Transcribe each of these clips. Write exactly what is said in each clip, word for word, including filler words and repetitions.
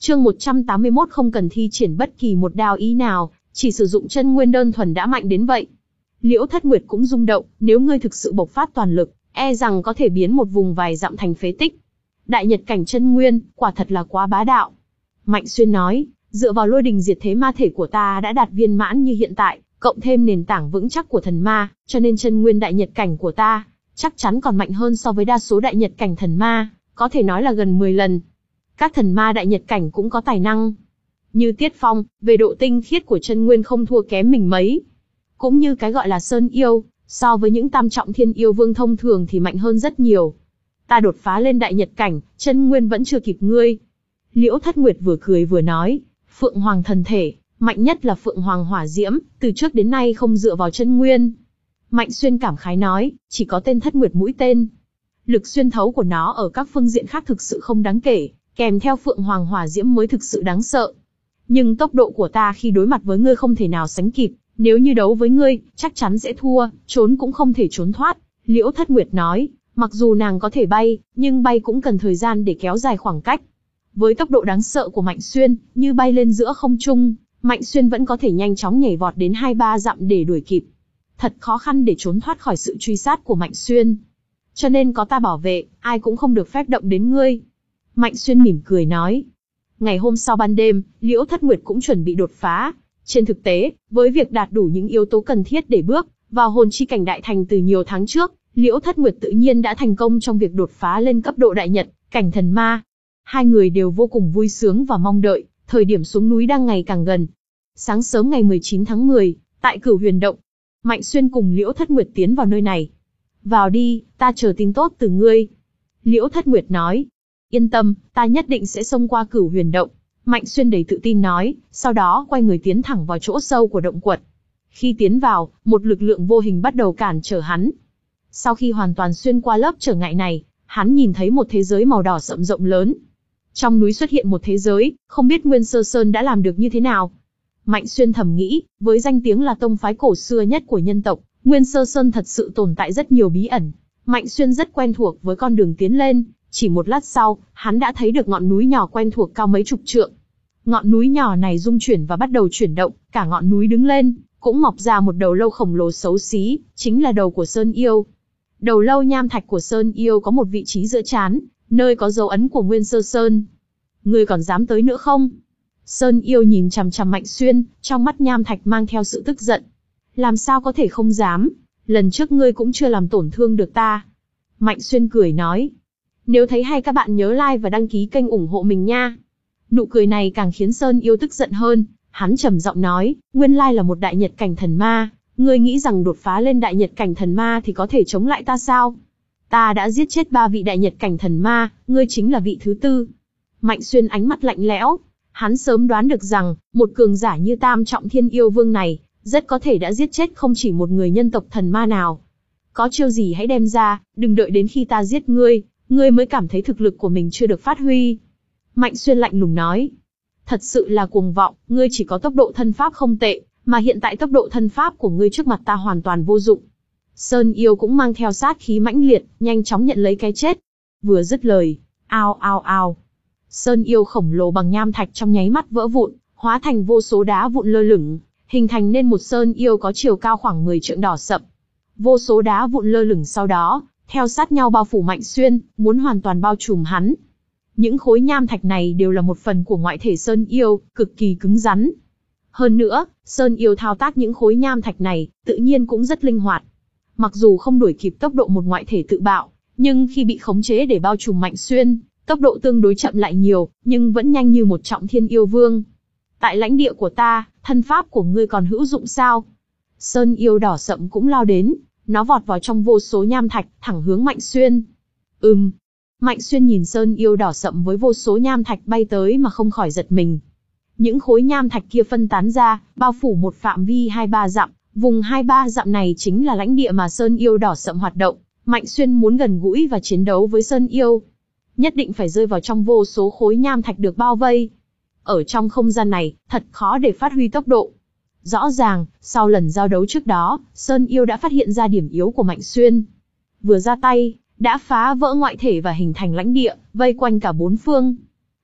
Chương một trăm tám mươi mốt không cần thi triển bất kỳ một đao ý nào, chỉ sử dụng chân nguyên đơn thuần đã mạnh đến vậy. Liễu Thất Nguyệt cũng rung động, nếu ngươi thực sự bộc phát toàn lực, e rằng có thể biến một vùng vài dặm thành phế tích. Đại nhật cảnh chân nguyên, quả thật là quá bá đạo. Mạnh Xuyên nói, dựa vào lôi đình diệt thế ma thể của ta đã đạt viên mãn như hiện tại, cộng thêm nền tảng vững chắc của thần ma, cho nên chân nguyên đại nhật cảnh của ta, chắc chắn còn mạnh hơn so với đa số đại nhật cảnh thần ma, có thể nói là gần mười lần. Các thần ma đại nhật cảnh cũng có tài năng. Như Tiết Phong, về độ tinh khiết của chân nguyên không thua kém mình mấy. Cũng như cái gọi là Sơn Yêu, so với những tam trọng thiên yêu vương thông thường thì mạnh hơn rất nhiều. Ta đột phá lên đại nhật cảnh, chân nguyên vẫn chưa kịp ngươi. Liễu Thất Nguyệt vừa cười vừa nói, Phượng Hoàng thần thể, mạnh nhất là Phượng Hoàng hỏa diễm, từ trước đến nay không dựa vào chân nguyên. Mạnh Xuyên cảm khái nói, chỉ có tên Thất Nguyệt mũi tên. Lực xuyên thấu của nó ở các phương diện khác thực sự không đáng kể, kèm theo Phượng Hoàng hỏa diễm mới thực sự đáng sợ. Nhưng tốc độ của ta khi đối mặt với ngươi không thể nào sánh kịp, nếu như đấu với ngươi, chắc chắn sẽ thua, trốn cũng không thể trốn thoát. Liễu Thất Nguyệt nói, mặc dù nàng có thể bay, nhưng bay cũng cần thời gian để kéo dài khoảng cách. Với tốc độ đáng sợ của Mạnh Xuyên, như bay lên giữa không trung, Mạnh Xuyên vẫn có thể nhanh chóng nhảy vọt đến hai ba dặm để đuổi kịp. Thật khó khăn để trốn thoát khỏi sự truy sát của Mạnh Xuyên. Cho nên có ta bảo vệ, ai cũng không được phép động đến ngươi. Mạnh Xuyên mỉm cười nói. Ngày hôm sau ban đêm, Liễu Thất Nguyệt cũng chuẩn bị đột phá. Trên thực tế, với việc đạt đủ những yếu tố cần thiết để bước vào hồn chi cảnh đại thành từ nhiều tháng trước, Liễu Thất Nguyệt tự nhiên đã thành công trong việc đột phá lên cấp độ đại nhật, cảnh thần ma. Hai người đều vô cùng vui sướng và mong đợi, thời điểm xuống núi đang ngày càng gần. Sáng sớm ngày mười chín tháng mười, tại Cửu Huyền Động, Mạnh Xuyên cùng Liễu Thất Nguyệt tiến vào nơi này. Vào đi, ta chờ tin tốt từ ngươi. Liễu Thất Nguyệt nói. Yên tâm, ta nhất định sẽ xông qua Cửu Huyền Động. Mạnh Xuyên đầy tự tin nói, sau đó quay người tiến thẳng vào chỗ sâu của động quật. Khi tiến vào, một lực lượng vô hình bắt đầu cản trở hắn. Sau khi hoàn toàn xuyên qua lớp trở ngại này, hắn nhìn thấy một thế giới màu đỏ sậm rộng lớn. Trong núi xuất hiện một thế giới, không biết Nguyên Sơ Sơn đã làm được như thế nào. Mạnh Xuyên thầm nghĩ, với danh tiếng là tông phái cổ xưa nhất của nhân tộc, Nguyên Sơ Sơn thật sự tồn tại rất nhiều bí ẩn. Mạnh Xuyên rất quen thuộc với con đường tiến lên, chỉ một lát sau, hắn đã thấy được ngọn núi nhỏ quen thuộc cao mấy chục trượng. Ngọn núi nhỏ này rung chuyển và bắt đầu chuyển động, cả ngọn núi đứng lên, cũng mọc ra một đầu lâu khổng lồ xấu xí, chính là đầu của Sơn Yêu. Đầu lâu nham thạch của Sơn Yêu có một vị trí giữa trán, nơi có dấu ấn của Nguyên Sơ Sơn. Ngươi còn dám tới nữa không? Sơn Yêu nhìn chằm chằm Mạnh Xuyên, trong mắt nham thạch mang theo sự tức giận. Làm sao có thể không dám? Lần trước ngươi cũng chưa làm tổn thương được ta. Mạnh Xuyên cười nói. Nếu thấy hay các bạn nhớ like và đăng ký kênh ủng hộ mình nha. Nụ cười này càng khiến Sơn Yêu tức giận hơn. Hắn trầm giọng nói, nguyên lai là một đại nhật cảnh thần ma. Ngươi nghĩ rằng đột phá lên đại nhật cảnh thần ma thì có thể chống lại ta sao? Ta đã giết chết ba vị đại nhật cảnh thần ma, ngươi chính là vị thứ tư. Mạnh Xuyên ánh mắt lạnh lẽo. Hắn sớm đoán được rằng, một cường giả như tam trọng thiên yêu vương này, rất có thể đã giết chết không chỉ một người nhân tộc thần ma nào. Có chiêu gì hãy đem ra, đừng đợi đến khi ta giết ngươi, ngươi mới cảm thấy thực lực của mình chưa được phát huy. Mạnh Xuyên lạnh lùng nói. Thật sự là cuồng vọng, ngươi chỉ có tốc độ thân pháp không tệ, mà hiện tại tốc độ thân pháp của ngươi trước mặt ta hoàn toàn vô dụng. Sơn Yêu cũng mang theo sát khí mãnh liệt, nhanh chóng nhận lấy cái chết. Vừa dứt lời, ao ao ao. Sơn Yêu khổng lồ bằng nham thạch trong nháy mắt vỡ vụn, hóa thành vô số đá vụn lơ lửng, hình thành nên một Sơn Yêu có chiều cao khoảng mười trượng đỏ sậm. Vô số đá vụn lơ lửng sau đó, theo sát nhau bao phủ Mạnh Xuyên, muốn hoàn toàn bao trùm hắn. Những khối nham thạch này đều là một phần của ngoại thể Sơn Yêu, cực kỳ cứng rắn. Hơn nữa, Sơn Yêu thao tác những khối nham thạch này, tự nhiên cũng rất linh hoạt. Mặc dù không đuổi kịp tốc độ một ngoại thể tự bạo, nhưng khi bị khống chế để bao trùm Mạnh Xuyên, tốc độ tương đối chậm lại nhiều, nhưng vẫn nhanh như một trọng thiên yêu vương. Tại lãnh địa của ta, thân pháp của ngươi còn hữu dụng sao? Sơn Yêu đỏ sậm cũng lao đến, nó vọt vào trong vô số nham thạch, thẳng hướng Mạnh Xuyên. Ừm. Mạnh Xuyên nhìn Sơn Yêu đỏ sậm với vô số nham thạch bay tới mà không khỏi giật mình. Những khối nham thạch kia phân tán ra, bao phủ một phạm vi hai ba dặm, vùng hai ba dặm này chính là lãnh địa mà Sơn Yêu đỏ sậm hoạt động. Mạnh Xuyên muốn gần gũi và chiến đấu với Sơn Yêu, nhất định phải rơi vào trong vô số khối nham thạch được bao vây. Ở trong không gian này, thật khó để phát huy tốc độ. Rõ ràng, sau lần giao đấu trước đó, Sơn Yêu đã phát hiện ra điểm yếu của Mạnh Xuyên. Vừa ra tay, đã phá vỡ ngoại thể và hình thành lãnh địa, vây quanh cả bốn phương.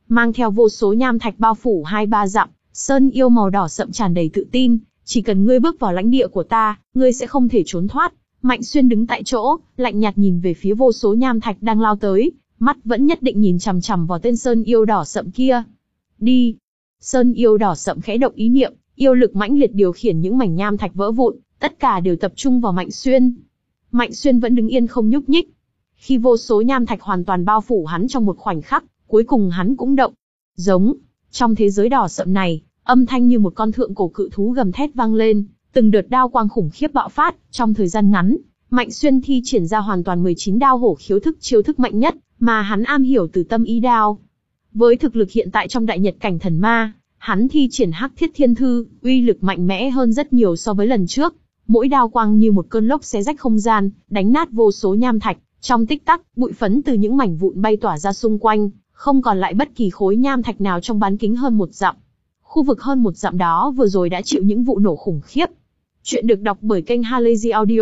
mang theo vô số nham thạch bao phủ hai ba dặm. Sơn yêu màu đỏ sậm tràn đầy tự tin, chỉ cần ngươi bước vào lãnh địa của ta, ngươi sẽ không thể trốn thoát. Mạnh Xuyên đứng tại chỗ, lạnh nhạt nhìn về phía vô số nham thạch đang lao tới, mắt vẫn nhất định nhìn chằm chằm vào tên Sơn yêu đỏ sậm kia. Đi! Sơn yêu đỏ sậm khẽ động ý niệm, yêu lực mãnh liệt điều khiển những mảnh nham thạch vỡ vụn, tất cả đều tập trung vào Mạnh Xuyên. Mạnh Xuyên vẫn đứng yên không nhúc nhích. Khi vô số nham thạch hoàn toàn bao phủ hắn trong một khoảnh khắc, cuối cùng hắn cũng động. Giống. Trong thế giới đỏ sậm này, âm thanh như một con thượng cổ cự thú gầm thét vang lên, từng đợt đao quang khủng khiếp bạo phát. Trong thời gian ngắn, Mạnh Xuyên thi triển ra hoàn toàn mười chín đao hổ khiếu thức, chiêu thức mạnh nhất mà hắn am hiểu từ tâm ý đao. Với thực lực hiện tại trong đại nhật cảnh thần ma, hắn thi triển Hắc Thiết Thiên Thư, uy lực mạnh mẽ hơn rất nhiều so với lần trước. Mỗi đao quang như một cơn lốc xé rách không gian, đánh nát vô số nham thạch. Trong tích tắc, bụi phấn từ những mảnh vụn bay tỏa ra xung quanh, không còn lại bất kỳ khối nham thạch nào trong bán kính hơn một dặm. Khu vực hơn một dặm đó vừa rồi đã chịu những vụ nổ khủng khiếp. Chuyện được đọc bởi kênh Halazy Audio.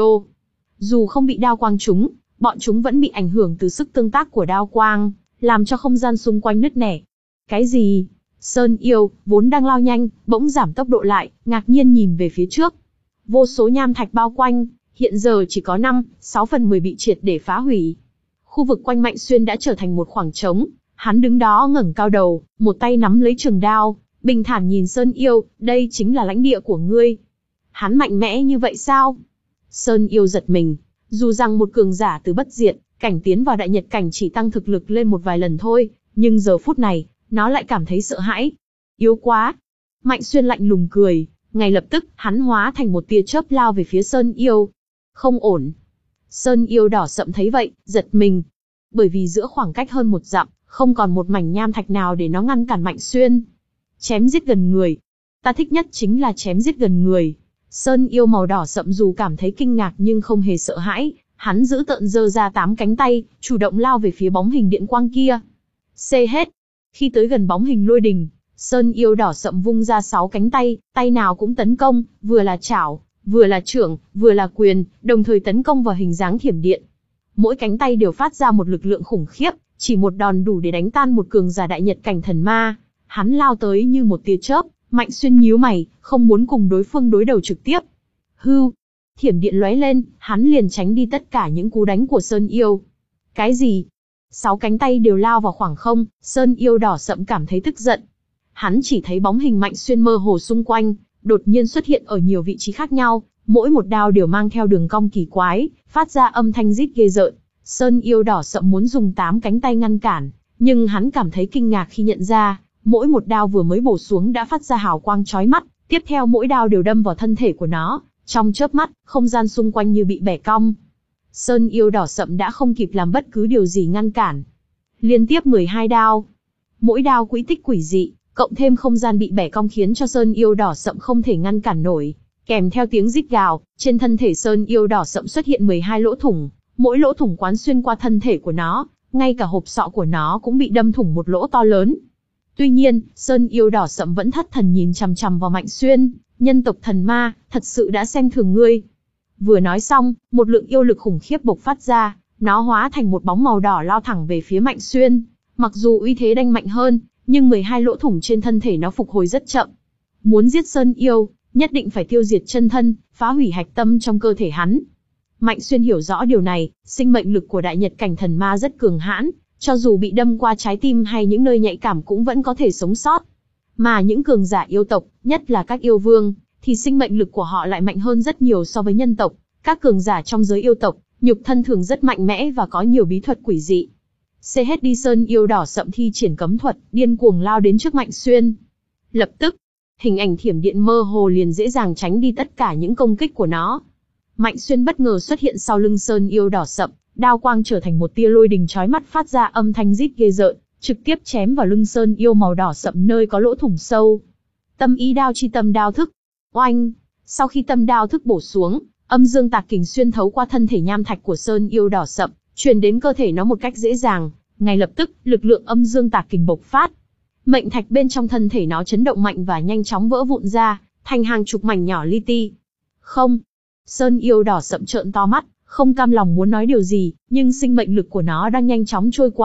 Dù không bị đao quang trúng, bọn chúng vẫn bị ảnh hưởng từ sức tương tác của đao quang, làm cho không gian xung quanh nứt nẻ. Cái gì? Sơn yêu, vốn đang lao nhanh, bỗng giảm tốc độ lại, ngạc nhiên nhìn về phía trước. Vô số nham thạch bao quanh, hiện giờ chỉ có năm, sáu phần mười bị triệt để phá hủy. Khu vực quanh Mạnh Xuyên đã trở thành một khoảng trống, hắn đứng đó ngẩng cao đầu, một tay nắm lấy trường đao, bình thản nhìn Sơn yêu, đây chính là lãnh địa của ngươi. Hắn mạnh mẽ như vậy sao? Sơn yêu giật mình, dù rằng một cường giả từ bất diệt cảnh tiến vào đại nhật cảnh chỉ tăng thực lực lên một vài lần thôi, nhưng giờ phút này, nó lại cảm thấy sợ hãi. Yếu quá. Mạnh Xuyên lạnh lùng cười, ngay lập tức, hắn hóa thành một tia chớp lao về phía Sơn yêu. Không ổn. Sơn yêu đỏ sậm thấy vậy, giật mình. Bởi vì giữa khoảng cách hơn một dặm, không còn một mảnh nham thạch nào để nó ngăn cản Mạnh Xuyên. Chém giết gần người. Ta thích nhất chính là chém giết gần người. Sơn yêu màu đỏ sậm dù cảm thấy kinh ngạc nhưng không hề sợ hãi, hắn giữ tợn giơ ra tám cánh tay, chủ động lao về phía bóng hình điện quang kia. Xê hết. Khi tới gần bóng hình lôi đình, Sơn yêu đỏ sậm vung ra sáu cánh tay, tay nào cũng tấn công, vừa là chảo, vừa là chưởng, vừa là quyền, đồng thời tấn công vào hình dáng thiểm điện. Mỗi cánh tay đều phát ra một lực lượng khủng khiếp, chỉ một đòn đủ để đánh tan một cường giả đại nhật cảnh thần ma. Hắn lao tới như một tia chớp, Mạnh Xuyên nhíu mày, không muốn cùng đối phương đối đầu trực tiếp. Hưu, thiểm điện lóe lên, hắn liền tránh đi tất cả những cú đánh của Sơn yêu. Cái gì? Sáu cánh tay đều lao vào khoảng không, Sơn yêu đỏ sậm cảm thấy tức giận. Hắn chỉ thấy bóng hình Mạnh Xuyên mơ hồ xung quanh, đột nhiên xuất hiện ở nhiều vị trí khác nhau, mỗi một đao đều mang theo đường cong kỳ quái, phát ra âm thanh rít ghê rợn. Sơn yêu đỏ sậm muốn dùng tám cánh tay ngăn cản, nhưng hắn cảm thấy kinh ngạc khi nhận ra, mỗi một đao vừa mới bổ xuống đã phát ra hào quang chói mắt, tiếp theo mỗi đao đều đâm vào thân thể của nó, trong chớp mắt, không gian xung quanh như bị bẻ cong. Sơn yêu đỏ sậm đã không kịp làm bất cứ điều gì ngăn cản. Liên tiếp mười hai đao, mỗi đao quỹ tích quỷ dị, cộng thêm không gian bị bẻ cong khiến cho Sơn yêu đỏ sậm không thể ngăn cản nổi. Kèm theo tiếng rít gào, trên thân thể Sơn yêu đỏ sậm xuất hiện mười hai lỗ thủng, mỗi lỗ thủng quán xuyên qua thân thể của nó, ngay cả hộp sọ của nó cũng bị đâm thủng một lỗ to lớn. Tuy nhiên, Sơn yêu đỏ sậm vẫn thất thần nhìn chằm chằm vào Mạnh Xuyên, nhân tộc thần ma, thật sự đã xem thường ngươi. Vừa nói xong, một lượng yêu lực khủng khiếp bộc phát ra, nó hóa thành một bóng màu đỏ lao thẳng về phía Mạnh Xuyên. Mặc dù uy thế đanh mạnh hơn, nhưng mười hai lỗ thủng trên thân thể nó phục hồi rất chậm. Muốn giết Sơn yêu, nhất định phải tiêu diệt chân thân, phá hủy hạch tâm trong cơ thể hắn. Mạnh Xuyên hiểu rõ điều này, sinh mệnh lực của đại nhật cảnh thần ma rất cường hãn, cho dù bị đâm qua trái tim hay những nơi nhạy cảm cũng vẫn có thể sống sót. Mà những cường giả yêu tộc, nhất là các yêu vương, thì sinh mệnh lực của họ lại mạnh hơn rất nhiều so với nhân tộc. Các cường giả trong giới yêu tộc, nhục thân thường rất mạnh mẽ và có nhiều bí thuật quỷ dị. Xê hết đi Sơn yêu đỏ sậm thi triển cấm thuật, điên cuồng lao đến trước Mạnh Xuyên. Lập tức, hình ảnh thiểm điện mơ hồ liền dễ dàng tránh đi tất cả những công kích của nó. Mạnh Xuyên bất ngờ xuất hiện sau lưng Sơn yêu đỏ sậm, đao quang trở thành một tia lôi đình chói mắt phát ra âm thanh rít ghê rợn, trực tiếp chém vào lưng Sơn yêu màu đỏ sậm nơi có lỗ thủng sâu. Tâm ý đao chi tâm đao thức. Oanh! Sau khi tâm đao thức bổ xuống, âm dương tạc kình xuyên thấu qua thân thể nham thạch của Sơn yêu đỏ sậm, truyền đến cơ thể nó một cách dễ dàng. Ngay lập tức, lực lượng âm dương tạc kình bộc phát. Mệnh thạch bên trong thân thể nó chấn động mạnh và nhanh chóng vỡ vụn ra, thành hàng chục mảnh nhỏ li ti. Không! Sơn yêu đỏ sậm trợn to mắt, không cam lòng muốn nói điều gì, nhưng sinh mệnh lực của nó đang nhanh chóng trôi qua,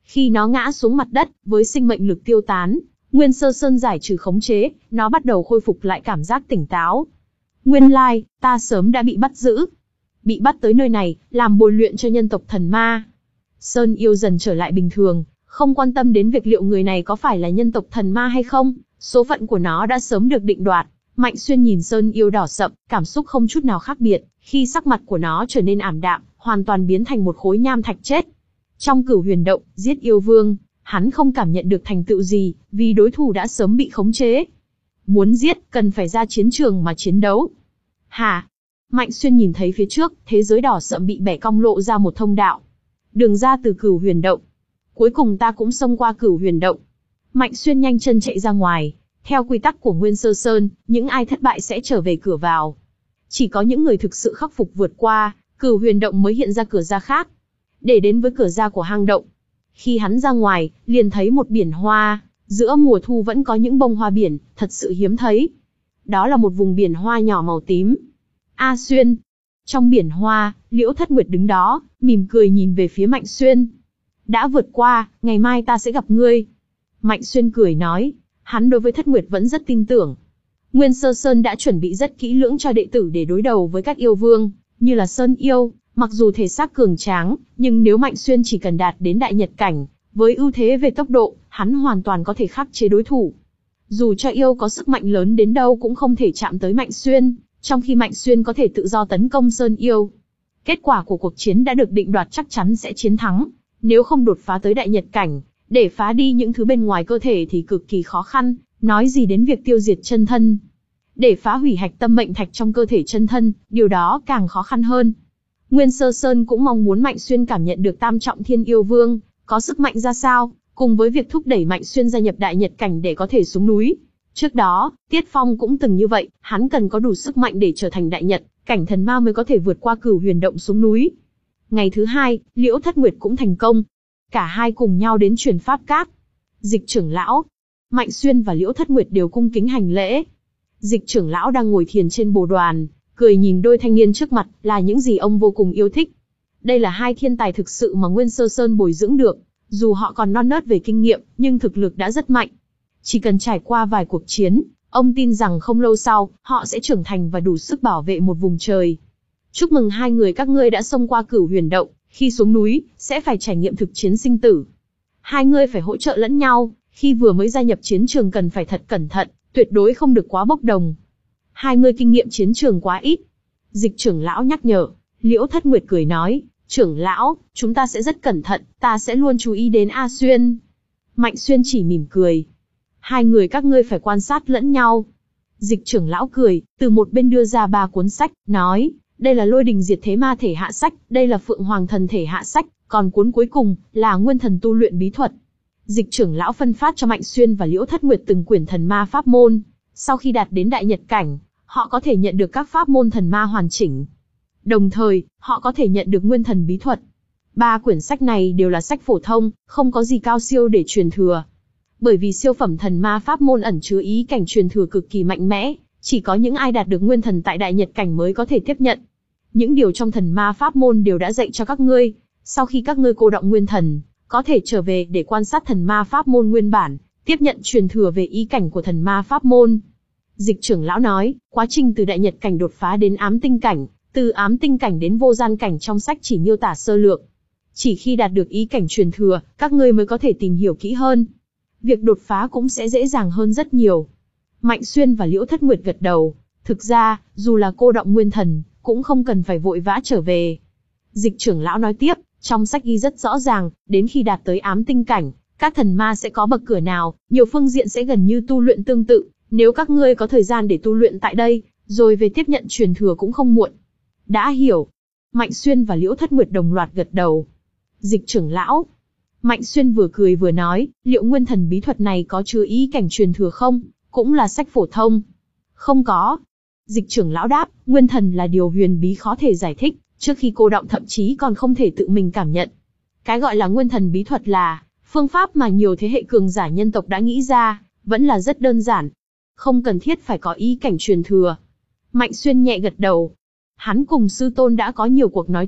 Khi nó ngã xuống mặt đất, với sinh mệnh lực tiêu tán, Nguyên Sơ Sơn giải trừ khống chế, nó bắt đầu khôi phục lại cảm giác tỉnh táo. Nguyên lai, ta sớm đã bị bắt giữ. Bị bắt tới nơi này, làm bồi luyện cho nhân tộc thần ma. Sơn Yêu dần trở lại bình thường, không quan tâm đến việc liệu người này có phải là nhân tộc thần ma hay không, số phận của nó đã sớm được định đoạt. Mạnh Xuyên nhìn Sơn Yêu đỏ sậm, cảm xúc không chút nào khác biệt, khi sắc mặt của nó trở nên ảm đạm, hoàn toàn biến thành một khối nham thạch chết. Trong Cửu Huyền Động, giết yêu vương, hắn không cảm nhận được thành tựu gì, vì đối thủ đã sớm bị khống chế. Muốn giết, cần phải ra chiến trường mà chiến đấu. Hả? Mạnh Xuyên nhìn thấy phía trước, thế giới đỏ sậm bị bẻ cong lộ ra một thông đạo. Đường ra từ Cửu Huyền Động. Cuối cùng ta cũng xông qua Cửu Huyền Động. Mạnh Xuyên nhanh chân chạy ra ngoài. Theo quy tắc của Nguyên Sơ Sơn, những ai thất bại sẽ trở về cửa vào. Chỉ có những người thực sự khắc phục vượt qua, Cửu Huyền Động mới hiện ra cửa ra khác. Để đến với cửa ra của hang động. Khi hắn ra ngoài, liền thấy một biển hoa, giữa mùa thu vẫn có những bông hoa biển, thật sự hiếm thấy. Đó là một vùng biển hoa nhỏ màu tím. A Xuyên. Trong biển hoa, Liễu Thất Nguyệt đứng đó, mỉm cười nhìn về phía Mạnh Xuyên. Đã vượt qua, ngày mai ta sẽ gặp ngươi. Mạnh Xuyên cười nói, hắn đối với Thất Nguyệt vẫn rất tin tưởng. Nguyên Sơ Sơn đã chuẩn bị rất kỹ lưỡng cho đệ tử để đối đầu với các yêu vương, như là Sơn Yêu, mặc dù thể xác cường tráng, nhưng nếu Mạnh Xuyên chỉ cần đạt đến đại nhật cảnh, với ưu thế về tốc độ, hắn hoàn toàn có thể khắc chế đối thủ. Dù cho yêu có sức mạnh lớn đến đâu cũng không thể chạm tới Mạnh Xuyên, trong khi Mạnh Xuyên có thể tự do tấn công Sơn Yêu. Kết quả của cuộc chiến đã được định đoạt, chắc chắn sẽ chiến thắng. Nếu không đột phá tới đại nhật cảnh, để phá đi những thứ bên ngoài cơ thể thì cực kỳ khó khăn, nói gì đến việc tiêu diệt chân thân. Để phá hủy hạch tâm mệnh thạch trong cơ thể chân thân, điều đó càng khó khăn hơn. Nguyên Sơ Sơn cũng mong muốn Mạnh Xuyên cảm nhận được tam trọng thiên yêu vương, có sức mạnh ra sao, cùng với việc thúc đẩy Mạnh Xuyên gia nhập đại nhật cảnh để có thể xuống núi. Trước đó, Tiết Phong cũng từng như vậy, hắn cần có đủ sức mạnh để trở thành đại nhật cảnh thần ma mới có thể vượt qua Cửu Huyền Động xuống núi. Ngày thứ hai, Liễu Thất Nguyệt cũng thành công. Cả hai cùng nhau đến Truyền Pháp Các. Dịch trưởng lão, Mạnh Xuyên và Liễu Thất Nguyệt đều cung kính hành lễ. Dịch trưởng lão đang ngồi thiền trên bồ đoàn, cười nhìn đôi thanh niên trước mặt, là những gì ông vô cùng yêu thích. Đây là hai thiên tài thực sự mà Nguyên Sơ Sơn bồi dưỡng được, dù họ còn non nớt về kinh nghiệm, nhưng thực lực đã rất mạnh. Chỉ cần trải qua vài cuộc chiến, ông tin rằng không lâu sau, họ sẽ trưởng thành và đủ sức bảo vệ một vùng trời. Chúc mừng hai người các ngươi đã xông qua Cửu Huyền Động, khi xuống núi, sẽ phải trải nghiệm thực chiến sinh tử. Hai ngươi phải hỗ trợ lẫn nhau, khi vừa mới gia nhập chiến trường cần phải thật cẩn thận, tuyệt đối không được quá bốc đồng. Hai ngươi kinh nghiệm chiến trường quá ít. Dịch trưởng lão nhắc nhở. Liễu Thất Nguyệt cười nói, trưởng lão, chúng ta sẽ rất cẩn thận, ta sẽ luôn chú ý đến A Xuyên. Mạnh Xuyên chỉ mỉm cười. Hai người các ngươi phải quan sát lẫn nhau. Dịch trưởng lão cười, từ một bên đưa ra ba cuốn sách, nói, đây là Lôi Đình Diệt Thế Ma Thể Hạ Sách, đây là Phượng Hoàng Thần Thể Hạ Sách, còn cuốn cuối cùng là Nguyên Thần Tu Luyện Bí Thuật. Dịch trưởng lão phân phát cho Mạnh Xuyên và Liễu Thất Nguyệt từng quyển thần ma pháp môn. Sau khi đạt đến đại nhật cảnh, họ có thể nhận được các pháp môn thần ma hoàn chỉnh. Đồng thời, họ có thể nhận được Nguyên Thần Bí Thuật. Ba quyển sách này đều là sách phổ thông, không có gì cao siêu để truyền thừa. Bởi vì siêu phẩm thần ma pháp môn ẩn chứa ý cảnh truyền thừa cực kỳ mạnh mẽ, chỉ có những ai đạt được nguyên thần tại đại nhật cảnh mới có thể tiếp nhận. Những điều trong thần ma pháp môn đều đã dạy cho các ngươi, sau khi các ngươi cô đọng nguyên thần, có thể trở về để quan sát thần ma pháp môn nguyên bản, tiếp nhận truyền thừa về ý cảnh của thần ma pháp môn. Dịch trưởng lão nói, quá trình từ đại nhật cảnh đột phá đến ám tinh cảnh, từ ám tinh cảnh đến vô gian cảnh trong sách chỉ miêu tả sơ lược. Chỉ khi đạt được ý cảnh truyền thừa, các ngươi mới có thể tìm hiểu kỹ hơn. Việc đột phá cũng sẽ dễ dàng hơn rất nhiều. Mạnh Xuyên và Liễu Thất Nguyệt gật đầu. Thực ra, dù là cô đọng nguyên thần, cũng không cần phải vội vã trở về. Dịch trưởng lão nói tiếp, trong sách ghi rất rõ ràng, đến khi đạt tới ám tinh cảnh, các thần ma sẽ có bậc cửa nào, nhiều phương diện sẽ gần như tu luyện tương tự. Nếu các ngươi có thời gian để tu luyện tại đây, rồi về tiếp nhận truyền thừa cũng không muộn. Đã hiểu. Mạnh Xuyên và Liễu Thất Nguyệt đồng loạt gật đầu. Dịch trưởng lão. Mạnh Xuyên vừa cười vừa nói, liệu Nguyên Thần Bí Thuật này có chứa ý cảnh truyền thừa không? Cũng là sách phổ thông. Không có. Dịch trưởng lão đáp, Nguyên Thần là điều huyền bí khó thể giải thích, trước khi cô đọng thậm chí còn không thể tự mình cảm nhận. Cái gọi là Nguyên Thần Bí Thuật là phương pháp mà nhiều thế hệ cường giả nhân tộc đã nghĩ ra, vẫn là rất đơn giản. Không cần thiết phải có ý cảnh truyền thừa. Mạnh Xuyên nhẹ gật đầu. Hắn cùng sư tôn đã có nhiều cuộc nói chuyện,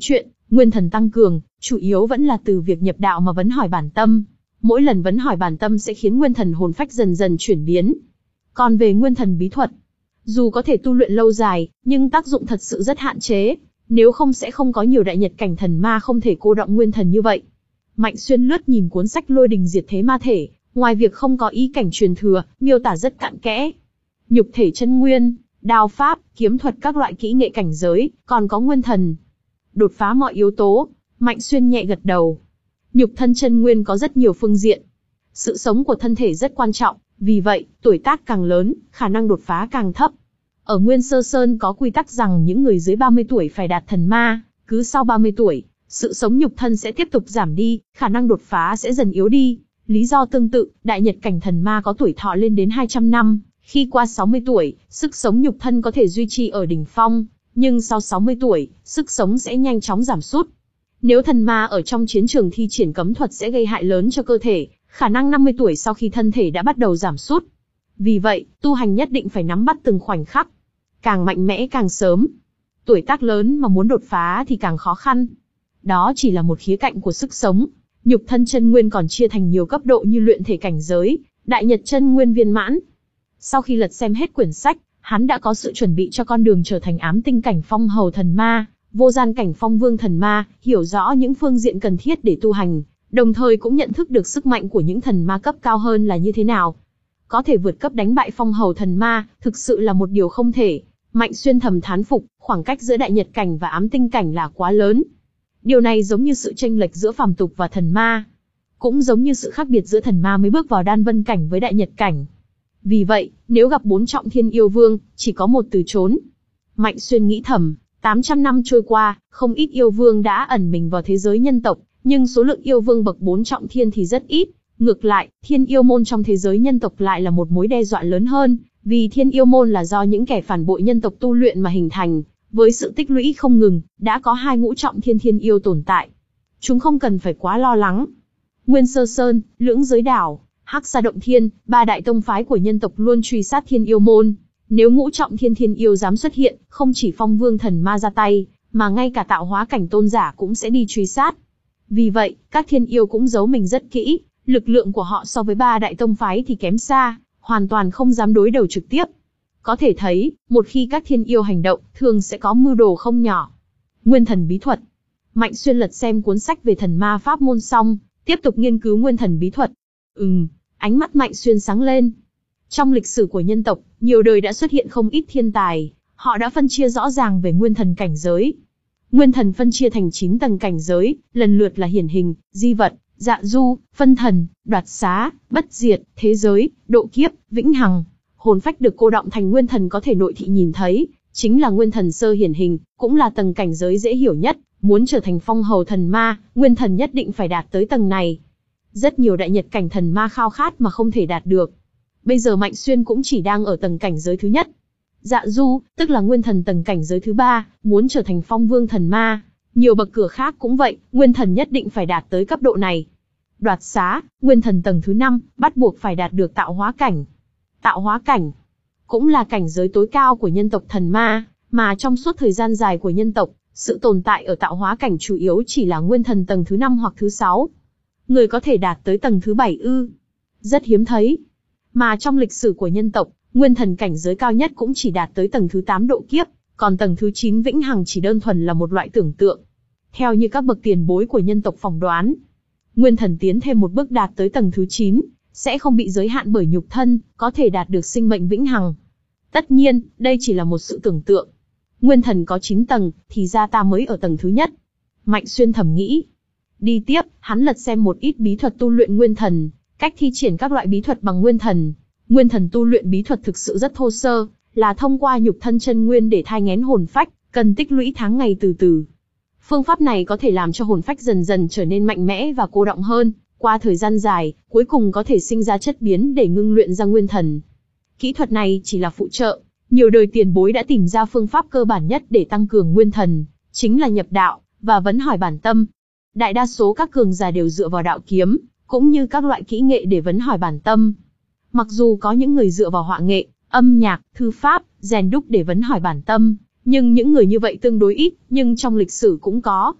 Nguyên thần tăng cường, chủ yếu vẫn là từ việc nhập đạo mà vấn hỏi bản tâm. Mỗi lần vấn hỏi bản tâm sẽ khiến nguyên thần hồn phách dần dần chuyển biến. Còn về nguyên thần bí thuật, dù có thể tu luyện lâu dài, nhưng tác dụng thật sự rất hạn chế. Nếu không sẽ không có nhiều đại nhật cảnh thần ma không thể cô đọng nguyên thần như vậy. Mạnh Xuyên lướt nhìn cuốn sách Lôi Đình Diệt Thế Ma Thể, ngoài việc không có ý cảnh truyền thừa, miêu tả rất cặn kẽ. Nhục thể chân nguyên, đao pháp, kiếm thuật các loại kỹ nghệ cảnh giới, còn có nguyên thần. Đột phá mọi yếu tố, Mạnh Xuyên nhẹ gật đầu. Nhục thân chân nguyên có rất nhiều phương diện. Sự sống của thân thể rất quan trọng, vì vậy, tuổi tác càng lớn, khả năng đột phá càng thấp. Ở Nguyên Sơ Sơn có quy tắc rằng những người dưới ba mươi tuổi phải đạt thần ma, cứ sau ba mươi tuổi, sự sống nhục thân sẽ tiếp tục giảm đi, khả năng đột phá sẽ dần yếu đi. Lý do tương tự, đại nhật cảnh thần ma có tuổi thọ lên đến hai trăm năm, khi qua sáu mươi tuổi, sức sống nhục thân có thể duy trì ở đỉnh phong, nhưng sau sáu mươi tuổi, sức sống sẽ nhanh chóng giảm sút. Nếu thần ma ở trong chiến trường thi triển cấm thuật sẽ gây hại lớn cho cơ thể, khả năng năm mươi tuổi sau khi thân thể đã bắt đầu giảm sút. Vì vậy, tu hành nhất định phải nắm bắt từng khoảnh khắc. Càng mạnh mẽ càng sớm. Tuổi tác lớn mà muốn đột phá thì càng khó khăn. Đó chỉ là một khía cạnh của sức sống. Nhục thân chân nguyên còn chia thành nhiều cấp độ như luyện thể cảnh giới, đại nhật chân nguyên viên mãn. Sau khi lật xem hết quyển sách, hắn đã có sự chuẩn bị cho con đường trở thành ám tinh cảnh phong hầu thần ma, vô gian cảnh phong vương thần ma, hiểu rõ những phương diện cần thiết để tu hành, đồng thời cũng nhận thức được sức mạnh của những thần ma cấp cao hơn là như thế nào. Có thể vượt cấp đánh bại phong hầu thần ma, thực sự là một điều không thể. Mạnh Xuyên thầm thán phục, khoảng cách giữa đại nhật cảnh và ám tinh cảnh là quá lớn. Điều này giống như sự chênh lệch giữa phàm tục và thần ma. Cũng giống như sự khác biệt giữa thần ma mới bước vào đan vân cảnh với đại nhật cảnh. Vì vậy, nếu gặp bốn trọng thiên yêu vương, chỉ có một từ trốn. Mạnh Xuyên nghĩ thầm, tám trăm năm trôi qua, không ít yêu vương đã ẩn mình vào thế giới nhân tộc, nhưng số lượng yêu vương bậc bốn trọng thiên thì rất ít. Ngược lại, thiên yêu môn trong thế giới nhân tộc lại là một mối đe dọa lớn hơn, vì thiên yêu môn là do những kẻ phản bội nhân tộc tu luyện mà hình thành, với sự tích lũy không ngừng, đã có hai ngũ trọng thiên thiên yêu tồn tại. Chúng không cần phải quá lo lắng. Nguyên Sơ Sơn, Lưỡng Giới Đảo, Hắc Sa Động Thiên, ba đại tông phái của nhân tộc luôn truy sát thiên yêu môn. Nếu ngũ trọng thiên thiên yêu dám xuất hiện, không chỉ phong vương thần ma ra tay, mà ngay cả tạo hóa cảnh tôn giả cũng sẽ đi truy sát. Vì vậy, các thiên yêu cũng giấu mình rất kỹ, lực lượng của họ so với ba đại tông phái thì kém xa, hoàn toàn không dám đối đầu trực tiếp. Có thể thấy, một khi các thiên yêu hành động, thường sẽ có mưu đồ không nhỏ. Nguyên thần bí thuật. Mạnh Xuyên lật xem cuốn sách về thần ma pháp môn xong, tiếp tục nghiên cứu nguyên thần bí thuật. Ừm, ánh mắt Mạnh Xuyên sáng lên. Trong lịch sử của nhân tộc, nhiều đời đã xuất hiện không ít thiên tài, họ đã phân chia rõ ràng về nguyên thần cảnh giới. Nguyên thần phân chia thành chín tầng cảnh giới, lần lượt là hiển hình, di vật, dạ du, phân thần, đoạt xá, bất diệt, thế giới, độ kiếp, vĩnh hằng. Hồn phách được cô đọng thành nguyên thần có thể nội thị nhìn thấy, chính là nguyên thần sơ hiển hình, cũng là tầng cảnh giới dễ hiểu nhất. Muốn trở thành phong hầu thần ma, nguyên thần nhất định phải đạt tới tầng này. Rất nhiều đại nhật cảnh thần ma khao khát mà không thể đạt được. Bây giờ Mạnh Xuyên cũng chỉ đang ở tầng cảnh giới thứ nhất. Dạ du, tức là nguyên thần tầng cảnh giới thứ ba, muốn trở thành phong vương thần ma. Nhiều bậc cửa khác cũng vậy, nguyên thần nhất định phải đạt tới cấp độ này. Đoạt xá, nguyên thần tầng thứ năm, bắt buộc phải đạt được tạo hóa cảnh. Tạo hóa cảnh cũng là cảnh giới tối cao của nhân tộc thần ma, mà trong suốt thời gian dài của nhân tộc, sự tồn tại ở tạo hóa cảnh chủ yếu chỉ là nguyên thần tầng thứ năm hoặc thứ sáu. Người có thể đạt tới tầng thứ bảy ư? Rất hiếm thấy. Mà trong lịch sử của nhân tộc, nguyên thần cảnh giới cao nhất cũng chỉ đạt tới tầng thứ tám độ kiếp, còn tầng thứ chín vĩnh hằng chỉ đơn thuần là một loại tưởng tượng. Theo như các bậc tiền bối của nhân tộc phỏng đoán, nguyên thần tiến thêm một bước đạt tới tầng thứ chín, sẽ không bị giới hạn bởi nhục thân, có thể đạt được sinh mệnh vĩnh hằng. Tất nhiên, đây chỉ là một sự tưởng tượng. Nguyên thần có chín tầng, thì ra ta mới ở tầng thứ nhất. Mạnh Xuyên thầm nghĩ. Đi tiếp, hắn lật xem một ít bí thuật tu luyện nguyên thần, cách thi triển các loại bí thuật bằng nguyên thần. Nguyên thần tu luyện bí thuật thực sự rất thô sơ, là thông qua nhục thân chân nguyên để thai nghén hồn phách, cần tích lũy tháng ngày từ từ. Phương pháp này có thể làm cho hồn phách dần dần trở nên mạnh mẽ và cô đọng hơn, qua thời gian dài, cuối cùng có thể sinh ra chất biến để ngưng luyện ra nguyên thần. Kỹ thuật này chỉ là phụ trợ, nhiều đời tiền bối đã tìm ra phương pháp cơ bản nhất để tăng cường nguyên thần, chính là nhập đạo, và vấn hỏi bản tâm. Đại đa số các cường giả đều dựa vào đạo kiếm, cũng như các loại kỹ nghệ để vấn hỏi bản tâm. Mặc dù có những người dựa vào họa nghệ, âm nhạc, thư pháp, rèn đúc để vấn hỏi bản tâm, nhưng những người như vậy tương đối ít, nhưng trong lịch sử cũng có.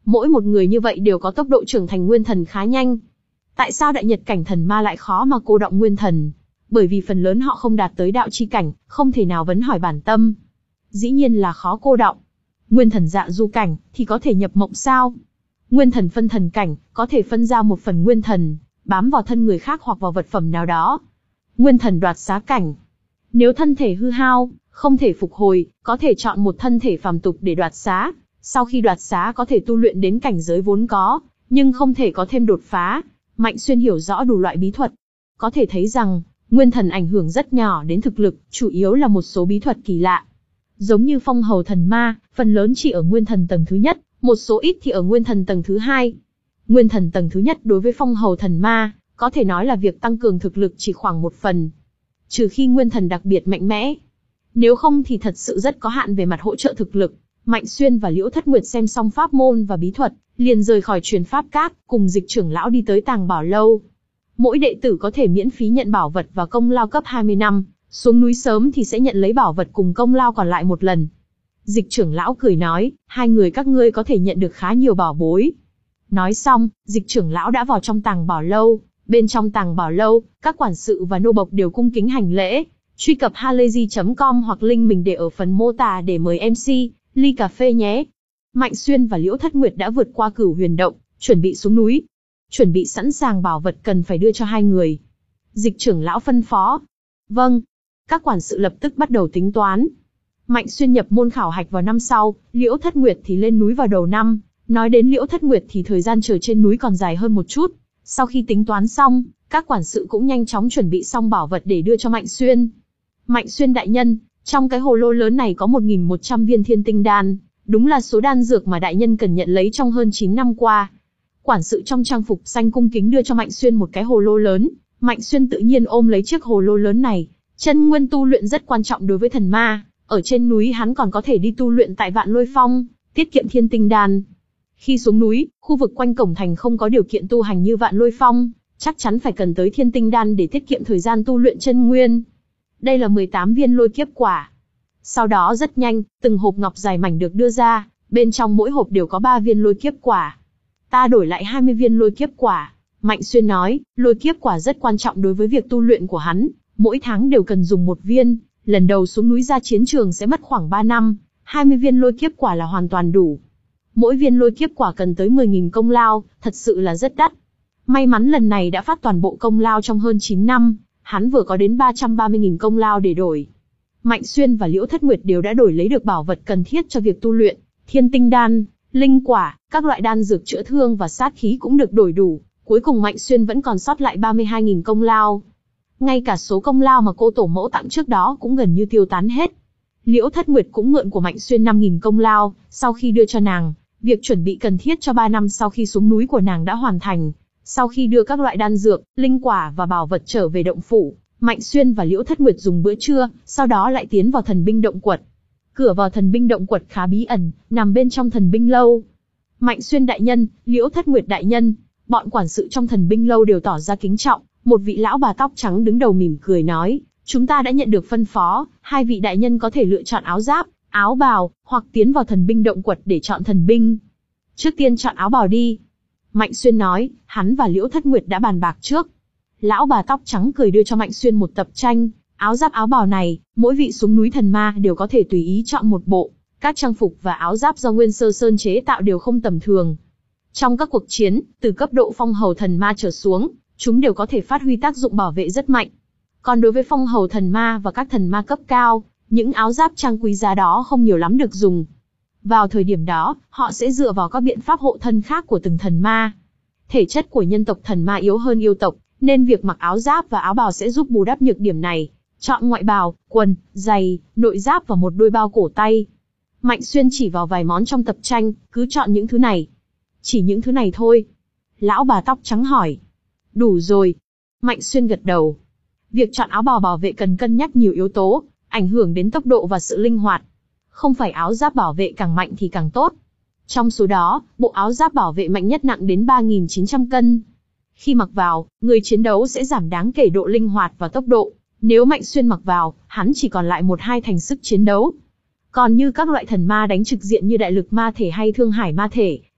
Mỗi một người như vậy đều có tốc độ trưởng thành nguyên thần khá nhanh. Tại sao đại nhật cảnh thần ma lại khó mà cô đọng nguyên thần? Bởi vì phần lớn họ không đạt tới đạo chi cảnh, không thể nào vấn hỏi bản tâm. Dĩ nhiên là khó cô đọng. Nguyên thần dạ du cảnh, thì có thể nhập mộng sao? Nguyên thần phân thần cảnh, có thể phân ra một phần nguyên thần, bám vào thân người khác hoặc vào vật phẩm nào đó. Nguyên thần đoạt xá cảnh. Nếu thân thể hư hao, không thể phục hồi, có thể chọn một thân thể phàm tục để đoạt xá. Sau khi đoạt xá có thể tu luyện đến cảnh giới vốn có, nhưng không thể có thêm đột phá. Mạnh Xuyên hiểu rõ đủ loại bí thuật. Có thể thấy rằng, nguyên thần ảnh hưởng rất nhỏ đến thực lực, chủ yếu là một số bí thuật kỳ lạ. Giống như phong hầu thần ma, phần lớn chỉ ở nguyên thần tầng thứ nhất, một số ít thì ở nguyên thần tầng thứ hai. Nguyên thần tầng thứ nhất đối với phong hầu thần ma, có thể nói là việc tăng cường thực lực chỉ khoảng một phần. Trừ khi nguyên thần đặc biệt mạnh mẽ. Nếu không thì thật sự rất có hạn về mặt hỗ trợ thực lực. Mạnh Xuyên và Liễu Thất Nguyệt xem xong pháp môn và bí thuật, liền rời khỏi truyền pháp cát, cùng Dịch trưởng lão đi tới Tàng Bảo Lâu. Mỗi đệ tử có thể miễn phí nhận bảo vật và công lao cấp hai mươi năm, xuống núi sớm thì sẽ nhận lấy bảo vật cùng công lao còn lại một lần. Dịch trưởng lão cười nói, hai người các ngươi có thể nhận được khá nhiều bảo bối. Nói xong, Dịch trưởng lão đã vào trong Tàng Bảo Lâu. Bên trong Tàng Bảo Lâu, các quản sự và nô bộc đều cung kính hành lễ. Truy cập halayzi chấm com hoặc link mình để ở phần mô tả để mời em xê, ly cà phê nhé. Mạnh Xuyên và Liễu Thất Nguyệt đã vượt qua Cửu Huyền Động, chuẩn bị xuống núi. Chuẩn bị sẵn sàng bảo vật cần phải đưa cho hai người. Dịch trưởng lão phân phó. Vâng. Các quản sự lập tức bắt đầu tính toán. Mạnh Xuyên nhập môn khảo hạch vào năm sau, Liễu Thất Nguyệt thì lên núi vào đầu năm. Nói đến Liễu Thất Nguyệt thì thời gian chờ trên núi còn dài hơn một chút. Sau khi tính toán xong, các quản sự cũng nhanh chóng chuẩn bị xong bảo vật để đưa cho Mạnh Xuyên. Mạnh Xuyên đại nhân, trong cái hồ lô lớn này có một nghìn một trăm viên thiên tinh đan, đúng là số đan dược mà đại nhân cần nhận lấy trong hơn chín năm qua. Quản sự trong trang phục xanh cung kính đưa cho Mạnh Xuyên một cái hồ lô lớn, Mạnh Xuyên tự nhiên ôm lấy chiếc hồ lô lớn này. Chân nguyên tu luyện rất quan trọng đối với thần ma, ở trên núi hắn còn có thể đi tu luyện tại Vạn Lôi Phong, tiết kiệm thiên tinh đan. Khi xuống núi, khu vực quanh cổng thành không có điều kiện tu hành như Vạn Lôi Phong, chắc chắn phải cần tới thiên tinh đan để tiết kiệm thời gian tu luyện chân nguyên. Đây là mười tám viên lôi kiếp quả. Sau đó rất nhanh, từng hộp ngọc dài mảnh được đưa ra, bên trong mỗi hộp đều có ba viên lôi kiếp quả. Ta đổi lại hai mươi viên lôi kiếp quả. Mạnh Xuyên nói, lôi kiếp quả rất quan trọng đối với việc tu luyện của hắn, mỗi tháng đều cần dùng một viên, lần đầu xuống núi ra chiến trường sẽ mất khoảng ba năm, hai mươi viên lôi kiếp quả là hoàn toàn đủ. Mỗi viên lôi kiếp quả cần tới mười nghìn công lao, thật sự là rất đắt. May mắn lần này đã phát toàn bộ công lao trong hơn chín năm, hắn vừa có đến ba trăm ba mươi nghìn công lao để đổi. Mạnh Xuyên và Liễu Thất Nguyệt đều đã đổi lấy được bảo vật cần thiết cho việc tu luyện, thiên tinh đan, linh quả, các loại đan dược chữa thương và sát khí cũng được đổi đủ. Cuối cùng Mạnh Xuyên vẫn còn sót lại ba mươi hai nghìn công lao. Ngay cả số công lao mà cô tổ mẫu tặng trước đó cũng gần như tiêu tán hết. Liễu Thất Nguyệt cũng mượn của Mạnh Xuyên năm nghìn công lao, sau khi đưa cho nàng, việc chuẩn bị cần thiết cho ba năm sau khi xuống núi của nàng đã hoàn thành. Sau khi đưa các loại đan dược, linh quả và bảo vật trở về động phủ, Mạnh Xuyên và Liễu Thất Nguyệt dùng bữa trưa, sau đó lại tiến vào thần binh động quật. Cửa vào thần binh động quật khá bí ẩn, nằm bên trong thần binh lâu. Mạnh Xuyên đại nhân, Liễu Thất Nguyệt đại nhân, bọn quản sự trong thần binh lâu đều tỏ ra kính trọng. Một vị lão bà tóc trắng đứng đầu mỉm cười nói, chúng ta đã nhận được phân phó, hai vị đại nhân có thể lựa chọn áo giáp, áo bào, hoặc tiến vào thần binh động quật để chọn thần binh. Trước tiên chọn áo bào đi. Mạnh Xuyên nói, hắn và Liễu Thất Nguyệt đã bàn bạc trước. Lão bà tóc trắng cười đưa cho Mạnh Xuyên một tập tranh, áo giáp áo bào này, mỗi vị xuống núi thần ma đều có thể tùy ý chọn một bộ. Các trang phục và áo giáp do Nguyên Sơ Sơn chế tạo đều không tầm thường. Trong các cuộc chiến, từ cấp độ phong hầu thần ma trở xuống, chúng đều có thể phát huy tác dụng bảo vệ rất mạnh. Còn đối với phong hầu thần ma và các thần ma cấp cao, những áo giáp trang quý giá đó không nhiều lắm được dùng. Vào thời điểm đó, họ sẽ dựa vào các biện pháp hộ thân khác của từng thần ma. Thể chất của nhân tộc thần ma yếu hơn yêu tộc, nên việc mặc áo giáp và áo bào sẽ giúp bù đắp nhược điểm này. Chọn ngoại bào, quần, giày, nội giáp và một đôi bao cổ tay. Mạnh Xuyên chỉ vào vài món trong tập tranh, cứ chọn những thứ này. Chỉ những thứ này thôi. Lão bà tóc trắng hỏi. Đủ rồi. Mạnh Xuyên gật đầu. Việc chọn áo bào bảo vệ cần cân nhắc nhiều yếu tố, ảnh hưởng đến tốc độ và sự linh hoạt. Không phải áo giáp bảo vệ càng mạnh thì càng tốt. Trong số đó, bộ áo giáp bảo vệ mạnh nhất nặng đến ba nghìn chín trăm cân. Khi mặc vào, người chiến đấu sẽ giảm đáng kể độ linh hoạt và tốc độ. Nếu Mạnh Xuyên mặc vào, hắn chỉ còn lại một hai thành sức chiến đấu. Còn như các loại thần ma đánh trực diện như đại lực ma thể hay thương hải ma thể,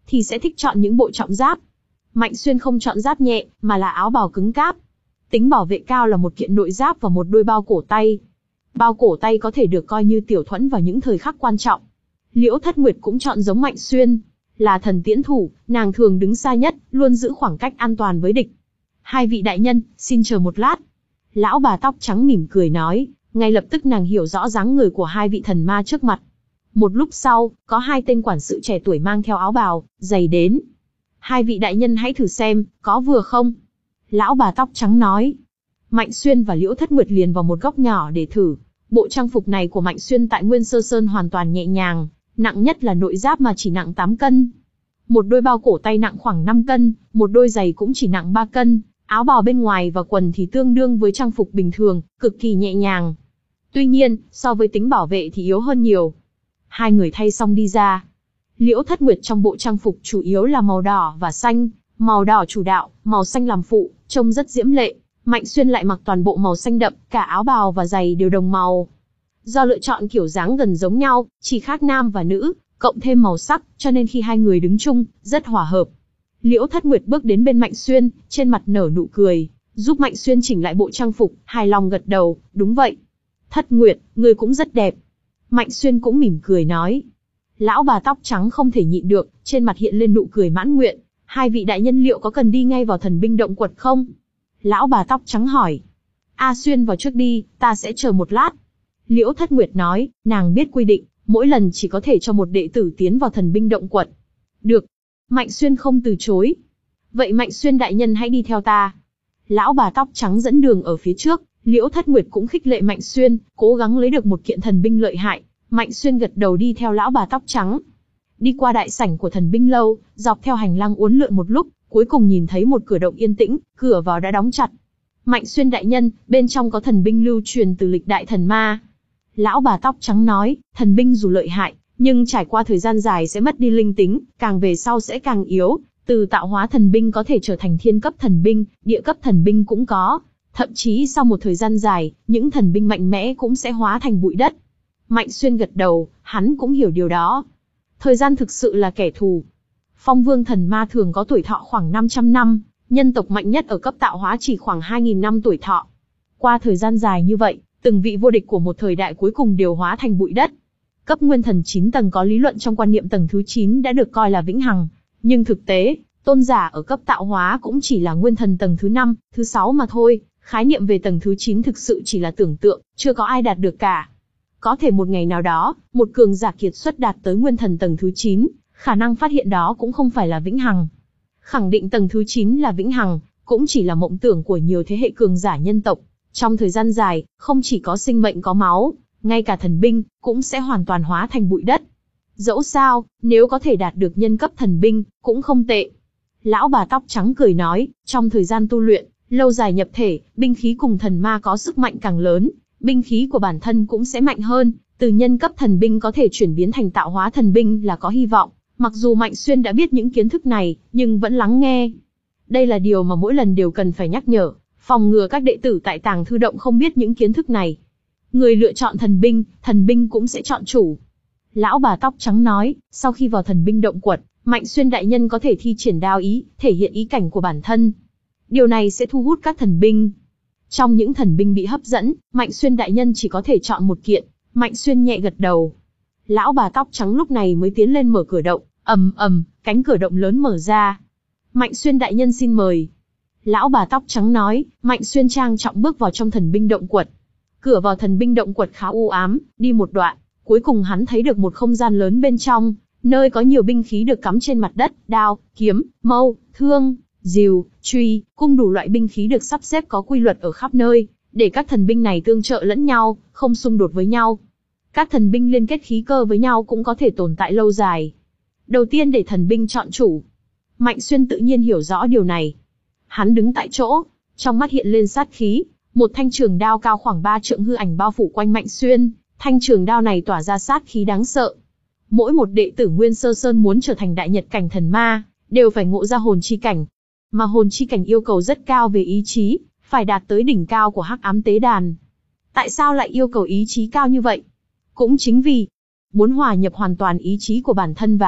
thì sẽ thích chọn những bộ trọng giáp. Mạnh Xuyên không chọn giáp nhẹ, mà là áo bào cứng cáp. Tính bảo vệ cao là một kiện nội giáp và một đôi bao cổ tay. Bao cổ tay có thể được coi như tiểu thuẫn vào những thời khắc quan trọng. Liễu Thất Nguyệt cũng chọn giống Mạnh Xuyên. Là thần tiễn thủ, nàng thường đứng xa nhất, luôn giữ khoảng cách an toàn với địch. Hai vị đại nhân, xin chờ một lát. Lão bà tóc trắng mỉm cười nói, ngay lập tức nàng hiểu rõ dáng người của hai vị thần ma trước mặt. Một lúc sau, có hai tên quản sự trẻ tuổi mang theo áo bào, giày đến. Hai vị đại nhân hãy thử xem, có vừa không? Lão bà tóc trắng nói. Mạnh Xuyên và Liễu Thất Nguyệt liền vào một góc nhỏ để thử. Bộ trang phục này của Mạnh Xuyên tại Nguyên Sơ Sơn hoàn toàn nhẹ nhàng, nặng nhất là nội giáp mà chỉ nặng tám cân. Một đôi bao cổ tay nặng khoảng năm cân, một đôi giày cũng chỉ nặng ba cân, áo bào bên ngoài và quần thì tương đương với trang phục bình thường, cực kỳ nhẹ nhàng. Tuy nhiên, so với tính bảo vệ thì yếu hơn nhiều. Hai người thay xong đi ra. Liễu Thất Nguyệt trong bộ trang phục chủ yếu là màu đỏ và xanh, màu đỏ chủ đạo, màu xanh làm phụ, trông rất diễm lệ. Mạnh Xuyên lại mặc toàn bộ màu xanh đậm, cả áo bào và giày đều đồng màu. Do lựa chọn kiểu dáng gần giống nhau, chỉ khác nam và nữ, cộng thêm màu sắc, cho nên khi hai người đứng chung, rất hòa hợp. Liễu Thất Nguyệt bước đến bên Mạnh Xuyên, trên mặt nở nụ cười, giúp Mạnh Xuyên chỉnh lại bộ trang phục, hài lòng gật đầu, đúng vậy. Thất Nguyệt, ngươi cũng rất đẹp. Mạnh Xuyên cũng mỉm cười nói. Lão bà tóc trắng không thể nhịn được, trên mặt hiện lên nụ cười mãn nguyện. Hai vị đại nhân liệu có cần đi ngay vào thần binh động quật không? Lão bà tóc trắng hỏi. A Xuyên vào trước đi, ta sẽ chờ một lát. Liễu Thất Nguyệt nói, nàng biết quy định, mỗi lần chỉ có thể cho một đệ tử tiến vào thần binh động quật. Được. Mạnh Xuyên không từ chối. Vậy Mạnh Xuyên đại nhân hãy đi theo ta. Lão bà tóc trắng dẫn đường ở phía trước, Liễu Thất Nguyệt cũng khích lệ Mạnh Xuyên, cố gắng lấy được một kiện thần binh lợi hại. Mạnh Xuyên gật đầu đi theo lão bà tóc trắng. Đi qua đại sảnh của thần binh lâu, dọc theo hành lang uốn lượn một lúc, cuối cùng nhìn thấy một cửa động yên tĩnh, cửa vào đã đóng chặt. Mạnh Xuyên đại nhân, bên trong có thần binh lưu truyền từ lịch đại thần ma. Lão bà tóc trắng nói, thần binh dù lợi hại, nhưng trải qua thời gian dài sẽ mất đi linh tính, càng về sau sẽ càng yếu. Từ tạo hóa thần binh có thể trở thành thiên cấp thần binh, địa cấp thần binh cũng có. Thậm chí sau một thời gian dài, những thần binh mạnh mẽ cũng sẽ hóa thành bụi đất. Mạnh Xuyên gật đầu, hắn cũng hiểu điều đó. Thời gian thực sự là kẻ thù. Phong vương thần ma thường có tuổi thọ khoảng năm trăm năm, nhân tộc mạnh nhất ở cấp tạo hóa chỉ khoảng hai nghìn năm tuổi thọ. Qua thời gian dài như vậy, từng vị vô địch của một thời đại cuối cùng đều hóa thành bụi đất. Cấp nguyên thần chín tầng có lý luận trong quan niệm tầng thứ chín đã được coi là vĩnh hằng, nhưng thực tế, tôn giả ở cấp tạo hóa cũng chỉ là nguyên thần tầng thứ năm, thứ sáu mà thôi, khái niệm về tầng thứ chín thực sự chỉ là tưởng tượng, chưa có ai đạt được cả. Có thể một ngày nào đó, một cường giả kiệt xuất đạt tới nguyên thần tầng thứ chín, khả năng phát hiện đó cũng không phải là vĩnh hằng. Khẳng định tầng thứ chín là vĩnh hằng, cũng chỉ là mộng tưởng của nhiều thế hệ cường giả nhân tộc. Trong thời gian dài, không chỉ có sinh mệnh có máu, ngay cả thần binh, cũng sẽ hoàn toàn hóa thành bụi đất. Dẫu sao, nếu có thể đạt được nhân cấp thần binh, cũng không tệ. Lão bà tóc trắng cười nói, trong thời gian tu luyện, lâu dài nhập thể, binh khí cùng thần ma có sức mạnh càng lớn, binh khí của bản thân cũng sẽ mạnh hơn, từ nhân cấp thần binh có thể chuyển biến thành tạo hóa thần binh là có hy vọng. Mặc dù Mạnh Xuyên đã biết những kiến thức này, nhưng vẫn lắng nghe. Đây là điều mà mỗi lần đều cần phải nhắc nhở, phòng ngừa các đệ tử tại tàng thư động không biết những kiến thức này. Người lựa chọn thần binh, thần binh cũng sẽ chọn chủ. Lão bà tóc trắng nói, sau khi vào thần binh động quật, Mạnh Xuyên đại nhân có thể thi triển đao ý, thể hiện ý cảnh của bản thân. Điều này sẽ thu hút các thần binh. Trong những thần binh bị hấp dẫn, Mạnh Xuyên đại nhân chỉ có thể chọn một kiện. Mạnh Xuyên nhẹ gật đầu. Lão bà tóc trắng lúc này mới tiến lên mở cửa động, ầm ầm, cánh cửa động lớn mở ra. Mạnh Xuyên đại nhân xin mời. Lão bà tóc trắng nói, Mạnh Xuyên trang trọng bước vào trong thần binh động quật. Cửa vào thần binh động quật khá u ám, đi một đoạn, cuối cùng hắn thấy được một không gian lớn bên trong, nơi có nhiều binh khí được cắm trên mặt đất, đao, kiếm, mâu, thương, rìu, truy, cung đủ loại binh khí được sắp xếp có quy luật ở khắp nơi, để các thần binh này tương trợ lẫn nhau, không xung đột với nhau. Các thần binh liên kết khí cơ với nhau cũng có thể tồn tại lâu dài. Đầu tiên để thần binh chọn chủ. Mạnh Xuyên tự nhiên hiểu rõ điều này. Hắn đứng tại chỗ, trong mắt hiện lên sát khí, một thanh trường đao cao khoảng ba trượng hư ảnh bao phủ quanh Mạnh Xuyên, thanh trường đao này tỏa ra sát khí đáng sợ. Mỗi một đệ tử Nguyên Sơ Sơn muốn trở thành đại nhật cảnh thần ma, đều phải ngộ ra hồn chi cảnh. Mà hồn chi cảnh yêu cầu rất cao về ý chí, phải đạt tới đỉnh cao của Hắc Ám Tế Đàn. Tại sao lại yêu cầu ý chí cao như vậy? Cũng chính vì muốn hòa nhập hoàn toàn ý chí của bản thân vào,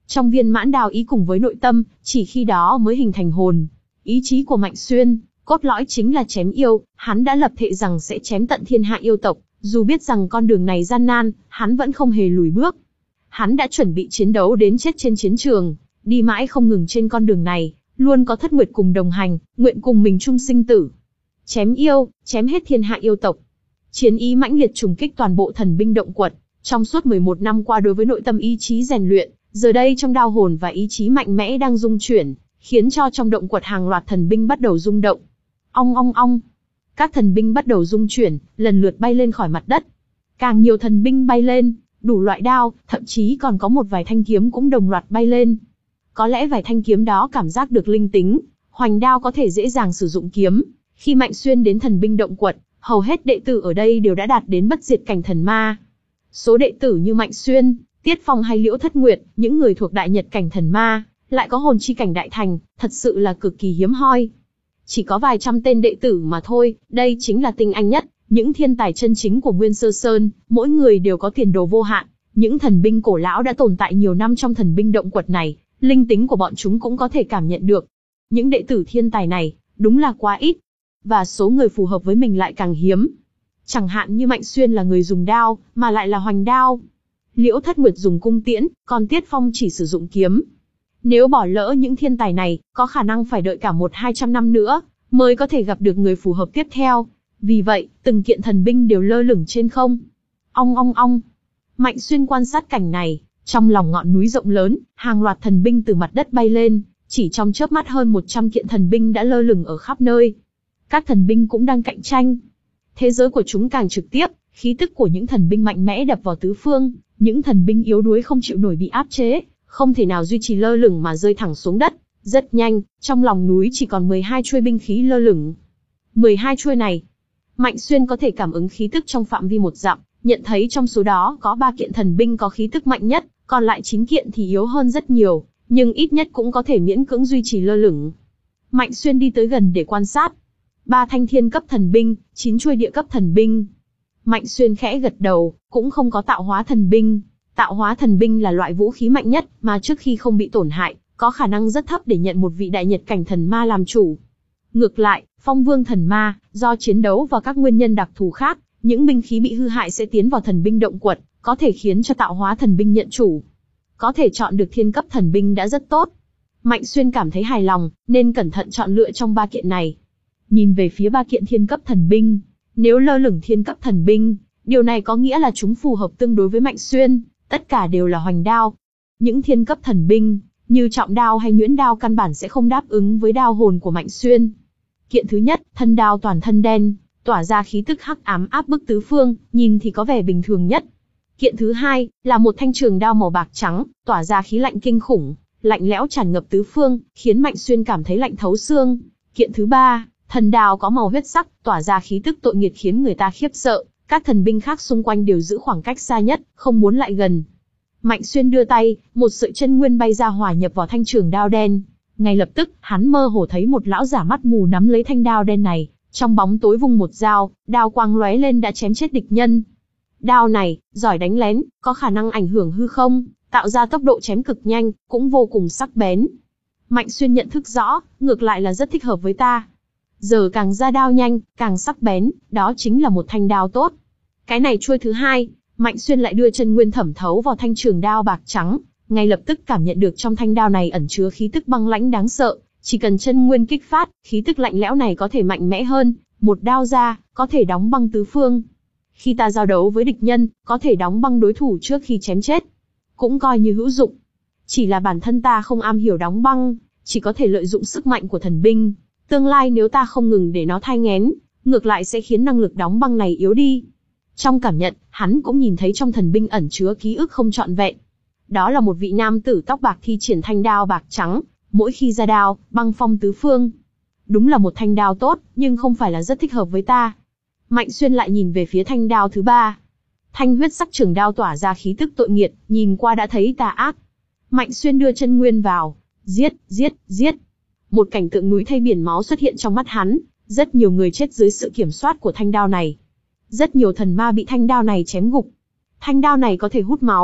Trong viên mãn đao ý cùng với nội tâm, chỉ khi đó mới hình thành hồn. Ý chí của Mạnh Xuyên, cốt lõi chính là chém yêu, hắn đã lập thệ rằng sẽ chém tận thiên hạ yêu tộc, dù biết rằng con đường này gian nan, hắn vẫn không hề lùi bước. Hắn đã chuẩn bị chiến đấu đến chết trên chiến trường, đi mãi không ngừng trên con đường này, luôn có Thất Nguyệt cùng đồng hành, nguyện cùng mình chung sinh tử. Chém yêu, chém hết thiên hạ yêu tộc. Chiến ý mãnh liệt trùng kích toàn bộ thần binh động quật. Trong suốt mười một năm qua đối với nội tâm ý chí rèn luyện, giờ đây trong đao hồn và ý chí mạnh mẽ đang rung chuyển, khiến cho trong động quật hàng loạt thần binh bắt đầu rung động. Ong ong ong. Các thần binh bắt đầu rung chuyển, lần lượt bay lên khỏi mặt đất. Càng nhiều thần binh bay lên, đủ loại đao, thậm chí còn có một vài thanh kiếm cũng đồng loạt bay lên. Có lẽ vài thanh kiếm đó cảm giác được linh tính, hoành đao có thể dễ dàng sử dụng kiếm. Khi Mạnh Xuyên đến thần binh động quật, hầu hết đệ tử ở đây đều đã đạt đến bất diệt cảnh thần ma. Số đệ tử như Mạnh Xuyên, Tiết Phong hay Liễu Thất Nguyệt, những người thuộc đại nhật cảnh thần ma, lại có hồn chi cảnh đại thành, thật sự là cực kỳ hiếm hoi. Chỉ có vài trăm tên đệ tử mà thôi, đây chính là tinh anh nhất, những thiên tài chân chính của Nguyên Sơ Sơn, mỗi người đều có tiền đồ vô hạn. Những thần binh cổ lão đã tồn tại nhiều năm trong thần binh động quật này, linh tính của bọn chúng cũng có thể cảm nhận được. Những đệ tử thiên tài này, đúng là quá ít, và số người phù hợp với mình lại càng hiếm. Chẳng hạn như Mạnh Xuyên là người dùng đao, mà lại là hoành đao. Liễu Thất Nguyệt dùng cung tiễn, còn Tiết Phong chỉ sử dụng kiếm. Nếu bỏ lỡ những thiên tài này, có khả năng phải đợi cả một hai trăm năm nữa, mới có thể gặp được người phù hợp tiếp theo. Vì vậy, từng kiện thần binh đều lơ lửng trên không. Ong ong ong. Mạnh Xuyên quan sát cảnh này, trong lòng ngọn núi rộng lớn, hàng loạt thần binh từ mặt đất bay lên, chỉ trong chớp mắt hơn một trăm kiện thần binh đã lơ lửng ở khắp nơi. Các thần binh cũng đang cạnh tranh. Thế giới của chúng càng trực tiếp, khí tức của những thần binh mạnh mẽ đập vào tứ phương, những thần binh yếu đuối không chịu nổi bị áp chế, không thể nào duy trì lơ lửng mà rơi thẳng xuống đất. Rất nhanh, trong lòng núi chỉ còn mười hai chuôi binh khí lơ lửng. mười hai chuôi này, Mạnh Xuyên có thể cảm ứng khí tức trong phạm vi một dặm, nhận thấy trong số đó có ba kiện thần binh có khí tức mạnh nhất, còn lại chín kiện thì yếu hơn rất nhiều, nhưng ít nhất cũng có thể miễn cưỡng duy trì lơ lửng. Mạnh Xuyên đi tới gần để quan sát. Ba thanh thiên cấp thần binh, chín chuôi địa cấp thần binh. Mạnh Xuyên khẽ gật đầu, cũng không có tạo hóa thần binh. Tạo hóa thần binh là loại vũ khí mạnh nhất, mà trước khi không bị tổn hại, có khả năng rất thấp để nhận một vị đại nhật cảnh thần ma làm chủ. Ngược lại, phong vương thần ma, do chiến đấu và các nguyên nhân đặc thù khác, những binh khí bị hư hại sẽ tiến vào thần binh động quật, có thể khiến cho tạo hóa thần binh nhận chủ. Có thể chọn được thiên cấp thần binh đã rất tốt. Mạnh Xuyên cảm thấy hài lòng, nên cẩn thận chọn lựa trong ba kiện này. Nhìn về phía ba kiện thiên cấp thần binh, nếu lơ lửng thiên cấp thần binh, điều này có nghĩa là chúng phù hợp tương đối với Mạnh Xuyên, tất cả đều là hoành đao. Những thiên cấp thần binh, như trọng đao hay nhuyễn đao căn bản sẽ không đáp ứng với đao hồn của Mạnh Xuyên. Kiện thứ nhất, thân đao toàn thân đen, tỏa ra khí tức hắc ám áp bức tứ phương, nhìn thì có vẻ bình thường nhất. Kiện thứ hai, là một thanh trường đao màu bạc trắng, tỏa ra khí lạnh kinh khủng, lạnh lẽo tràn ngập tứ phương, khiến Mạnh Xuyên cảm thấy lạnh thấu xương. Kiện thứ ba, thần đao có màu huyết sắc, tỏa ra khí tức tội nghiệt khiến người ta khiếp sợ, các thần binh khác xung quanh đều giữ khoảng cách xa nhất, không muốn lại gần. Mạnh Xuyên đưa tay, một sợi chân nguyên bay ra hòa nhập vào thanh trường đao đen. Ngay lập tức, hắn mơ hồ thấy một lão giả mắt mù nắm lấy thanh đao đen này, trong bóng tối vung một dao, đao quang lóe lên đã chém chết địch nhân. Đao này, giỏi đánh lén, có khả năng ảnh hưởng hư không, tạo ra tốc độ chém cực nhanh, cũng vô cùng sắc bén. Mạnh Xuyên nhận thức rõ, ngược lại là rất thích hợp với ta. Giờ càng ra đao nhanh, càng sắc bén, đó chính là một thanh đao tốt. Cái này chuôi thứ hai, Mạnh Xuyên lại đưa chân nguyên thẩm thấu vào thanh trường đao bạc trắng, ngay lập tức cảm nhận được trong thanh đao này ẩn chứa khí tức băng lãnh đáng sợ, chỉ cần chân nguyên kích phát, khí tức lạnh lẽo này có thể mạnh mẽ hơn, một đao ra, có thể đóng băng tứ phương. Khi ta giao đấu với địch nhân, có thể đóng băng đối thủ trước khi chém chết, cũng coi như hữu dụng. Chỉ là bản thân ta không am hiểu đóng băng, chỉ có thể lợi dụng sức mạnh của thần binh. Tương lai nếu ta không ngừng để nó thai nghén, ngược lại sẽ khiến năng lực đóng băng này yếu đi. Trong cảm nhận, hắn cũng nhìn thấy trong thần binh ẩn chứa ký ức không trọn vẹn. Đó là một vị nam tử tóc bạc thi triển thanh đao bạc trắng, mỗi khi ra đao, băng phong tứ phương. Đúng là một thanh đao tốt, nhưng không phải là rất thích hợp với ta. Mạnh Xuyên lại nhìn về phía thanh đao thứ ba. Thanh huyết sắc trường đao tỏa ra khí tức tội nghiệt, nhìn qua đã thấy tà ác. Mạnh Xuyên đưa chân nguyên vào, giết, giết, giết. Một cảnh tượng núi thay biển máu xuất hiện trong mắt hắn, rất nhiều người chết dưới sự kiểm soát của thanh đao này. Rất nhiều thần ma bị thanh đao này chém gục. Thanh đao này có thể hút máu,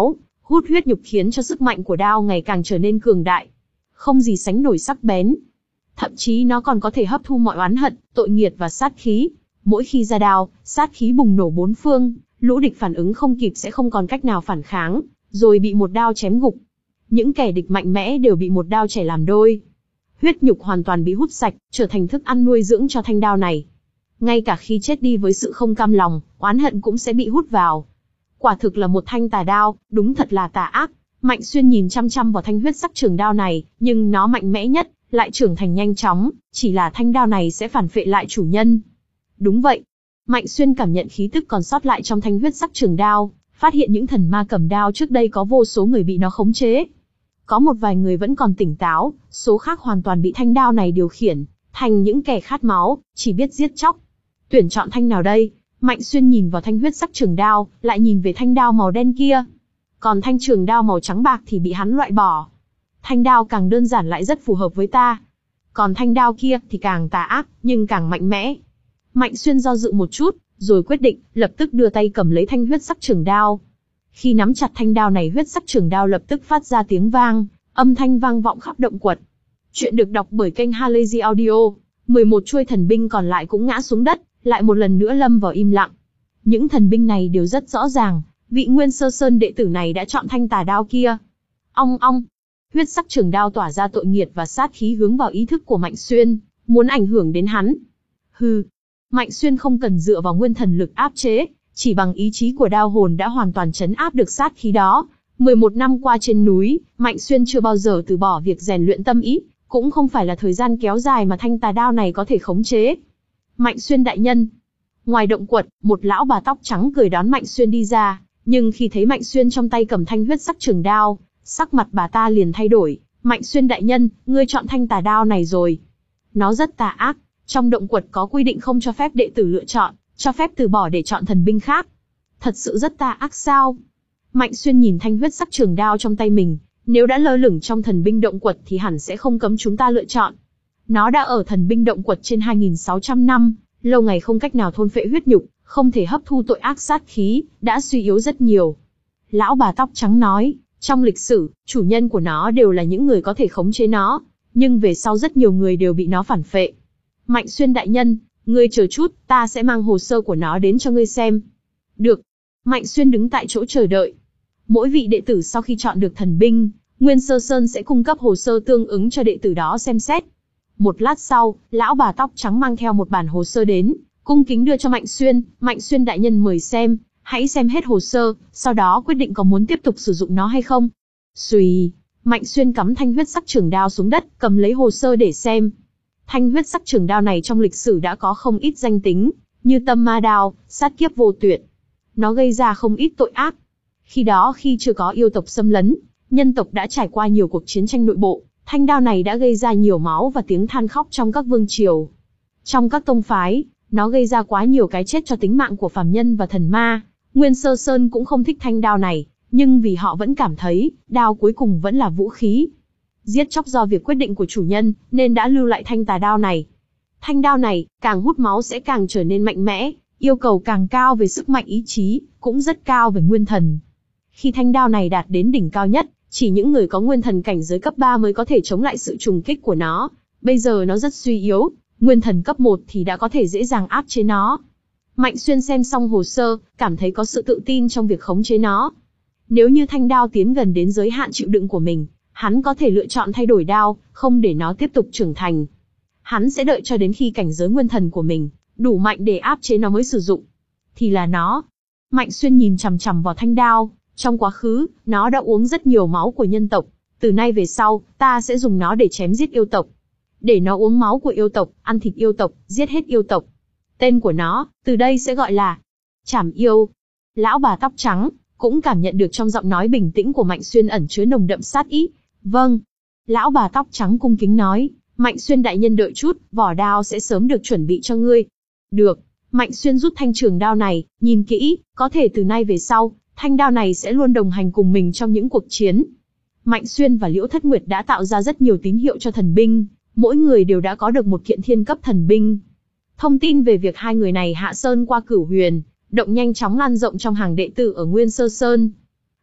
Hút huyết nhục khiến cho sức mạnh của đao ngày càng trở nên cường đại, không gì sánh nổi sắc bén. Thậm chí nó còn có thể hấp thu mọi oán hận, tội nghiệt và sát khí. Mỗi khi ra đao, sát khí bùng nổ bốn phương, lũ địch phản ứng không kịp sẽ không còn cách nào phản kháng, rồi bị một đao chém gục. Những kẻ địch mạnh mẽ đều bị một đao chẻ làm đôi. Huyết nhục hoàn toàn bị hút sạch, trở thành thức ăn nuôi dưỡng cho thanh đao này. Ngay cả khi chết đi với sự không cam lòng, oán hận cũng sẽ bị hút vào. Quả thực là một thanh tà đao, đúng thật là tà ác. Mạnh Xuyên nhìn chăm chăm vào thanh huyết sắc trường đao này, nhưng nó mạnh mẽ nhất, lại trưởng thành nhanh chóng, chỉ là thanh đao này sẽ phản phệ lại chủ nhân. Đúng vậy. Mạnh Xuyên cảm nhận khí tức còn sót lại trong thanh huyết sắc trường đao, phát hiện những thần ma cầm đao trước đây có vô số người bị nó khống chế. Có một vài người vẫn còn tỉnh táo, số khác hoàn toàn bị thanh đao này điều khiển, thành những kẻ khát máu, chỉ biết giết chóc. Tuyển chọn thanh nào đây? Mạnh Xuyên nhìn vào thanh huyết sắc trường đao, lại nhìn về thanh đao màu đen kia. Còn thanh trường đao màu trắng bạc thì bị hắn loại bỏ. Thanh đao càng đơn giản lại rất phù hợp với ta. Còn thanh đao kia thì càng tà ác, nhưng càng mạnh mẽ. Mạnh Xuyên do dự một chút, rồi quyết định, lập tức đưa tay cầm lấy thanh huyết sắc trường đao. Khi nắm chặt thanh đao này, huyết sắc trường đao lập tức phát ra tiếng vang, âm thanh vang vọng khắp động quật. Chuyện được đọc bởi kênh Halazy Audio. mười một chuôi thần binh còn lại cũng ngã xuống đất, lại một lần nữa lâm vào im lặng. Những thần binh này đều rất rõ ràng, vị Nguyên Sơ Sơn đệ tử này đã chọn thanh tà đao kia. Ong ong, huyết sắc trường đao tỏa ra tội nghiệt và sát khí hướng vào ý thức của Mạnh Xuyên, muốn ảnh hưởng đến hắn. Hừ, Mạnh Xuyên không cần dựa vào nguyên thần lực áp chế, chỉ bằng ý chí của đao hồn đã hoàn toàn trấn áp được sát khí đó. mười một năm qua trên núi, Mạnh Xuyên chưa bao giờ từ bỏ việc rèn luyện tâm ý, cũng không phải là thời gian kéo dài mà thanh tà đao này có thể khống chế. Mạnh Xuyên đại nhân. Ngoài động quật, một lão bà tóc trắng cười đón Mạnh Xuyên đi ra, nhưng khi thấy Mạnh Xuyên trong tay cầm thanh huyết sắc trường đao, sắc mặt bà ta liền thay đổi. Mạnh Xuyên đại nhân, ngươi chọn thanh tà đao này rồi. Nó rất tà ác, trong động quật có quy định không cho phép đệ tử lựa chọn, cho phép từ bỏ để chọn thần binh khác. Thật sự rất tà ác sao? Mạnh Xuyên nhìn thanh huyết sắc trường đao trong tay mình, nếu đã lơ lửng trong thần binh động quật thì hẳn sẽ không cấm chúng ta lựa chọn. Nó đã ở thần binh động quật trên hai nghìn sáu trăm năm, lâu ngày không cách nào thôn phệ huyết nhục, không thể hấp thu tội ác sát khí, đã suy yếu rất nhiều. Lão bà tóc trắng nói, trong lịch sử, chủ nhân của nó đều là những người có thể khống chế nó, nhưng về sau rất nhiều người đều bị nó phản phệ. Mạnh Xuyên đại nhân, ngươi chờ chút, ta sẽ mang hồ sơ của nó đến cho ngươi xem. Được. Mạnh Xuyên đứng tại chỗ chờ đợi. Mỗi vị đệ tử sau khi chọn được thần binh, Nguyên Sơ Sơn sẽ cung cấp hồ sơ tương ứng cho đệ tử đó xem xét. Một lát sau, lão bà tóc trắng mang theo một bản hồ sơ đến, cung kính đưa cho Mạnh Xuyên. Mạnh Xuyên đại nhân mời xem, hãy xem hết hồ sơ, sau đó quyết định có muốn tiếp tục sử dụng nó hay không. Xùy, Mạnh Xuyên cắm thanh huyết sắc trường đao xuống đất, cầm lấy hồ sơ để xem. Thanh huyết sắc trường đao này trong lịch sử đã có không ít danh tính, như tâm ma đao, sát kiếp vô tuyệt. Nó gây ra không ít tội ác. Khi đó khi chưa có yêu tộc xâm lấn, nhân tộc đã trải qua nhiều cuộc chiến tranh nội bộ, thanh đao này đã gây ra nhiều máu và tiếng than khóc trong các vương triều. Trong các tông phái, nó gây ra quá nhiều cái chết cho tính mạng của phàm nhân và thần ma. Nguyên Sơ Sơn cũng không thích thanh đao này, nhưng vì họ vẫn cảm thấy, đao cuối cùng vẫn là vũ khí. Giết chóc do việc quyết định của chủ nhân, nên đã lưu lại thanh tà đao này. Thanh đao này, càng hút máu sẽ càng trở nên mạnh mẽ, yêu cầu càng cao về sức mạnh ý chí, cũng rất cao về nguyên thần. Khi thanh đao này đạt đến đỉnh cao nhất, chỉ những người có nguyên thần cảnh giới cấp ba mới có thể chống lại sự trùng kích của nó. Bây giờ nó rất suy yếu, nguyên thần cấp một thì đã có thể dễ dàng áp chế nó. Mạnh Xuyên xem xong hồ sơ, cảm thấy có sự tự tin trong việc khống chế nó. Nếu như thanh đao tiến gần đến giới hạn chịu đựng của mình, hắn có thể lựa chọn thay đổi đao, không để nó tiếp tục trưởng thành. Hắn sẽ đợi cho đến khi cảnh giới nguyên thần của mình đủ mạnh để áp chế nó mới sử dụng. Thì là nó. Mạnh Xuyên nhìn chằm chằm vào thanh đao. Trong quá khứ, nó đã uống rất nhiều máu của nhân tộc. Từ nay về sau, ta sẽ dùng nó để chém giết yêu tộc. Để nó uống máu của yêu tộc, ăn thịt yêu tộc, giết hết yêu tộc. Tên của nó, từ đây sẽ gọi là Trảm Yêu. Lão bà tóc trắng cũng cảm nhận được trong giọng nói bình tĩnh của Mạnh Xuyên ẩn chứa nồng đậm sát ý. Vâng. Lão bà tóc trắng cung kính nói, Mạnh Xuyên đại nhân đợi chút, vỏ đao sẽ sớm được chuẩn bị cho ngươi. Được. Mạnh Xuyên rút thanh trường đao này, nhìn kỹ, có thể từ nay về sau, thanh đao này sẽ luôn đồng hành cùng mình trong những cuộc chiến. Mạnh Xuyên và Liễu Thất Nguyệt đã tạo ra rất nhiều tín hiệu cho thần binh, mỗi người đều đã có được một kiện thiên cấp thần binh. Thông tin về việc hai người này hạ sơn qua Cửu Huyền, động nhanh chóng lan rộng trong hàng đệ tử ở Nguyên Sơ Sơn.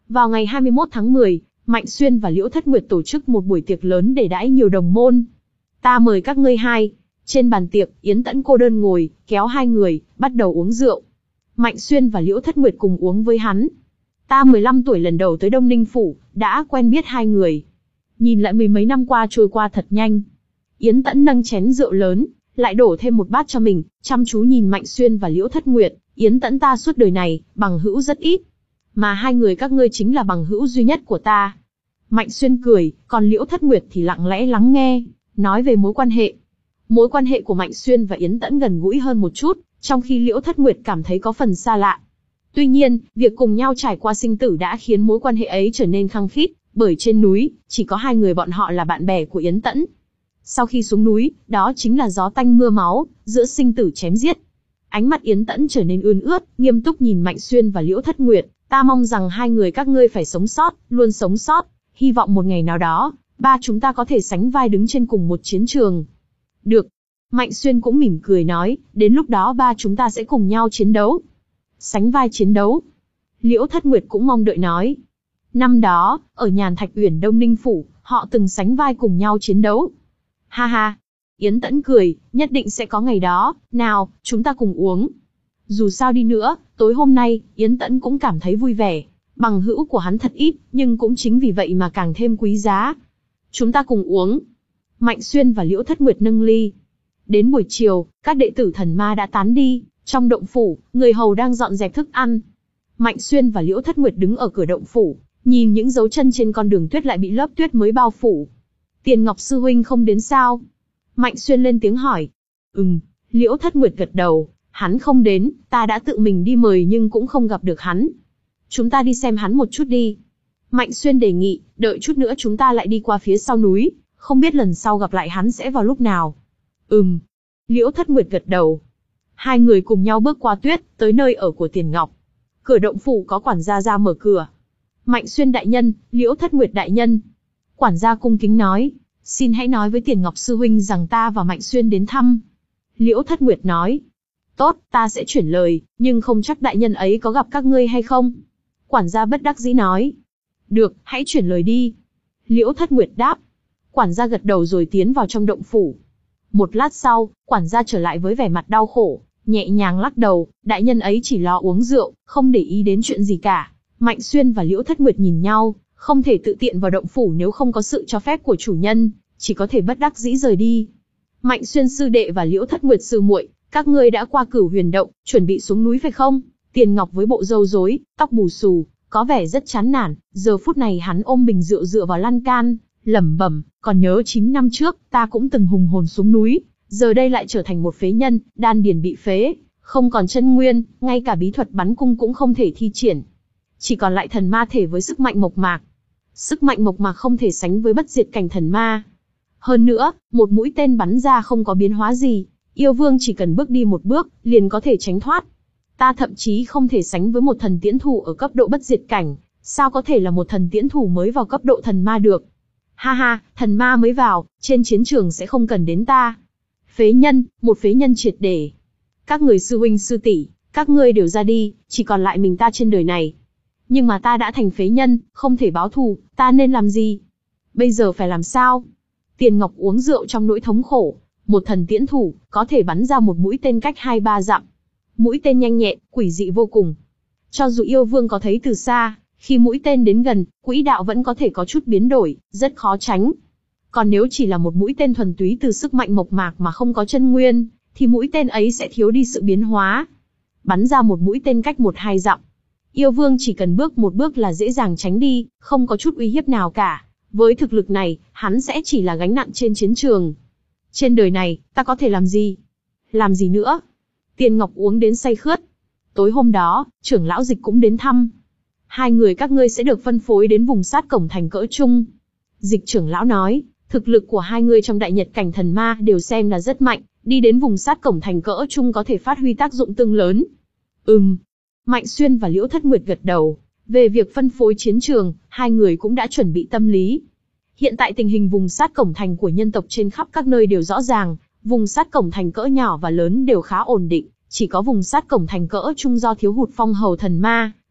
Vào ngày hai mươi mốt tháng mười, Mạnh Xuyên và Liễu Thất Nguyệt tổ chức một buổi tiệc lớn để đãi nhiều đồng môn. Ta mời các ngươi hai. Trên bàn tiệc, Yến Tẫn cô đơn ngồi, kéo hai người, bắt đầu uống rượu. Mạnh Xuyên và Liễu Thất Nguyệt cùng uống với hắn. Ta mười lăm tuổi lần đầu tới Đông Ninh Phủ, đã quen biết hai người. Nhìn lại mười mấy năm qua trôi qua thật nhanh. Yến Tẫn nâng chén rượu lớn, lại đổ thêm một bát cho mình, chăm chú nhìn Mạnh Xuyên và Liễu Thất Nguyệt. Yến Tẫn ta suốt đời này, bằng hữu rất ít. Mà hai người các ngươi chính là bằng hữu duy nhất của ta. Mạnh Xuyên cười, còn Liễu Thất Nguyệt thì lặng lẽ lắng nghe, nói về mối quan hệ. Mối quan hệ của Mạnh Xuyên và Yến Tẫn gần gũi hơn một chút, trong khi Liễu Thất Nguyệt cảm thấy có phần xa lạ. Tuy nhiên, việc cùng nhau trải qua sinh tử đã khiến mối quan hệ ấy trở nên khăng khít, bởi trên núi, chỉ có hai người bọn họ là bạn bè của Yến Tẫn. Sau khi xuống núi, đó chính là gió tanh mưa máu, giữa sinh tử chém giết. Ánh mắt Yến Tẫn trở nên ươn ướt, nghiêm túc nhìn Mạnh Xuyên và Liễu Thất Nguyệt. Ta mong rằng hai người các ngươi phải sống sót, luôn sống sót. Hy vọng một ngày nào đó, ba chúng ta có thể sánh vai đứng trên cùng một chiến trường. Được. Mạnh Xuyên cũng mỉm cười nói, đến lúc đó ba chúng ta sẽ cùng nhau chiến đấu. Sánh vai chiến đấu. Liễu Thất Nguyệt cũng mong đợi nói. Năm đó, ở Nhàn Thạch Uyển Đông Ninh Phủ, họ từng sánh vai cùng nhau chiến đấu. Ha ha. Yến Tẫn cười, nhất định sẽ có ngày đó, nào, chúng ta cùng uống. Dù sao đi nữa, tối hôm nay, Yến Tẫn cũng cảm thấy vui vẻ. Bằng hữu của hắn thật ít, nhưng cũng chính vì vậy mà càng thêm quý giá. Chúng ta cùng uống. Mạnh Xuyên và Liễu Thất Nguyệt nâng ly. Đến buổi chiều, các đệ tử thần ma đã tán đi. Trong động phủ, người hầu đang dọn dẹp thức ăn. Mạnh Xuyên và Liễu Thất Nguyệt đứng ở cửa động phủ, nhìn những dấu chân trên con đường tuyết lại bị lớp tuyết mới bao phủ. Tiền Ngọc sư huynh không đến sao? Mạnh Xuyên lên tiếng hỏi. Ừm, Liễu Thất Nguyệt gật đầu. Hắn không đến, ta đã tự mình đi mời nhưng cũng không gặp được hắn. Chúng ta đi xem hắn một chút đi. Mạnh Xuyên đề nghị, đợi chút nữa chúng ta lại đi qua phía sau núi, không biết lần sau gặp lại hắn sẽ vào lúc nào. Ừm. Liễu Thất Nguyệt gật đầu. Hai người cùng nhau bước qua tuyết, tới nơi ở của Tiền Ngọc. Cửa động phủ có quản gia ra mở cửa. Mạnh Xuyên đại nhân, Liễu Thất Nguyệt đại nhân. Quản gia cung kính nói, xin hãy nói với Tiền Ngọc sư huynh rằng ta và Mạnh Xuyên đến thăm. Liễu Thất Nguyệt nói, tốt, ta sẽ chuyển lời, nhưng không chắc đại nhân ấy có gặp các ngươi hay không. Quản gia bất đắc dĩ nói, được, hãy chuyển lời đi. Liễu Thất Nguyệt đáp. Quản gia gật đầu rồi tiến vào trong động phủ. Một lát sau, quản gia trở lại với vẻ mặt đau khổ, nhẹ nhàng lắc đầu, đại nhân ấy chỉ lo uống rượu, không để ý đến chuyện gì cả. Mạnh Xuyên và Liễu Thất Nguyệt nhìn nhau, không thể tự tiện vào động phủ nếu không có sự cho phép của chủ nhân, chỉ có thể bất đắc dĩ rời đi. Mạnh Xuyên sư đệ và Liễu Thất Nguyệt sư muội, các ngươi đã qua Cửu Huyền động, chuẩn bị xuống núi phải không? Tiền Ngọc với bộ râu rối, tóc bù xù, có vẻ rất chán nản, giờ phút này hắn ôm bình rượu dựa vào lan can, lẩm bẩm, còn nhớ chín năm trước, ta cũng từng hùng hồn xuống núi, giờ đây lại trở thành một phế nhân, đan điền bị phế, không còn chân nguyên, ngay cả bí thuật bắn cung cũng không thể thi triển. Chỉ còn lại thần ma thể với sức mạnh mộc mạc. Sức mạnh mộc mạc không thể sánh với bất diệt cảnh thần ma. Hơn nữa, một mũi tên bắn ra không có biến hóa gì, yêu vương chỉ cần bước đi một bước, liền có thể tránh thoát. Ta thậm chí không thể sánh với một thần tiễn thủ ở cấp độ bất diệt cảnh, sao có thể là một thần tiễn thủ mới vào cấp độ thần ma được? Ha ha, thần ma mới vào, trên chiến trường sẽ không cần đến ta. Phế nhân, một phế nhân triệt để. Các người sư huynh sư tỷ, các ngươi đều ra đi, chỉ còn lại mình ta trên đời này. Nhưng mà ta đã thành phế nhân, không thể báo thù, ta nên làm gì? Bây giờ phải làm sao? Tiền Ngọc uống rượu trong nỗi thống khổ. Một thần tiễn thủ, có thể bắn ra một mũi tên cách hai ba dặm. Mũi tên nhanh nhẹn, quỷ dị vô cùng. Cho dù yêu vương có thấy từ xa, khi mũi tên đến gần, quỹ đạo vẫn có thể có chút biến đổi, rất khó tránh. Còn nếu chỉ là một mũi tên thuần túy từ sức mạnh mộc mạc mà không có chân nguyên, thì mũi tên ấy sẽ thiếu đi sự biến hóa. Bắn ra một mũi tên cách một hai dặm. Yêu vương chỉ cần bước một bước là dễ dàng tránh đi, không có chút uy hiếp nào cả. Với thực lực này, hắn sẽ chỉ là gánh nặng trên chiến trường. Trên đời này, ta có thể làm gì? Làm gì nữa? Tiền Ngọc uống đến say khướt. Tối hôm đó, trưởng lão Dịch cũng đến thăm. Hai người các ngươi sẽ được phân phối đến vùng sát cổng thành cỡ trung. Dịch trưởng lão nói, thực lực của hai người trong đại nhật cảnh thần ma đều xem là rất mạnh, đi đến vùng sát cổng thành cỡ trung có thể phát huy tác dụng tương lớn. Ừm. Mạnh Xuyên và Liễu Thất Nguyệt gật đầu. Về việc phân phối chiến trường, hai người cũng đã chuẩn bị tâm lý. Hiện tại tình hình vùng sát cổng thành của nhân tộc trên khắp các nơi đều rõ ràng, vùng sát cổng thành cỡ nhỏ và lớn đều khá ổn định, chỉ có vùng sát cổng thành cỡ trung do thiếu hụt phong hầu thần ma,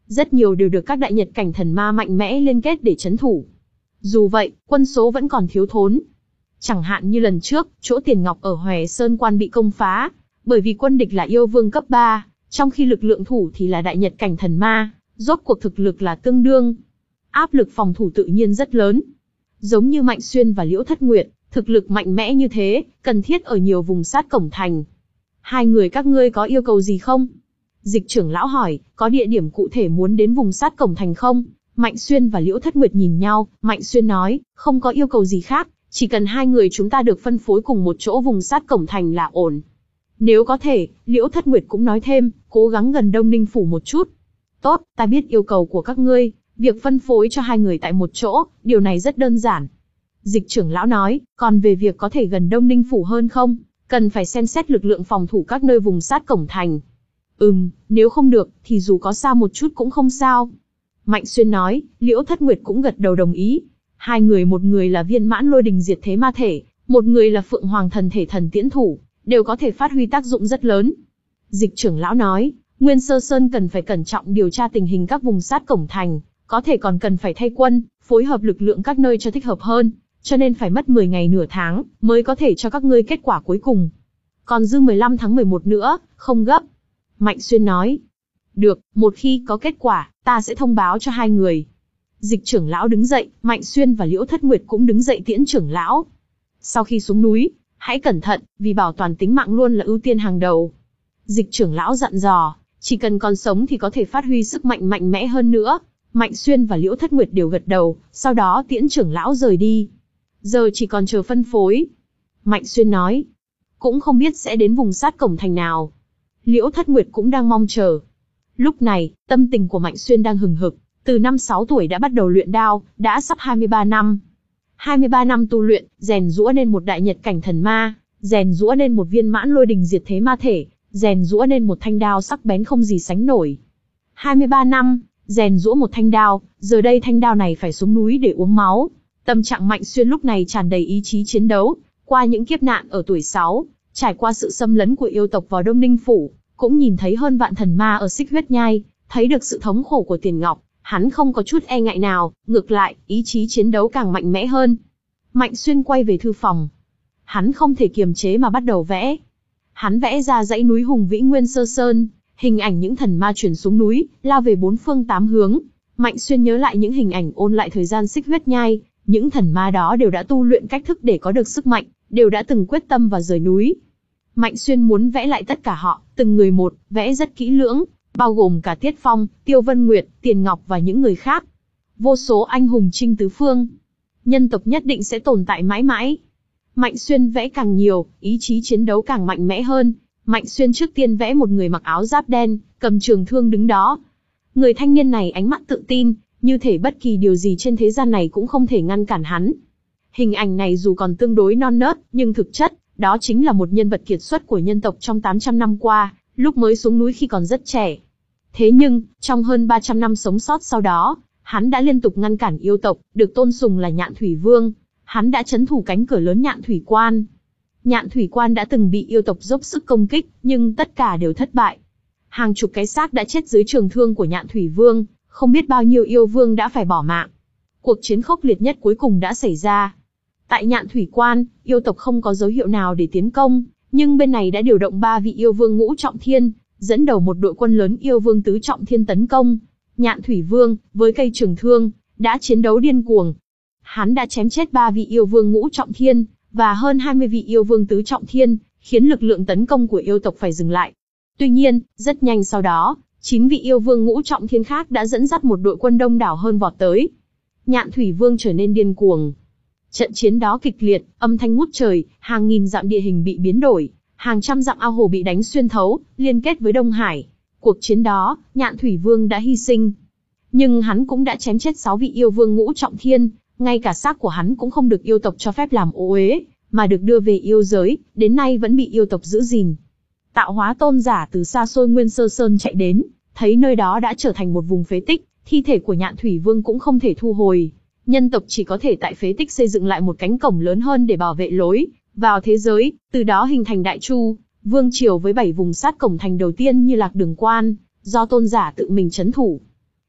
Rất nhiều đều được các đại nhật cảnh thần ma mạnh mẽ liên kết để trấn thủ. Dù vậy, quân số vẫn còn thiếu thốn. Chẳng hạn như lần trước, chỗ Tiền Ngọc ở Hòe Sơn Quan bị công phá, bởi vì quân địch là yêu vương cấp ba, trong khi lực lượng thủ thì là đại nhật cảnh thần ma, rốt cuộc thực lực là tương đương. Áp lực phòng thủ tự nhiên rất lớn. Giống như Mạnh Xuyên và Liễu Thất Nguyệt, thực lực mạnh mẽ như thế, cần thiết ở nhiều vùng sát cổng thành. Hai người các ngươi có yêu cầu gì không? Dịch trưởng lão hỏi, có địa điểm cụ thể muốn đến vùng sát cổng thành không? Mạnh Xuyên và Liễu Thất Nguyệt nhìn nhau, Mạnh Xuyên nói, không có yêu cầu gì khác, chỉ cần hai người chúng ta được phân phối cùng một chỗ vùng sát cổng thành là ổn. Nếu có thể, Liễu Thất Nguyệt cũng nói thêm, cố gắng gần Đông Ninh Phủ một chút. Tốt, ta biết yêu cầu của các ngươi, việc phân phối cho hai người tại một chỗ, điều này rất đơn giản. Dịch trưởng lão nói, còn về việc có thể gần Đông Ninh Phủ hơn không, cần phải xem xét lực lượng phòng thủ các nơi vùng sát cổng thành. Ừm, nếu không được, thì dù có xa một chút cũng không sao. Mạnh Xuyên nói, Liễu Thất Nguyệt cũng gật đầu đồng ý. Hai người, một người là viên mãn lôi đình diệt thế ma thể, một người là phượng hoàng thần thể thần tiễn thủ, đều có thể phát huy tác dụng rất lớn. Dịch trưởng lão nói, Nguyên Sơ Sơn cần phải cẩn trọng điều tra tình hình các vùng sát cổng thành, có thể còn cần phải thay quân, phối hợp lực lượng các nơi cho thích hợp hơn, cho nên phải mất mười ngày nửa tháng, mới có thể cho các ngươi kết quả cuối cùng. Còn dư mười lăm tháng mười một nữa, không gấp. Mạnh Xuyên nói. Được, một khi có kết quả, ta sẽ thông báo cho hai người. Dịch trưởng lão đứng dậy, Mạnh Xuyên và Liễu Thất Nguyệt cũng đứng dậy tiễn trưởng lão. Sau khi xuống núi, hãy cẩn thận, vì bảo toàn tính mạng luôn là ưu tiên hàng đầu. Dịch trưởng lão dặn dò, chỉ cần còn sống thì có thể phát huy sức mạnh mạnh mẽ hơn nữa. Mạnh Xuyên và Liễu Thất Nguyệt đều gật đầu, sau đó tiễn trưởng lão rời đi. Giờ chỉ còn chờ phân phối. Mạnh Xuyên nói, cũng không biết sẽ đến vùng sát cổng thành nào. Liễu Thất Nguyệt cũng đang mong chờ. Lúc này, tâm tình của Mạnh Xuyên đang hừng hực, từ năm sáu tuổi đã bắt đầu luyện đao, đã sắp hai mươi ba năm. hai mươi ba năm tu luyện, rèn giũa nên một đại nhật cảnh thần ma, rèn giũa nên một viên mãn lôi đình diệt thế ma thể, rèn giũa nên một thanh đao sắc bén không gì sánh nổi. hai mươi ba năm, rèn giũa một thanh đao, giờ đây thanh đao này phải xuống núi để uống máu. Tâm trạng Mạnh Xuyên lúc này tràn đầy ý chí chiến đấu, qua những kiếp nạn ở tuổi sáu, trải qua sự xâm lấn của yêu tộc vào Đông Ninh Phủ, cũng nhìn thấy hơn vạn thần ma ở Xích Huyết Nhai, thấy được sự thống khổ của Tiền Ngọc, hắn không có chút e ngại nào, ngược lại, ý chí chiến đấu càng mạnh mẽ hơn. Mạnh Xuyên quay về thư phòng. Hắn không thể kiềm chế mà bắt đầu vẽ. Hắn vẽ ra dãy núi hùng vĩ Nguyên Sơ Sơn, hình ảnh những thần ma chuyển xuống núi, lao về bốn phương tám hướng. Mạnh Xuyên nhớ lại những hình ảnh, ôn lại thời gian Xích Huyết Nhai, những thần ma đó đều đã tu luyện cách thức để có được sức mạnh, đều đã từng quyết tâm và rời núi. Mạnh Xuyên muốn vẽ lại tất cả họ, từng người một, vẽ rất kỹ lưỡng, bao gồm cả Tiết Phong, Tiêu Vân Nguyệt, Tiền Ngọc và những người khác. Vô số anh hùng chinh tứ phương. Nhân tộc nhất định sẽ tồn tại mãi mãi. Mạnh Xuyên vẽ càng nhiều, ý chí chiến đấu càng mạnh mẽ hơn. Mạnh Xuyên trước tiên vẽ một người mặc áo giáp đen, cầm trường thương đứng đó. Người thanh niên này ánh mắt tự tin, như thể bất kỳ điều gì trên thế gian này cũng không thể ngăn cản hắn. Hình ảnh này dù còn tương đối non nớt, nhưng thực chất, đó chính là một nhân vật kiệt xuất của nhân tộc trong tám trăm năm qua, lúc mới xuống núi khi còn rất trẻ. Thế nhưng, trong hơn ba trăm năm sống sót sau đó, hắn đã liên tục ngăn cản yêu tộc, được tôn sùng là Nhạn Thủy Vương. Hắn đã trấn thủ cánh cửa lớn Nhạn Thủy Quan. Nhạn Thủy Quan đã từng bị yêu tộc dốc sức công kích, nhưng tất cả đều thất bại. Hàng chục cái xác đã chết dưới trường thương của Nhạn Thủy Vương, không biết bao nhiêu yêu vương đã phải bỏ mạng. Cuộc chiến khốc liệt nhất cuối cùng đã xảy ra. Tại Nhạn Thủy Quan, yêu tộc không có dấu hiệu nào để tiến công, nhưng bên này đã điều động ba vị yêu vương ngũ trọng thiên, dẫn đầu một đội quân lớn yêu vương tứ trọng thiên tấn công. Nhạn Thủy Vương, với cây trường thương, đã chiến đấu điên cuồng. Hắn đã chém chết ba vị yêu vương ngũ trọng thiên, và hơn hai mươi vị yêu vương tứ trọng thiên, khiến lực lượng tấn công của yêu tộc phải dừng lại. Tuy nhiên, rất nhanh sau đó, chín vị yêu vương ngũ trọng thiên khác đã dẫn dắt một đội quân đông đảo hơn vọt tới. Nhạn Thủy Vương trở nên điên cuồng. Trận chiến đó kịch liệt, âm thanh ngút trời, hàng nghìn dặm địa hình bị biến đổi, hàng trăm dặm ao hồ bị đánh xuyên thấu, liên kết với Đông Hải. Cuộc chiến đó, Nhạn Thủy Vương đã hy sinh. Nhưng hắn cũng đã chém chết sáu vị yêu vương ngũ trọng thiên, ngay cả xác của hắn cũng không được yêu tộc cho phép làm ô uế, mà được đưa về yêu giới, đến nay vẫn bị yêu tộc giữ gìn. Tạo hóa tôn giả từ xa xôi Nguyên Sơ Sơn chạy đến, thấy nơi đó đã trở thành một vùng phế tích, thi thể của Nhạn Thủy Vương cũng không thể thu hồi. Nhân tộc chỉ có thể tại phế tích xây dựng lại một cánh cổng lớn hơn để bảo vệ lối vào thế giới, từ đó hình thành Đại Chu Vương triều với bảy vùng sát cổng thành đầu tiên như Lạc Đường Quan, do tôn giả tự mình trấn thủ.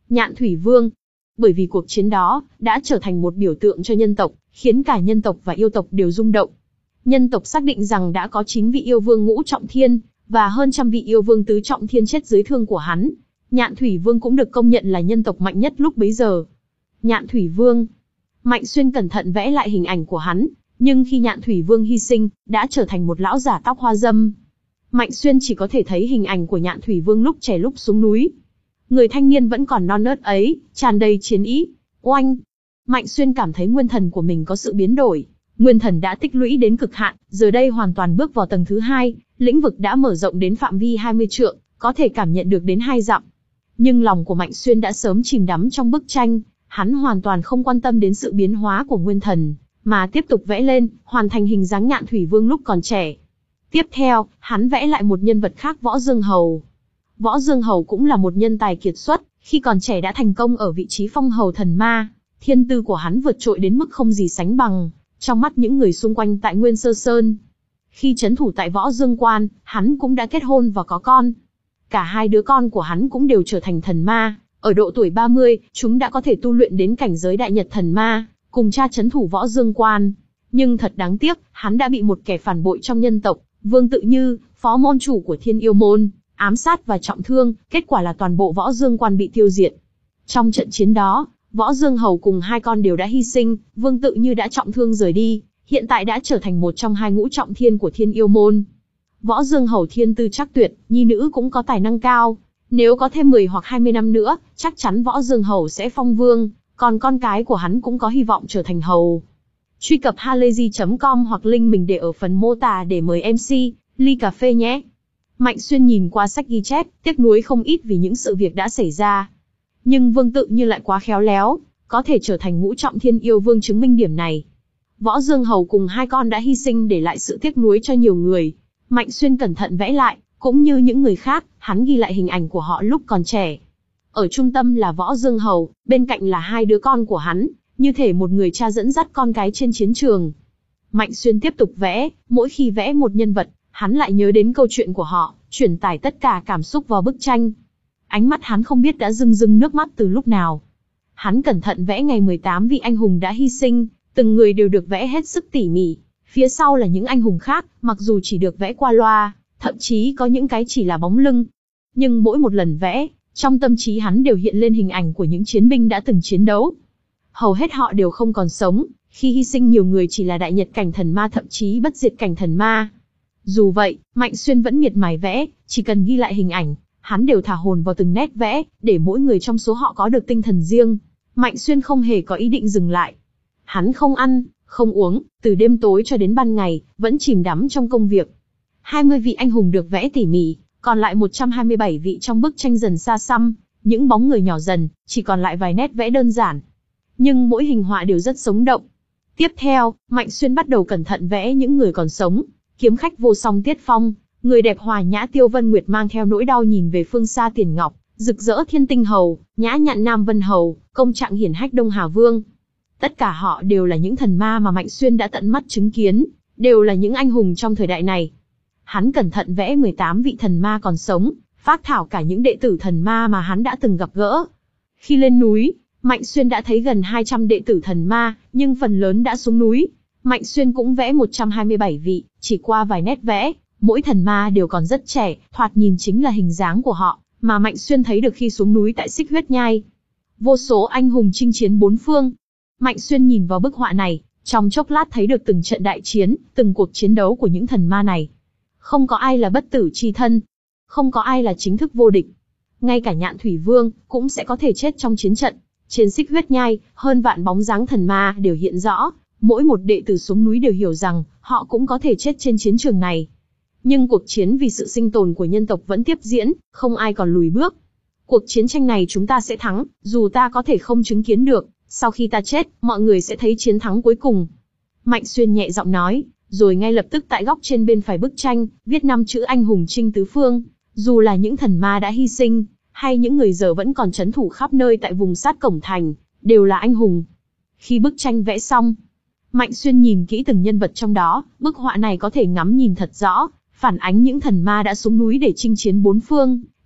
Nhạn Thủy Vương. Bởi vì cuộc chiến đó đã trở thành một biểu tượng cho nhân tộc, khiến cả nhân tộc và yêu tộc đều rung động. Nhân tộc xác định rằng đã có chín vị yêu vương ngũ trọng thiên, và hơn trăm vị yêu vương tứ trọng thiên chết dưới thương của hắn. Nhạn Thủy Vương cũng được công nhận là nhân tộc mạnh nhất lúc bấy giờ. Nhạn Thủy Vương. Mạnh Xuyên cẩn thận vẽ lại hình ảnh của hắn, nhưng khi Nhạn Thủy Vương hy sinh, đã trở thành một lão giả tóc hoa râm. Mạnh Xuyên chỉ có thể thấy hình ảnh của Nhạn Thủy Vương lúc trẻ lúc xuống núi. Người thanh niên vẫn còn non nớt ấy, tràn đầy chiến ý. Oanh! Mạnh Xuyên cảm thấy nguyên thần của mình có sự biến đổi. Nguyên thần đã tích lũy đến cực hạn, giờ đây hoàn toàn bước vào tầng thứ hai, lĩnh vực đã mở rộng đến phạm vi hai mươi trượng, có thể cảm nhận được đến hai dặm. Nhưng lòng của Mạnh Xuyên đã sớm chìm đắm trong bức tranh, hắn hoàn toàn không quan tâm đến sự biến hóa của nguyên thần, mà tiếp tục vẽ lên, hoàn thành hình dáng Nhạn Thủy Vương lúc còn trẻ. Tiếp theo, hắn vẽ lại một nhân vật khác, Võ Dương Hầu. Võ Dương Hầu cũng là một nhân tài kiệt xuất, khi còn trẻ đã thành công ở vị trí phong hầu thần ma, thiên tư của hắn vượt trội đến mức không gì sánh bằng, trong mắt những người xung quanh tại Nguyên Sơ Sơn. Khi trấn thủ tại Võ Dương Quan, hắn cũng đã kết hôn và có con. Cả hai đứa con của hắn cũng đều trở thành thần ma, ở độ tuổi ba mươi, chúng đã có thể tu luyện đến cảnh giới đại nhật thần ma, cùng cha trấn thủ Võ Dương Quan. Nhưng thật đáng tiếc, hắn đã bị một kẻ phản bội trong nhân tộc, Vương Tự Như, phó môn chủ của Thiên Yêu Môn, ám sát và trọng thương, kết quả là toàn bộ Võ Dương Quan bị tiêu diệt. Trong trận chiến đó, Võ Dương Hầu cùng hai con đều đã hy sinh, Vương Tự Như đã trọng thương rời đi, hiện tại đã trở thành một trong hai ngũ trọng thiên của Thiên Yêu Môn. Võ Dương Hầu thiên tư chắc tuyệt, nhi nữ cũng có tài năng cao. Nếu có thêm mười hoặc hai mươi năm nữa, chắc chắn Võ Dương Hầu sẽ phong vương, còn con cái của hắn cũng có hy vọng trở thành hầu. Truy cập halayzi chấm com hoặc link mình để ở phần mô tả để mời em xê, ly cà phê nhé. Mạnh Xuyên nhìn qua sách ghi chép, tiếc nuối không ít vì những sự việc đã xảy ra. Nhưng Vương Tự Như lại quá khéo léo, có thể trở thành ngũ trọng thiên yêu vương chứng minh điểm này. Võ Dương Hầu cùng hai con đã hy sinh để lại sự tiếc nuối cho nhiều người. Mạnh Xuyên cẩn thận vẽ lại, cũng như những người khác, hắn ghi lại hình ảnh của họ lúc còn trẻ. Ở trung tâm là Võ Dương Hầu, bên cạnh là hai đứa con của hắn, như thể một người cha dẫn dắt con cái trên chiến trường. Mạnh Xuyên tiếp tục vẽ, mỗi khi vẽ một nhân vật, hắn lại nhớ đến câu chuyện của họ, truyền tải tất cả cảm xúc vào bức tranh. Ánh mắt hắn không biết đã rưng rưng nước mắt từ lúc nào. Hắn cẩn thận vẽ ngày mười tám vị anh hùng đã hy sinh, từng người đều được vẽ hết sức tỉ mỉ. Phía sau là những anh hùng khác, mặc dù chỉ được vẽ qua loa, thậm chí có những cái chỉ là bóng lưng. Nhưng mỗi một lần vẽ, trong tâm trí hắn đều hiện lên hình ảnh của những chiến binh đã từng chiến đấu. Hầu hết họ đều không còn sống, khi hy sinh nhiều người chỉ là đại nhật cảnh thần ma, thậm chí bất diệt cảnh thần ma. Dù vậy, Mạnh Xuyên vẫn miệt mài vẽ, chỉ cần ghi lại hình ảnh, hắn đều thả hồn vào từng nét vẽ, để mỗi người trong số họ có được tinh thần riêng. Mạnh Xuyên không hề có ý định dừng lại. Hắn không ăn, không uống, từ đêm tối cho đến ban ngày, vẫn chìm đắm trong công việc. hai mươi vị anh hùng được vẽ tỉ mỉ, còn lại một trăm hai mươi bảy vị trong bức tranh dần xa xăm, những bóng người nhỏ dần, chỉ còn lại vài nét vẽ đơn giản. Nhưng mỗi hình họa đều rất sống động. Tiếp theo, Mạnh Xuyên bắt đầu cẩn thận vẽ những người còn sống. Kiếm khách vô song Tiết Phong, người đẹp hòa nhã Tiêu Vân Nguyệt mang theo nỗi đau nhìn về phương xa Tiền Ngọc, rực rỡ Thiên Tinh Hầu, nhã nhặn Nam Vân Hầu, công trạng hiển hách Đông Hà Vương. Tất cả họ đều là những thần ma mà Mạnh Xuyên đã tận mắt chứng kiến, đều là những anh hùng trong thời đại này. Hắn cẩn thận vẽ mười tám vị thần ma còn sống, phác thảo cả những đệ tử thần ma mà hắn đã từng gặp gỡ. Khi lên núi, Mạnh Xuyên đã thấy gần hai trăm đệ tử thần ma, nhưng phần lớn đã xuống núi. Mạnh Xuyên cũng vẽ một trăm hai mươi bảy vị, chỉ qua vài nét vẽ, mỗi thần ma đều còn rất trẻ, thoạt nhìn chính là hình dáng của họ, mà Mạnh Xuyên thấy được khi xuống núi tại Xích Huyết Nhai. Vô số anh hùng chinh chiến bốn phương. Mạnh Xuyên nhìn vào bức họa này, trong chốc lát thấy được từng trận đại chiến, từng cuộc chiến đấu của những thần ma này. Không có ai là bất tử chi thân, không có ai là chính thức vô địch. Ngay cả Nhạn Thủy Vương cũng sẽ có thể chết trong chiến trận. Trên Xích Huyết Nhai, hơn vạn bóng dáng thần ma đều hiện rõ. Mỗi một đệ tử xuống núi đều hiểu rằng, họ cũng có thể chết trên chiến trường này. Nhưng cuộc chiến vì sự sinh tồn của nhân tộc vẫn tiếp diễn, không ai còn lùi bước. Cuộc chiến tranh này chúng ta sẽ thắng, dù ta có thể không chứng kiến được, sau khi ta chết, mọi người sẽ thấy chiến thắng cuối cùng. Mạnh Xuyên nhẹ giọng nói, rồi ngay lập tức tại góc trên bên phải bức tranh, viết năm chữ anh hùng trinh tứ phương. Dù là những thần ma đã hy sinh, hay những người giờ vẫn còn trấn thủ khắp nơi tại vùng sát cổng thành, đều là anh hùng. Khi bức tranh vẽ xong, Mạnh Xuyên nhìn kỹ từng nhân vật trong đó, bức họa này có thể ngắm nhìn thật rõ, phản ánh những thần ma đã xuống núi để chinh chiến bốn phương,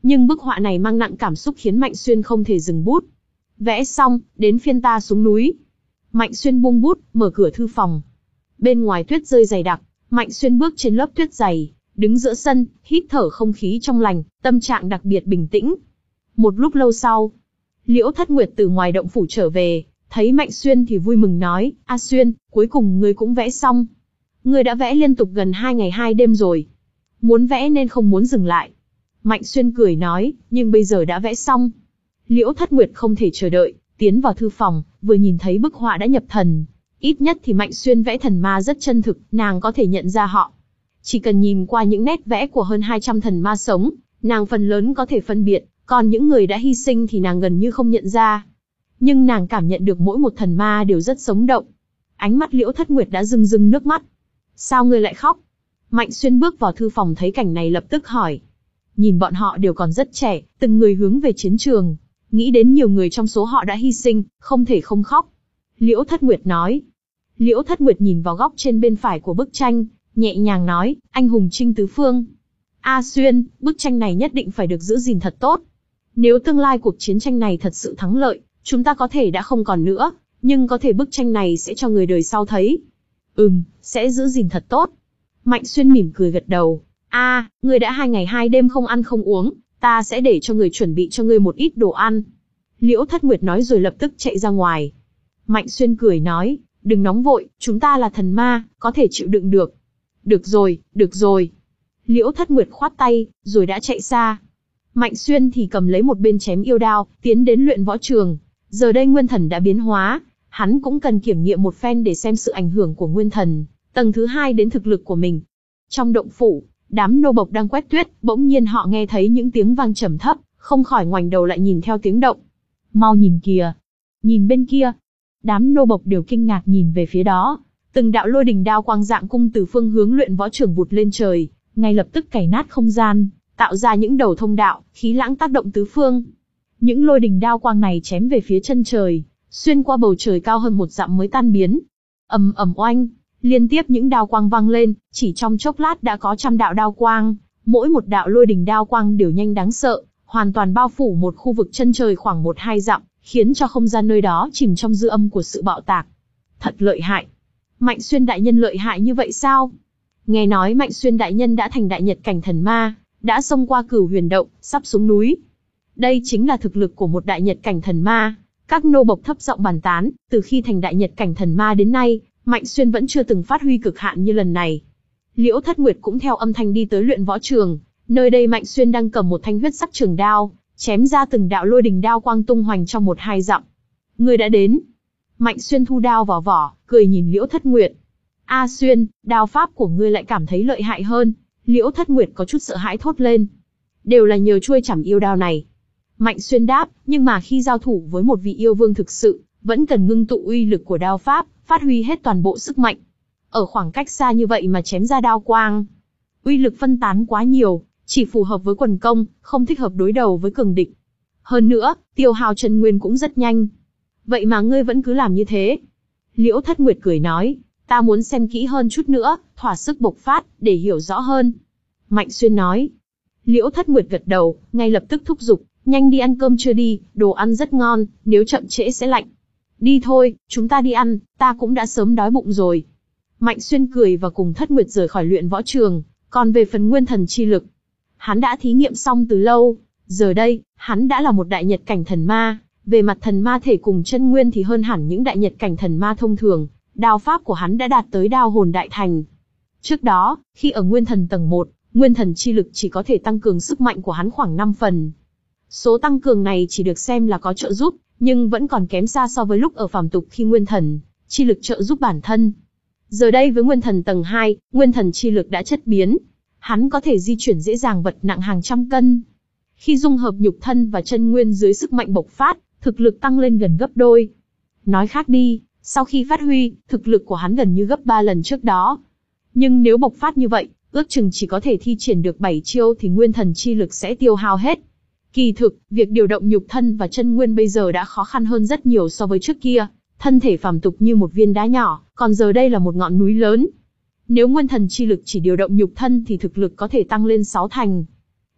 Nhưng bức họa này mang nặng cảm xúc khiến Mạnh Xuyên không thể dừng bút. Vẽ xong, đến phiên ta xuống núi. Mạnh Xuyên buông bút, mở cửa thư phòng. Bên ngoài tuyết rơi dày đặc, Mạnh Xuyên bước trên lớp tuyết dày, đứng giữa sân, hít thở không khí trong lành, tâm trạng đặc biệt bình tĩnh. Một lúc lâu sau, Liễu Thất Nguyệt từ ngoài động phủ trở về, thấy Mạnh Xuyên thì vui mừng nói, A Xuyên, cuối cùng ngươi cũng vẽ xong. Ngươi đã vẽ liên tục gần hai ngày hai đêm rồi. Muốn vẽ nên không muốn dừng lại. Mạnh Xuyên cười nói, nhưng bây giờ đã vẽ xong. Liễu Thất Nguyệt không thể chờ đợi, tiến vào thư phòng, vừa nhìn thấy bức họa đã nhập thần. Ít nhất thì Mạnh Xuyên vẽ thần ma rất chân thực, nàng có thể nhận ra họ. Chỉ cần nhìn qua những nét vẽ của hơn hai trăm thần ma sống, nàng phần lớn có thể phân biệt, còn những người đã hy sinh thì nàng gần như không nhận ra. Nhưng nàng cảm nhận được mỗi một thần ma đều rất sống động. Ánh mắt Liễu Thất Nguyệt đã rưng rưng nước mắt. Sao ngươi lại khóc? Mạnh Xuyên bước vào thư phòng thấy cảnh này lập tức hỏi. Nhìn bọn họ đều còn rất trẻ, từng người hướng về chiến trường. Nghĩ đến nhiều người trong số họ đã hy sinh, không thể không khóc. Liễu Thất Nguyệt nói. Liễu Thất Nguyệt nhìn vào góc trên bên phải của bức tranh, nhẹ nhàng nói, anh hùng Trinh Tứ Phương. A Xuyên, bức tranh này nhất định phải được giữ gìn thật tốt. Nếu tương lai cuộc chiến tranh này thật sự thắng lợi, chúng ta có thể đã không còn nữa, nhưng có thể bức tranh này sẽ cho người đời sau thấy. Ừm, sẽ giữ gìn thật tốt. Mạnh Xuyên mỉm cười gật đầu. A, người đã hai ngày hai đêm không ăn không uống, ta sẽ để cho người chuẩn bị cho ngươi một ít đồ ăn. Liễu Thất Nguyệt nói rồi lập tức chạy ra ngoài. Mạnh Xuyên cười nói, đừng nóng vội, chúng ta là thần ma, có thể chịu đựng được. Được rồi, được rồi. Liễu Thất Nguyệt khoát tay, rồi đã chạy xa. Mạnh Xuyên thì cầm lấy một bên chém yêu đao, tiến đến luyện võ trường. Giờ đây nguyên thần đã biến hóa, hắn cũng cần kiểm nghiệm một phen để xem sự ảnh hưởng của nguyên thần, tầng thứ hai đến thực lực của mình. Trong động phủ, đám nô bộc đang quét tuyết, bỗng nhiên họ nghe thấy những tiếng vang trầm thấp, không khỏi ngoảnh đầu lại nhìn theo tiếng động. Mau nhìn kìa, nhìn bên kia. Đám nô bộc đều kinh ngạc nhìn về phía đó. Từng đạo lôi đình đao quang dạng cung từ phương hướng luyện võ trường vụt lên trời, ngay lập tức cày nát không gian, tạo ra những đầu thông đạo, khí lãng tác động tứ phương. Những lôi đình đao quang này chém về phía chân trời, xuyên qua bầu trời cao hơn một dặm mới tan biến. Ầm ầm oanh, liên tiếp những đao quang vang lên, chỉ trong chốc lát đã có trăm đạo đao quang, mỗi một đạo lôi đình đao quang đều nhanh đáng sợ, hoàn toàn bao phủ một khu vực chân trời khoảng một hai dặm, khiến cho không gian nơi đó chìm trong dư âm của sự bạo tạc. Thật lợi hại. Mạnh Xuyên đại nhân lợi hại như vậy sao? Nghe nói Mạnh Xuyên đại nhân đã thành đại nhật cảnh thần ma, đã xông qua Cửu Huyền động, sắp xuống núi. Đây chính là thực lực của một đại nhật cảnh thần ma. Các nô bộc thấp giọng bàn tán, từ khi thành đại nhật cảnh thần ma đến nay, Mạnh Xuyên vẫn chưa từng phát huy cực hạn như lần này. Liễu Thất Nguyệt cũng theo âm thanh đi tới luyện võ trường, nơi đây Mạnh Xuyên đang cầm một thanh huyết sắc trường đao, chém ra từng đạo lôi đình đao quang tung hoành trong một hai dặm. Người đã đến. Mạnh Xuyên thu đao vào vỏ, cười nhìn Liễu Thất Nguyệt. A Xuyên, đao pháp của ngươi lại cảm thấy lợi hại hơn. Liễu Thất Nguyệt có chút sợ hãi thốt lên. Đều là nhờ chuôi chảm yêu đao này. Mạnh Xuyên đáp, nhưng mà khi giao thủ với một vị yêu vương thực sự, vẫn cần ngưng tụ uy lực của đao pháp, phát huy hết toàn bộ sức mạnh. Ở khoảng cách xa như vậy mà chém ra đao quang, uy lực phân tán quá nhiều, chỉ phù hợp với quần công, không thích hợp đối đầu với cường địch. Hơn nữa, tiêu hao chân nguyên cũng rất nhanh. Vậy mà ngươi vẫn cứ làm như thế. Liễu Thất Nguyệt cười nói, ta muốn xem kỹ hơn chút nữa, thỏa sức bộc phát, để hiểu rõ hơn. Mạnh Xuyên nói. Liễu Thất Nguyệt gật đầu, ngay lập tức thúc giục, nhanh đi ăn cơm trưa đi, đồ ăn rất ngon, nếu chậm trễ sẽ lạnh. Đi thôi, chúng ta đi ăn, ta cũng đã sớm đói bụng rồi. Mạnh Xuyên cười và cùng Thất Nguyệt rời khỏi luyện võ trường, còn về phần nguyên thần chi lực, hắn đã thí nghiệm xong từ lâu, giờ đây, hắn đã là một đại nhật cảnh thần ma, về mặt thần ma thể cùng chân nguyên thì hơn hẳn những đại nhật cảnh thần ma thông thường, đao pháp của hắn đã đạt tới đao hồn đại thành. Trước đó, khi ở nguyên thần tầng một, nguyên thần chi lực chỉ có thể tăng cường sức mạnh của hắn khoảng năm phần. Số tăng cường này chỉ được xem là có trợ giúp, nhưng vẫn còn kém xa so với lúc ở phàm tục khi nguyên thần chi lực trợ giúp bản thân. Giờ đây với nguyên thần tầng hai, nguyên thần chi lực đã chất biến, hắn có thể di chuyển dễ dàng vật nặng hàng trăm cân. Khi dung hợp nhục thân và chân nguyên dưới sức mạnh bộc phát, thực lực tăng lên gần gấp đôi. Nói khác đi, sau khi phát huy, thực lực của hắn gần như gấp ba lần trước đó. Nhưng nếu bộc phát như vậy, ước chừng chỉ có thể thi triển được bảy chiêu thì nguyên thần chi lực sẽ tiêu hao hết. Kỳ thực, việc điều động nhục thân và chân nguyên bây giờ đã khó khăn hơn rất nhiều so với trước kia. Thân thể phàm tục như một viên đá nhỏ, còn giờ đây là một ngọn núi lớn. Nếu nguyên thần chi lực chỉ điều động nhục thân thì thực lực có thể tăng lên sáu thành.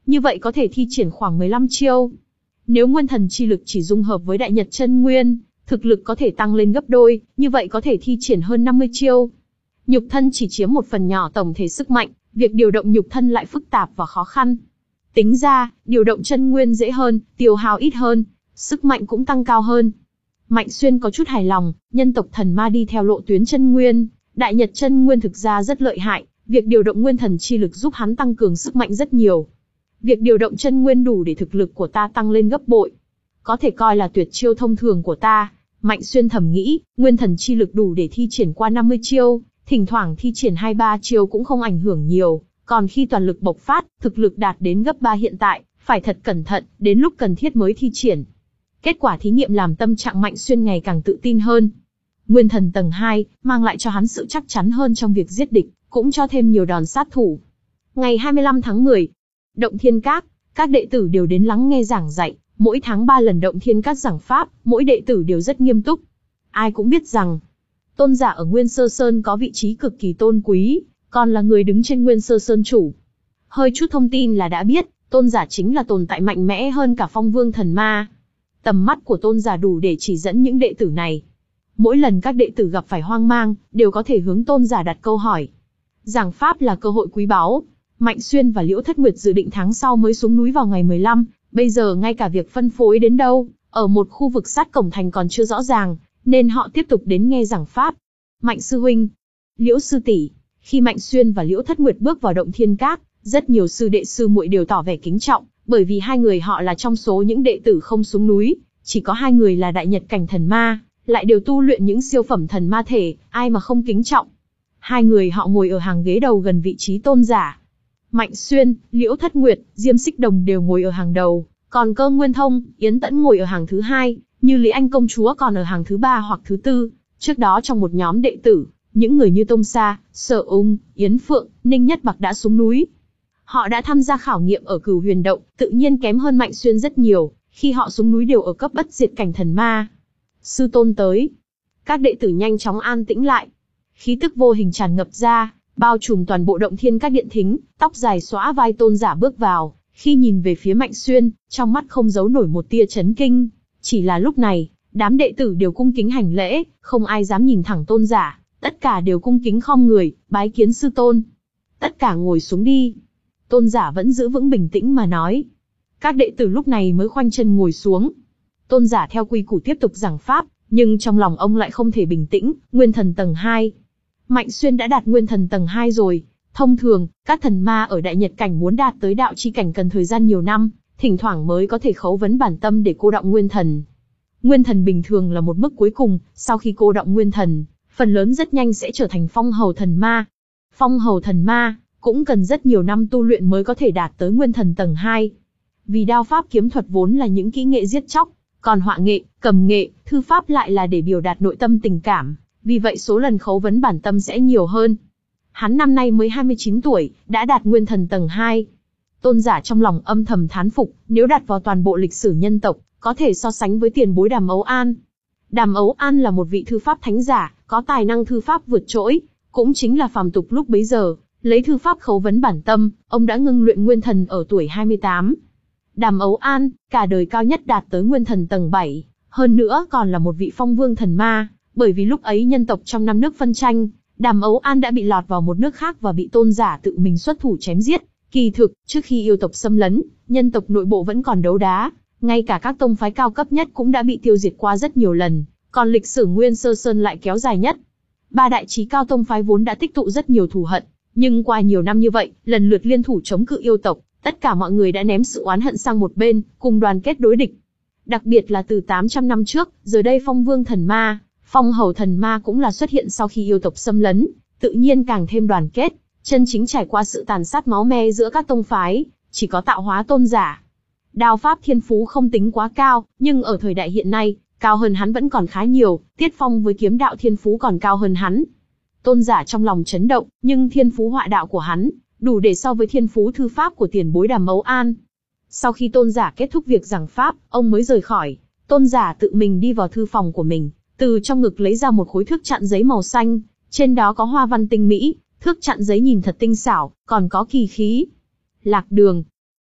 như vậy có thể thi triển khoảng mười lăm chiêu. Nếu nguyên thần chi lực chỉ dung hợp với đại nhật chân nguyên, thực lực có thể tăng lên gấp đôi, như vậy có thể thi triển hơn năm mươi chiêu. Nhục thân chỉ chiếm một phần nhỏ tổng thể sức mạnh, việc điều động nhục thân lại phức tạp và khó khăn. Tính ra, điều động chân nguyên dễ hơn, tiêu hao ít hơn, sức mạnh cũng tăng cao hơn. Mạnh Xuyên có chút hài lòng, nhân tộc thần ma đi theo lộ tuyến chân nguyên, đại nhật chân nguyên thực ra rất lợi hại, việc điều động nguyên thần chi lực giúp hắn tăng cường sức mạnh rất nhiều. Việc điều động chân nguyên đủ để thực lực của ta tăng lên gấp bội. Có thể coi là tuyệt chiêu thông thường của ta. Mạnh Xuyên thầm nghĩ, nguyên thần chi lực đủ để thi triển qua năm mươi chiêu, thỉnh thoảng thi triển hai ba chiêu cũng không ảnh hưởng nhiều, còn khi toàn lực bộc phát, thực lực đạt đến gấp ba hiện tại, phải thật cẩn thận, đến lúc cần thiết mới thi triển. Kết quả thí nghiệm làm tâm trạng Mạnh Xuyên ngày càng tự tin hơn. Nguyên thần tầng hai, mang lại cho hắn sự chắc chắn hơn trong việc giết địch, cũng cho thêm nhiều đòn sát thủ. Ngày hai mươi lăm tháng mười, Động Thiên Các, các đệ tử đều đến lắng nghe giảng dạy, mỗi tháng ba lần Động Thiên Các giảng pháp, mỗi đệ tử đều rất nghiêm túc. Ai cũng biết rằng, tôn giả ở Nguyên Sơ Sơn có vị trí cực kỳ tôn quý, còn là người đứng trên Nguyên Sơ Sơn chủ. Hơi chút thông tin là đã biết, tôn giả chính là tồn tại mạnh mẽ hơn cả Phong Vương thần ma. Tầm mắt của tôn giả đủ để chỉ dẫn những đệ tử này. Mỗi lần các đệ tử gặp phải hoang mang, đều có thể hướng tôn giả đặt câu hỏi. Giảng pháp là cơ hội quý báu. Mạnh Xuyên và Liễu Thất Nguyệt dự định tháng sau mới xuống núi vào ngày mười lăm, bây giờ ngay cả việc phân phối đến đâu, ở một khu vực sát cổng thành còn chưa rõ ràng, nên họ tiếp tục đến nghe giảng pháp. Mạnh sư huynh, Liễu sư tỷ. Khi Mạnh Xuyên và Liễu Thất Nguyệt bước vào Động Thiên Các, rất nhiều sư đệ sư muội đều tỏ vẻ kính trọng, bởi vì hai người họ là trong số những đệ tử không xuống núi, chỉ có hai người là đại nhật cảnh thần ma, lại đều tu luyện những siêu phẩm thần ma thể, ai mà không kính trọng. Hai người họ ngồi ở hàng ghế đầu gần vị trí tôn giả. Mạnh Xuyên, Liễu Thất Nguyệt, Diêm Xích Đồng đều ngồi ở hàng đầu, còn Cơ Nguyên Thông, Yến Tẫn ngồi ở hàng thứ hai, như Lý Anh công chúa còn ở hàng thứ ba hoặc thứ tư. Trước đó trong một nhóm đệ tử, những người như Tông Sa, Sở Ung, Yến Phượng, Ninh Nhất Bạc đã xuống núi. Họ đã tham gia khảo nghiệm ở Cửu Huyền Động, tự nhiên kém hơn Mạnh Xuyên rất nhiều, khi họ xuống núi đều ở cấp bất diệt cảnh thần ma. Sư tôn tới. Các đệ tử nhanh chóng an tĩnh lại. Khí tức vô hình tràn ngập ra, bao trùm toàn bộ Động Thiên Các điện thính, tóc dài xõa vai tôn giả bước vào, khi nhìn về phía Mạnh Xuyên, trong mắt không giấu nổi một tia chấn kinh. Chỉ là lúc này, đám đệ tử đều cung kính hành lễ, không ai dám nhìn thẳng tôn giả, tất cả đều cung kính khom người, bái kiến sư tôn. Tất cả ngồi xuống đi. Tôn giả vẫn giữ vững bình tĩnh mà nói. Các đệ tử lúc này mới khoanh chân ngồi xuống. Tôn giả theo quy củ tiếp tục giảng pháp, nhưng trong lòng ông lại không thể bình tĩnh. Nguyên thần tầng hai. Mạnh Xuyên đã đạt nguyên thần tầng hai rồi. Thông thường, các thần ma ở đại nhật cảnh muốn đạt tới đạo chi cảnh cần thời gian nhiều năm, thỉnh thoảng mới có thể khấu vấn bản tâm để cô đọng nguyên thần. Nguyên thần bình thường là một mức cuối cùng, sau khi cô đọng nguyên thần, phần lớn rất nhanh sẽ trở thành phong hầu thần ma. Phong hầu thần ma cũng cần rất nhiều năm tu luyện mới có thể đạt tới nguyên thần tầng hai. Vì đao pháp kiếm thuật vốn là những kỹ nghệ giết chóc, còn họa nghệ, cầm nghệ, thư pháp lại là để biểu đạt nội tâm tình cảm, vì vậy số lần khấu vấn bản tâm sẽ nhiều hơn. Hắn năm nay mới hai mươi chín tuổi, đã đạt nguyên thần tầng hai. Tôn giả trong lòng âm thầm thán phục, nếu đặt vào toàn bộ lịch sử nhân tộc, có thể so sánh với tiền bối Đàm Ấu An. Đàm Ấu An là một vị thư pháp thánh giả, có tài năng thư pháp vượt trội, cũng chính là phàm tục lúc bấy giờ, lấy thư pháp khấu vấn bản tâm, ông đã ngưng luyện nguyên thần ở tuổi hai mươi tám. Đàm Ấu An, cả đời cao nhất đạt tới nguyên thần tầng bảy, hơn nữa còn là một vị phong vương thần ma, bởi vì lúc ấy nhân tộc trong năm nước phân tranh, Đàm Ấu An đã bị lọt vào một nước khác và bị tôn giả tự mình xuất thủ chém giết. Kỳ thực, trước khi yêu tộc xâm lấn, nhân tộc nội bộ vẫn còn đấu đá, ngay cả các tông phái cao cấp nhất cũng đã bị tiêu diệt qua rất nhiều lần, còn lịch sử Nguyên Sơ Sơn lại kéo dài nhất. Ba đại chí cao tông phái vốn đã tích tụ rất nhiều thù hận, nhưng qua nhiều năm như vậy, lần lượt liên thủ chống cự yêu tộc, tất cả mọi người đã ném sự oán hận sang một bên, cùng đoàn kết đối địch. Đặc biệt là từ tám trăm năm trước, giờ đây Phong Vương thần ma, Phong Hầu thần ma cũng là xuất hiện sau khi yêu tộc xâm lấn, tự nhiên càng thêm đoàn kết, chân chính trải qua sự tàn sát máu me giữa các tông phái, chỉ có tạo hóa tôn giả. Đao pháp thiên phú không tính quá cao, nhưng ở thời đại hiện nay, cao hơn hắn vẫn còn khá nhiều, Tiết Phong với kiếm đạo thiên phú còn cao hơn hắn. Tôn giả trong lòng chấn động, nhưng thiên phú họa đạo của hắn, đủ để so với thiên phú thư pháp của tiền bối Đàm Ấu An. Sau khi tôn giả kết thúc việc giảng pháp, ông mới rời khỏi. Tôn giả tự mình đi vào thư phòng của mình, từ trong ngực lấy ra một khối thước chặn giấy màu xanh, trên đó có hoa văn tinh mỹ, thước chặn giấy nhìn thật tinh xảo, còn có kỳ khí. Lạc đường.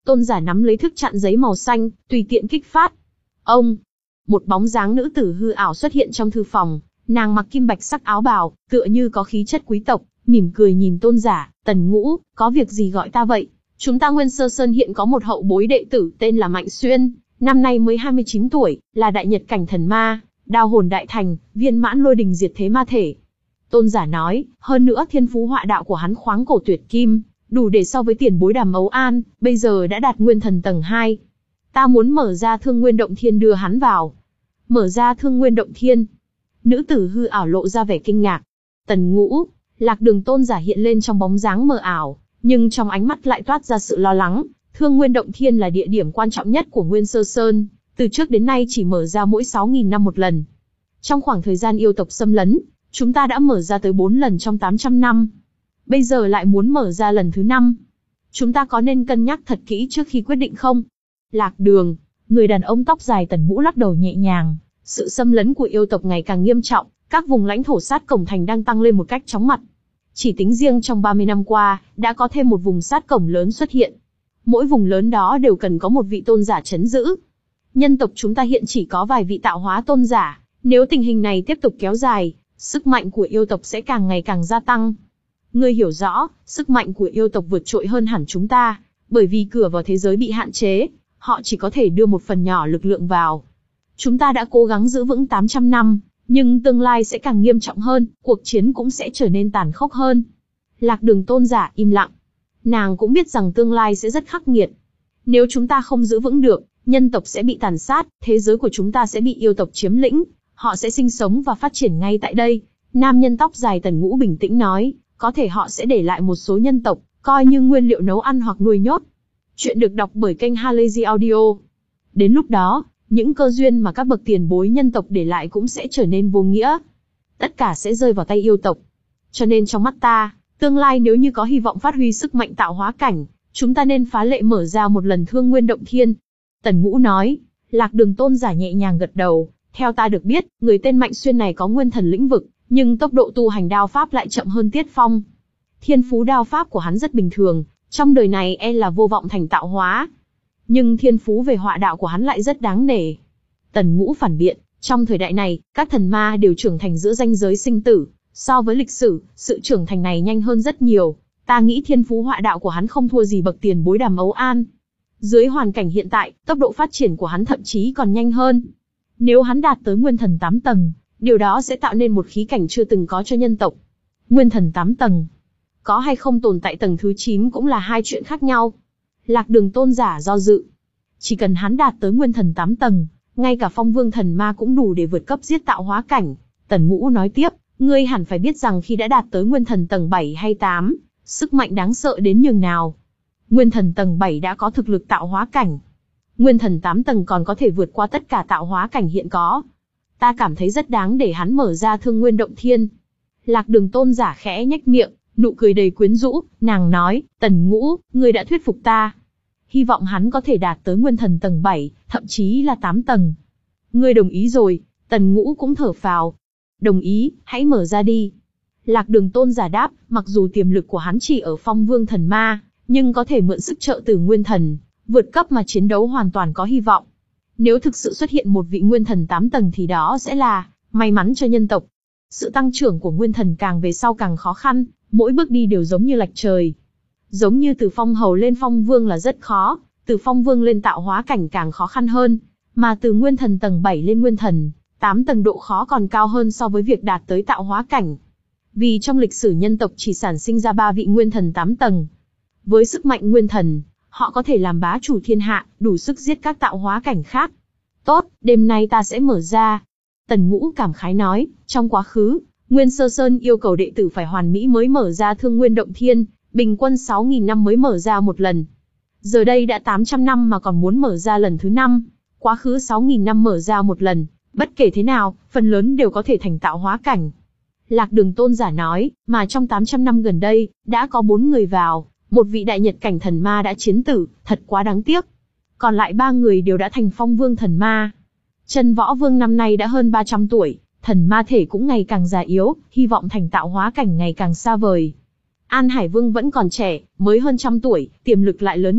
Tôn giả nắm lấy thức chặn giấy màu xanh, tùy tiện kích phát. Ông, một bóng dáng nữ tử hư ảo xuất hiện trong thư phòng, nàng mặc kim bạch sắc áo bào, tựa như có khí chất quý tộc, mỉm cười nhìn tôn giả. Tần Ngũ, có việc gì gọi ta vậy? Chúng ta Nguyên Sơ Sơn hiện có một hậu bối đệ tử tên là Mạnh Xuyên, năm nay mới hai mươi chín tuổi, là đại nhật cảnh thần ma, đao hồn đại thành, viên mãn lôi đình diệt thế ma thể. Tôn giả nói, hơn nữa thiên phú họa đạo của hắn khoáng cổ tuyệt kim, đủ để so với tiền bối Đàm Ấu An, bây giờ đã đạt nguyên thần tầng hai. Ta muốn mở ra Thương Nguyên Động Thiên đưa hắn vào. Mở ra Thương Nguyên Động Thiên. Nữ tử hư ảo lộ ra vẻ kinh ngạc. Tần Ngũ, Lạc Đường tôn giả hiện lên trong bóng dáng mờ ảo, nhưng trong ánh mắt lại toát ra sự lo lắng. Thương Nguyên Động Thiên là địa điểm quan trọng nhất của Nguyên Sơ Sơn, từ trước đến nay chỉ mở ra mỗi sáu nghìn năm một lần. Trong khoảng thời gian yêu tộc xâm lấn, chúng ta đã mở ra tới bốn lần trong tám trăm năm. Bây giờ lại muốn mở ra lần thứ năm. Chúng ta có nên cân nhắc thật kỹ trước khi quyết định không? Lạc Đường, người đàn ông tóc dài Tần Ngũ lắc đầu nhẹ nhàng. Sự xâm lấn của yêu tộc ngày càng nghiêm trọng, các vùng lãnh thổ sát cổng thành đang tăng lên một cách chóng mặt. Chỉ tính riêng trong ba mươi năm qua, đã có thêm một vùng sát cổng lớn xuất hiện. Mỗi vùng lớn đó đều cần có một vị tôn giả trấn giữ. Nhân tộc chúng ta hiện chỉ có vài vị tạo hóa tôn giả, nếu tình hình này tiếp tục kéo dài, sức mạnh của yêu tộc sẽ càng ngày càng gia tăng. Ngươi hiểu rõ, sức mạnh của yêu tộc vượt trội hơn hẳn chúng ta, bởi vì cửa vào thế giới bị hạn chế, họ chỉ có thể đưa một phần nhỏ lực lượng vào. Chúng ta đã cố gắng giữ vững tám trăm năm, nhưng tương lai sẽ càng nghiêm trọng hơn, cuộc chiến cũng sẽ trở nên tàn khốc hơn. Lạc Đường tôn giả im lặng. Nàng cũng biết rằng tương lai sẽ rất khắc nghiệt. Nếu chúng ta không giữ vững được, nhân tộc sẽ bị tàn sát, thế giới của chúng ta sẽ bị yêu tộc chiếm lĩnh, họ sẽ sinh sống và phát triển ngay tại đây. Nam nhân tóc dài Tần Ngũ bình tĩnh nói, có thể họ sẽ để lại một số nhân tộc, coi như nguyên liệu nấu ăn hoặc nuôi nhốt. Chuyện được đọc bởi kênh Halazy Audio. Đến lúc đó, những cơ duyên mà các bậc tiền bối nhân tộc để lại cũng sẽ trở nên vô nghĩa. Tất cả sẽ rơi vào tay yêu tộc. Cho nên trong mắt ta, tương lai nếu như có hy vọng phát huy sức mạnh tạo hóa cảnh, chúng ta nên phá lệ mở ra một lần Thương Nguyên Động Thiên. Tần Ngũ nói. Lạc Đường tôn giả nhẹ nhàng gật đầu. Theo ta được biết, người tên Mạnh Xuyên này có nguyên thần lĩnh vực, nhưng tốc độ tu hành đao pháp lại chậm hơn Tiết Phong. Thiên phú đao pháp của hắn rất bình thường, trong đời này e là vô vọng thành tạo hóa. Nhưng thiên phú về họa đạo của hắn lại rất đáng nể. Tần Ngũ phản biện, trong thời đại này, các thần ma đều trưởng thành giữa ranh giới sinh tử. So với lịch sử, sự trưởng thành này nhanh hơn rất nhiều. Ta nghĩ thiên phú họa đạo của hắn không thua gì bậc tiền bối Đàm Ấu An. Dưới hoàn cảnh hiện tại, tốc độ phát triển của hắn thậm chí còn nhanh hơn. Nếu hắn đạt tới nguyên thần tám tầng, điều đó sẽ tạo nên một khí cảnh chưa từng có cho nhân tộc. Nguyên thần tám tầng, có hay không tồn tại tầng thứ chín cũng là hai chuyện khác nhau. Lạc Đường tôn giả do dự. Chỉ cần hắn đạt tới nguyên thần tám tầng, ngay cả phong vương thần ma cũng đủ để vượt cấp giết tạo hóa cảnh. Tần Ngũ nói tiếp, ngươi hẳn phải biết rằng khi đã đạt tới nguyên thần tầng bảy hay tám, sức mạnh đáng sợ đến nhường nào. Nguyên thần tầng bảy đã có thực lực tạo hóa cảnh. Nguyên thần tám tầng còn có thể vượt qua tất cả tạo hóa cảnh hiện có. Ta cảm thấy rất đáng để hắn mở ra Thương Nguyên Động Thiên. Lạc Đường tôn giả khẽ nhếch miệng, nụ cười đầy quyến rũ, nàng nói, Tần Ngũ, ngươi đã thuyết phục ta. Hy vọng hắn có thể đạt tới nguyên thần tầng bảy, thậm chí là tám tầng. Ngươi đồng ý rồi. Tần Ngũ cũng thở phào. Đồng ý, hãy mở ra đi. Lạc Đường tôn giả đáp, mặc dù tiềm lực của hắn chỉ ở phong vương thần ma, nhưng có thể mượn sức trợ từ nguyên thần, vượt cấp mà chiến đấu hoàn toàn có hy vọng. Nếu thực sự xuất hiện một vị nguyên thần tám tầng thì đó sẽ là may mắn cho nhân tộc. Sự tăng trưởng của nguyên thần càng về sau càng khó khăn, mỗi bước đi đều giống như lệch trời. Giống như từ phong hầu lên phong vương là rất khó, từ phong vương lên tạo hóa cảnh càng khó khăn hơn, mà từ nguyên thần tầng bảy lên nguyên thần tám tầng độ khó còn cao hơn so với việc đạt tới tạo hóa cảnh. Vì trong lịch sử nhân tộc chỉ sản sinh ra ba vị nguyên thần tám tầng. Với sức mạnh nguyên thần, họ có thể làm bá chủ thiên hạ, đủ sức giết các tạo hóa cảnh khác. Tốt, đêm nay ta sẽ mở ra. Tần Ngũ cảm khái nói, trong quá khứ, Nguyên Sơ Sơn yêu cầu đệ tử phải hoàn mỹ mới mở ra Thương Nguyên Động Thiên, bình quân sáu nghìn năm mới mở ra một lần. Giờ đây đã tám trăm năm mà còn muốn mở ra lần thứ năm, quá khứ sáu nghìn năm mở ra một lần, bất kể thế nào, phần lớn đều có thể thành tạo hóa cảnh. Lạc Đường tôn giả nói, mà trong tám trăm năm gần đây, đã có bốn người vào, một vị đại nhật cảnh thần ma đã chiến tử, thật quá đáng tiếc. Còn lại ba người đều đã thành phong vương thần ma. Chân Võ Vương năm nay đã hơn ba trăm tuổi, thần ma thể cũng ngày càng già yếu, hy vọng thành tạo hóa cảnh ngày càng xa vời. An Hải Vương vẫn còn trẻ, mới hơn trăm tuổi, tiềm lực lại lớn nhất,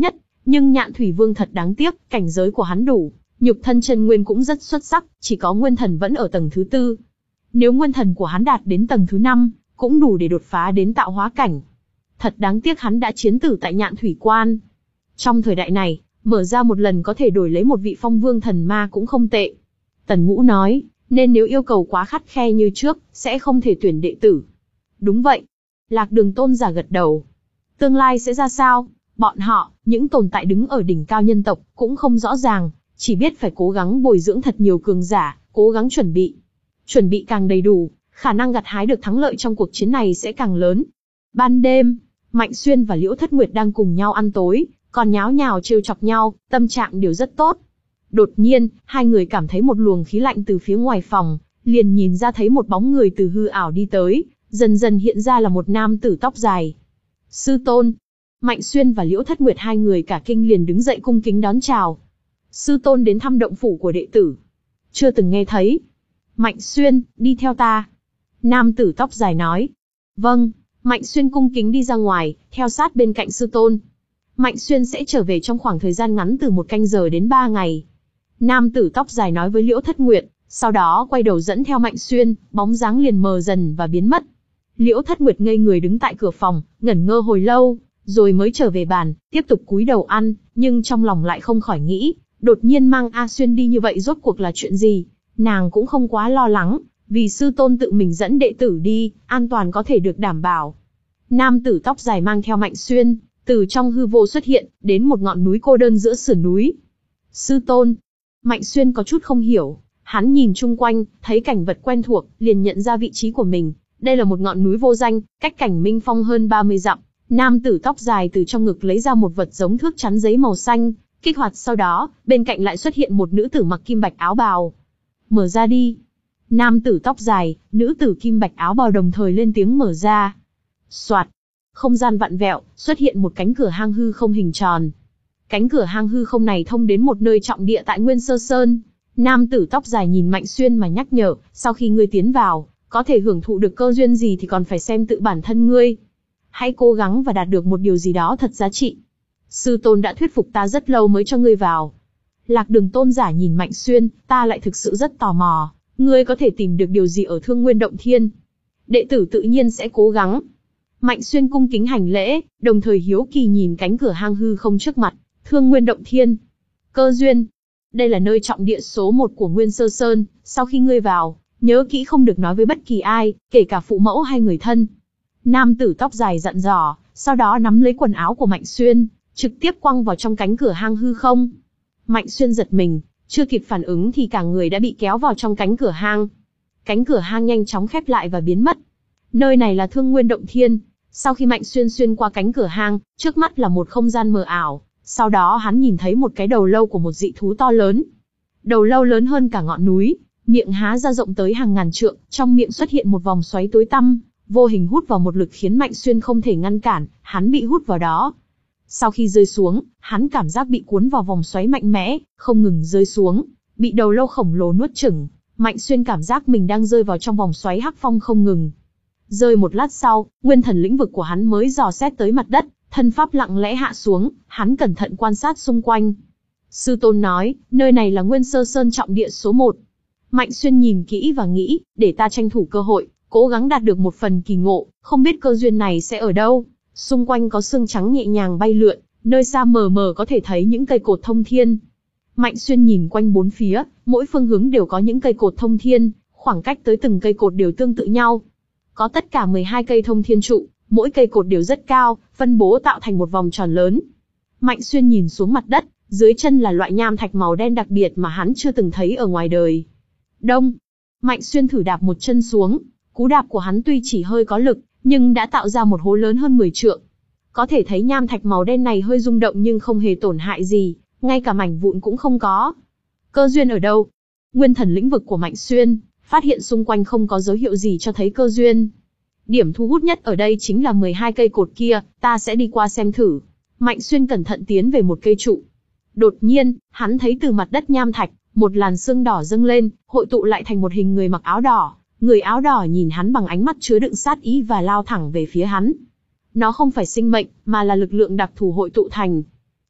Nhưng Nhạn Thủy Vương thật đáng tiếc, cảnh giới của hắn đủ, nhục thân chân nguyên cũng rất xuất sắc, chỉ có nguyên thần vẫn ở tầng thứ tư. Nếu nguyên thần của hắn đạt đến tầng thứ năm, cũng đủ để đột phá đến tạo hóa cảnh. Thật đáng tiếc hắn đã chiến tử tại Nhạn Thủy Quan. Trong thời đại này, mở ra một lần có thể đổi lấy một vị phong vương thần ma cũng không tệ. Tần Ngũ nói, nên nếu yêu cầu quá khắt khe như trước, sẽ không thể tuyển đệ tử. Đúng vậy. Lạc Đường tôn giả gật đầu. Tương lai sẽ ra sao? Bọn họ, những tồn tại đứng ở đỉnh cao nhân tộc, cũng không rõ ràng, chỉ biết phải cố gắng bồi dưỡng thật nhiều cường giả, cố gắng chuẩn bị. Chuẩn bị càng đầy đủ, khả năng gặt hái được thắng lợi trong cuộc chiến này sẽ càng lớn. Ban đêm, Mạnh Xuyên và Liễu Thất Nguyệt đang cùng nhau ăn tối, còn nháo nhào trêu chọc nhau, tâm trạng đều rất tốt. Đột nhiên, hai người cảm thấy một luồng khí lạnh từ phía ngoài phòng, liền nhìn ra thấy một bóng người từ hư ảo đi tới, dần dần hiện ra là một nam tử tóc dài. Sư tôn. Mạnh Xuyên và Liễu Thất Nguyệt hai người cả kinh liền đứng dậy cung kính đón chào. Sư tôn đến thăm động phủ của đệ tử. Chưa từng nghe thấy. Mạnh Xuyên, đi theo ta. Nam tử tóc dài nói. Vâng. Mạnh Xuyên cung kính đi ra ngoài, theo sát bên cạnh sư tôn. Mạnh Xuyên sẽ trở về trong khoảng thời gian ngắn từ một canh giờ đến ba ngày. Nam tử tóc dài nói với Liễu Thất Nguyệt, sau đó quay đầu dẫn theo Mạnh Xuyên, bóng dáng liền mờ dần và biến mất. Liễu Thất Nguyệt ngây người đứng tại cửa phòng, ngẩn ngơ hồi lâu, rồi mới trở về bàn, tiếp tục cúi đầu ăn, nhưng trong lòng lại không khỏi nghĩ, đột nhiên mang A Xuyên đi như vậy rốt cuộc là chuyện gì? Nàng cũng không quá lo lắng, vì sư tôn tự mình dẫn đệ tử đi, an toàn có thể được đảm bảo. Nam tử tóc dài mang theo Mạnh Xuyên, từ trong hư vô xuất hiện, đến một ngọn núi cô đơn giữa sườn núi. Sư tôn. Mạnh Xuyên có chút không hiểu, hắn nhìn chung quanh, thấy cảnh vật quen thuộc, liền nhận ra vị trí của mình. Đây là một ngọn núi vô danh, cách cảnh Minh Phong hơn ba mươi dặm. Nam tử tóc dài từ trong ngực lấy ra một vật giống thước chắn giấy màu xanh, kích hoạt sau đó, bên cạnh lại xuất hiện một nữ tử mặc kim bạch áo bào. Mở ra đi. Nam tử tóc dài, nữ tử kim bạch áo bào đồng thời lên tiếng mở ra. Soạt. Không gian vặn vẹo, xuất hiện một cánh cửa hang hư không hình tròn. Cánh cửa hang hư không này thông đến một nơi trọng địa tại Nguyên Sơ Sơn. Nam tử tóc dài nhìn Mạnh Xuyên mà nhắc nhở, sau khi ngươi tiến vào, có thể hưởng thụ được cơ duyên gì thì còn phải xem tự bản thân ngươi. Hãy cố gắng và đạt được một điều gì đó thật giá trị. Sư tôn đã thuyết phục ta rất lâu mới cho ngươi vào. Lạc Đường tôn giả nhìn Mạnh Xuyên, ta lại thực sự rất tò mò, ngươi có thể tìm được điều gì ở Thương Nguyên Động Thiên? Đệ tử tự nhiên sẽ cố gắng. Mạnh Xuyên cung kính hành lễ, đồng thời hiếu kỳ nhìn cánh cửa hang hư không trước mặt. Thương Nguyên Động Thiên. Cơ duyên. Đây là nơi trọng địa số một của Nguyên Sơ Sơn, sau khi ngươi vào, nhớ kỹ không được nói với bất kỳ ai, kể cả phụ mẫu hay người thân. Nam tử tóc dài dặn dò, sau đó nắm lấy quần áo của Mạnh Xuyên, trực tiếp quăng vào trong cánh cửa hang hư không. Mạnh Xuyên giật mình, chưa kịp phản ứng thì cả người đã bị kéo vào trong cánh cửa hang. Cánh cửa hang nhanh chóng khép lại và biến mất. Nơi này là Thương Nguyên Động Thiên. Sau khi Mạnh Xuyên xuyên qua cánh cửa hang, trước mắt là một không gian mờ ảo. Sau đó hắn nhìn thấy một cái đầu lâu của một dị thú to lớn. Đầu lâu lớn hơn cả ngọn núi, miệng há ra rộng tới hàng ngàn trượng, trong miệng xuất hiện một vòng xoáy tối tăm, vô hình hút vào một lực khiến Mạnh Xuyên không thể ngăn cản, hắn bị hút vào đó. Sau khi rơi xuống, hắn cảm giác bị cuốn vào vòng xoáy mạnh mẽ, không ngừng rơi xuống, bị đầu lâu khổng lồ nuốt chửng. Mạnh Xuyên cảm giác mình đang rơi vào trong vòng xoáy hắc phong không ngừng. Rơi một lát sau, nguyên thần lĩnh vực của hắn mới dò xét tới mặt đất, thân pháp lặng lẽ hạ xuống, hắn cẩn thận quan sát xung quanh. Sư tôn nói, nơi này là Nguyên Sơ Sơn trọng địa số một. Mạnh Xuyên nhìn kỹ và nghĩ, để ta tranh thủ cơ hội, cố gắng đạt được một phần kỳ ngộ, không biết cơ duyên này sẽ ở đâu. Xung quanh có sương trắng nhẹ nhàng bay lượn, nơi xa mờ mờ có thể thấy những cây cột thông thiên. Mạnh Xuyên nhìn quanh bốn phía, mỗi phương hướng đều có những cây cột thông thiên, khoảng cách tới từng cây cột đều tương tự nhau. Có tất cả mười hai cây thông thiên trụ, mỗi cây cột đều rất cao, phân bố tạo thành một vòng tròn lớn. Mạnh Xuyên nhìn xuống mặt đất, dưới chân là loại nham thạch màu đen đặc biệt mà hắn chưa từng thấy ở ngoài đời. Đông. Mạnh Xuyên thử đạp một chân xuống, cú đạp của hắn tuy chỉ hơi có lực, nhưng đã tạo ra một hố lớn hơn mười trượng. Có thể thấy nham thạch màu đen này hơi rung động nhưng không hề tổn hại gì, ngay cả mảnh vụn cũng không có. Cơ duyên ở đâu? Nguyên thần lĩnh vực của Mạnh Xuyên, phát hiện xung quanh không có dấu hiệu gì cho thấy cơ duyên. Điểm thu hút nhất ở đây chính là mười hai cây cột kia, ta sẽ đi qua xem thử. Mạnh Xuyên cẩn thận tiến về một cây trụ. Đột nhiên, hắn thấy từ mặt đất nham thạch, một làn sương đỏ dâng lên, hội tụ lại thành một hình người mặc áo đỏ. Người áo đỏ nhìn hắn bằng ánh mắt chứa đựng sát ý và lao thẳng về phía hắn. Nó không phải sinh mệnh, mà là lực lượng đặc thù hội tụ thành.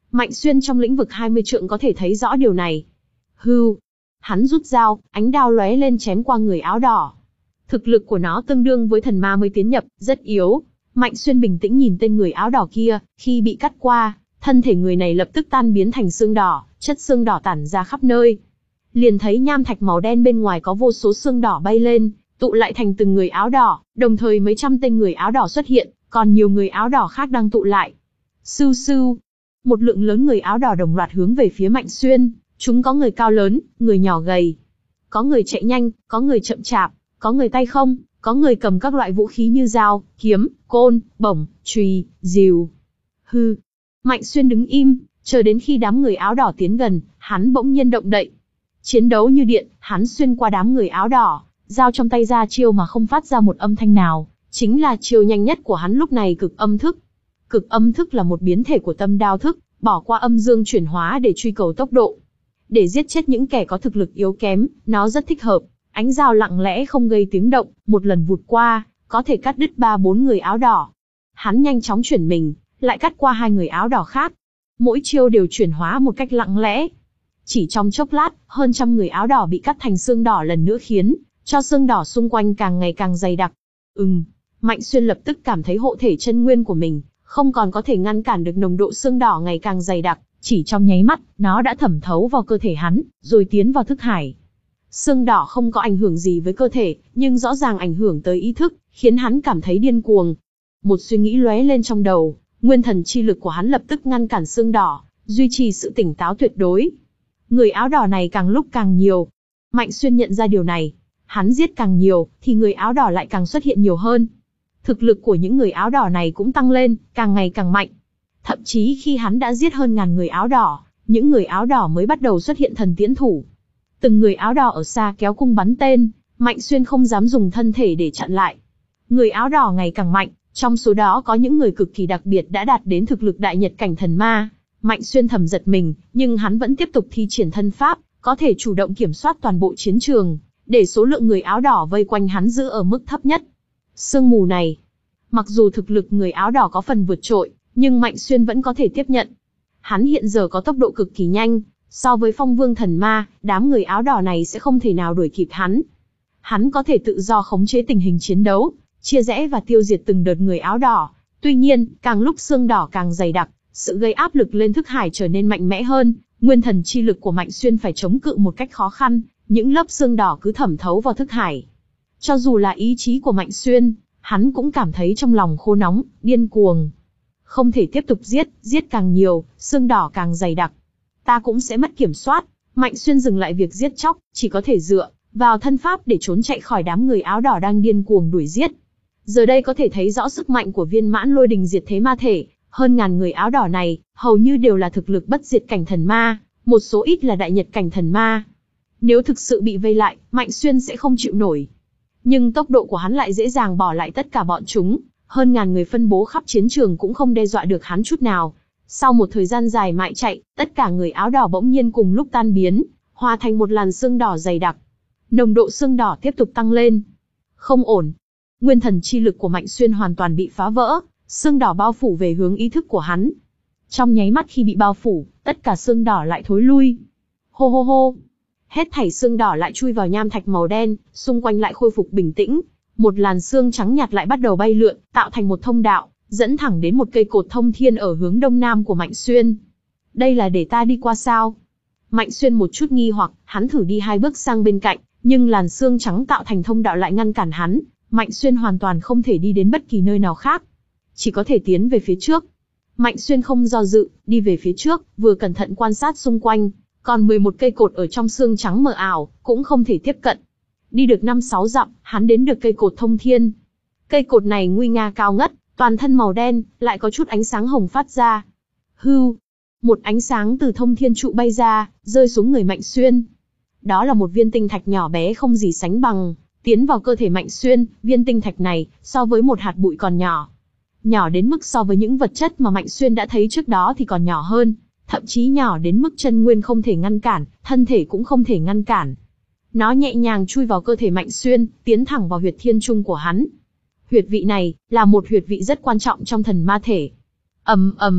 Mạnh Xuyên trong lĩnh vực hai mươi trượng có thể thấy rõ điều này. Hưu, hắn rút dao, ánh đao lóe lên chém qua người áo đỏ. Thực lực của nó tương đương với thần ma mới tiến nhập, rất yếu. Mạnh Xuyên bình tĩnh nhìn tên người áo đỏ kia, khi bị cắt qua, thân thể người này lập tức tan biến thành xương đỏ, chất xương đỏ tản ra khắp nơi. Liền thấy nham thạch màu đen bên ngoài có vô số xương đỏ bay lên, tụ lại thành từng người áo đỏ, đồng thời mấy trăm tên người áo đỏ xuất hiện, còn nhiều người áo đỏ khác đang tụ lại. Sưu sưu, một lượng lớn người áo đỏ đồng loạt hướng về phía Mạnh Xuyên, chúng có người cao lớn, người nhỏ gầy. Có người chạy nhanh, có người chậm chạp, có người tay không, có người cầm các loại vũ khí như dao, kiếm, côn, bổng, chùy, rìu. Hư. Mạnh Xuyên đứng im, chờ đến khi đám người áo đỏ tiến gần, hắn bỗng nhiên động đậy. Chiến đấu như điện, hắn xuyên qua đám người áo đỏ, dao trong tay ra chiêu mà không phát ra một âm thanh nào, chính là chiêu nhanh nhất của hắn lúc này, cực âm thức. Cực âm thức là một biến thể của tâm đao thức, bỏ qua âm dương chuyển hóa để truy cầu tốc độ. Để giết chết những kẻ có thực lực yếu kém, nó rất thích hợp. Ánh dao lặng lẽ không gây tiếng động, một lần vụt qua, có thể cắt đứt ba bốn người áo đỏ. Hắn nhanh chóng chuyển mình, lại cắt qua hai người áo đỏ khác. Mỗi chiêu đều chuyển hóa một cách lặng lẽ. Chỉ trong chốc lát, hơn trăm người áo đỏ bị cắt thành xương đỏ lần nữa, khiến cho xương đỏ xung quanh càng ngày càng dày đặc. Ừm, Mạnh Xuyên lập tức cảm thấy hộ thể chân nguyên của mình không còn có thể ngăn cản được nồng độ xương đỏ ngày càng dày đặc, chỉ trong nháy mắt, nó đã thẩm thấu vào cơ thể hắn, rồi tiến vào thức hải. Xương đỏ không có ảnh hưởng gì với cơ thể, nhưng rõ ràng ảnh hưởng tới ý thức, khiến hắn cảm thấy điên cuồng. Một suy nghĩ lóe lên trong đầu, nguyên thần chi lực của hắn lập tức ngăn cản xương đỏ, duy trì sự tỉnh táo tuyệt đối. Người áo đỏ này càng lúc càng nhiều. Mạnh Xuyên nhận ra điều này, hắn giết càng nhiều, thì người áo đỏ lại càng xuất hiện nhiều hơn. Thực lực của những người áo đỏ này cũng tăng lên, càng ngày càng mạnh. Thậm chí khi hắn đã giết hơn ngàn người áo đỏ, những người áo đỏ mới bắt đầu xuất hiện thần tiễn thủ. Từng người áo đỏ ở xa kéo cung bắn tên, Mạnh Xuyên không dám dùng thân thể để chặn lại. Người áo đỏ ngày càng mạnh, trong số đó có những người cực kỳ đặc biệt đã đạt đến thực lực đại nhật cảnh thần ma. Mạnh Xuyên thầm giật mình, nhưng hắn vẫn tiếp tục thi triển thân pháp, có thể chủ động kiểm soát toàn bộ chiến trường, để số lượng người áo đỏ vây quanh hắn giữ ở mức thấp nhất. Sương mù này, mặc dù thực lực người áo đỏ có phần vượt trội, nhưng Mạnh Xuyên vẫn có thể tiếp nhận. Hắn hiện giờ có tốc độ cực kỳ nhanh, so với Phong Vương thần ma, đám người áo đỏ này sẽ không thể nào đuổi kịp hắn. Hắn có thể tự do khống chế tình hình chiến đấu, chia rẽ và tiêu diệt từng đợt người áo đỏ. Tuy nhiên, càng lúc xương đỏ càng dày đặc, sự gây áp lực lên thức hải trở nên mạnh mẽ hơn, nguyên thần chi lực của Mạnh Xuyên phải chống cự một cách khó khăn, những lớp xương đỏ cứ thẩm thấu vào thức hải. Cho dù là ý chí của Mạnh Xuyên, hắn cũng cảm thấy trong lòng khô nóng, điên cuồng. Không thể tiếp tục giết, giết càng nhiều, xương đỏ càng dày đặc. Ta cũng sẽ mất kiểm soát. Mạnh Xuyên dừng lại việc giết chóc, chỉ có thể dựa vào thân pháp để trốn chạy khỏi đám người áo đỏ đang điên cuồng đuổi giết. Giờ đây có thể thấy rõ sức mạnh của viên mãn lôi đình diệt thế ma thể. Hơn ngàn người áo đỏ này, hầu như đều là thực lực bất diệt cảnh thần ma, một số ít là đại nhật cảnh thần ma. Nếu thực sự bị vây lại, Mạnh Xuyên sẽ không chịu nổi. Nhưng tốc độ của hắn lại dễ dàng bỏ lại tất cả bọn chúng, hơn ngàn người phân bố khắp chiến trường cũng không đe dọa được hắn chút nào. Sau một thời gian dài mãi chạy, tất cả người áo đỏ bỗng nhiên cùng lúc tan biến, hòa thành một làn sương đỏ dày đặc. Nồng độ sương đỏ tiếp tục tăng lên. Không ổn. Nguyên thần chi lực của Mạnh Xuyên hoàn toàn bị phá vỡ, sương đỏ bao phủ về hướng ý thức của hắn. Trong nháy mắt khi bị bao phủ, tất cả sương đỏ lại thối lui. Hô hô hô. Hết thảy sương đỏ lại chui vào nham thạch màu đen, xung quanh lại khôi phục bình tĩnh. Một làn sương trắng nhạt lại bắt đầu bay lượn, tạo thành một thông đạo, dẫn thẳng đến một cây cột thông thiên ở hướng đông nam của Mạnh Xuyên. Đây là để ta đi qua sao? Mạnh Xuyên một chút nghi hoặc, hắn thử đi hai bước sang bên cạnh, nhưng làn sương trắng tạo thành thông đạo lại ngăn cản hắn. Mạnh Xuyên hoàn toàn không thể đi đến bất kỳ nơi nào khác, chỉ có thể tiến về phía trước. Mạnh Xuyên không do dự, đi về phía trước, vừa cẩn thận quan sát xung quanh, còn mười một cây cột ở trong sương trắng mờ ảo, cũng không thể tiếp cận. Đi được năm sáu dặm, hắn đến được cây cột thông thiên. Cây cột này nguy nga cao ngất, toàn thân màu đen, lại có chút ánh sáng hồng phát ra. Hưu, một ánh sáng từ thông thiên trụ bay ra, rơi xuống người Mạnh Xuyên. Đó là một viên tinh thạch nhỏ bé không gì sánh bằng, tiến vào cơ thể Mạnh Xuyên. Viên tinh thạch này, so với một hạt bụi còn nhỏ. Nhỏ đến mức so với những vật chất mà Mạnh Xuyên đã thấy trước đó thì còn nhỏ hơn, thậm chí nhỏ đến mức chân nguyên không thể ngăn cản, thân thể cũng không thể ngăn cản. Nó nhẹ nhàng chui vào cơ thể Mạnh Xuyên, tiến thẳng vào huyệt thiên trung của hắn. Huyệt vị này, là một huyệt vị rất quan trọng trong thần ma thể. Ầm ầm,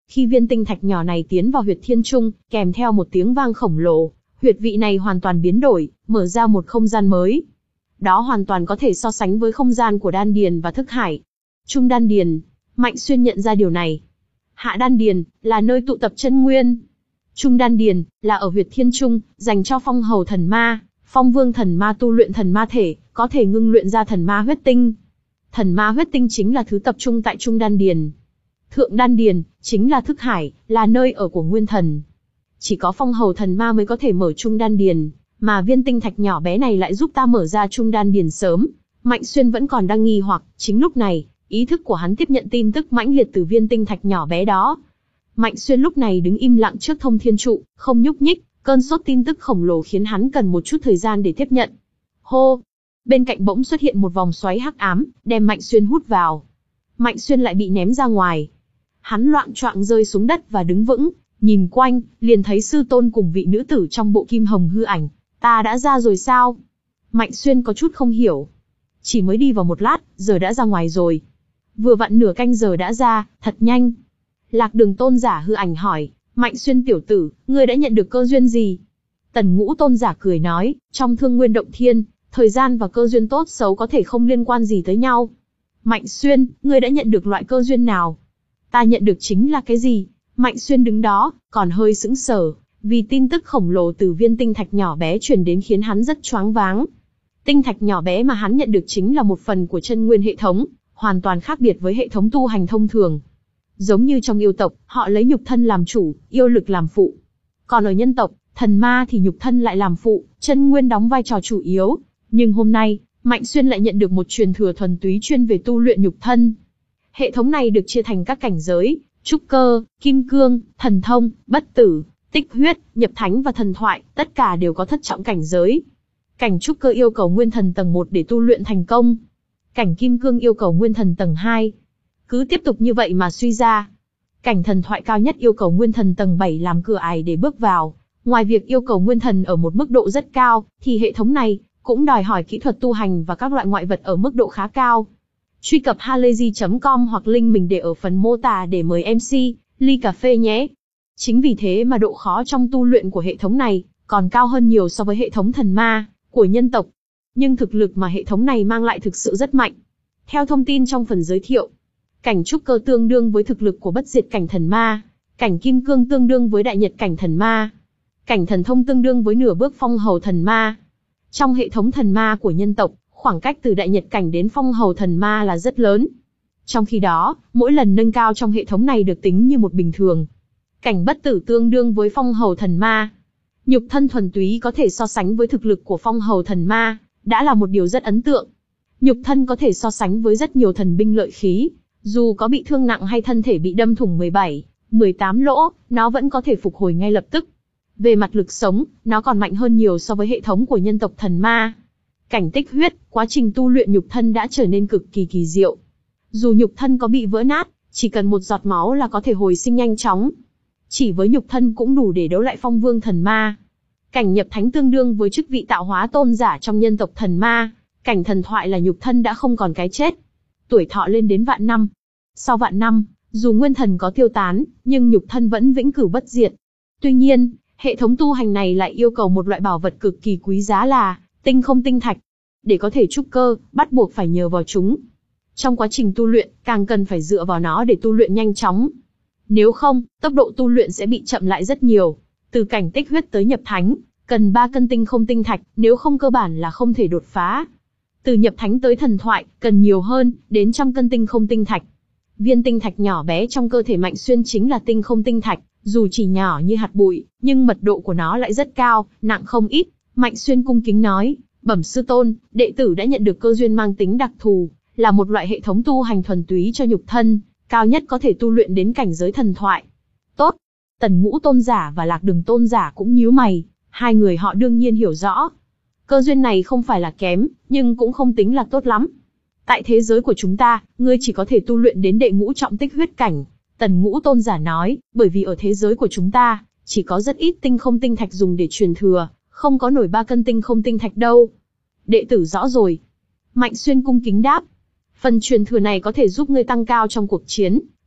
Khi viên tinh thạch nhỏ này tiến vào huyệt thiên trung, kèm theo một tiếng vang khổng lồ, huyệt vị này hoàn toàn biến đổi, mở ra một không gian mới. Đó hoàn toàn có thể so sánh với không gian của đan điền và thức hải. Trung đan điền, Mạnh Xuyên nhận ra điều này. Hạ đan điền, là nơi tụ tập chân nguyên. Trung đan điền, là ở huyệt thiên trung, dành cho phong hầu thần ma, phong vương thần ma tu luyện thần ma thể, có thể ngưng luyện ra thần ma huyết tinh. Thần ma huyết tinh chính là thứ tập trung tại trung đan điền. Thượng đan điền, chính là thức hải, là nơi ở của nguyên thần. Chỉ có phong hầu thần ma mới có thể mở trung đan điền, mà viên tinh thạch nhỏ bé này lại giúp ta mở ra trung đan điền sớm. Mạnh Xuyên vẫn còn đang nghi hoặc, chính lúc này, ý thức của hắn tiếp nhận tin tức mãnh liệt từ viên tinh thạch nhỏ bé đó. Mạnh Xuyên lúc này đứng im lặng trước thông thiên trụ, không nhúc nhích, cơn sốt tin tức khổng lồ khiến hắn cần một chút thời gian để tiếp nhận. Hô! Bên cạnh bỗng xuất hiện một vòng xoáy hắc ám, đem Mạnh Xuyên hút vào. Mạnh Xuyên lại bị ném ra ngoài. Hắn loạng choạng rơi xuống đất và đứng vững, nhìn quanh, liền thấy sư tôn cùng vị nữ tử trong bộ kim hồng hư ảnh. Ta đã ra rồi sao? Mạnh Xuyên có chút không hiểu. Chỉ mới đi vào một lát, giờ đã ra ngoài rồi. Vừa vặn nửa canh giờ đã ra, thật nhanh. Lạc Đường tôn giả hư ảnh hỏi, Mạnh Xuyên tiểu tử, ngươi đã nhận được cơ duyên gì? Tần Ngũ tôn giả cười nói, trong Thương Nguyên Động Thiên, thời gian và cơ duyên tốt xấu có thể không liên quan gì tới nhau. Mạnh Xuyên, ngươi đã nhận được loại cơ duyên nào? Ta nhận được chính là cái gì? Mạnh Xuyên đứng đó, còn hơi sững sờ, vì tin tức khổng lồ từ viên tinh thạch nhỏ bé truyền đến khiến hắn rất choáng váng. Tinh thạch nhỏ bé mà hắn nhận được chính là một phần của chân nguyên hệ thống, hoàn toàn khác biệt với hệ thống tu hành thông thường. Giống như trong yêu tộc, họ lấy nhục thân làm chủ, yêu lực làm phụ. Còn ở nhân tộc, thần ma thì nhục thân lại làm phụ, chân nguyên đóng vai trò chủ yếu. Nhưng hôm nay, Mạnh Xuyên lại nhận được một truyền thừa thuần túy chuyên về tu luyện nhục thân. Hệ thống này được chia thành các cảnh giới, trúc cơ, kim cương, thần thông, bất tử, tích huyết, nhập thánh và thần thoại, tất cả đều có thất trọng cảnh giới. Cảnh trúc cơ yêu cầu nguyên thần tầng một để tu luyện thành công. Cảnh kim cương yêu cầu nguyên thần tầng hai. Cứ tiếp tục như vậy mà suy ra. Cảnh thần thoại cao nhất yêu cầu nguyên thần tầng bảy làm cửa ải để bước vào. Ngoài việc yêu cầu nguyên thần ở một mức độ rất cao, thì hệ thống này cũng đòi hỏi kỹ thuật tu hành và các loại ngoại vật ở mức độ khá cao. Truy cập halayzi chấm com hoặc link mình để ở phần mô tả để mời em xê, ly cà phê nhé. Chính vì thế mà độ khó trong tu luyện của hệ thống này còn cao hơn nhiều so với hệ thống thần ma của nhân tộc. Nhưng thực lực mà hệ thống này mang lại thực sự rất mạnh. Theo thông tin trong phần giới thiệu, cảnh trúc cơ tương đương với thực lực của bất diệt cảnh thần ma, cảnh kim cương tương đương với đại nhật cảnh thần ma, cảnh thần thông tương đương với nửa bước phong hầu thần ma. Trong hệ thống thần ma của nhân tộc, khoảng cách từ đại nhật cảnh đến phong hầu thần ma là rất lớn. Trong khi đó, mỗi lần nâng cao trong hệ thống này được tính như một bình thường. Cảnh bất tử tương đương với phong hầu thần ma. Nhục thân thuần túy có thể so sánh với thực lực của phong hầu thần ma, đã là một điều rất ấn tượng. Nhục thân có thể so sánh với rất nhiều thần binh lợi khí, dù có bị thương nặng hay thân thể bị đâm thủng mười bảy, mười tám lỗ, nó vẫn có thể phục hồi ngay lập tức. Về mặt lực sống, nó còn mạnh hơn nhiều so với hệ thống của nhân tộc thần ma. Cảnh tích huyết, quá trình tu luyện nhục thân đã trở nên cực kỳ kỳ diệu. Dù nhục thân có bị vỡ nát, chỉ cần một giọt máu là có thể hồi sinh nhanh chóng. Chỉ với nhục thân cũng đủ để đấu lại phong vương thần ma. Cảnh nhập thánh tương đương với chức vị tạo hóa tôn giả trong nhân tộc thần ma. Cảnh thần thoại là nhục thân đã không còn cái chết. Tuổi thọ lên đến vạn năm. Sau vạn năm, dù nguyên thần có tiêu tán, nhưng nhục thân vẫn vĩnh cửu bất diệt. Tuy nhiên, hệ thống tu hành này lại yêu cầu một loại bảo vật cực kỳ quý giá là tinh không tinh thạch. Để có thể trúc cơ, bắt buộc phải nhờ vào chúng. Trong quá trình tu luyện, càng cần phải dựa vào nó để tu luyện nhanh chóng. Nếu không, tốc độ tu luyện sẽ bị chậm lại rất nhiều. Từ cảnh tích huyết tới nhập thánh, cần ba cân tinh không tinh thạch, nếu không cơ bản là không thể đột phá. Từ nhập thánh tới thần thoại, cần nhiều hơn, đến trăm cân tinh không tinh thạch. Viên tinh thạch nhỏ bé trong cơ thể Mạnh Xuyên chính là tinh không tinh thạch, dù chỉ nhỏ như hạt bụi, nhưng mật độ của nó lại rất cao, nặng không ít. Mạnh Xuyên cung kính nói, bẩm sư tôn, đệ tử đã nhận được cơ duyên mang tính đặc thù, là một loại hệ thống tu hành thuần túy cho nhục thân, cao nhất có thể tu luyện đến cảnh giới thần thoại. Tốt. Tần Ngũ tôn giả và Lạc Đường tôn giả cũng nhíu mày, hai người họ đương nhiên hiểu rõ. Cơ duyên này không phải là kém, nhưng cũng không tính là tốt lắm. Tại thế giới của chúng ta, ngươi chỉ có thể tu luyện đến đệ ngũ trọng tích huyết cảnh. Tần Ngũ tôn giả nói, bởi vì ở thế giới của chúng ta, chỉ có rất ít tinh không tinh thạch dùng để truyền thừa, không có nổi ba cân tinh không tinh thạch đâu. Đệ tử rõ rồi. Mạnh Xuyên cung kính đáp. Phần truyền thừa này có thể giúp ngươi tăng cao trong cuộc chiến,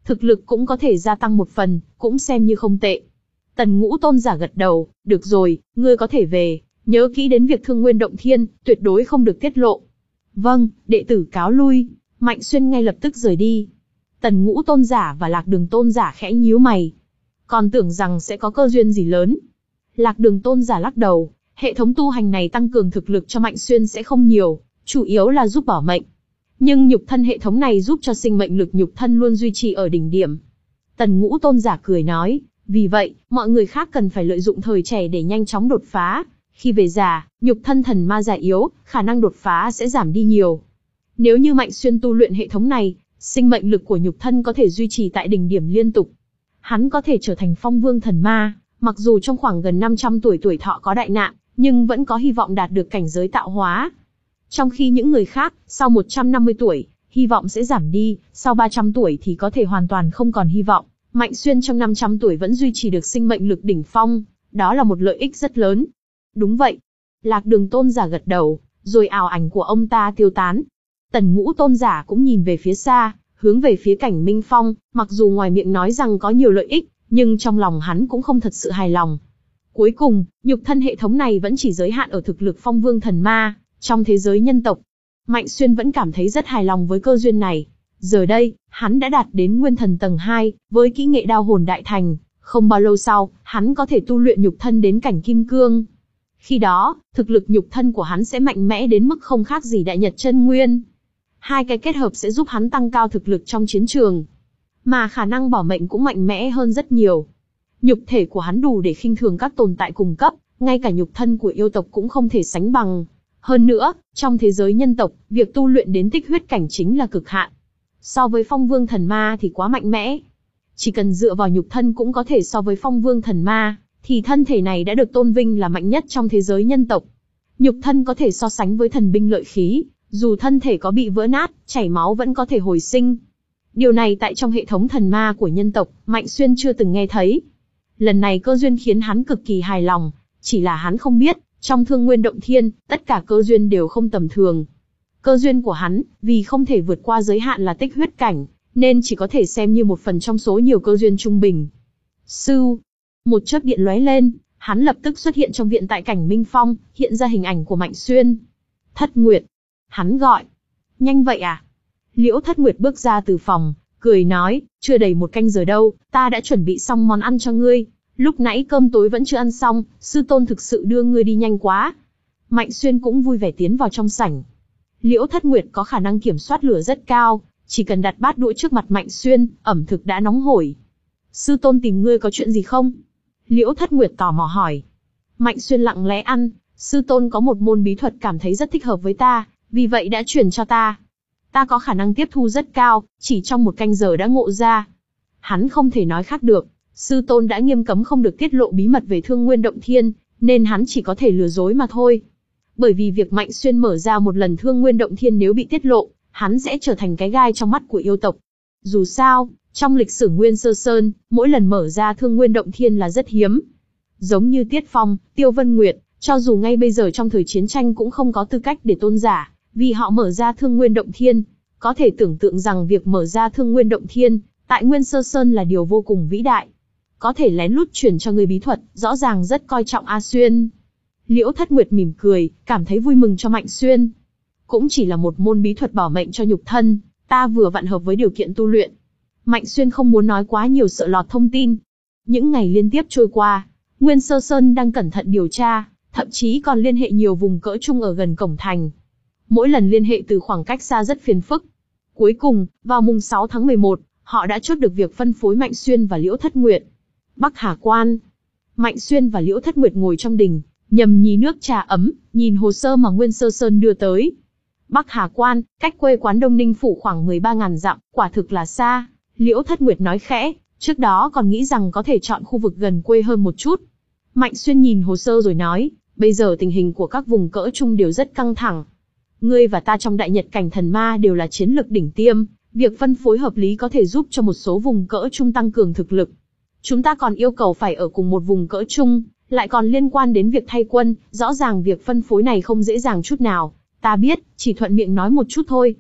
thực lực cũng có thể gia tăng một phần, cũng xem như không tệ. Tần Ngũ tôn giả gật đầu, được rồi, ngươi có thể về, nhớ kỹ đến việc Thương Nguyên Động Thiên, tuyệt đối không được tiết lộ. Vâng, đệ tử cáo lui. Mạnh Xuyên ngay lập tức rời đi. Tần Ngũ tôn giả và Lạc Đường tôn giả khẽ nhíu mày, còn tưởng rằng sẽ có cơ duyên gì lớn. Lạc Đường tôn giả lắc đầu, hệ thống tu hành này tăng cường thực lực cho Mạnh Xuyên sẽ không nhiều, chủ yếu là giúp bảo mệnh. Nhưng nhục thân hệ thống này giúp cho sinh mệnh lực nhục thân luôn duy trì ở đỉnh điểm. Tần Ngũ tôn giả cười nói, vì vậy, mọi người khác cần phải lợi dụng thời trẻ để nhanh chóng đột phá. Khi về già, nhục thân thần ma già yếu, khả năng đột phá sẽ giảm đi nhiều. Nếu như Mạnh Xuyên tu luyện hệ thống này, sinh mệnh lực của nhục thân có thể duy trì tại đỉnh điểm liên tục. Hắn có thể trở thành phong vương thần ma, mặc dù trong khoảng gần năm trăm tuổi tuổi thọ có đại nạn, nhưng vẫn có hy vọng đạt được cảnh giới tạo hóa. Trong khi những người khác, sau một trăm năm mươi tuổi, hy vọng sẽ giảm đi, sau ba trăm tuổi thì có thể hoàn toàn không còn hy vọng. Mạnh Xuyên trong năm trăm tuổi vẫn duy trì được sinh mệnh lực đỉnh phong, đó là một lợi ích rất lớn. Đúng vậy. Lạc Đường tôn giả gật đầu, rồi ảo ảnh của ông ta tiêu tán. Tần Ngũ tôn giả cũng nhìn về phía xa, hướng về phía Cảnh Minh Phong, mặc dù ngoài miệng nói rằng có nhiều lợi ích, nhưng trong lòng hắn cũng không thật sự hài lòng. Cuối cùng, nhục thân hệ thống này vẫn chỉ giới hạn ở thực lực phong vương thần ma, trong thế giới nhân tộc. Mạnh Xuyên vẫn cảm thấy rất hài lòng với cơ duyên này. Giờ đây, hắn đã đạt đến nguyên thần tầng hai, với kỹ nghệ đao hồn đại thành, không bao lâu sau, hắn có thể tu luyện nhục thân đến cảnh kim cương. Khi đó, thực lực nhục thân của hắn sẽ mạnh mẽ đến mức không khác gì Đại Nhật Chân Nguyên. Hai cái kết hợp sẽ giúp hắn tăng cao thực lực trong chiến trường, mà khả năng bảo mệnh cũng mạnh mẽ hơn rất nhiều. Nhục thể của hắn đủ để khinh thường các tồn tại cùng cấp, ngay cả nhục thân của yêu tộc cũng không thể sánh bằng. Hơn nữa, trong thế giới nhân tộc, việc tu luyện đến tích huyết cảnh chính là cực hạn. So với phong vương thần ma thì quá mạnh mẽ. Chỉ cần dựa vào nhục thân cũng có thể so với phong vương thần ma, thì thân thể này đã được tôn vinh là mạnh nhất trong thế giới nhân tộc. Nhục thân có thể so sánh với thần binh lợi khí, dù thân thể có bị vỡ nát, chảy máu vẫn có thể hồi sinh. Điều này tại trong hệ thống thần ma của nhân tộc, Mạnh Xuyên chưa từng nghe thấy. Lần này cơ duyên khiến hắn cực kỳ hài lòng, chỉ là hắn không biết, trong Thương Nguyên Động Thiên, tất cả cơ duyên đều không tầm thường. Cơ duyên của hắn, vì không thể vượt qua giới hạn là tích huyết cảnh, nên chỉ có thể xem như một phần trong số nhiều cơ duyên trung bình. Sưu, một chớp điện lóe lên, hắn lập tức xuất hiện trong viện tại Cảnh Minh Phong, hiện ra hình ảnh của Mạnh Xuyên. Thất Nguyệt, hắn gọi. Nhanh vậy à? Liễu Thất Nguyệt bước ra từ phòng, cười nói, chưa đầy một canh giờ đâu, ta đã chuẩn bị xong món ăn cho ngươi. Lúc nãy cơm tối vẫn chưa ăn xong, sư tôn thực sự đưa ngươi đi nhanh quá. Mạnh Xuyên cũng vui vẻ tiến vào trong sảnh. Liễu Thất Nguyệt có khả năng kiểm soát lửa rất cao, chỉ cần đặt bát đũa trước mặt Mạnh Xuyên, ẩm thực đã nóng hổi. Sư tôn tìm ngươi có chuyện gì không? Liễu Thất Nguyệt tò mò hỏi. Mạnh Xuyên lặng lẽ ăn, sư tôn có một môn bí thuật cảm thấy rất thích hợp với ta, vì vậy đã truyền cho ta. Ta có khả năng tiếp thu rất cao, chỉ trong một canh giờ đã ngộ ra. Hắn không thể nói khác được, sư tôn đã nghiêm cấm không được tiết lộ bí mật về Thương Nguyên Động Thiên, nên hắn chỉ có thể lừa dối mà thôi. Bởi vì việc Mạnh Xuyên mở ra một lần Thương Nguyên Động Thiên nếu bị tiết lộ, hắn sẽ trở thành cái gai trong mắt của yêu tộc. Dù sao, trong lịch sử Nguyên Sơ Sơn, mỗi lần mở ra Thương Nguyên Động Thiên là rất hiếm. Giống như Tiết Phong, Tiêu Vân Nguyệt, cho dù ngay bây giờ trong thời chiến tranh cũng không có tư cách để tôn giả, vì họ mở ra Thương Nguyên Động Thiên. Có thể tưởng tượng rằng việc mở ra Thương Nguyên Động Thiên, tại Nguyên Sơ Sơn là điều vô cùng vĩ đại. Có thể lén lút truyền cho người bí thuật, rõ ràng rất coi trọng A Xuyên. Liễu Thất Nguyệt mỉm cười, cảm thấy vui mừng cho Mạnh Xuyên. Cũng chỉ là một môn bí thuật bảo mệnh cho nhục thân, ta vừa vặn hợp với điều kiện tu luyện. Mạnh Xuyên không muốn nói quá nhiều sợ lọt thông tin. Những ngày liên tiếp trôi qua, Nguyên Sơ Sơn đang cẩn thận điều tra, thậm chí còn liên hệ nhiều vùng cỡ trung ở gần cổng thành. Mỗi lần liên hệ từ khoảng cách xa rất phiền phức. Cuối cùng, vào mùng sáu tháng mười một, họ đã chốt được việc phân phối Mạnh Xuyên và Liễu Thất Nguyệt. Bắc Hà Quan. Mạnh Xuyên và Liễu Thất Nguyệt ngồi trong đình, nhầm nhí nước trà ấm, nhìn hồ sơ mà Nguyên Sơ Sơn đưa tới. Bắc Hà Quan, cách quê quán Đông Ninh Phủ khoảng mười ba nghìn dặm, quả thực là xa. Liễu Thất Nguyệt nói khẽ, trước đó còn nghĩ rằng có thể chọn khu vực gần quê hơn một chút. Mạnh Xuyên nhìn hồ sơ rồi nói, bây giờ tình hình của các vùng cỡ trung đều rất căng thẳng. Ngươi và ta trong Đại Nhật Cảnh Thần Ma đều là chiến lực đỉnh tiêm, việc phân phối hợp lý có thể giúp cho một số vùng cỡ trung tăng cường thực lực. Chúng ta còn yêu cầu phải ở cùng một vùng cỡ trung, lại còn liên quan đến việc thay quân, rõ ràng việc phân phối này không dễ dàng chút nào. Ta biết, chỉ thuận miệng nói một chút thôi.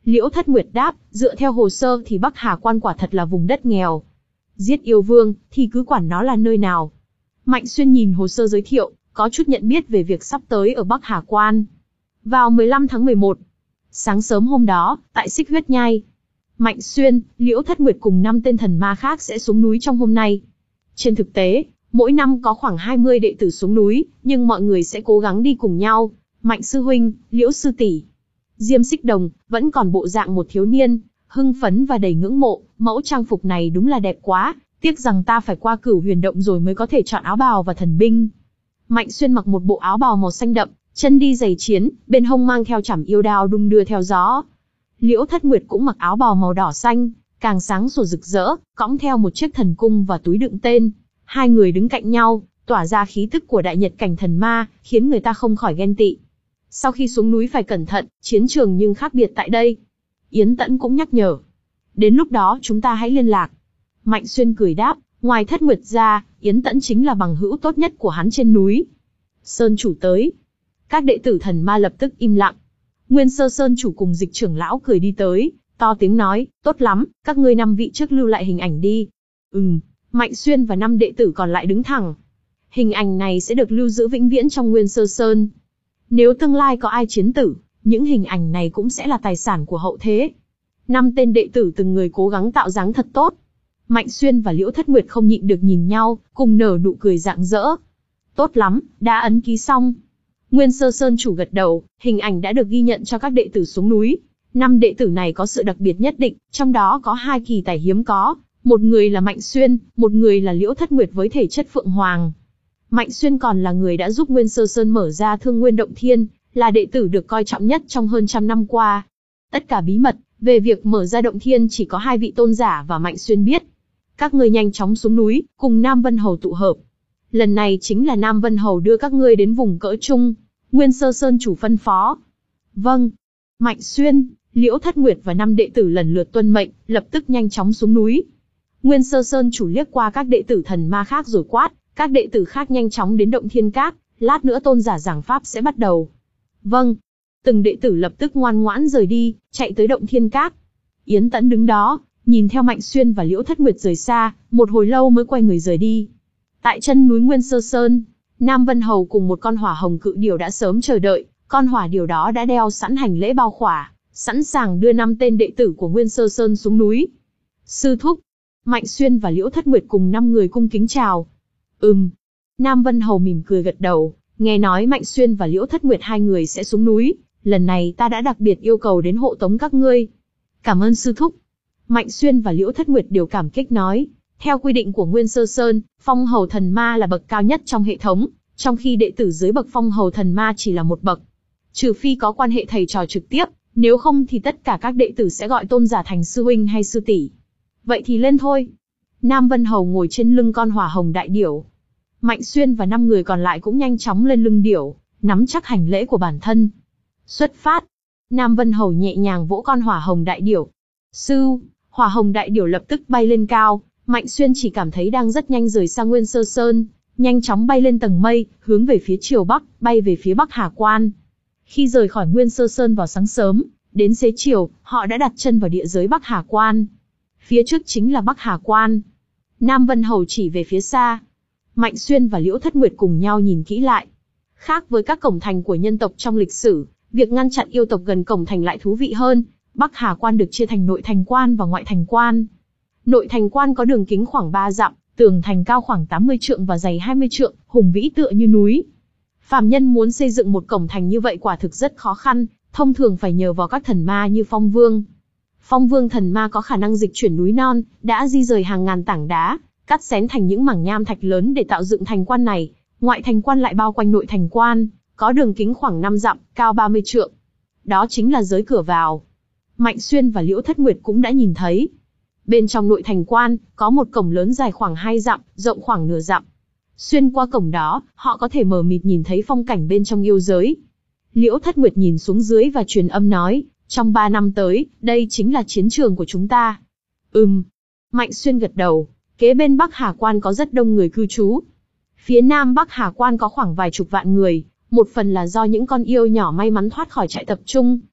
Liễu Thất Nguyệt đáp, dựa theo hồ sơ thì Bắc Hà Quan quả thật là vùng đất nghèo. Giết yêu vương, thì cứ quản nó là nơi nào. Mạnh Xuyên nhìn hồ sơ giới thiệu, có chút nhận biết về việc sắp tới ở Bắc Hà Quan. Vào mười lăm tháng mười một, sáng sớm hôm đó, tại Xích Huyết Nhai, Mạnh Xuyên, Liễu Thất Nguyệt cùng năm tên thần ma khác sẽ xuống núi trong hôm nay. Trên thực tế, mỗi năm có khoảng hai mươi đệ tử xuống núi, nhưng mọi người sẽ cố gắng đi cùng nhau. Mạnh sư huynh, Liễu sư tỷ, Diêm Xích Đồng vẫn còn bộ dạng một thiếu niên, hưng phấn và đầy ngưỡng mộ. Mẫu trang phục này đúng là đẹp quá, tiếc rằng ta phải qua Cửu Huyền Động rồi mới có thể chọn áo bào và thần binh. Mạnh Xuyên mặc một bộ áo bào màu xanh đậm, chân đi giày chiến, bên hông mang theo chảm yêu đao đung đưa theo gió. Liễu Thất Nguyệt cũng mặc áo bào màu đỏ xanh, càng sáng sủa rực rỡ, cõng theo một chiếc thần cung và túi đựng tên. Hai người đứng cạnh nhau, tỏa ra khí tức của đại nhật cảnh thần ma, khiến người ta không khỏi ghen tị. Sau khi xuống núi phải cẩn thận, chiến trường nhưng khác biệt tại đây. Yến Tẫn cũng nhắc nhở. Đến lúc đó chúng ta hãy liên lạc. Mạnh Xuyên cười đáp, ngoài Thất Nguyệt ra, Yến Tẫn chính là bằng hữu tốt nhất của hắn trên núi. Sơn chủ tới. Các đệ tử thần ma lập tức im lặng. Nguyên Sơ Sơn chủ cùng Dịch trưởng lão cười đi tới, to tiếng nói, tốt lắm, các ngươi năm vị trước lưu lại hình ảnh đi. Ừm, Mạnh Xuyên và năm đệ tử còn lại đứng thẳng. Hình ảnh này sẽ được lưu giữ vĩnh viễn trong Nguyên Sơ Sơn. Nếu tương lai có ai chiến tử, những hình ảnh này cũng sẽ là tài sản của hậu thế. Năm tên đệ tử từng người cố gắng tạo dáng thật tốt. Mạnh Xuyên và Liễu Thất Nguyệt không nhịn được nhìn nhau, cùng nở nụ cười rạng rỡ. Tốt lắm, đã ấn ký xong. Nguyên Sơ Sơn chủ gật đầu, hình ảnh đã được ghi nhận cho các đệ tử xuống núi. Năm đệ tử này có sự đặc biệt nhất định, trong đó có hai kỳ tài hiếm có, một người là Mạnh Xuyên, một người là Liễu Thất Nguyệt với thể chất Phượng Hoàng. Mạnh Xuyên còn là người đã giúp Nguyên Sơ Sơn mở ra Thương Nguyên Động Thiên, là đệ tử được coi trọng nhất trong hơn trăm năm qua. Tất cả bí mật về việc mở ra Động Thiên chỉ có hai vị tôn giả và Mạnh Xuyên biết. Các ngươi nhanh chóng xuống núi, cùng Nam Vân Hầu tụ hợp. Lần này chính là Nam Vân Hầu đưa các ngươi đến vùng cỡ trung. Nguyên Sơ Sơn chủ phân phó. Vâng. Mạnh Xuyên, Liễu Thất Nguyệt và năm đệ tử lần lượt tuân mệnh, lập tức nhanh chóng xuống núi. Nguyên Sơ Sơn chủ liếc qua các đệ tử thần ma khác rồi quát, các đệ tử khác nhanh chóng đến Động Thiên Các, lát nữa tôn giả giảng pháp sẽ bắt đầu. Vâng. Từng đệ tử lập tức ngoan ngoãn rời đi, chạy tới Động Thiên Các. Yến Tẫn đứng đó, nhìn theo Mạnh Xuyên và Liễu Thất Nguyệt rời xa, một hồi lâu mới quay người rời đi. Tại chân núi Nguyên Sơ Sơn, Nam Vân Hầu cùng một con hỏa hồng cự điểu đã sớm chờ đợi, con hỏa điểu đó đã đeo sẵn hành lễ bao khỏa, sẵn sàng đưa năm tên đệ tử của Nguyên Sơ Sơn xuống núi. Sư thúc. Mạnh Xuyên và Liễu Thất Nguyệt cùng năm người cung kính chào. Ừm. Nam Vân Hầu mỉm cười gật đầu, nghe nói Mạnh Xuyên và Liễu Thất Nguyệt hai người sẽ xuống núi, lần này ta đã đặc biệt yêu cầu đến hộ tống các ngươi. Cảm ơn sư thúc. Mạnh Xuyên và Liễu Thất Nguyệt đều cảm kích nói, theo quy định của Nguyên Sơ Sơn, Phong Hầu Thần Ma là bậc cao nhất trong hệ thống, trong khi đệ tử dưới bậc Phong Hầu Thần Ma chỉ là một bậc. Trừ phi có quan hệ thầy trò trực tiếp, nếu không thì tất cả các đệ tử sẽ gọi tôn giả thành sư huynh hay sư tỷ. Vậy thì lên thôi. Nam Vân Hầu ngồi trên lưng con hỏa hồng đại điểu. Mạnh Xuyên và năm người còn lại cũng nhanh chóng lên lưng điểu, nắm chắc hành lễ của bản thân. Xuất phát. Nam Vân Hầu nhẹ nhàng vỗ con hỏa hồng đại điểu. Sư, hỏa hồng đại điểu lập tức bay lên cao. Mạnh Xuyên chỉ cảm thấy đang rất nhanh rời xa Nguyên Sơ Sơn, nhanh chóng bay lên tầng mây, hướng về phía chiều bắc, bay về phía Bắc Hà Quan. Khi rời khỏi Nguyên Sơ Sơn vào sáng sớm, đến xế chiều, họ đã đặt chân vào địa giới Bắc Hà Quan. Phía trước chính là Bắc Hà Quan. Nam Vân Hầu chỉ về phía xa. Mạnh Xuyên và Liễu Thất Nguyệt cùng nhau nhìn kỹ lại. Khác với các cổng thành của nhân tộc trong lịch sử, việc ngăn chặn yêu tộc gần cổng thành lại thú vị hơn. Bắc Hà Quan được chia thành nội thành quan và ngoại thành quan. Nội thành quan có đường kính khoảng ba dặm, tường thành cao khoảng tám mươi trượng và dày hai mươi trượng, hùng vĩ tựa như núi. Phàm nhân muốn xây dựng một cổng thành như vậy quả thực rất khó khăn, thông thường phải nhờ vào các thần ma như Phong Vương. Phong Vương thần ma có khả năng dịch chuyển núi non, đã di rời hàng ngàn tảng đá, cắt xén thành những mảng nham thạch lớn để tạo dựng thành quan này. Ngoại thành quan lại bao quanh nội thành quan, có đường kính khoảng năm dặm, cao ba mươi trượng. Đó chính là giới cửa vào. Mạnh Xuyên và Liễu Thất Nguyệt cũng đã nhìn thấy. Bên trong nội thành quan, có một cổng lớn dài khoảng hai dặm, rộng khoảng nửa dặm. Xuyên qua cổng đó, họ có thể mờ mịt nhìn thấy phong cảnh bên trong yêu giới. Liễu Thất Nguyệt nhìn xuống dưới và truyền âm nói, trong ba năm tới, đây chính là chiến trường của chúng ta. Ừm. Mạnh Xuyên gật đầu, kế bên Bắc Hà Quan có rất đông người cư trú. Phía nam Bắc Hà Quan có khoảng vài chục vạn người, một phần là do những con yêu nhỏ may mắn thoát khỏi trại tập trung,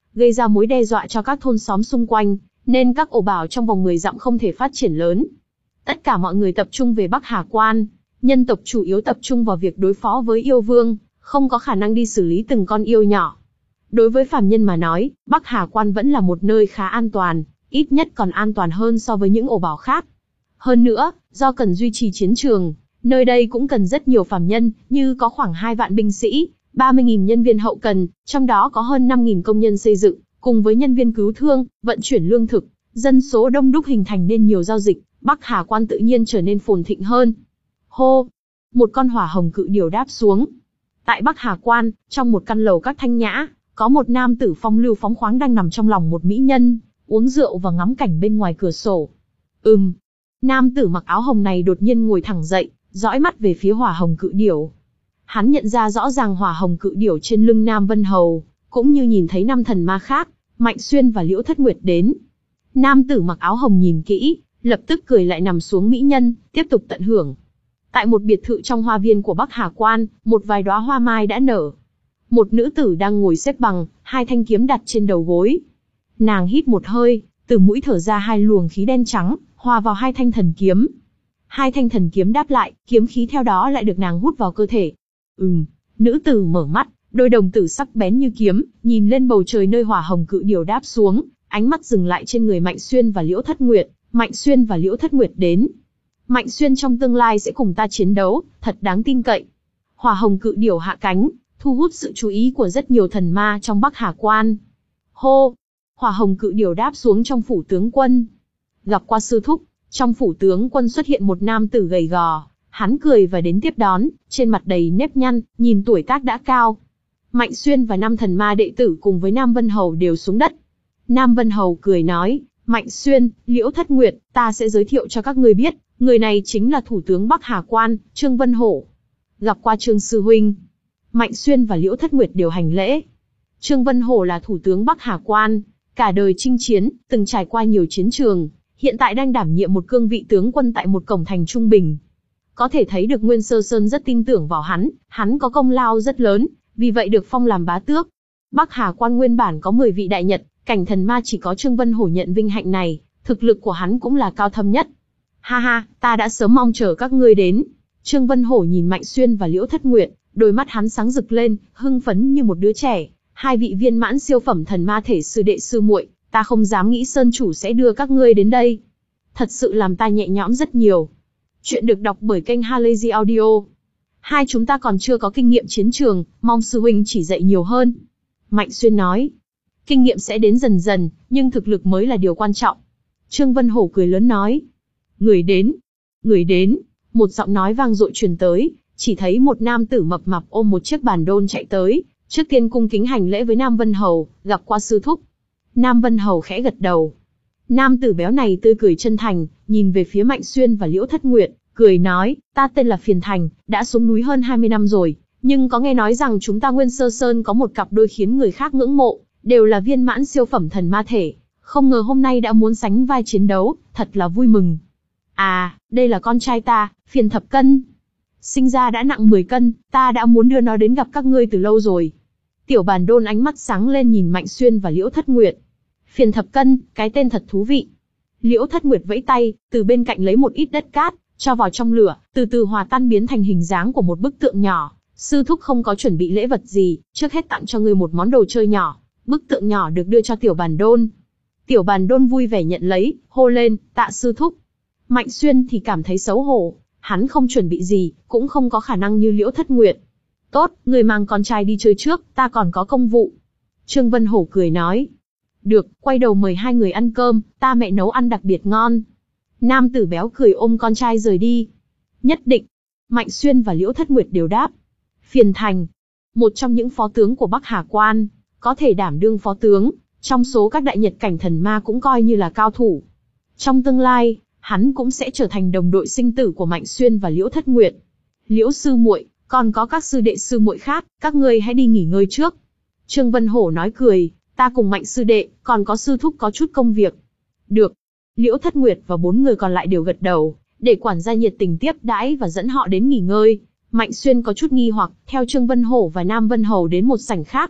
gây ra mối đe dọa cho các thôn xóm xung quanh, nên các ổ bảo trong vòng mười dặm không thể phát triển lớn. Tất cả mọi người tập trung về Bắc Hà Quan, nhân tộc chủ yếu tập trung vào việc đối phó với yêu vương, không có khả năng đi xử lý từng con yêu nhỏ. Đối với phàm nhân mà nói, Bắc Hà Quan vẫn là một nơi khá an toàn, ít nhất còn an toàn hơn so với những ổ bảo khác. Hơn nữa, do cần duy trì chiến trường, nơi đây cũng cần rất nhiều phàm nhân, như có khoảng hai vạn binh sĩ, ba mươi nghìn nhân viên hậu cần, trong đó có hơn năm nghìn công nhân xây dựng, cùng với nhân viên cứu thương, vận chuyển lương thực, dân số đông đúc hình thành nên nhiều giao dịch, Bắc Hà Quan tự nhiên trở nên phồn thịnh hơn. Hô! Một con hỏa hồng cự điểu đáp xuống. Tại Bắc Hà Quan, trong một căn lầu các thanh nhã, có một nam tử phong lưu phóng khoáng đang nằm trong lòng một mỹ nhân, uống rượu và ngắm cảnh bên ngoài cửa sổ. Ừm. Nam tử mặc áo hồng này đột nhiên ngồi thẳng dậy, dõi mắt về phía hỏa hồng cự điểu. Hắn nhận ra rõ ràng hỏa hồng cự điểu trên lưng Nam Vân Hầu, cũng như nhìn thấy năm thần ma khác, Mạnh Xuyên và Liễu Thất Nguyệt đến. Nam tử mặc áo hồng nhìn kỹ, lập tức cười lại nằm xuống mỹ nhân, tiếp tục tận hưởng. Tại một biệt thự trong hoa viên của Bắc Hà Quan, một vài đóa hoa mai đã nở. Một nữ tử đang ngồi xếp bằng, hai thanh kiếm đặt trên đầu gối. Nàng hít một hơi, từ mũi thở ra hai luồng khí đen trắng, hòa vào hai thanh thần kiếm. Hai thanh thần kiếm đáp lại, kiếm khí theo đó lại được nàng hút vào cơ thể. Ừm, nữ tử mở mắt, đôi đồng tử sắc bén như kiếm, nhìn lên bầu trời nơi hỏa hồng cự điểu đáp xuống, ánh mắt dừng lại trên người Mạnh Xuyên và Liễu Thất Nguyệt. Mạnh Xuyên và Liễu Thất Nguyệt đến. Mạnh Xuyên trong tương lai sẽ cùng ta chiến đấu, thật đáng tin cậy. Hỏa hồng cự điểu hạ cánh, thu hút sự chú ý của rất nhiều thần ma trong Bắc Hà Quan. Hô! Hỏa hồng cự điểu đáp xuống trong phủ tướng quân. Gặp qua sư thúc, trong phủ tướng quân xuất hiện một nam tử gầy gò, hắn cười và đến tiếp đón, trên mặt đầy nếp nhăn, nhìn tuổi tác đã cao. Mạnh Xuyên và năm thần ma đệ tử cùng với Nam Vân Hầu đều xuống đất. Nam Vân Hầu cười nói, Mạnh Xuyên, Liễu Thất Nguyệt, ta sẽ giới thiệu cho các ngươi biết, người này chính là thủ tướng Bắc Hà Quan, Trương Vân Hổ. Gặp qua Trương sư huynh. Mạnh Xuyên và Liễu Thất Nguyệt đều hành lễ. Trương Vân Hổ là thủ tướng Bắc Hà Quan, cả đời chinh chiến, từng trải qua nhiều chiến trường, hiện tại đang đảm nhiệm một cương vị tướng quân tại một cổng thành trung bình. Có thể thấy được Nguyên Sơ Sơn rất tin tưởng vào hắn, hắn có công lao rất lớn, vì vậy được phong làm bá tước. Bắc Hà Quan nguyên bản có mười vị đại nhật, cảnh thần ma chỉ có Trương Vân Hổ nhận vinh hạnh này, thực lực của hắn cũng là cao thâm nhất. Ha ha, ta đã sớm mong chờ các ngươi đến. Trương Vân Hổ nhìn Mạnh Xuyên và Liễu Thất Nguyệt, đôi mắt hắn sáng rực lên, hưng phấn như một đứa trẻ. Hai vị viên mãn siêu phẩm thần ma thể sư đệ sư muội, ta không dám nghĩ Sơn chủ sẽ đưa các ngươi đến đây. Thật sự làm ta nhẹ nhõm rất nhiều. Chuyện được đọc bởi kênh Halazy Audio. Hai chúng ta còn chưa có kinh nghiệm chiến trường, mong sư huynh chỉ dạy nhiều hơn. Mạnh Xuyên nói. Kinh nghiệm sẽ đến dần dần, nhưng thực lực mới là điều quan trọng. Trương Vân Hổ cười lớn nói. Người đến, người đến, một giọng nói vang dội truyền tới, chỉ thấy một nam tử mập mạp ôm một chiếc bàn đôn chạy tới, trước tiên cung kính hành lễ với Nam Vân Hầu, gặp qua sư thúc. Nam Vân Hầu khẽ gật đầu. Nam tử béo này tươi cười chân thành, nhìn về phía Mạnh Xuyên và Liễu Thất Nguyệt, cười nói, ta tên là Phiền Thành, đã xuống núi hơn hai mươi năm rồi, nhưng có nghe nói rằng chúng ta Nguyên Sơ Sơn có một cặp đôi khiến người khác ngưỡng mộ, đều là viên mãn siêu phẩm thần ma thể, không ngờ hôm nay đã muốn sánh vai chiến đấu, thật là vui mừng. À, đây là con trai ta, Phiền Thập Cân. Sinh ra đã nặng mười cân, ta đã muốn đưa nó đến gặp các ngươi từ lâu rồi. Tiểu Bàn Đôn ánh mắt sáng lên nhìn Mạnh Xuyên và Liễu Thất Nguyệt. Phiền Thập Cân, cái tên thật thú vị. Liễu Thất Nguyệt vẫy tay, từ bên cạnh lấy một ít đất cát, cho vào trong lửa, từ từ hòa tan biến thành hình dáng của một bức tượng nhỏ. Sư thúc không có chuẩn bị lễ vật gì, trước hết tặng cho ngươi một món đồ chơi nhỏ. Bức tượng nhỏ được đưa cho Tiểu Bàn Đôn. Tiểu Bàn Đôn vui vẻ nhận lấy, hô lên, tạ sư thúc. Mạnh Xuyên thì cảm thấy xấu hổ, hắn không chuẩn bị gì, cũng không có khả năng như Liễu Thất Nguyệt. Tốt, người mang con trai đi chơi trước, ta còn có công vụ. Trương Vân Hổ cười nói. Được, quay đầu mời hai người ăn cơm, ta mẹ nấu ăn đặc biệt ngon. Nam tử béo cười ôm con trai rời đi. Nhất định. Mạnh Xuyên và Liễu Thất Nguyệt đều đáp. Phiền Thành, một trong những phó tướng của Bắc Hà Quan, có thể đảm đương phó tướng, trong số các đại nhật cảnh thần ma cũng coi như là cao thủ. Trong tương lai, hắn cũng sẽ trở thành đồng đội sinh tử của Mạnh Xuyên và Liễu Thất Nguyệt. Liễu sư muội, còn có các sư đệ sư muội khác, các ngươi hãy đi nghỉ ngơi trước. Trương Vân Hổ nói cười, ta cùng Mạnh sư đệ, còn có sư thúc có chút công việc. Được. Liễu Thất Nguyệt và bốn người còn lại đều gật đầu, để quản gia nhiệt tình tiếp đãi và dẫn họ đến nghỉ ngơi. Mạnh Xuyên có chút nghi hoặc, theo Trương Vân Hổ và Nam Vân Hầu đến một sảnh khác.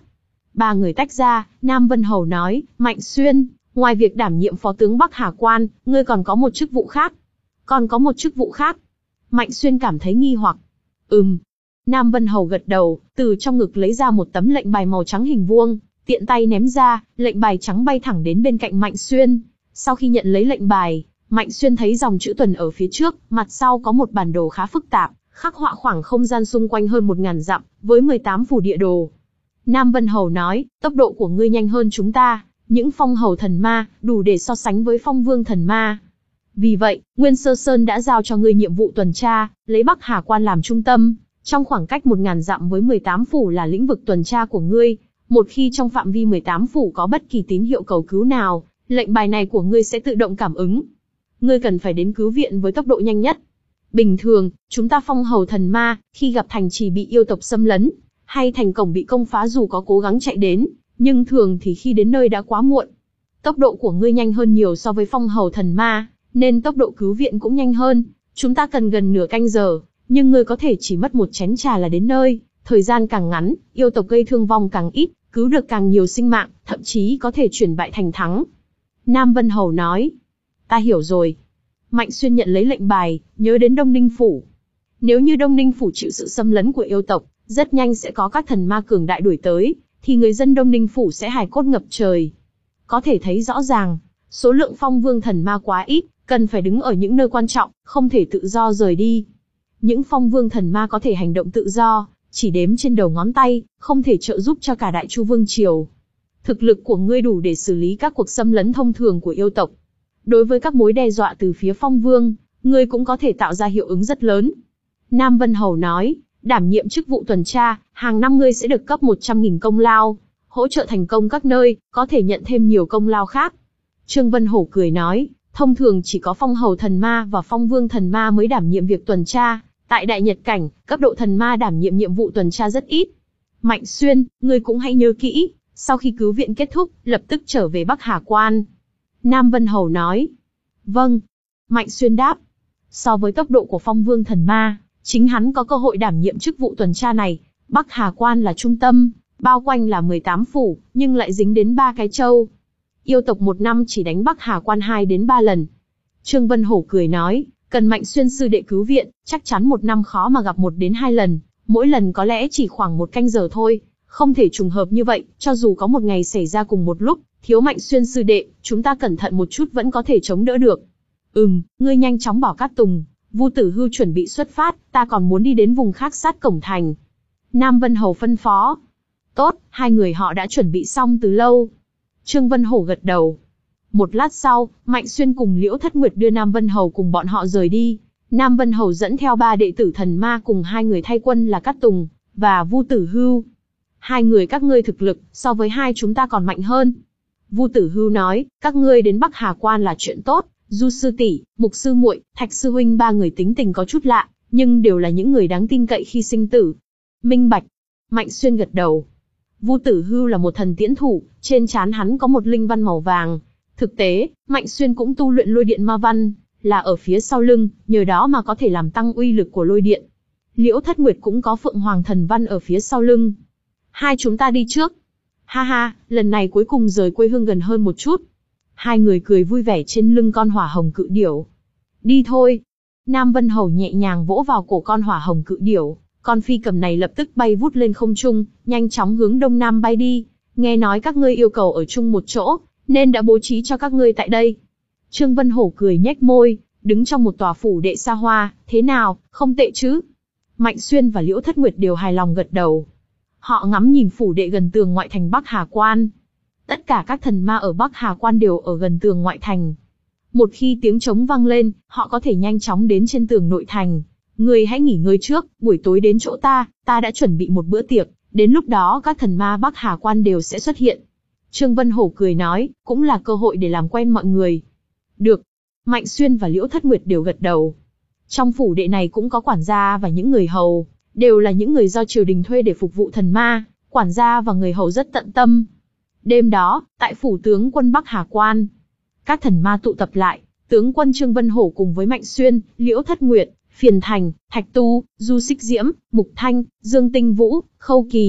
Ba người tách ra, Nam Vân Hầu nói, Mạnh Xuyên, ngoài việc đảm nhiệm phó tướng Bắc Hà Quan, ngươi còn có một chức vụ khác. Còn có một chức vụ khác. Mạnh Xuyên cảm thấy nghi hoặc. Ừm. Nam Vân Hầu gật đầu, từ trong ngực lấy ra một tấm lệnh bài màu trắng hình vuông, tiện tay ném ra, lệnh bài trắng bay thẳng đến bên cạnh Mạnh Xuyên. Sau khi nhận lấy lệnh bài, Mạnh Xuyên thấy dòng chữ tuần ở phía trước, mặt sau có một bản đồ khá phức tạp, khắc họa khoảng không gian xung quanh hơn một ngàn dặm, với mười tám phủ địa đồ. Nam Vân Hầu nói, tốc độ của ngươi nhanh hơn chúng ta, những phong hầu thần ma, đủ để so sánh với phong vương thần ma. Vì vậy, Nguyên Sơ Sơn đã giao cho ngươi nhiệm vụ tuần tra, lấy Bắc Hà Quan làm trung tâm, trong khoảng cách một ngàn dặm với mười tám phủ là lĩnh vực tuần tra của ngươi. Một khi trong phạm vi mười tám phủ có bất kỳ tín hiệu cầu cứu nào, lệnh bài này của ngươi sẽ tự động cảm ứng. Ngươi cần phải đến cứu viện với tốc độ nhanh nhất. Bình thường, chúng ta phong hầu thần ma, khi gặp thành trì bị yêu tộc xâm lấn, hay thành cổng bị công phá dù có cố gắng chạy đến, nhưng thường thì khi đến nơi đã quá muộn. Tốc độ của ngươi nhanh hơn nhiều so với phong hầu thần ma, nên tốc độ cứu viện cũng nhanh hơn. Chúng ta cần gần nửa canh giờ, nhưng ngươi có thể chỉ mất một chén trà là đến nơi. Thời gian càng ngắn, yêu tộc gây thương vong càng ít, cứu được càng nhiều sinh mạng, thậm chí có thể chuyển bại thành thắng. Nam Vân Hầu nói, ta hiểu rồi. Mạnh Xuyên nhận lấy lệnh bài, nhớ đến Đông Ninh Phủ. Nếu như Đông Ninh Phủ chịu sự xâm lấn của yêu tộc, rất nhanh sẽ có các thần ma cường đại đuổi tới, thì người dân Đông Ninh Phủ sẽ hài cốt ngập trời. Có thể thấy rõ ràng, số lượng phong vương thần ma quá ít, cần phải đứng ở những nơi quan trọng, không thể tự do rời đi. Những phong vương thần ma có thể hành động tự do, chỉ đếm trên đầu ngón tay, không thể trợ giúp cho cả Đại Chu Vương Triều. Thực lực của ngươi đủ để xử lý các cuộc xâm lấn thông thường của yêu tộc. Đối với các mối đe dọa từ phía phong vương, ngươi cũng có thể tạo ra hiệu ứng rất lớn. Nam Vân Hầu nói, đảm nhiệm chức vụ tuần tra, hàng năm ngươi sẽ được cấp một trăm nghìn công lao, hỗ trợ thành công các nơi, có thể nhận thêm nhiều công lao khác. Trương Vân Hổ cười nói, thông thường chỉ có phong hầu thần ma và phong vương thần ma mới đảm nhiệm việc tuần tra, tại Đại Nhật Cảnh, cấp độ thần ma đảm nhiệm nhiệm vụ tuần tra rất ít. Mạnh Xuyên, ngươi cũng hãy nhớ kỹ, sau khi cứu viện kết thúc, lập tức trở về Bắc Hà Quan. Nam Vân Hầu nói, vâng. Mạnh Xuyên đáp, so với tốc độ của phong vương thần ma, chính hắn có cơ hội đảm nhiệm chức vụ tuần tra này. Bắc Hà Quan là trung tâm, bao quanh là mười tám phủ, nhưng lại dính đến ba cái châu. Yêu tộc một năm chỉ đánh Bắc Hà Quan hai đến ba lần. Trương Vân Hổ cười nói, cần Mạnh Xuyên sư đệ cứu viện, chắc chắn một năm khó mà gặp một đến hai lần, mỗi lần có lẽ chỉ khoảng một canh giờ thôi, không thể trùng hợp như vậy, cho dù có một ngày xảy ra cùng một lúc, thiếu Mạnh Xuyên sư đệ, chúng ta cẩn thận một chút vẫn có thể chống đỡ được. Ừm, ngươi nhanh chóng bảo Cát Tùng, Vu Tử Hưu chuẩn bị xuất phát, ta còn muốn đi đến vùng khác sát cổng thành. Nam Vân Hầu phân phó. Tốt, hai người họ đã chuẩn bị xong từ lâu. Trương Vân Hổ gật đầu. Một lát sau, Mạnh Xuyên cùng Liễu Thất Nguyệt đưa Nam Vân Hầu cùng bọn họ rời đi. Nam Vân Hầu dẫn theo ba đệ tử thần ma cùng hai người thay quân là Cát Tùng và Vu Tử Hưu. Hai người các ngươi thực lực so với hai chúng ta còn mạnh hơn. Vu Tử Hưu nói, các ngươi đến Bắc Hà Quan là chuyện tốt. Du sư tỷ, Mục sư muội, Thạch sư huynh ba người tính tình có chút lạ, nhưng đều là những người đáng tin cậy khi sinh tử. Minh bạch. Mạnh Xuyên gật đầu. Vu Tử Hưu là một thần tiễn thủ, trên trán hắn có một linh văn màu vàng. Thực tế, Mạnh Xuyên cũng tu luyện lôi điện ma văn, là ở phía sau lưng, nhờ đó mà có thể làm tăng uy lực của lôi điện. Liễu Thất Nguyệt cũng có Phượng Hoàng thần văn ở phía sau lưng. Hai chúng ta đi trước. Ha ha, lần này cuối cùng rời quê hương gần hơn một chút. Hai người cười vui vẻ trên lưng con hỏa hồng cự điểu. Đi thôi. Nam Vân Hầu nhẹ nhàng vỗ vào cổ con hỏa hồng cự điểu. Con phi cầm này lập tức bay vút lên không trung, nhanh chóng hướng đông nam bay đi. Nghe nói các ngươi yêu cầu ở chung một chỗ, nên đã bố trí cho các ngươi tại đây. Trương Vân Hổ cười nhếch môi, đứng trong một tòa phủ đệ xa hoa, thế nào, không tệ chứ? Mạnh Xuyên và Liễu Thất Nguyệt đều hài lòng gật đầu. Họ ngắm nhìn phủ đệ gần tường ngoại thành Bắc Hà Quan. Tất cả các thần ma ở Bắc Hà Quan đều ở gần tường ngoại thành. Một khi tiếng trống vang lên, họ có thể nhanh chóng đến trên tường nội thành. Ngươi hãy nghỉ ngơi trước, buổi tối đến chỗ ta, ta đã chuẩn bị một bữa tiệc, đến lúc đó các thần ma Bắc Hà Quan đều sẽ xuất hiện. Trương Vân Hổ cười nói, cũng là cơ hội để làm quen mọi người. Được. Mạnh Xuyên và Liễu Thất Nguyệt đều gật đầu. Trong phủ đệ này cũng có quản gia và những người hầu, đều là những người do triều đình thuê để phục vụ thần ma, quản gia và người hầu rất tận tâm. Đêm đó, tại phủ tướng quân Bắc Hà Quan, các thần ma tụ tập lại, tướng quân Trương Vân Hổ cùng với Mạnh Xuyên, Liễu Thất Nguyệt, Phiền Thành, Thạch Tu, Du Xích Diễm, Mục Thanh, Dương Tinh Vũ, Khâu Kỳ,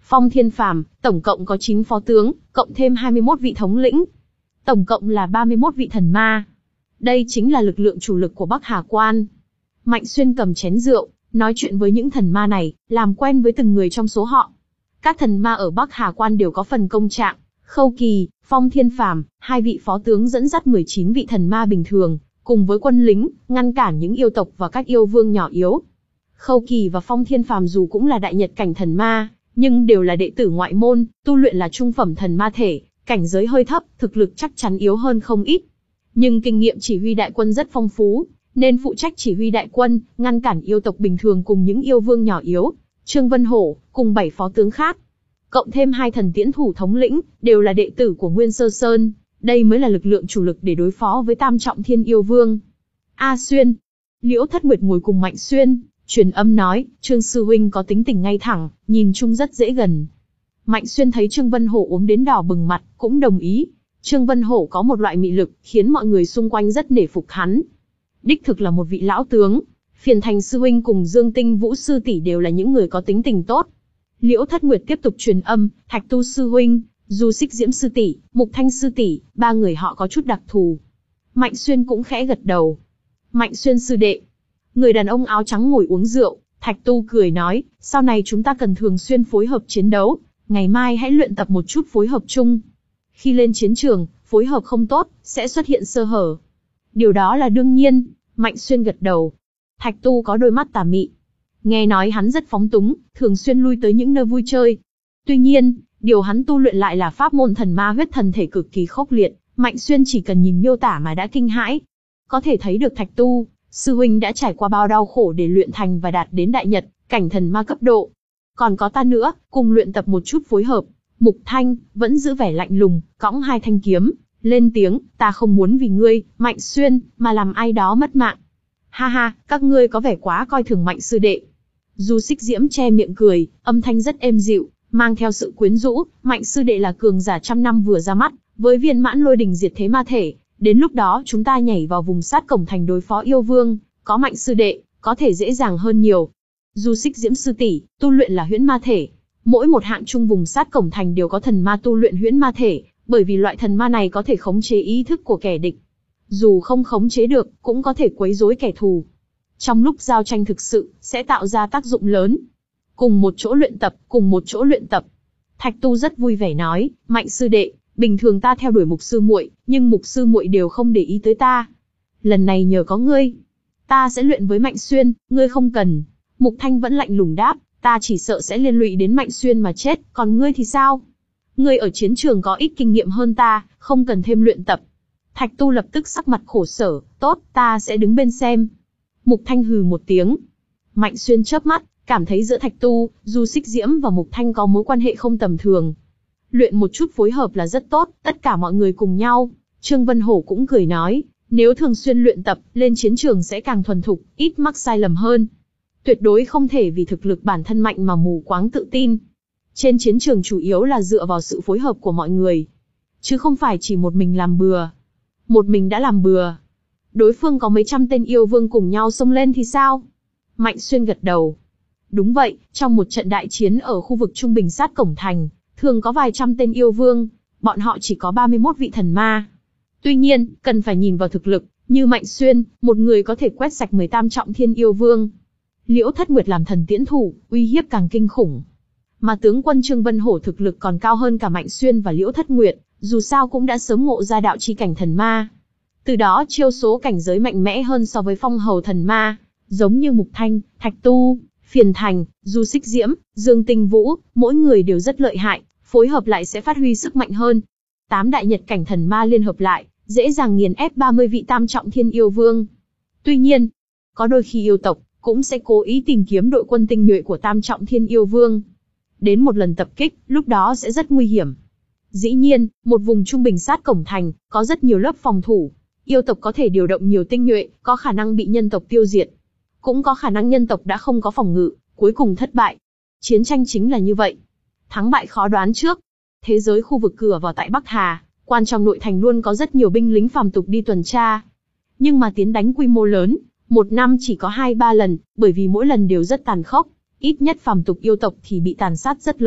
Phong Thiên Phàm, tổng cộng có chín phó tướng, cộng thêm hai mươi mốt vị thống lĩnh. Tổng cộng là ba mươi mốt vị thần ma. Đây chính là lực lượng chủ lực của Bắc Hà Quan. Mạnh Xuyên cầm chén rượu, nói chuyện với những thần ma này, làm quen với từng người trong số họ. Các thần ma ở Bắc Hà Quan đều có phần công trạng. Khâu Kỳ, Phong Thiên Phàm, hai vị phó tướng dẫn dắt mười chín vị thần ma bình thường, cùng với quân lính, ngăn cản những yêu tộc và các yêu vương nhỏ yếu. Khâu Kỳ và Phong Thiên Phàm dù cũng là đại nhật cảnh thần ma, nhưng đều là đệ tử ngoại môn, tu luyện là trung phẩm thần ma thể, cảnh giới hơi thấp, thực lực chắc chắn yếu hơn không ít. Nhưng kinh nghiệm chỉ huy đại quân rất phong phú, nên phụ trách chỉ huy đại quân, ngăn cản yêu tộc bình thường cùng những yêu vương nhỏ yếu. Trương Vân Hổ, cùng bảy phó tướng khác, cộng thêm hai thần tiễn thủ thống lĩnh, đều là đệ tử của Nguyên Sơ Sơn, đây mới là lực lượng chủ lực để đối phó với Tam Trọng Thiên yêu vương. A Xuyên, Liễu Thất Nguyệt ngồi cùng Mạnh Xuyên, truyền âm nói, Trương sư huynh có tính tình ngay thẳng, nhìn chung rất dễ gần. Mạnh Xuyên thấy Trương Vân Hổ uống đến đỏ bừng mặt, cũng đồng ý. Trương Vân Hổ có một loại mị lực, khiến mọi người xung quanh rất nể phục hắn. Đích thực là một vị lão tướng. Phiền Thành sư huynh cùng Dương Tinh Vũ sư tỷ đều là những người có tính tình tốt. Liễu Thất Nguyệt tiếp tục truyền âm, Thạch Tu sư huynh, Du Xích Diễm sư tỷ, Mục Thanh sư tỷ, ba người họ có chút đặc thù. Mạnh Xuyên cũng khẽ gật đầu. Mạnh Xuyên sư đệ. Người đàn ông áo trắng ngồi uống rượu, Thạch Tu cười nói, sau này chúng ta cần thường xuyên phối hợp chiến đấu, ngày mai hãy luyện tập một chút phối hợp chung. Khi lên chiến trường, phối hợp không tốt, sẽ xuất hiện sơ hở. Điều đó là đương nhiên, Mạnh Xuyên gật đầu. Thạch Tu có đôi mắt tà mị. Nghe nói hắn rất phóng túng, thường xuyên lui tới những nơi vui chơi. Tuy nhiên, điều hắn tu luyện lại là pháp môn thần ma huyết thần thể cực kỳ khốc liệt, Mạnh Xuyên chỉ cần nhìn miêu tả mà đã kinh hãi. Có thể thấy được Thạch Tu, sư huynh đã trải qua bao đau khổ để luyện thành và đạt đến đại nhật, cảnh thần ma cấp độ. Còn có ta nữa, cùng luyện tập một chút phối hợp. Mục Thanh, vẫn giữ vẻ lạnh lùng, cõng hai thanh kiếm, lên tiếng, ta không muốn vì ngươi, Mạnh Xuyên, mà làm ai đó mất mạng. Ha ha, các ngươi có vẻ quá coi thường Mạnh sư đệ. Du Xích Diễm che miệng cười, âm thanh rất êm dịu, mang theo sự quyến rũ, Mạnh sư đệ là cường giả trăm năm vừa ra mắt, với viên mãn lôi đình diệt thế ma thể, đến lúc đó chúng ta nhảy vào vùng sát cổng thành đối phó yêu vương, có Mạnh sư đệ, có thể dễ dàng hơn nhiều. Du Xích Diễm sư tỷ, tu luyện là huyễn ma thể, mỗi một hạng trung vùng sát cổng thành đều có thần ma tu luyện huyễn ma thể, bởi vì loại thần ma này có thể khống chế ý thức của kẻ địch. Dù không khống chế được, cũng có thể quấy rối kẻ thù. Trong lúc giao tranh thực sự, sẽ tạo ra tác dụng lớn. Cùng một chỗ luyện tập, cùng một chỗ luyện tập. Thạch Tu rất vui vẻ nói, Mạnh sư đệ, bình thường ta theo đuổi Mục sư muội, nhưng Mục sư muội đều không để ý tới ta. Lần này nhờ có ngươi, ta sẽ luyện với Mạnh Xuyên, ngươi không cần. Mục Thanh vẫn lạnh lùng đáp, ta chỉ sợ sẽ liên lụy đến Mạnh Xuyên mà chết, còn ngươi thì sao? Ngươi ở chiến trường có ít kinh nghiệm hơn ta, không cần thêm luyện tập. Thạch Tu lập tức sắc mặt khổ sở, tốt, ta sẽ đứng bên xem. Mục Thanh hừ một tiếng. Mạnh Xuyên chớp mắt, cảm thấy giữa Thạch Tu, Du Xích Diễm và Mục Thanh có mối quan hệ không tầm thường. Luyện một chút phối hợp là rất tốt, tất cả mọi người cùng nhau. Trương Vân Hổ cũng cười nói, nếu thường xuyên luyện tập, lên chiến trường sẽ càng thuần thục, ít mắc sai lầm hơn. Tuyệt đối không thể vì thực lực bản thân mạnh mà mù quáng tự tin. Trên chiến trường chủ yếu là dựa vào sự phối hợp của mọi người, chứ không phải chỉ một mình làm bừa. Một mình đã làm bừa, đối phương có mấy trăm tên yêu vương cùng nhau xông lên thì sao? Mạnh Xuyên gật đầu. Đúng vậy, trong một trận đại chiến ở khu vực trung bình sát cổng thành, thường có vài trăm tên yêu vương, bọn họ chỉ có ba mươi mốt vị thần ma. Tuy nhiên, cần phải nhìn vào thực lực, như Mạnh Xuyên, một người có thể quét sạch mười tam trọng thiên yêu vương. Liễu Thất Nguyệt làm thần tiễn thủ, uy hiếp càng kinh khủng. Mà tướng quân Trương Vân Hổ thực lực còn cao hơn cả Mạnh Xuyên và Liễu Thất Nguyệt, dù sao cũng đã sớm ngộ ra đạo chi cảnh thần ma. Từ đó chiêu số cảnh giới mạnh mẽ hơn so với phong hầu thần ma, giống như Mục Thanh, Thạch Tu, Phiền Thành, Du Xích Diễm, Dương Tinh Vũ, mỗi người đều rất lợi hại, phối hợp lại sẽ phát huy sức mạnh hơn. Tám đại nhật cảnh thần ma liên hợp lại, dễ dàng nghiền ép ba mươi vị tam trọng thiên yêu vương. Tuy nhiên, có đôi khi yêu tộc cũng sẽ cố ý tìm kiếm đội quân tinh nhuệ của tam trọng thiên yêu vương. Đến một lần tập kích, lúc đó sẽ rất nguy hiểm. Dĩ nhiên, một vùng trung bình sát cổng thành, có rất nhiều lớp phòng thủ. Yêu tộc có thể điều động nhiều tinh nhuệ, có khả năng bị nhân tộc tiêu diệt. Cũng có khả năng nhân tộc đã không có phòng ngự, cuối cùng thất bại. Chiến tranh chính là như vậy. Thắng bại khó đoán trước. Thế giới khu vực cửa vào tại Bắc Hà, quan trong nội thành luôn có rất nhiều binh lính phàm tục đi tuần tra. Nhưng mà tiến đánh quy mô lớn, một năm chỉ có hai ba lần, bởi vì mỗi lần đều rất tàn khốc. Ít nhất phàm tục yêu tộc thì bị tàn sát rất lớn,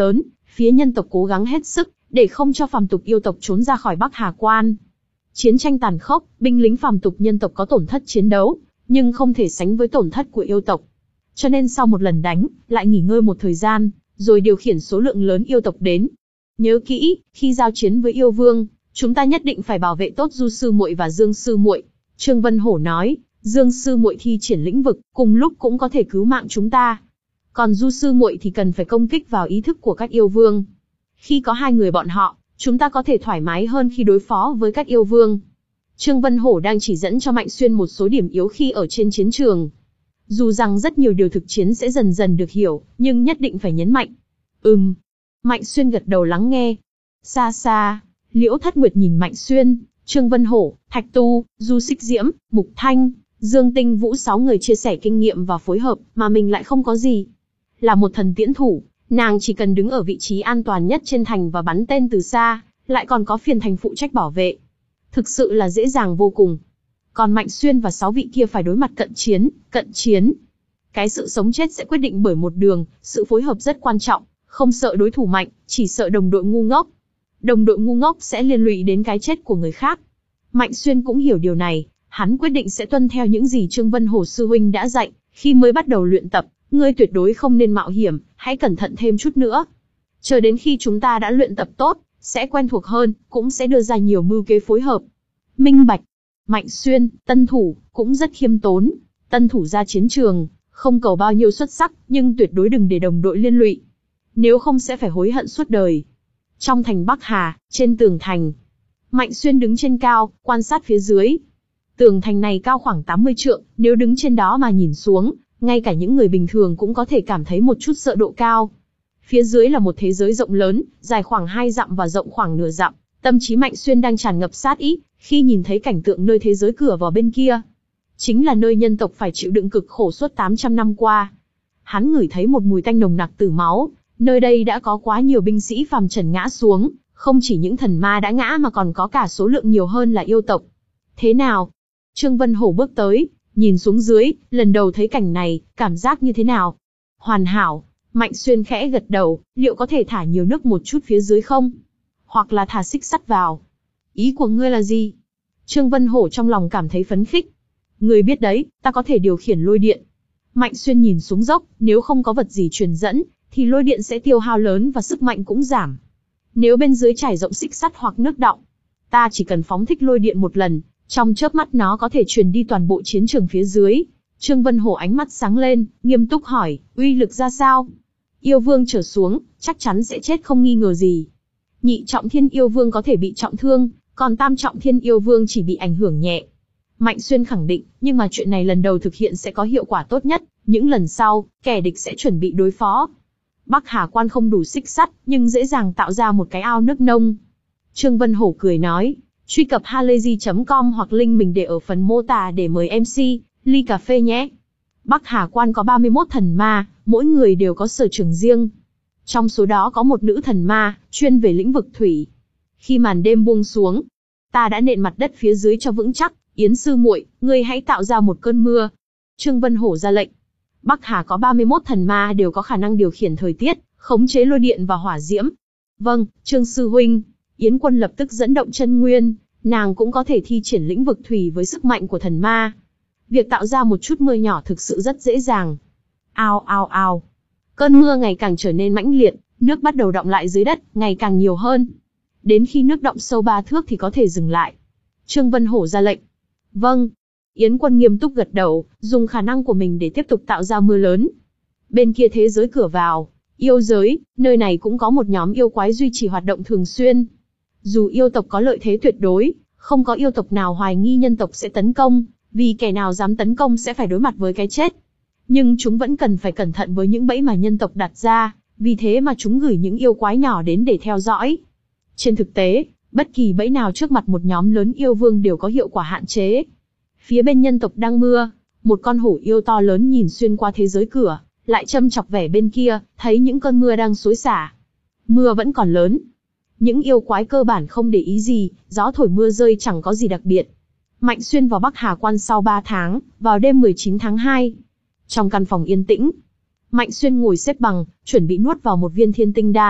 Phía nhân tộc cố gắng hết sức, để không cho phàm tục yêu tộc trốn ra khỏi Bắc Hà Quan. Chiến tranh tàn khốc, binh lính phàm tục nhân tộc có tổn thất chiến đấu, nhưng không thể sánh với tổn thất của yêu tộc. Cho nên sau một lần đánh, lại nghỉ ngơi một thời gian, rồi điều khiển số lượng lớn yêu tộc đến. Nhớ kỹ, khi giao chiến với yêu vương, chúng ta nhất định phải bảo vệ tốt Du sư muội và Dương sư muội. Trương Vân Hổ nói, Dương sư muội thi triển lĩnh vực, cùng lúc cũng có thể cứu mạng chúng ta. Còn Du sư muội thì cần phải công kích vào ý thức của các yêu vương. Khi có hai người bọn họ, chúng ta có thể thoải mái hơn khi đối phó với các yêu vương. Trương Vân Hổ đang chỉ dẫn cho Mạnh Xuyên một số điểm yếu khi ở trên chiến trường. Dù rằng rất nhiều điều thực chiến sẽ dần dần được hiểu, nhưng nhất định phải nhấn mạnh. Ừm. Mạnh Xuyên gật đầu lắng nghe. Xa xa, Liễu Thất Nguyệt nhìn Mạnh Xuyên, Trương Vân Hổ, Thạch Tu, Du Xích Diễm, Mục Thanh, Dương Tinh Vũ sáu người chia sẻ kinh nghiệm và phối hợp, mà mình lại không có gì. Là một thần tiễn thủ, nàng chỉ cần đứng ở vị trí an toàn nhất trên thành và bắn tên từ xa, lại còn có phiền thành phụ trách bảo vệ. Thực sự là dễ dàng vô cùng. Còn Mạnh Xuyên và sáu vị kia phải đối mặt cận chiến, cận chiến. Cái sự sống chết sẽ quyết định bởi một đường, sự phối hợp rất quan trọng, không sợ đối thủ mạnh, chỉ sợ đồng đội ngu ngốc. Đồng đội ngu ngốc sẽ liên lụy đến cái chết của người khác. Mạnh Xuyên cũng hiểu điều này, hắn quyết định sẽ tuân theo những gì Trương Vân Hổ sư huynh đã dạy, khi mới bắt đầu luyện tập, ngươi tuyệt đối không nên mạo hiểm, hãy cẩn thận thêm chút nữa. Chờ đến khi chúng ta đã luyện tập tốt, sẽ quen thuộc hơn, cũng sẽ đưa ra nhiều mưu kế phối hợp. Minh bạch. Mạnh Xuyên, tân thủ, cũng rất khiêm tốn. Tân thủ ra chiến trường, không cầu bao nhiêu xuất sắc, nhưng tuyệt đối đừng để đồng đội liên lụy. Nếu không sẽ phải hối hận suốt đời. Trong thành Bắc Hà, trên tường thành, Mạnh Xuyên đứng trên cao, quan sát phía dưới. Tường thành này cao khoảng tám mươi trượng, nếu đứng trên đó mà nhìn xuống, ngay cả những người bình thường cũng có thể cảm thấy một chút sợ độ cao. Phía dưới là một thế giới rộng lớn, dài khoảng hai dặm và rộng khoảng nửa dặm. Tâm trí Mạnh Xuyên đang tràn ngập sát ý, khi nhìn thấy cảnh tượng nơi thế giới cửa vào bên kia. Chính là nơi nhân tộc phải chịu đựng cực khổ suốt tám trăm năm qua. Hắn ngửi thấy một mùi tanh nồng nặc từ máu, nơi đây đã có quá nhiều binh sĩ phàm trần ngã xuống, không chỉ những thần ma đã ngã mà còn có cả số lượng nhiều hơn là yêu tộc. Thế nào? Trương Vân Hổ bước tới, nhìn xuống dưới, lần đầu thấy cảnh này, cảm giác như thế nào? Hoàn hảo. Mạnh Xuyên khẽ gật đầu, liệu có thể thả nhiều nước một chút phía dưới không? Hoặc là thả xích sắt vào. Ý của ngươi là gì? Trương Vân Hổ trong lòng cảm thấy phấn khích. Ngươi biết đấy, ta có thể điều khiển lôi điện. Mạnh Xuyên nhìn xuống dốc, nếu không có vật gì truyền dẫn, thì lôi điện sẽ tiêu hao lớn và sức mạnh cũng giảm. Nếu bên dưới trải rộng xích sắt hoặc nước đọng, ta chỉ cần phóng thích lôi điện một lần, trong chớp mắt nó có thể truyền đi toàn bộ chiến trường phía dưới. Trương Vân Hổ ánh mắt sáng lên, nghiêm túc hỏi, uy lực ra sao? Yêu vương trở xuống, chắc chắn sẽ chết không nghi ngờ gì. Nhị trọng thiên yêu vương có thể bị trọng thương, còn tam trọng thiên yêu vương chỉ bị ảnh hưởng nhẹ. Mạnh Xuyên khẳng định, nhưng mà chuyện này lần đầu thực hiện sẽ có hiệu quả tốt nhất, những lần sau, kẻ địch sẽ chuẩn bị đối phó. Bắc Hà Quan không đủ xích sắt, nhưng dễ dàng tạo ra một cái ao nước nông. Trương Vân Hổ cười nói, truy cập halayzi chấm com hoặc link mình để ở phần mô tả để mời em xê, ly cà phê nhé. Bắc Hà Quan có ba mươi mốt thần ma, mỗi người đều có sở trường riêng. Trong số đó có một nữ thần ma, chuyên về lĩnh vực thủy. Khi màn đêm buông xuống, ta đã nện mặt đất phía dưới cho vững chắc, Yến sư muội, ngươi hãy tạo ra một cơn mưa. Trương Vân Hổ ra lệnh. Bắc Hà có ba mươi mốt thần ma đều có khả năng điều khiển thời tiết, khống chế lôi điện và hỏa diễm. Vâng, Trương sư huynh. Yến Quân lập tức dẫn động chân nguyên, nàng cũng có thể thi triển lĩnh vực thủy với sức mạnh của thần ma. Việc tạo ra một chút mưa nhỏ thực sự rất dễ dàng. Ao ao ao. Cơn mưa ngày càng trở nên mãnh liệt, nước bắt đầu đọng lại dưới đất, ngày càng nhiều hơn. Đến khi nước đọng sâu ba thước thì có thể dừng lại. Trương Vân Hổ ra lệnh. Vâng. Yến Quân nghiêm túc gật đầu, dùng khả năng của mình để tiếp tục tạo ra mưa lớn. Bên kia thế giới cửa vào, yêu giới, nơi này cũng có một nhóm yêu quái duy trì hoạt động thường xuyên. Dù yêu tộc có lợi thế tuyệt đối, không có yêu tộc nào hoài nghi nhân tộc sẽ tấn công, vì kẻ nào dám tấn công sẽ phải đối mặt với cái chết. Nhưng chúng vẫn cần phải cẩn thận với những bẫy mà nhân tộc đặt ra, vì thế mà chúng gửi những yêu quái nhỏ đến để theo dõi. Trên thực tế, bất kỳ bẫy nào trước mặt một nhóm lớn yêu vương đều có hiệu quả hạn chế. Phía bên nhân tộc đang mưa, một con hổ yêu to lớn nhìn xuyên qua thế giới cửa, lại châm chọc vẻ bên kia, thấy những cơn mưa đang xối xả. Mưa vẫn còn lớn. Những yêu quái cơ bản không để ý gì, gió thổi mưa rơi chẳng có gì đặc biệt. Mạnh Xuyên vào Bắc Hà Quan sau ba tháng, vào đêm mười chín tháng hai. Trong căn phòng yên tĩnh, Mạnh Xuyên ngồi xếp bằng, chuẩn bị nuốt vào một viên thiên tinh đan,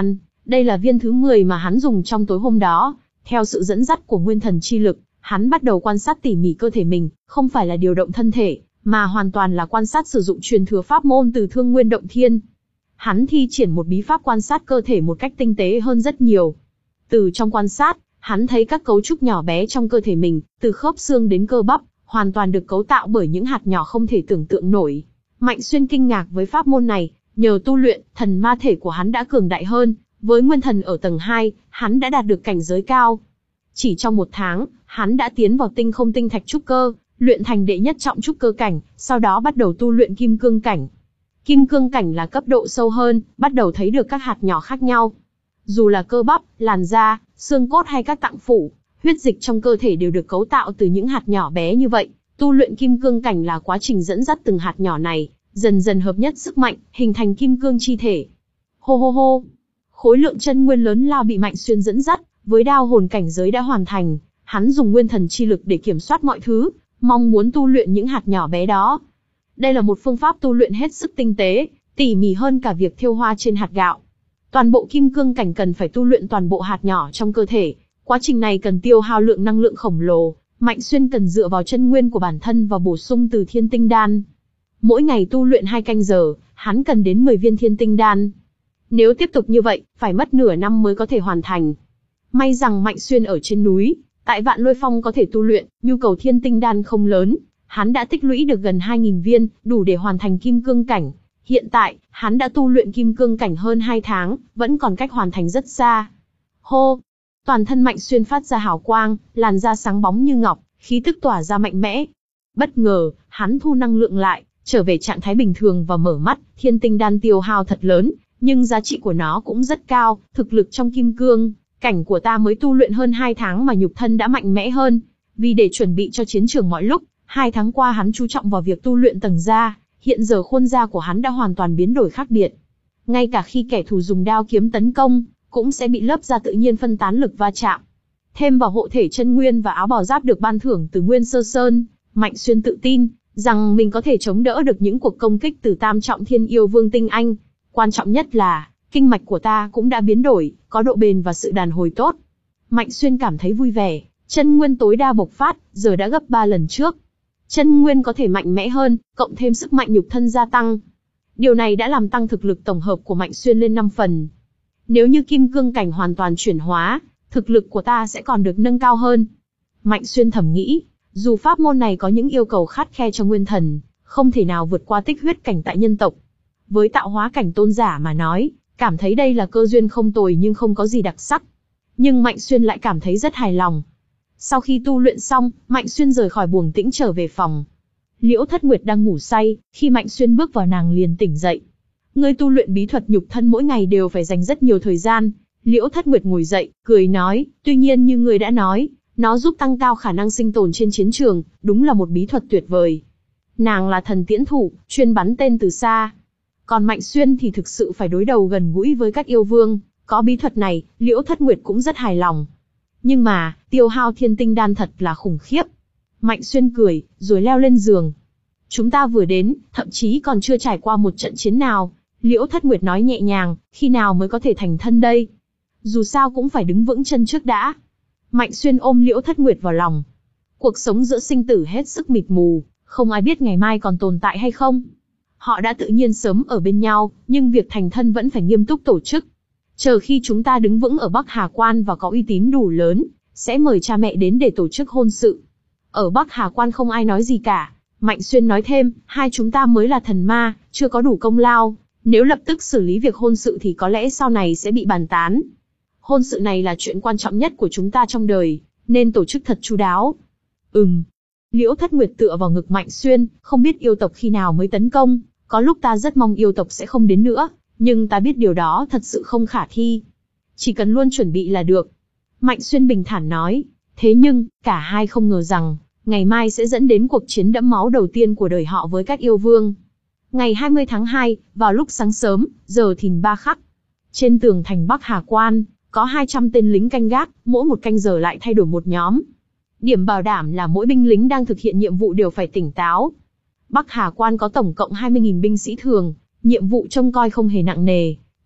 Đây là viên thứ mười mà hắn dùng trong tối hôm đó. Theo sự dẫn dắt của nguyên thần chi lực, hắn bắt đầu quan sát tỉ mỉ cơ thể mình, không phải là điều động thân thể, mà hoàn toàn là quan sát sử dụng truyền thừa pháp môn từ Thương Nguyên Động Thiên. Hắn thi triển một bí pháp quan sát cơ thể một cách tinh tế hơn rất nhiều. Từ trong quan sát, hắn thấy các cấu trúc nhỏ bé trong cơ thể mình, từ khớp xương đến cơ bắp, hoàn toàn được cấu tạo bởi những hạt nhỏ không thể tưởng tượng nổi. Mạnh Xuyên kinh ngạc với pháp môn này, nhờ tu luyện, thần ma thể của hắn đã cường đại hơn, với nguyên thần ở tầng hai, hắn đã đạt được cảnh giới cao. Chỉ trong một tháng, hắn đã tiến vào tinh không tinh thạch trúc cơ, luyện thành đệ nhất trọng trúc cơ cảnh, sau đó bắt đầu tu luyện kim cương cảnh. Kim cương cảnh là cấp độ sâu hơn, bắt đầu thấy được các hạt nhỏ khác nhau. Dù là cơ bắp, làn da, xương cốt hay các tạng phủ, huyết dịch trong cơ thể đều được cấu tạo từ những hạt nhỏ bé như vậy. Tu luyện kim cương cảnh là quá trình dẫn dắt từng hạt nhỏ này, dần dần hợp nhất sức mạnh, hình thành kim cương chi thể. Hô hô hô, khối lượng chân nguyên lớn lao bị Mạnh Xuyên dẫn dắt, với đao hồn cảnh giới đã hoàn thành, hắn dùng nguyên thần chi lực để kiểm soát mọi thứ, mong muốn tu luyện những hạt nhỏ bé đó. Đây là một phương pháp tu luyện hết sức tinh tế, tỉ mỉ hơn cả việc thiêu hoa trên hạt gạo. Toàn bộ kim cương cảnh cần phải tu luyện toàn bộ hạt nhỏ trong cơ thể, quá trình này cần tiêu hao lượng năng lượng khổng lồ, Mạnh Xuyên cần dựa vào chân nguyên của bản thân và bổ sung từ thiên tinh đan. Mỗi ngày tu luyện hai canh giờ, hắn cần đến mười viên thiên tinh đan. Nếu tiếp tục như vậy, phải mất nửa năm mới có thể hoàn thành. May rằng Mạnh Xuyên ở trên núi, tại Vạn Lôi Phong có thể tu luyện, nhu cầu thiên tinh đan không lớn, hắn đã tích lũy được gần hai nghìn viên, đủ để hoàn thành kim cương cảnh. Hiện tại, hắn đã tu luyện kim cương cảnh hơn hai tháng, vẫn còn cách hoàn thành rất xa. Hô! Toàn thân Mạnh Xuyên phát ra hào quang, làn da sáng bóng như ngọc, khí tức tỏa ra mạnh mẽ. Bất ngờ, hắn thu năng lượng lại, trở về trạng thái bình thường và mở mắt, thiên tinh đan tiêu hao thật lớn, nhưng giá trị của nó cũng rất cao, thực lực trong kim cương cảnh của ta mới tu luyện hơn hai tháng mà nhục thân đã mạnh mẽ hơn. Vì để chuẩn bị cho chiến trường mọi lúc, hai tháng qua hắn chú trọng vào việc tu luyện tầng da, hiện giờ khuôn da của hắn đã hoàn toàn biến đổi khác biệt. Ngay cả khi kẻ thù dùng đao kiếm tấn công, cũng sẽ bị lớp da tự nhiên phân tán lực va chạm. Thêm vào hộ thể chân nguyên và áo bào giáp được ban thưởng từ Nguyên Sơ Sơn, Mạnh Xuyên tự tin rằng mình có thể chống đỡ được những cuộc công kích từ tam trọng thiên yêu vương tinh anh. Quan trọng nhất là, kinh mạch của ta cũng đã biến đổi, có độ bền và sự đàn hồi tốt. Mạnh Xuyên cảm thấy vui vẻ, chân nguyên tối đa bộc phát, giờ đã gấp ba lần trước. Chân nguyên có thể mạnh mẽ hơn, cộng thêm sức mạnh nhục thân gia tăng. Điều này đã làm tăng thực lực tổng hợp của Mạnh Xuyên lên năm phần. Nếu như kim cương cảnh hoàn toàn chuyển hóa, thực lực của ta sẽ còn được nâng cao hơn. Mạnh Xuyên thầm nghĩ, dù pháp môn này có những yêu cầu khắt khe cho nguyên thần, không thể nào vượt qua tích huyết cảnh tại nhân tộc. Với tạo hóa cảnh tôn giả mà nói, cảm thấy đây là cơ duyên không tồi nhưng không có gì đặc sắc. Nhưng Mạnh Xuyên lại cảm thấy rất hài lòng. Sau khi tu luyện xong, Mạnh Xuyên rời khỏi buồng tĩnh trở về phòng. Liễu Thất Nguyệt đang ngủ say, khi Mạnh Xuyên bước vào nàng liền tỉnh dậy. Ngươi tu luyện bí thuật nhục thân mỗi ngày đều phải dành rất nhiều thời gian. Liễu Thất Nguyệt ngồi dậy, cười nói, tuy nhiên như ngươi đã nói, nó giúp tăng cao khả năng sinh tồn trên chiến trường, đúng là một bí thuật tuyệt vời. Nàng là thần tiễn thủ, chuyên bắn tên từ xa. Còn Mạnh Xuyên thì thực sự phải đối đầu gần gũi với các yêu vương, có bí thuật này, Liễu Thất Nguyệt cũng rất hài lòng. Nhưng mà, tiêu hao thiên tinh đan thật là khủng khiếp. Mạnh Xuyên cười, rồi leo lên giường. Chúng ta vừa đến, thậm chí còn chưa trải qua một trận chiến nào. Liễu Thất Nguyệt nói nhẹ nhàng, khi nào mới có thể thành thân đây? Dù sao cũng phải đứng vững chân trước đã. Mạnh Xuyên ôm Liễu Thất Nguyệt vào lòng. Cuộc sống giữa sinh tử hết sức mịt mù, không ai biết ngày mai còn tồn tại hay không. Họ đã tự nhiên sớm ở bên nhau, nhưng việc thành thân vẫn phải nghiêm túc tổ chức. Chờ khi chúng ta đứng vững ở Bắc Hà Quan và có uy tín đủ lớn, sẽ mời cha mẹ đến để tổ chức hôn sự. Ở Bắc Hà Quan không ai nói gì cả. Mạnh Xuyên nói thêm, hai chúng ta mới là thần ma, chưa có đủ công lao. Nếu lập tức xử lý việc hôn sự thì có lẽ sau này sẽ bị bàn tán. Hôn sự này là chuyện quan trọng nhất của chúng ta trong đời, nên tổ chức thật chu đáo. Ừm. Liễu Thất Nguyệt tựa vào ngực Mạnh Xuyên, không biết yêu tộc khi nào mới tấn công. Có lúc ta rất mong yêu tộc sẽ không đến nữa, nhưng ta biết điều đó thật sự không khả thi. Chỉ cần luôn chuẩn bị là được. Mạnh Xuyên bình thản nói. Thế nhưng, cả hai không ngờ rằng, ngày mai sẽ dẫn đến cuộc chiến đẫm máu đầu tiên của đời họ với các yêu vương. Ngày hai mươi tháng hai, vào lúc sáng sớm, giờ thìn ba khắc. Trên tường thành Bắc Hà Quan, có hai trăm tên lính canh gác, mỗi một canh giờ lại thay đổi một nhóm. Điểm bảo đảm là mỗi binh lính đang thực hiện nhiệm vụ đều phải tỉnh táo. Bắc Hà Quan có tổng cộng hai mươi nghìn binh sĩ thường, nhiệm vụ trông coi không hề nặng nề.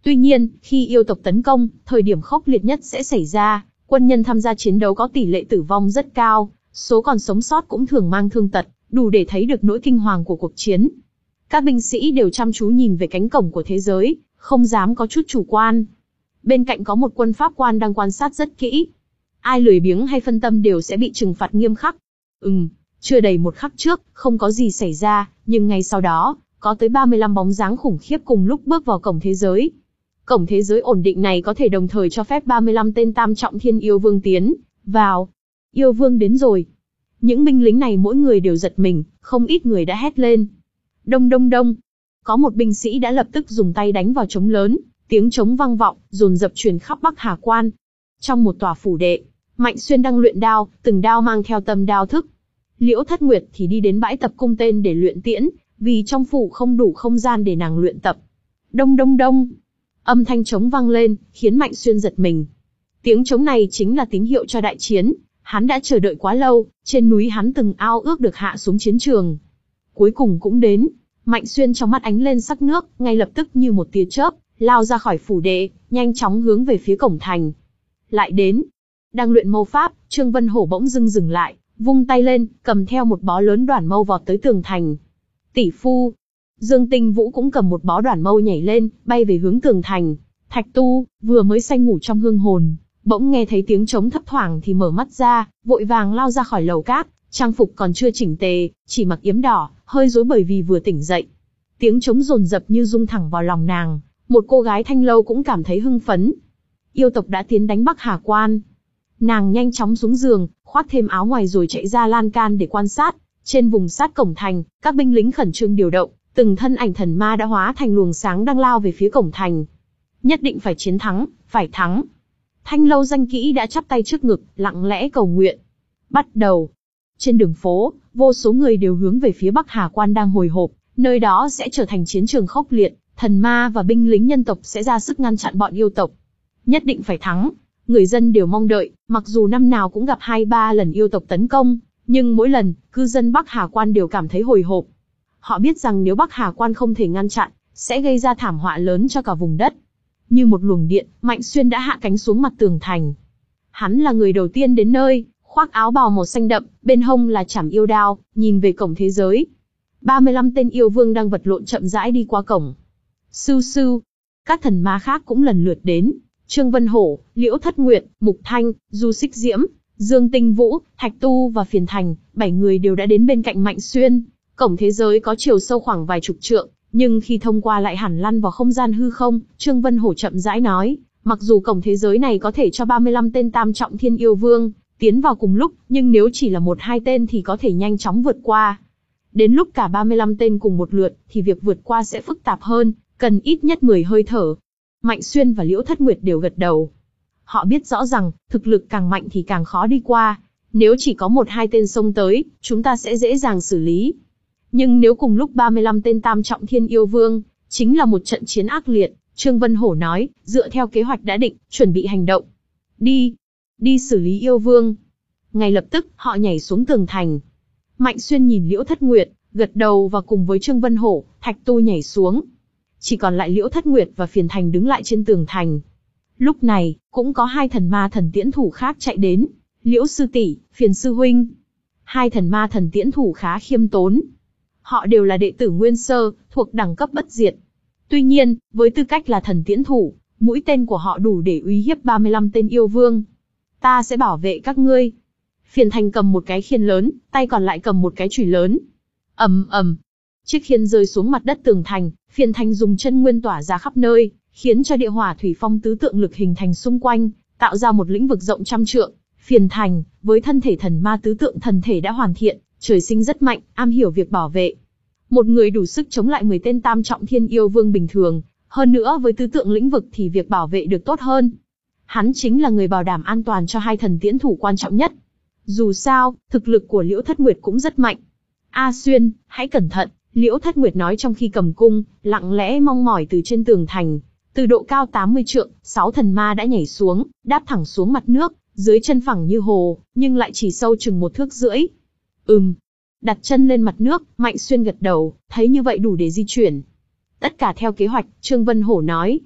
Tuy nhiên, khi yêu tộc tấn công, thời điểm khốc liệt nhất sẽ xảy ra, quân nhân tham gia chiến đấu có tỷ lệ tử vong rất cao, số còn sống sót cũng thường mang thương tật, đủ để thấy được nỗi kinh hoàng của cuộc chiến. Các binh sĩ đều chăm chú nhìn về cánh cổng của thế giới, không dám có chút chủ quan. Bên cạnh có một quân pháp quan đang quan sát rất kỹ. Ai lười biếng hay phân tâm đều sẽ bị trừng phạt nghiêm khắc. Ừm, chưa đầy một khắc trước, không có gì xảy ra, nhưng ngay sau đó, có tới ba mươi lăm bóng dáng khủng khiếp cùng lúc bước vào cổng thế giới. Cổng thế giới ổn định này có thể đồng thời cho phép ba mươi lăm tên tam trọng thiên yêu vương tiến vào. Yêu vương đến rồi. Những binh lính này mỗi người đều giật mình, không ít người đã hét lên. Đông đông đông. Có một binh sĩ đã lập tức dùng tay đánh vào trống lớn, tiếng trống vang vọng, dồn dập truyền khắp Bắc Hà Quan. Trong một tòa phủ đệ, Mạnh Xuyên đang luyện đao, từng đao mang theo tâm đao thức. Liễu Thất Nguyệt thì đi đến bãi tập cung tên để luyện tiễn, vì trong phủ không đủ không gian để nàng luyện tập. Đông đông đông. Âm thanh trống vang lên, khiến Mạnh Xuyên giật mình. Tiếng trống này chính là tín hiệu cho đại chiến. Hắn đã chờ đợi quá lâu, trên núi hắn từng ao ước được hạ xuống chiến trường. Cuối cùng cũng đến. Mạnh Xuyên trong mắt ánh lên sắc nước, ngay lập tức như một tia chớp, lao ra khỏi phủ đệ, nhanh chóng hướng về phía cổng thành. Lại đến. Đang luyện mâu pháp, Trương Vân Hổ bỗng dưng dừng lại, vung tay lên, cầm theo một bó lớn đoản mâu vọt tới tường thành. Tỷ phu. Dương Tinh Vũ cũng cầm một bó đoản mâu nhảy lên, bay về hướng tường thành. Thạch Tu, vừa mới say ngủ trong hương hồn, bỗng nghe thấy tiếng trống thấp thoảng thì mở mắt ra, vội vàng lao ra khỏi lầu cát, trang phục còn chưa chỉnh tề, chỉ mặc yếm đỏ, hơi rối bởi vì vừa tỉnh dậy. Tiếng trống dồn dập như rung thẳng vào lòng nàng, một cô gái thanh lâu cũng cảm thấy hưng phấn. Yêu tộc đã tiến đánh Bắc Hà Quan. Nàng nhanh chóng xuống giường, khoác thêm áo ngoài rồi chạy ra lan can để quan sát. Trên vùng sát cổng thành, các binh lính khẩn trương điều động, từng thân ảnh thần ma đã hóa thành luồng sáng đang lao về phía cổng thành. Nhất định phải chiến thắng, phải thắng. Thanh lâu danh kỹ đã chắp tay trước ngực, lặng lẽ cầu nguyện. Bắt đầu. Trên đường phố, vô số người đều hướng về phía Bắc Hà Quan đang hồi hộp, nơi đó sẽ trở thành chiến trường khốc liệt, thần ma và binh lính nhân tộc sẽ ra sức ngăn chặn bọn yêu tộc. Nhất định phải thắng. Người dân đều mong đợi, mặc dù năm nào cũng gặp hai ba lần yêu tộc tấn công, nhưng mỗi lần, cư dân Bắc Hà Quan đều cảm thấy hồi hộp. Họ biết rằng nếu Bắc Hà Quan không thể ngăn chặn, sẽ gây ra thảm họa lớn cho cả vùng đất. Như một luồng điện, Mạnh Xuyên đã hạ cánh xuống mặt tường thành. Hắn là người đầu tiên đến nơi, khoác áo bào màu xanh đậm, bên hông là chảm yêu đao, nhìn về cổng thế giới. ba mươi lăm tên yêu vương đang vật lộn chậm rãi đi qua cổng. Sưu sưu. Các thần ma khác cũng lần lượt đến. Trương Vân Hổ, Liễu Thất Nguyệt, Mục Thanh, Du Xích Diễm, Dương Tinh Vũ, Thạch Tu và Phiền Thành, bảy người đều đã đến bên cạnh Mạnh Xuyên. Cổng thế giới có chiều sâu khoảng vài chục trượng, nhưng khi thông qua lại hẳn lăn vào không gian hư không. Trương Vân Hổ chậm rãi nói, mặc dù cổng thế giới này có thể cho ba mươi lăm tên tam trọng thiên yêu vương tiến vào cùng lúc, nhưng nếu chỉ là một hai tên thì có thể nhanh chóng vượt qua. Đến lúc cả ba mươi lăm tên cùng một lượt, thì việc vượt qua sẽ phức tạp hơn, cần ít nhất mười hơi thở. Mạnh Xuyên và Liễu Thất Nguyệt đều gật đầu. Họ biết rõ rằng, thực lực càng mạnh thì càng khó đi qua. Nếu chỉ có một hai tên xông tới, chúng ta sẽ dễ dàng xử lý. Nhưng nếu cùng lúc ba mươi lăm tên tam trọng thiên yêu vương, chính là một trận chiến ác liệt. Trương Vân Hổ nói, dựa theo kế hoạch đã định, chuẩn bị hành động. Đi, đi xử lý yêu vương. Ngay lập tức, họ nhảy xuống tường thành. Mạnh Xuyên nhìn Liễu Thất Nguyệt, gật đầu và cùng với Trương Vân Hổ, Thạch Tu nhảy xuống. Chỉ còn lại Liễu Thất Nguyệt và Phiền Thành đứng lại trên tường thành. Lúc này, cũng có hai thần ma thần tiễn thủ khác chạy đến. Liễu sư tỷ, Phiền sư huynh. Hai thần ma thần tiễn thủ khá khiêm tốn. Họ đều là đệ tử Nguyên Sơ, thuộc đẳng cấp bất diệt. Tuy nhiên, với tư cách là thần tiễn thủ, mũi tên của họ đủ để uy hiếp ba mươi lăm tên yêu vương. Ta sẽ bảo vệ các ngươi. Phiền Thành cầm một cái khiên lớn, tay còn lại cầm một cái chùy lớn. Ầm ầm. Chiếc khiên rơi xuống mặt đất tường thành, Phiền Thành dùng chân nguyên tỏa ra khắp nơi, khiến cho địa hỏa thủy phong tứ tượng lực hình thành xung quanh, tạo ra một lĩnh vực rộng trăm trượng. Phiền Thành, với thân thể thần ma tứ tượng thần thể đã hoàn thiện, trời sinh rất mạnh, am hiểu việc bảo vệ. Một người đủ sức chống lại mười tên tam trọng thiên yêu vương bình thường, hơn nữa với tứ tượng lĩnh vực thì việc bảo vệ được tốt hơn. Hắn chính là người bảo đảm an toàn cho hai thần tiễn thủ quan trọng nhất. Dù sao, thực lực của Liễu Thất Nguyệt cũng rất mạnh. A Xuyên, hãy cẩn thận, Liễu Thất Nguyệt nói trong khi cầm cung, lặng lẽ mong mỏi từ trên tường thành. Từ độ cao tám mươi trượng, sáu thần ma đã nhảy xuống, đáp thẳng xuống mặt nước, dưới chân phẳng như hồ, nhưng lại chỉ sâu chừng một thước rưỡi. Ừm. Đặt chân lên mặt nước, Mạnh Xuyên gật đầu, thấy như vậy đủ để di chuyển. Tất cả theo kế hoạch, Trương Vân Hổ nói.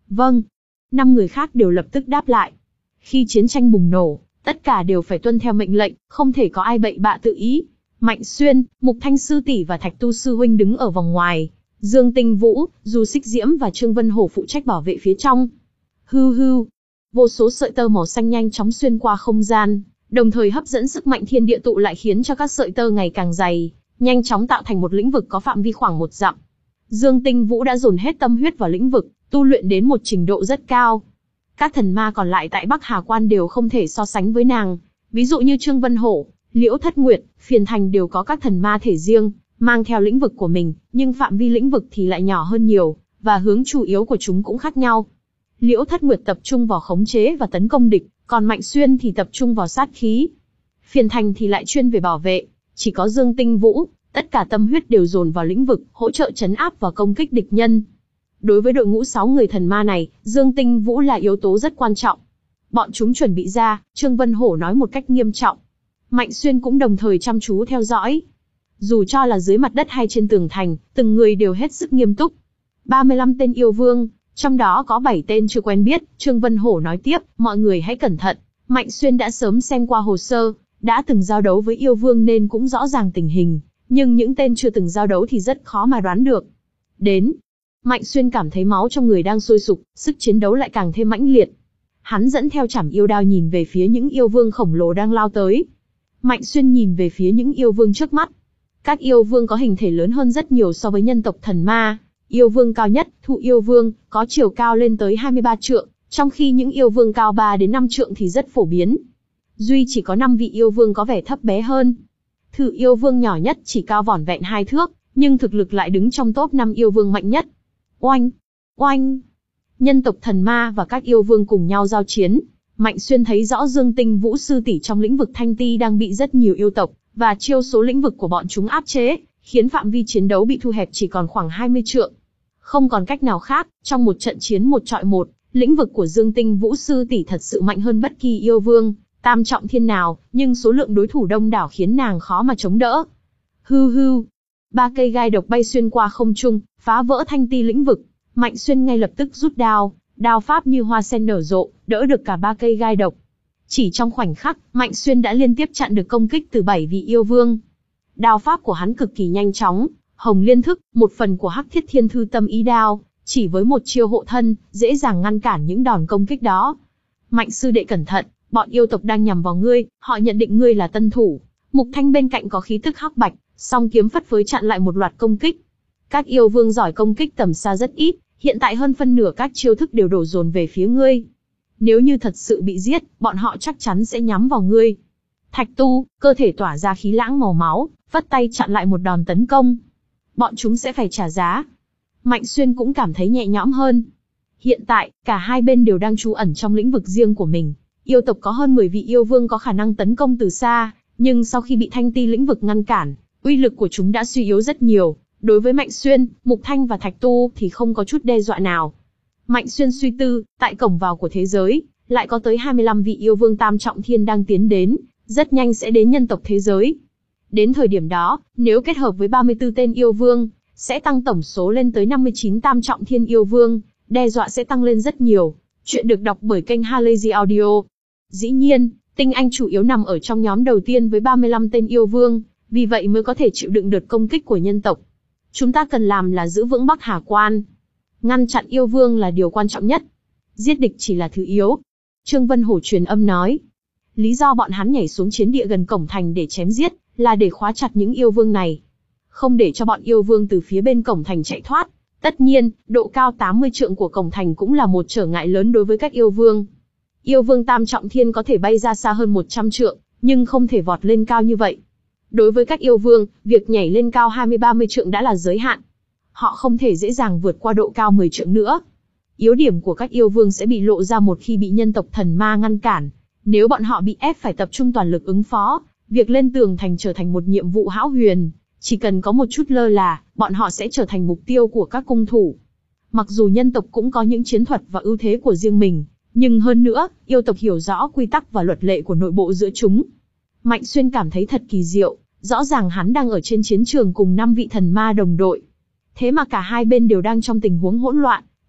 Vâng. Năm người khác đều lập tức đáp lại. Khi chiến tranh bùng nổ, tất cả đều phải tuân theo mệnh lệnh, không thể có ai bậy bạ tự ý. Mạnh Xuyên, Mục Thanh sư tỷ và Thạch Tu sư huynh đứng ở vòng ngoài. Dương Tinh Vũ, Du Xích Diễm và Trương Vân Hổ phụ trách bảo vệ phía trong. Hưu hưu. Vô số sợi tơ màu xanh nhanh chóng xuyên qua không gian, đồng thời hấp dẫn sức mạnh thiên địa tụ lại khiến cho các sợi tơ ngày càng dày, nhanh chóng tạo thành một lĩnh vực có phạm vi khoảng một dặm. Dương Tinh Vũ đã dồn hết tâm huyết vào lĩnh vực, tu luyện đến một trình độ rất cao. Các thần ma còn lại tại Bắc Hà Quan đều không thể so sánh với nàng. Ví dụ như Trương Vân Hổ, Liễu Thất Nguyệt, Phiền Thành đều có các thần ma thể riêng, mang theo lĩnh vực của mình, nhưng phạm vi lĩnh vực thì lại nhỏ hơn nhiều, và hướng chủ yếu của chúng cũng khác nhau. Liễu Thất Nguyệt tập trung vào khống chế và tấn công địch, còn Mạnh Xuyên thì tập trung vào sát khí. Phiền Thành thì lại chuyên về bảo vệ, chỉ có Dương Tinh Vũ, tất cả tâm huyết đều dồn vào lĩnh vực, hỗ trợ trấn áp và công kích địch nhân. Đối với đội ngũ sáu người thần ma này, Dương Tinh Vũ là yếu tố rất quan trọng. Bọn chúng chuẩn bị ra, Trương Vân Hổ nói một cách nghiêm trọng. Mạnh Xuyên cũng đồng thời chăm chú theo dõi. Dù cho là dưới mặt đất hay trên tường thành, từng người đều hết sức nghiêm túc. ba mươi lăm tên yêu vương, trong đó có bảy tên chưa quen biết, Trương Vân Hổ nói tiếp, mọi người hãy cẩn thận. Mạnh Xuyên đã sớm xem qua hồ sơ, đã từng giao đấu với yêu vương nên cũng rõ ràng tình hình, nhưng những tên chưa từng giao đấu thì rất khó mà đoán được. Đến, Mạnh Xuyên cảm thấy máu trong người đang sôi sục, sức chiến đấu lại càng thêm mãnh liệt. Hắn dẫn theo chảm yêu đao nhìn về phía những yêu vương khổng lồ đang lao tới. Mạnh Xuyên nhìn về phía những yêu vương trước mắt. Các yêu vương có hình thể lớn hơn rất nhiều so với nhân tộc thần ma. Yêu vương cao nhất, Thụ yêu vương, có chiều cao lên tới hai mươi ba trượng, trong khi những yêu vương cao ba đến năm trượng thì rất phổ biến. Duy chỉ có năm vị yêu vương có vẻ thấp bé hơn. Thử yêu vương nhỏ nhất chỉ cao vỏn vẹn hai thước, nhưng thực lực lại đứng trong top năm yêu vương mạnh nhất. Oanh! Oanh! Nhân tộc thần ma và các yêu vương cùng nhau giao chiến. Mạnh Xuyên thấy rõ Dương Tinh Vũ sư tỷ trong lĩnh vực Thanh Ti đang bị rất nhiều yêu tộc và chiêu số lĩnh vực của bọn chúng áp chế, khiến phạm vi chiến đấu bị thu hẹp chỉ còn khoảng hai mươi trượng. Không còn cách nào khác, trong một trận chiến một trọi một, lĩnh vực của Dương Tinh Vũ sư tỷ thật sự mạnh hơn bất kỳ yêu vương tam trọng thiên nào, nhưng số lượng đối thủ đông đảo khiến nàng khó mà chống đỡ. Hư hư, ba cây gai độc bay xuyên qua không trung, phá vỡ Thanh Ti lĩnh vực. Mạnh Xuyên ngay lập tức rút đao, đao pháp như hoa sen nở rộ, đỡ được cả ba cây gai độc. Chỉ trong khoảnh khắc, Mạnh Xuyên đã liên tiếp chặn được công kích từ bảy vị yêu vương. Đao pháp của hắn cực kỳ nhanh chóng, Hồng Liên Thức, một phần của Hắc Thiết Thiên Thư Tâm Ý Đao, chỉ với một chiêu hộ thân, dễ dàng ngăn cản những đòn công kích đó. Mạnh sư đệ cẩn thận, bọn yêu tộc đang nhằm vào ngươi, họ nhận định ngươi là tân thủ. Mục Thanh bên cạnh có khí tức hắc bạch, song kiếm phất phới chặn lại một loạt công kích. Các yêu vương giỏi công kích tầm xa rất ít, hiện tại hơn phân nửa các chiêu thức đều đổ dồn về phía ngươi. Nếu như thật sự bị giết, bọn họ chắc chắn sẽ nhắm vào ngươi. Thạch Tu, cơ thể tỏa ra khí lãng màu máu, vất tay chặn lại một đòn tấn công. Bọn chúng sẽ phải trả giá. Mạnh Xuyên cũng cảm thấy nhẹ nhõm hơn. Hiện tại, cả hai bên đều đang trú ẩn trong lĩnh vực riêng của mình. Yêu tộc có hơn mười vị yêu vương có khả năng tấn công từ xa, nhưng sau khi bị Thanh Ti lĩnh vực ngăn cản, uy lực của chúng đã suy yếu rất nhiều. Đối với Mạnh Xuyên, Mục Thanh và Thạch Tu thì không có chút đe dọa nào. Mạnh Xuyên suy tư, tại cổng vào của thế giới, lại có tới hai mươi lăm vị yêu vương tam trọng thiên đang tiến đến, rất nhanh sẽ đến nhân tộc thế giới. Đến thời điểm đó, nếu kết hợp với ba mươi tư tên yêu vương, sẽ tăng tổng số lên tới năm mươi chín tam trọng thiên yêu vương, đe dọa sẽ tăng lên rất nhiều. Chuyện được đọc bởi kênh Halazy Audio. Dĩ nhiên, Tinh Anh chủ yếu nằm ở trong nhóm đầu tiên với ba mươi lăm tên yêu vương, vì vậy mới có thể chịu đựng đợt công kích của nhân tộc. Chúng ta cần làm là giữ vững Bắc Hà Quan. Ngăn chặn yêu vương là điều quan trọng nhất. Giết địch chỉ là thứ yếu. Trương Vân Hổ truyền âm nói. Lý do bọn hắn nhảy xuống chiến địa gần cổng thành để chém giết, là để khóa chặt những yêu vương này. Không để cho bọn yêu vương từ phía bên cổng thành chạy thoát. Tất nhiên, độ cao tám mươi trượng của cổng thành cũng là một trở ngại lớn đối với các yêu vương. Yêu vương tam trọng thiên có thể bay ra xa hơn một trăm trượng, nhưng không thể vọt lên cao như vậy. Đối với các yêu vương, việc nhảy lên cao hai mươi ba mươi trượng đã là giới hạn. Họ không thể dễ dàng vượt qua độ cao mười trượng nữa. Yếu điểm của các yêu vương sẽ bị lộ ra một khi bị nhân tộc thần ma ngăn cản. Nếu bọn họ bị ép phải tập trung toàn lực ứng phó, việc lên tường thành trở thành một nhiệm vụ hão huyền. Chỉ cần có một chút lơ là, bọn họ sẽ trở thành mục tiêu của các cung thủ. Mặc dù nhân tộc cũng có những chiến thuật và ưu thế của riêng mình, nhưng hơn nữa, yêu tộc hiểu rõ quy tắc và luật lệ của nội bộ giữa chúng. Mạnh Xuyên cảm thấy thật kỳ diệu, rõ ràng hắn đang ở trên chiến trường cùng năm vị thần ma đồng đội. Thế mà cả hai bên đều đang trong tình huống hỗn loạn,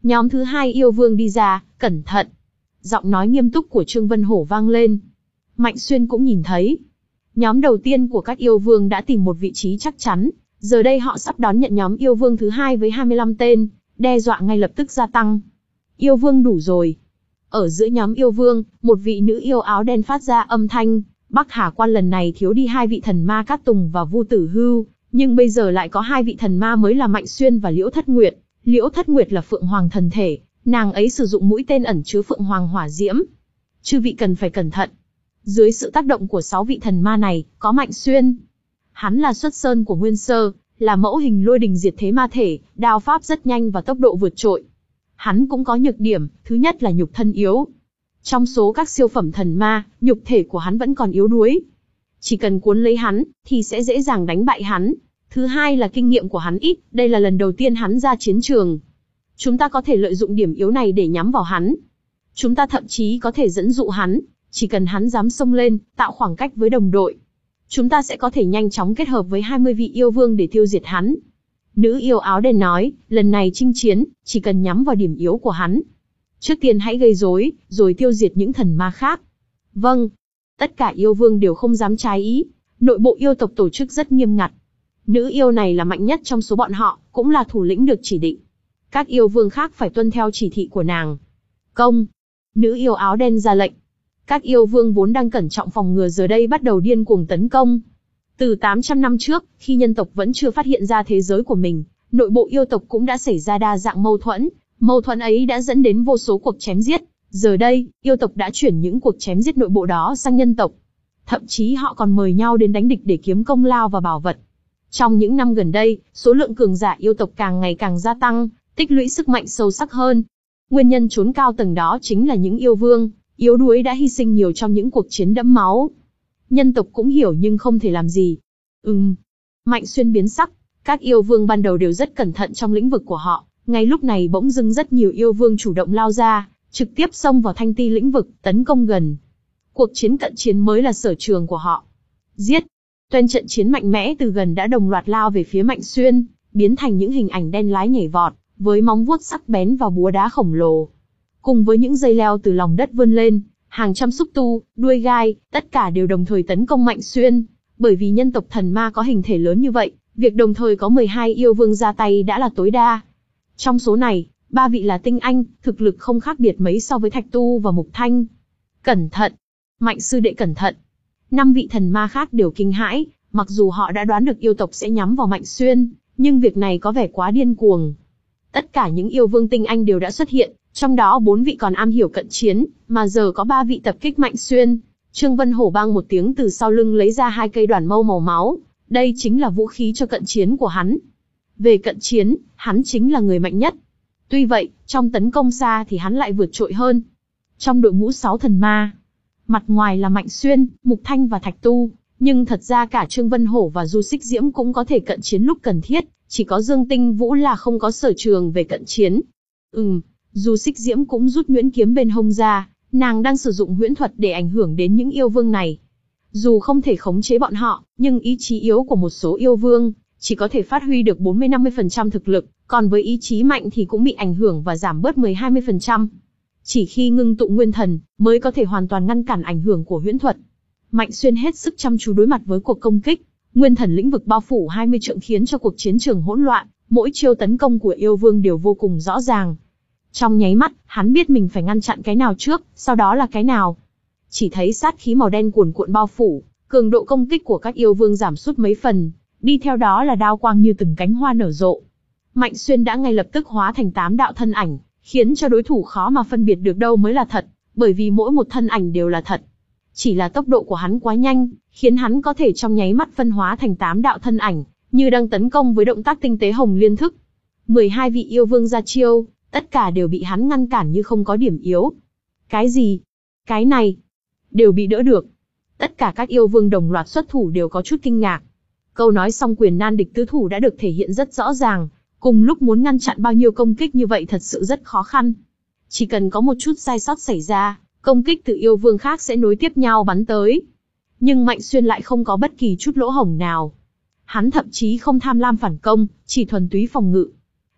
Nhóm thứ hai yêu vương đi ra, cẩn thận. Giọng nói nghiêm túc của Trương Vân Hổ vang lên. Mạnh Xuyên cũng nhìn thấy. Nhóm đầu tiên của các yêu vương đã tìm một vị trí chắc chắn, giờ đây họ sắp đón nhận nhóm yêu vương thứ hai với hai mươi lăm tên, đe dọa ngay lập tức gia tăng. Yêu vương đủ rồi. Ở giữa nhóm yêu vương, một vị nữ yêu áo đen phát ra âm thanh, Bắc Hà Quan lần này thiếu đi hai vị thần ma Cát Tùng và Vu Tử Hưu, nhưng bây giờ lại có hai vị thần ma mới là Mạnh Xuyên và Liễu Thất Nguyệt. Liễu Thất Nguyệt là Phượng Hoàng thần thể, nàng ấy sử dụng mũi tên ẩn chứa Phượng Hoàng hỏa diễm. Chư vị cần phải cẩn thận. Dưới sự tác động của sáu vị thần ma này, có Mạnh Xuyên. Hắn là xuất sơn của Nguyên Sơ, là mẫu hình lôi đình diệt thế ma thể, đao pháp rất nhanh và tốc độ vượt trội. Hắn cũng có nhược điểm, thứ nhất là nhục thân yếu. Trong số các siêu phẩm thần ma, nhục thể của hắn vẫn còn yếu đuối. Chỉ cần cuốn lấy hắn, thì sẽ dễ dàng đánh bại hắn. Thứ hai là kinh nghiệm của hắn ít, đây là lần đầu tiên hắn ra chiến trường. Chúng ta có thể lợi dụng điểm yếu này để nhắm vào hắn. Chúng ta thậm chí có thể dẫn dụ hắn, chỉ cần hắn dám xông lên, tạo khoảng cách với đồng đội. Chúng ta sẽ có thể nhanh chóng kết hợp với hai mươi vị yêu vương để tiêu diệt hắn. Nữ yêu áo đen nói, lần này chinh chiến, chỉ cần nhắm vào điểm yếu của hắn. Trước tiên hãy gây rối, rồi tiêu diệt những thần ma khác. Vâng. Tất cả yêu vương đều không dám trái ý. Nội bộ yêu tộc tổ chức rất nghiêm ngặt. Nữ yêu này là mạnh nhất trong số bọn họ, cũng là thủ lĩnh được chỉ định. Các yêu vương khác phải tuân theo chỉ thị của nàng. Công. Nữ yêu áo đen ra lệnh. Các yêu vương vốn đang cẩn trọng phòng ngừa giờ đây bắt đầu điên cuồng tấn công. Từ tám trăm năm trước, khi nhân tộc vẫn chưa phát hiện ra thế giới của mình, nội bộ yêu tộc cũng đã xảy ra đa dạng mâu thuẫn. Mâu thuẫn ấy đã dẫn đến vô số cuộc chém giết. Giờ đây, yêu tộc đã chuyển những cuộc chém giết nội bộ đó sang nhân tộc. Thậm chí họ còn mời nhau đến đánh địch để kiếm công lao và bảo vật. Trong những năm gần đây, số lượng cường giả yêu tộc càng ngày càng gia tăng, tích lũy sức mạnh sâu sắc hơn. Nguyên nhân trốn cao tầng đó chính là những yêu vương yếu đuối đã hy sinh nhiều trong những cuộc chiến đẫm máu. Nhân tộc cũng hiểu nhưng không thể làm gì. Ừm. Mạnh Xuyên biến sắc, các yêu vương ban đầu đều rất cẩn thận trong lĩnh vực của họ, ngay lúc này bỗng dưng rất nhiều yêu vương chủ động lao ra, trực tiếp xông vào thanh ti lĩnh vực, tấn công gần. Cuộc chiến cận chiến mới là sở trường của họ. Giết! Toen trận chiến mạnh mẽ từ gần đã đồng loạt lao về phía Mạnh Xuyên, biến thành những hình ảnh đen lái nhảy vọt, với móng vuốt sắc bén và búa đá khổng lồ. Cùng với những dây leo từ lòng đất vươn lên, hàng trăm xúc tu, đuôi gai, tất cả đều đồng thời tấn công Mạnh Xuyên. Bởi vì nhân tộc thần ma có hình thể lớn như vậy, việc đồng thời có mười hai yêu vương ra tay đã là tối đa. Trong số này, ba vị là tinh anh, thực lực không khác biệt mấy so với Thạch Tu và Mục Thanh. Cẩn thận! Mạnh sư đệ cẩn thận! Năm vị thần ma khác đều kinh hãi, mặc dù họ đã đoán được yêu tộc sẽ nhắm vào Mạnh Xuyên, nhưng việc này có vẻ quá điên cuồng. Tất cả những yêu vương tinh anh đều đã xuất hiện, trong đó bốn vị còn am hiểu cận chiến, mà giờ có ba vị tập kích Mạnh Xuyên. Trương Vân Hổ bang một tiếng từ sau lưng lấy ra hai cây đoàn mâu màu máu, đây chính là vũ khí cho cận chiến của hắn. Về cận chiến, hắn chính là người mạnh nhất. Tuy vậy, trong tấn công xa thì hắn lại vượt trội hơn. Trong đội ngũ sáu thần ma, mặt ngoài là Mạnh Xuyên, Mục Thanh và Thạch Tu, nhưng thật ra cả Trương Vân Hổ và Du Xích Diễm cũng có thể cận chiến lúc cần thiết, chỉ có Dương Tinh Vũ là không có sở trường về cận chiến. Ừm, Du Xích Diễm cũng rút nhuyễn kiếm bên hông ra, nàng đang sử dụng huyễn thuật để ảnh hưởng đến những yêu vương này. Dù không thể khống chế bọn họ, nhưng ý chí yếu của một số yêu vương chỉ có thể phát huy được bốn mươi đến năm mươi phần trăm thực lực, còn với ý chí mạnh thì cũng bị ảnh hưởng và giảm bớt mười đến hai mươi phần trăm. Chỉ khi ngưng tụ nguyên thần mới có thể hoàn toàn ngăn cản ảnh hưởng của huyễn thuật. Mạnh Xuyên hết sức chăm chú đối mặt với cuộc công kích, nguyên thần lĩnh vực bao phủ hai mươi trượng khiến cho cuộc chiến trường hỗn loạn, mỗi chiêu tấn công của yêu vương đều vô cùng rõ ràng. Trong nháy mắt, hắn biết mình phải ngăn chặn cái nào trước, sau đó là cái nào. Chỉ thấy sát khí màu đen cuồn cuộn bao phủ, cường độ công kích của các yêu vương giảm sút mấy phần, đi theo đó là đao quang như từng cánh hoa nở rộ. Mạnh Xuyên đã ngay lập tức hóa thành tám đạo thân ảnh, khiến cho đối thủ khó mà phân biệt được đâu mới là thật, bởi vì mỗi một thân ảnh đều là thật. Chỉ là tốc độ của hắn quá nhanh, khiến hắn có thể trong nháy mắt phân hóa thành tám đạo thân ảnh, như đang tấn công với động tác tinh tế Hồng Liên Thức. mười hai vị yêu vương ra chiêu, tất cả đều bị hắn ngăn cản như không có điểm yếu. Cái gì? Cái này? Đều bị đỡ được. Tất cả các yêu vương đồng loạt xuất thủ đều có chút kinh ngạc. Câu nói song quyền nan địch tứ thủ đã được thể hiện rất rõ ràng, cùng lúc muốn ngăn chặn bao nhiêu công kích như vậy thật sự rất khó khăn. Chỉ cần có một chút sai sót xảy ra, công kích từ yêu vương khác sẽ nối tiếp nhau bắn tới. Nhưng Mạnh Xuyên lại không có bất kỳ chút lỗ hổng nào. Hắn thậm chí không tham lam phản công, chỉ thuần túy phòng ngự.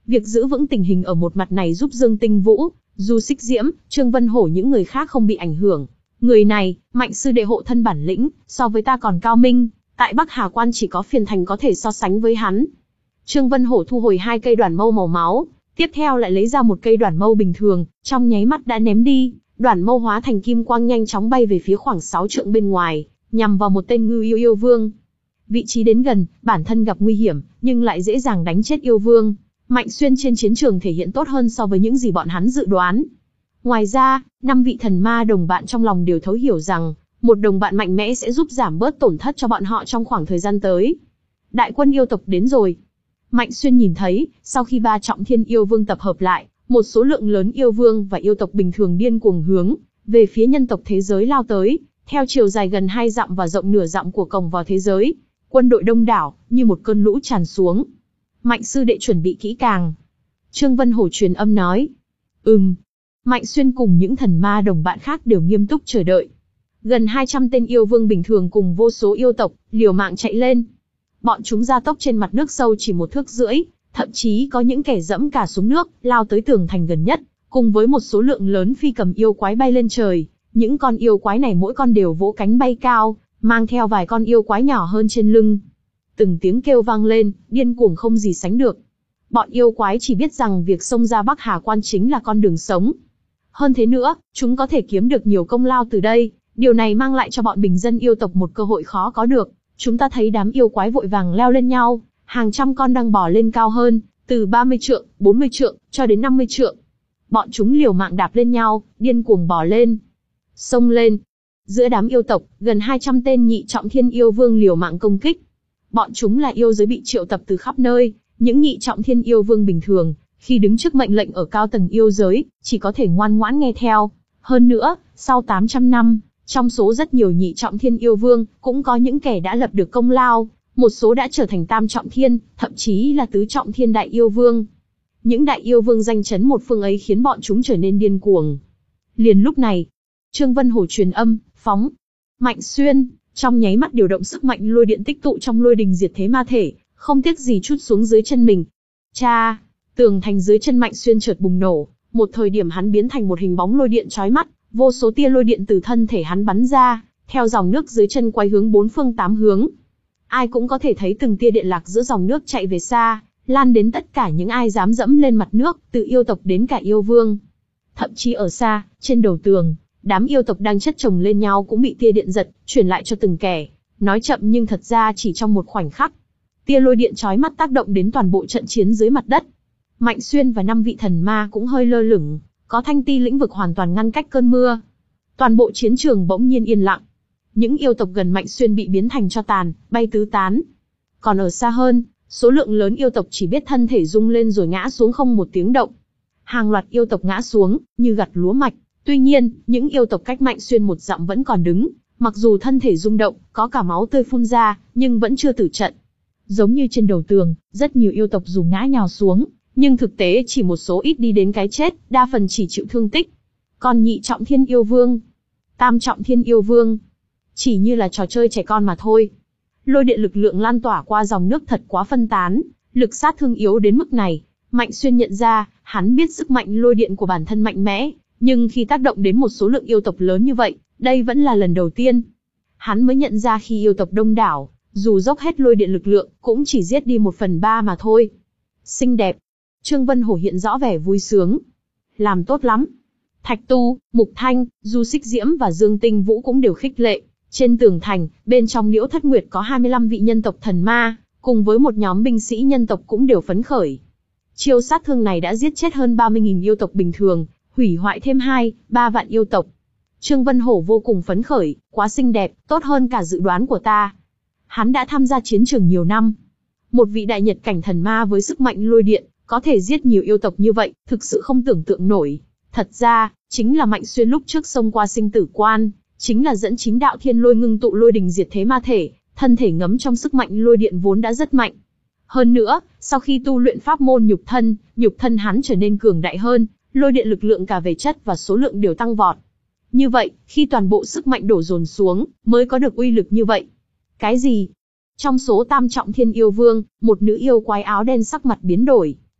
Việc giữ vững tình hình ở một mặt này giúp Dương Tinh Vũ, Du Xích Diễm, Trương Vân Hổ những người khác không bị ảnh hưởng. Người này, Mạnh sư đệ hộ thân bản lĩnh, so với ta còn cao minh, tại Bắc Hà Quan chỉ có Phiền Thành có thể so sánh với hắn. Trương Vân Hổ thu hồi hai cây đoản mâu màu máu, tiếp theo lại lấy ra một cây đoản mâu bình thường, trong nháy mắt đã ném đi, đoản mâu hóa thành kim quang nhanh chóng bay về phía khoảng sáu trượng bên ngoài, nhằm vào một tên Ngưu Yêu Yêu Vương. Vị trí đến gần, bản thân gặp nguy hiểm, nhưng lại dễ dàng đánh chết yêu vương. Mạnh Xuyên trên chiến trường thể hiện tốt hơn so với những gì bọn hắn dự đoán. Ngoài ra, năm vị thần ma đồng bạn trong lòng đều thấu hiểu rằng, một đồng bạn mạnh mẽ sẽ giúp giảm bớt tổn thất cho bọn họ trong khoảng thời gian tới. Đại quân yêu tộc đến rồi. Mạnh Xuyên nhìn thấy, sau khi ba trọng thiên yêu vương tập hợp lại, một số lượng lớn yêu vương và yêu tộc bình thường điên cuồng hướng về phía nhân tộc thế giới lao tới, theo chiều dài gần hai dặm và rộng nửa dặm của cổng vào thế giới. Quân đội đông đảo, như một cơn lũ tràn xuống. Mạnh sư đệ chuẩn bị kỹ càng. Trương Vân Hổ truyền âm nói. Ừm. Mạnh Xuyên cùng những thần ma đồng bạn khác đều nghiêm túc chờ đợi. Gần hai trăm tên yêu vương bình thường cùng vô số yêu tộc, liều mạng chạy lên. Bọn chúng gia tốc trên mặt nước sâu chỉ một thước rưỡi, thậm chí có những kẻ dẫm cả xuống nước, lao tới tường thành gần nhất, cùng với một số lượng lớn phi cầm yêu quái bay lên trời. Những con yêu quái này mỗi con đều vỗ cánh bay cao, mang theo vài con yêu quái nhỏ hơn trên lưng. Từng tiếng kêu vang lên, điên cuồng không gì sánh được. Bọn yêu quái chỉ biết rằng việc xông ra Bắc Hà Quan chính là con đường sống. Hơn thế nữa, chúng có thể kiếm được nhiều công lao từ đây, điều này mang lại cho bọn bình dân yêu tộc một cơ hội khó có được. Chúng ta thấy đám yêu quái vội vàng leo lên nhau, hàng trăm con đang bò lên cao hơn, từ ba mươi trượng, bốn mươi trượng, cho đến năm mươi trượng. Bọn chúng liều mạng đạp lên nhau, điên cuồng bò lên. Xông lên. Giữa đám yêu tộc, gần hai trăm tên nhị trọng thiên yêu vương liều mạng công kích. Bọn chúng là yêu giới bị triệu tập từ khắp nơi, những nhị trọng thiên yêu vương bình thường, khi đứng trước mệnh lệnh ở cao tầng yêu giới, chỉ có thể ngoan ngoãn nghe theo. Hơn nữa, sau tám trăm năm, trong số rất nhiều nhị trọng thiên yêu vương, cũng có những kẻ đã lập được công lao, một số đã trở thành tam trọng thiên, thậm chí là tứ trọng thiên đại yêu vương. Những đại yêu vương danh chấn một phương ấy khiến bọn chúng trở nên điên cuồng. Liền lúc này, Trương Vân Hổ truyền âm, phóng. Mạnh Xuyên, trong nháy mắt điều động sức mạnh lôi điện tích tụ trong lôi đình diệt thế ma thể, không tiếc gì trút xuống dưới chân mình. Cha, tường thành dưới chân Mạnh Xuyên chợt bùng nổ, một thời điểm hắn biến thành một hình bóng lôi điện chói mắt, vô số tia lôi điện từ thân thể hắn bắn ra, theo dòng nước dưới chân quay hướng bốn phương tám hướng. Ai cũng có thể thấy từng tia điện lạc giữa dòng nước chạy về xa, lan đến tất cả những ai dám dẫm lên mặt nước, từ yêu tộc đến cả yêu vương. Thậm chí ở xa, trên đầu tường, đám yêu tộc đang chất chồng lên nhau cũng bị tia điện giật, truyền lại cho từng kẻ. Nói chậm nhưng thật ra chỉ trong một khoảnh khắc, tia lôi điện chói mắt tác động đến toàn bộ trận chiến dưới mặt đất. Mạnh Xuyên và năm vị thần ma cũng hơi lơ lửng, có thanh ti lĩnh vực hoàn toàn ngăn cách cơn mưa. Toàn bộ chiến trường bỗng nhiên yên lặng. Những yêu tộc gần Mạnh Xuyên bị biến thành tro tàn, bay tứ tán. Còn ở xa hơn, số lượng lớn yêu tộc chỉ biết thân thể rung lên rồi ngã xuống không một tiếng động. Hàng loạt yêu tộc ngã xuống, như gặt lúa mạch. Tuy nhiên, những yêu tộc cách Mạnh Xuyên một dặm vẫn còn đứng, mặc dù thân thể rung động, có cả máu tươi phun ra, nhưng vẫn chưa tử trận. Giống như trên đầu tường, rất nhiều yêu tộc dù ngã nhào xuống, nhưng thực tế chỉ một số ít đi đến cái chết, đa phần chỉ chịu thương tích. Còn nhị trọng thiên yêu vương, tam trọng thiên yêu vương, chỉ như là trò chơi trẻ con mà thôi. Lôi điện lực lượng lan tỏa qua dòng nước thật quá phân tán, lực sát thương yếu đến mức này. Mạnh Xuyên nhận ra, hắn biết sức mạnh lôi điện của bản thân mạnh mẽ, nhưng khi tác động đến một số lượng yêu tộc lớn như vậy, đây vẫn là lần đầu tiên. Hắn mới nhận ra khi yêu tộc đông đảo, dù dốc hết lôi điện lực lượng, cũng chỉ giết đi một phần ba mà thôi. Xinh đẹp. Trương Vân Hổ hiện rõ vẻ vui sướng. Làm tốt lắm. Thạch Tu, Mục Thanh, Du Xích Diễm và Dương Tinh Vũ cũng đều khích lệ. Trên tường thành, bên trong Liễu Thất Nguyệt có hai mươi lăm vị nhân tộc thần ma, cùng với một nhóm binh sĩ nhân tộc cũng đều phấn khởi. Chiêu sát thương này đã giết chết hơn ba mươi nghìn yêu tộc bình thường, hủy hoại thêm hai, ba vạn yêu tộc. Trương Vân Hổ vô cùng phấn khởi, quá xinh đẹp, tốt hơn cả dự đoán của ta. Hắn đã tham gia chiến trường nhiều năm. Một vị đại nhật cảnh thần ma với sức mạnh lôi điện, có thể giết nhiều yêu tộc như vậy, thực sự không tưởng tượng nổi. Thật ra, chính là Mạnh Xuyên lúc trước xông qua sinh tử quan, chính là dẫn chín đạo thiên lôi ngưng tụ lôi đình diệt thế ma thể, thân thể ngấm trong sức mạnh lôi điện vốn đã rất mạnh. Hơn nữa, sau khi tu luyện pháp môn nhục thân, nhục thân hắn trở nên cường đại hơn, lôi điện lực lượng cả về chất và số lượng đều tăng vọt. Như vậy, khi toàn bộ sức mạnh đổ dồn xuống, mới có được uy lực như vậy. Cái gì? Trong số tam trọng thiên yêu vương, một nữ yêu quái áo đen sắc mặt biến đổi.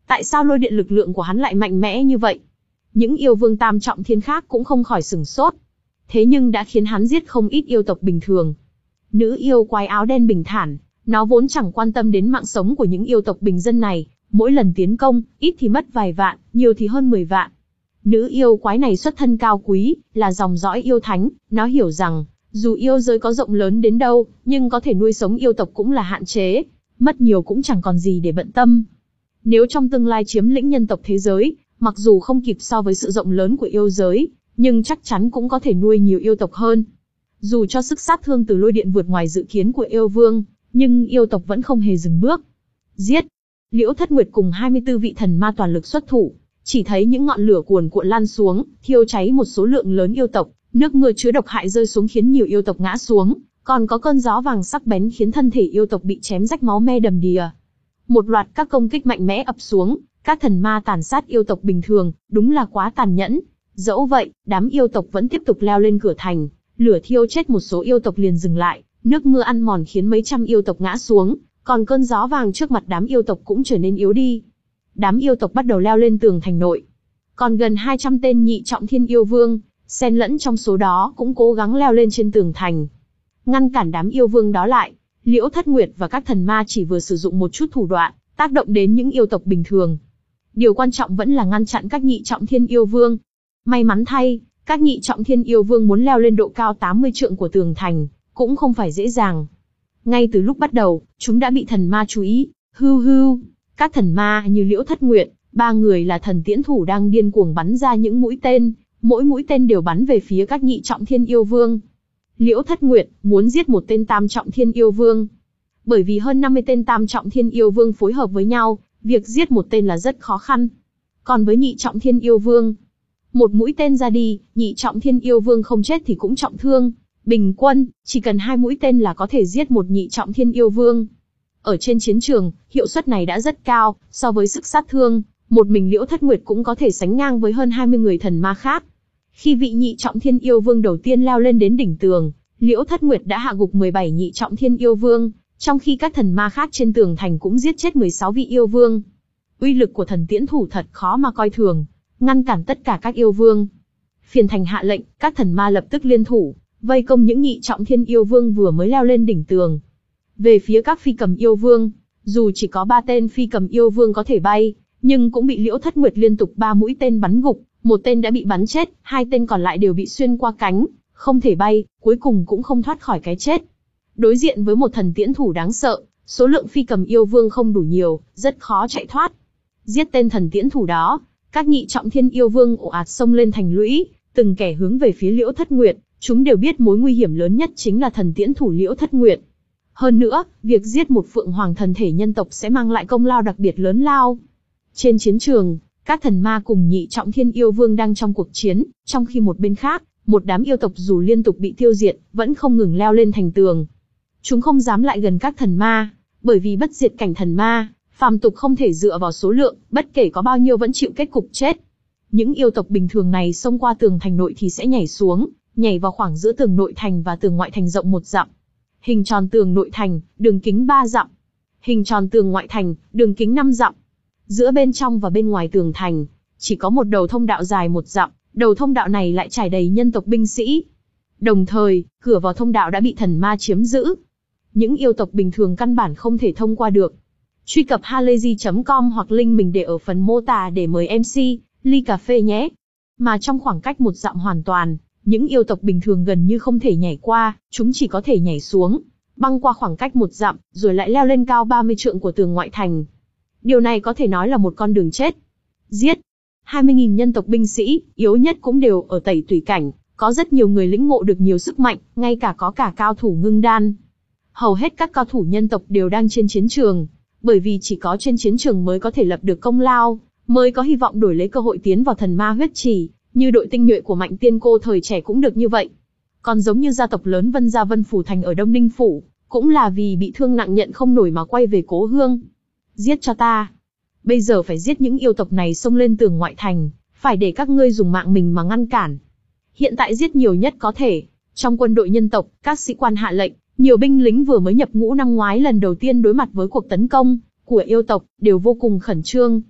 Tại sao lôi điện lực lượng của hắn lại mạnh mẽ như vậy? Những yêu vương tam trọng thiên khác cũng không khỏi sửng sốt. Thế nhưng đã khiến hắn giết không ít yêu tộc bình thường. Nữ yêu quái áo đen bình thản, nó vốn chẳng quan tâm đến mạng sống của những yêu tộc bình dân này, mỗi lần tiến công, ít thì mất vài vạn, nhiều thì hơn mười vạn. Nữ yêu quái này xuất thân cao quý, là dòng dõi yêu thánh, nó hiểu rằng, dù yêu giới có rộng lớn đến đâu, nhưng có thể nuôi sống yêu tộc cũng là hạn chế, mất nhiều cũng chẳng còn gì để bận tâm. Nếu trong tương lai chiếm lĩnh nhân tộc thế giới, mặc dù không kịp so với sự rộng lớn của yêu giới, nhưng chắc chắn cũng có thể nuôi nhiều yêu tộc hơn. Dù cho sức sát thương từ lôi điện vượt ngoài dự kiến của yêu vương, nhưng yêu tộc vẫn không hề dừng bước. Giết! Liễu Thất Nguyệt cùng hai mươi tư vị thần ma toàn lực xuất thủ, chỉ thấy những ngọn lửa cuồn cuộn lan xuống, thiêu cháy một số lượng lớn yêu tộc, nước mưa chứa độc hại rơi xuống khiến nhiều yêu tộc ngã xuống, còn có cơn gió vàng sắc bén khiến thân thể yêu tộc bị chém rách máu me đầm đìa. Một loạt các công kích mạnh mẽ ập xuống, các thần ma tàn sát yêu tộc bình thường, đúng là quá tàn nhẫn. Dẫu vậy, đám yêu tộc vẫn tiếp tục leo lên cửa thành, lửa thiêu chết một số yêu tộc liền dừng lại, nước mưa ăn mòn khiến mấy trăm yêu tộc ngã xuống, còn cơn gió vàng trước mặt đám yêu tộc cũng trở nên yếu đi. Đám yêu tộc bắt đầu leo lên tường thành nội. Còn gần hai trăm tên nhị trọng thiên yêu vương, xen lẫn trong số đó cũng cố gắng leo lên trên tường thành. Ngăn cản đám yêu vương đó lại, Liễu Thất Nguyệt và các thần ma chỉ vừa sử dụng một chút thủ đoạn, tác động đến những yêu tộc bình thường. Điều quan trọng vẫn là ngăn chặn các nhị trọng thiên yêu vương. May mắn thay, các nhị trọng thiên yêu vương muốn leo lên độ cao tám mươi trượng của tường thành, cũng không phải dễ dàng. Ngay từ lúc bắt đầu, chúng đã bị thần ma chú ý. Hưu hưu, các thần ma như Liễu Thất Nguyệt, ba người là thần tiễn thủ đang điên cuồng bắn ra những mũi tên, mỗi mũi tên đều bắn về phía các nhị trọng thiên yêu vương. Liễu Thất Nguyệt muốn giết một tên tam trọng thiên yêu vương. Bởi vì hơn năm mươi tên tam trọng thiên yêu vương phối hợp với nhau, việc giết một tên là rất khó khăn. Còn với nhị trọng thiên yêu vương, một mũi tên ra đi, nhị trọng thiên yêu vương không chết thì cũng trọng thương. Bình quân, chỉ cần hai mũi tên là có thể giết một nhị trọng thiên yêu vương. Ở trên chiến trường, hiệu suất này đã rất cao, so với sức sát thương, một mình Liễu Thất Nguyệt cũng có thể sánh ngang với hơn hai mươi người thần ma khác. Khi vị nhị trọng thiên yêu vương đầu tiên leo lên đến đỉnh tường, Liễu Thất Nguyệt đã hạ gục mười bảy nhị trọng thiên yêu vương, trong khi các thần ma khác trên tường thành cũng giết chết mười sáu vị yêu vương. Uy lực của thần tiễn thủ thật khó mà coi thường, ngăn cản tất cả các yêu vương. Phiền thành hạ lệnh, các thần ma lập tức liên thủ, vây công những nhị trọng thiên yêu vương vừa mới leo lên đỉnh tường. Về phía các phi cầm yêu vương, dù chỉ có ba tên phi cầm yêu vương có thể bay, nhưng cũng bị Liễu Thất Nguyệt liên tục ba mũi tên bắn gục, một tên đã bị bắn chết, hai tên còn lại đều bị xuyên qua cánh, không thể bay, cuối cùng cũng không thoát khỏi cái chết. Đối diện với một thần tiễn thủ đáng sợ, số lượng phi cầm yêu vương không đủ nhiều, rất khó chạy thoát. Giết tên thần tiễn thủ đó, các nhị trọng thiên yêu vương ồ ạt xông lên thành lũy, từng kẻ hướng về phía Liễu Thất Nguyệt, chúng đều biết mối nguy hiểm lớn nhất chính là thần tiễn thủ Liễu Thất Nguyệt. Hơn nữa, việc giết một phượng hoàng thần thể nhân tộc sẽ mang lại công lao đặc biệt lớn lao. Trên chiến trường, các thần ma cùng nhị trọng thiên yêu vương đang trong cuộc chiến, trong khi một bên khác, một đám yêu tộc dù liên tục bị tiêu diệt, vẫn không ngừng leo lên thành tường. Chúng không dám lại gần các thần ma, bởi vì bất diệt cảnh thần ma, phàm tục không thể dựa vào số lượng, bất kể có bao nhiêu vẫn chịu kết cục chết. Những yêu tộc bình thường này xông qua tường thành nội thì sẽ nhảy xuống, nhảy vào khoảng giữa tường nội thành và tường ngoại thành rộng một dặm. Hình tròn tường nội thành, đường kính ba dặm. Hình tròn tường ngoại thành, đường kính năm dặm. Giữa bên trong và bên ngoài tường thành, chỉ có một đầu thông đạo dài một dặm, đầu thông đạo này lại trải đầy nhân tộc binh sĩ. Đồng thời, cửa vào thông đạo đã bị thần ma chiếm giữ. Những yêu tộc bình thường căn bản không thể thông qua được. Truy cập halayzi chấm com hoặc link mình để ở phần mô tả để mời em xê, ly cà phê nhé. Mà trong khoảng cách một dặm hoàn toàn, những yêu tộc bình thường gần như không thể nhảy qua, chúng chỉ có thể nhảy xuống, băng qua khoảng cách một dặm, rồi lại leo lên cao ba mươi trượng của tường ngoại thành. Điều này có thể nói là một con đường chết. Giết! hai mươi nghìn nhân tộc binh sĩ, yếu nhất cũng đều ở tẩy tùy cảnh, có rất nhiều người lĩnh ngộ được nhiều sức mạnh, ngay cả có cả cao thủ ngưng đan. Hầu hết các cao thủ nhân tộc đều đang trên chiến trường, bởi vì chỉ có trên chiến trường mới có thể lập được công lao, mới có hy vọng đổi lấy cơ hội tiến vào thần ma huyết trì, như đội tinh nhuệ của Mạnh Tiên Cô thời trẻ cũng được như vậy. Còn giống như gia tộc lớn Vân Gia Vân Phủ Thành ở Đông Ninh Phủ, cũng là vì bị thương nặng nhận không nổi mà quay về cố hương. Giết cho ta! Bây giờ phải giết những yêu tộc này xông lên tường ngoại thành, phải để các ngươi dùng mạng mình mà ngăn cản. Hiện tại giết nhiều nhất có thể. Trong quân đội nhân tộc, các sĩ quan hạ lệnh, nhiều binh lính vừa mới nhập ngũ năm ngoái lần đầu tiên đối mặt với cuộc tấn công của yêu tộc, đều vô cùng khẩn trương.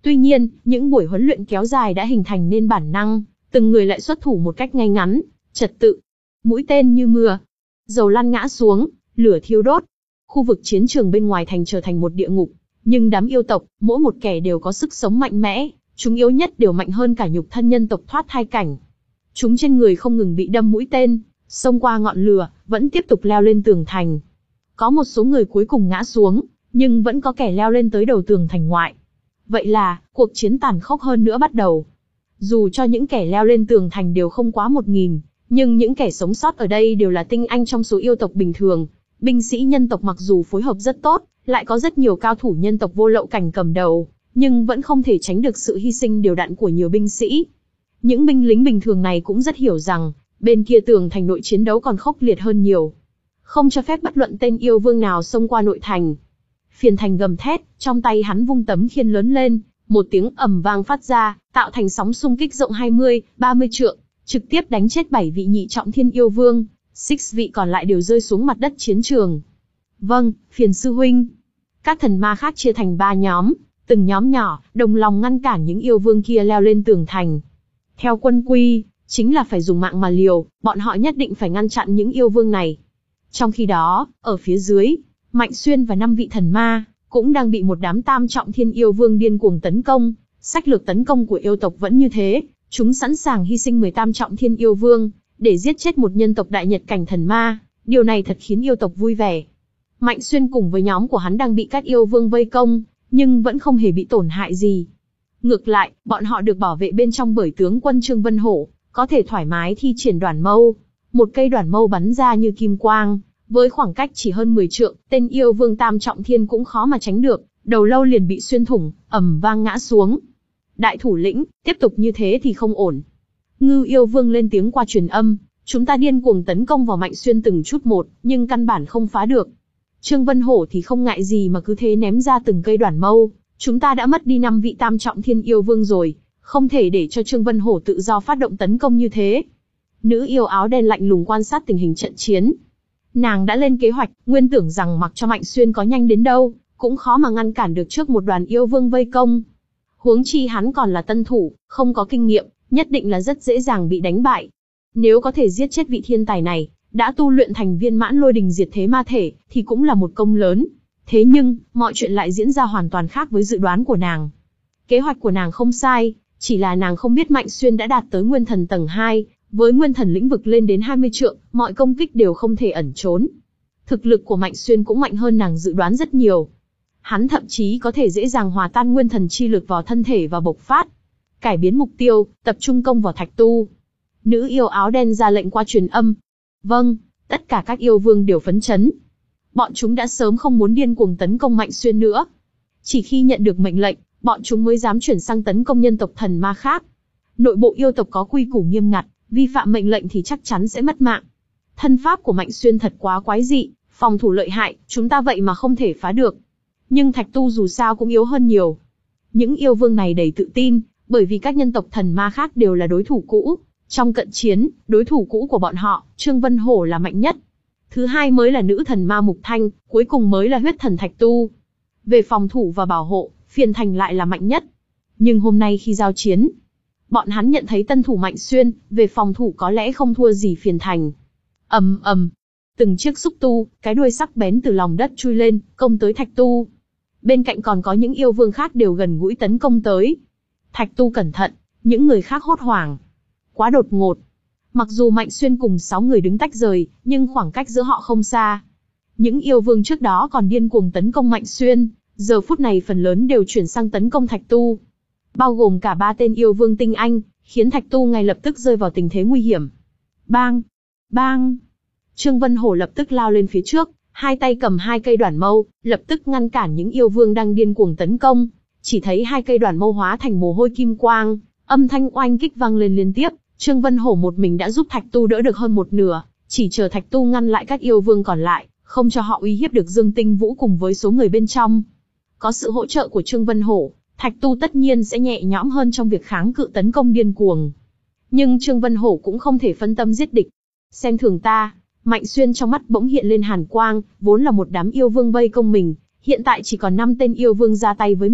Tuy nhiên, những buổi huấn luyện kéo dài đã hình thành nên bản năng, từng người lại xuất thủ một cách ngay ngắn, trật tự. Mũi tên như mưa, dầu lăn ngã xuống, lửa thiêu đốt. Khu vực chiến trường bên ngoài thành trở thành một địa ngục, nhưng đám yêu tộc, mỗi một kẻ đều có sức sống mạnh mẽ, chúng yếu nhất đều mạnh hơn cả nhục thân nhân tộc thoát thai cảnh. Chúng trên người không ngừng bị đâm mũi tên, xông qua ngọn lửa, vẫn tiếp tục leo lên tường thành. Có một số người cuối cùng ngã xuống, nhưng vẫn có kẻ leo lên tới đầu tường thành ngoại. Vậy là, cuộc chiến tàn khốc hơn nữa bắt đầu. Dù cho những kẻ leo lên tường thành đều không quá một nghìn, nhưng những kẻ sống sót ở đây đều là tinh anh trong số yêu tộc bình thường. Binh sĩ nhân tộc mặc dù phối hợp rất tốt, lại có rất nhiều cao thủ nhân tộc vô lậu cảnh cầm đầu, nhưng vẫn không thể tránh được sự hy sinh đều đặn của nhiều binh sĩ. Những binh lính bình thường này cũng rất hiểu rằng, bên kia tường thành nội chiến đấu còn khốc liệt hơn nhiều. Không cho phép bất luận tên yêu vương nào xông qua nội thành. Phiền Thành gầm thét, trong tay hắn vung tấm khiên lớn lên, một tiếng ầm vang phát ra, tạo thành sóng xung kích rộng hai mươi, ba mươi trượng, trực tiếp đánh chết bảy vị nhị trọng thiên yêu vương, six vị còn lại đều rơi xuống mặt đất chiến trường. Vâng, Phiền sư huynh. Các thần ma khác chia thành ba nhóm, từng nhóm nhỏ, đồng lòng ngăn cản những yêu vương kia leo lên tường thành. Theo quân quy, chính là phải dùng mạng mà liều, bọn họ nhất định phải ngăn chặn những yêu vương này. Trong khi đó, ở phía dưới, Mạnh Xuyên và năm vị thần ma cũng đang bị một đám tam trọng thiên yêu vương điên cuồng tấn công. Sách lược tấn công của yêu tộc vẫn như thế, chúng sẵn sàng hy sinh mười tam trọng thiên yêu vương để giết chết một nhân tộc đại nhật cảnh thần ma. Điều này thật khiến yêu tộc vui vẻ. Mạnh Xuyên cùng với nhóm của hắn đang bị các yêu vương vây công, nhưng vẫn không hề bị tổn hại gì. Ngược lại, bọn họ được bảo vệ bên trong bởi tướng quân Trương Vân Hổ, có thể thoải mái thi triển đoản mâu. Một cây đoản mâu bắn ra như kim quang, với khoảng cách chỉ hơn mười trượng, tên yêu vương tam trọng thiên cũng khó mà tránh được, đầu lâu liền bị xuyên thủng, ầm vang ngã xuống. Đại thủ lĩnh, tiếp tục như thế thì không ổn. Ngưu yêu vương lên tiếng qua truyền âm, chúng ta điên cuồng tấn công vào Mạnh Xuyên từng chút một, nhưng căn bản không phá được. Trương Vân Hổ thì không ngại gì mà cứ thế ném ra từng cây đoản mâu, chúng ta đã mất đi năm vị tam trọng thiên yêu vương rồi, không thể để cho Trương Vân Hổ tự do phát động tấn công như thế. Nữ yêu áo đen lạnh lùng quan sát tình hình trận chiến. Nàng đã lên kế hoạch, nguyên tưởng rằng mặc cho Mạnh Xuyên có nhanh đến đâu, cũng khó mà ngăn cản được trước một đoàn yêu vương vây công. Huống chi hắn còn là tân thủ, không có kinh nghiệm, nhất định là rất dễ dàng bị đánh bại. Nếu có thể giết chết vị thiên tài này, đã tu luyện thành viên mãn lôi đình diệt thế ma thể, thì cũng là một công lớn. Thế nhưng, mọi chuyện lại diễn ra hoàn toàn khác với dự đoán của nàng. Kế hoạch của nàng không sai, chỉ là nàng không biết Mạnh Xuyên đã đạt tới nguyên thần tầng hai, với nguyên thần lĩnh vực lên đến hai mươi trượng, mọi công kích đều không thể ẩn trốn. Thực lực của Mạnh Xuyên cũng mạnh hơn nàng dự đoán rất nhiều. Hắn thậm chí có thể dễ dàng hòa tan nguyên thần chi lực vào thân thể và bộc phát. Cải biến mục tiêu, tập trung công vào Thạch Tu. Nữ yêu áo đen ra lệnh qua truyền âm. Vâng, tất cả các yêu vương đều phấn chấn. Bọn chúng đã sớm không muốn điên cuồng tấn công Mạnh Xuyên nữa. Chỉ khi nhận được mệnh lệnh, bọn chúng mới dám chuyển sang tấn công nhân tộc thần ma khác. Nội bộ yêu tộc có quy củ nghiêm ngặt, vi phạm mệnh lệnh thì chắc chắn sẽ mất mạng. Thân pháp của Mạnh Xuyên thật quá quái dị, phòng thủ lợi hại, chúng ta vậy mà không thể phá được. Nhưng Thạch Tu dù sao cũng yếu hơn nhiều. Những yêu vương này đầy tự tin, bởi vì các nhân tộc thần ma khác đều là đối thủ cũ. Trong cận chiến, đối thủ cũ của bọn họ, Trương Vân Hổ là mạnh nhất. Thứ hai mới là nữ thần ma Mục Thanh, cuối cùng mới là huyết thần Thạch Tu. Về phòng thủ và bảo hộ, Phiền Thành lại là mạnh nhất. Nhưng hôm nay khi giao chiến, bọn hắn nhận thấy tân thủ Mạnh Xuyên, về phòng thủ có lẽ không thua gì Phiền Thành. Ầm ầm, từng chiếc xúc tu, cái đuôi sắc bén từ lòng đất chui lên, công tới Thạch Tu. Bên cạnh còn có những yêu vương khác đều gần gũi tấn công tới. Thạch Tu cẩn thận, những người khác hốt hoảng. Quá đột ngột. Mặc dù Mạnh Xuyên cùng sáu người đứng tách rời, nhưng khoảng cách giữa họ không xa. Những yêu vương trước đó còn điên cuồng tấn công Mạnh Xuyên, giờ phút này phần lớn đều chuyển sang tấn công Thạch Tu. Bao gồm cả ba tên yêu vương tinh anh, khiến Thạch Tu ngay lập tức rơi vào tình thế nguy hiểm. Bang! Bang! Trương Vân Hổ lập tức lao lên phía trước, hai tay cầm hai cây đoản mâu, lập tức ngăn cản những yêu vương đang điên cuồng tấn công. Chỉ thấy hai cây đoản mâu hóa thành mồ hôi kim quang, âm thanh oanh kích vang lên liên tiếp. Trương Vân Hổ một mình đã giúp Thạch Tu đỡ được hơn một nửa, chỉ chờ Thạch Tu ngăn lại các yêu vương còn lại, không cho họ uy hiếp được Dương Tinh Vũ cùng với số người bên trong. Có sự hỗ trợ của Trương Vân Hổ, Thạch Tu tất nhiên sẽ nhẹ nhõm hơn trong việc kháng cự tấn công điên cuồng. Nhưng Trương Vân Hổ cũng không thể phân tâm giết địch. Xem thường ta. Mạnh Xuyên trong mắt bỗng hiện lên hàn quang, vốn là một đám yêu vương vây công mình, hiện tại chỉ còn năm tên yêu vương ra tay với mình,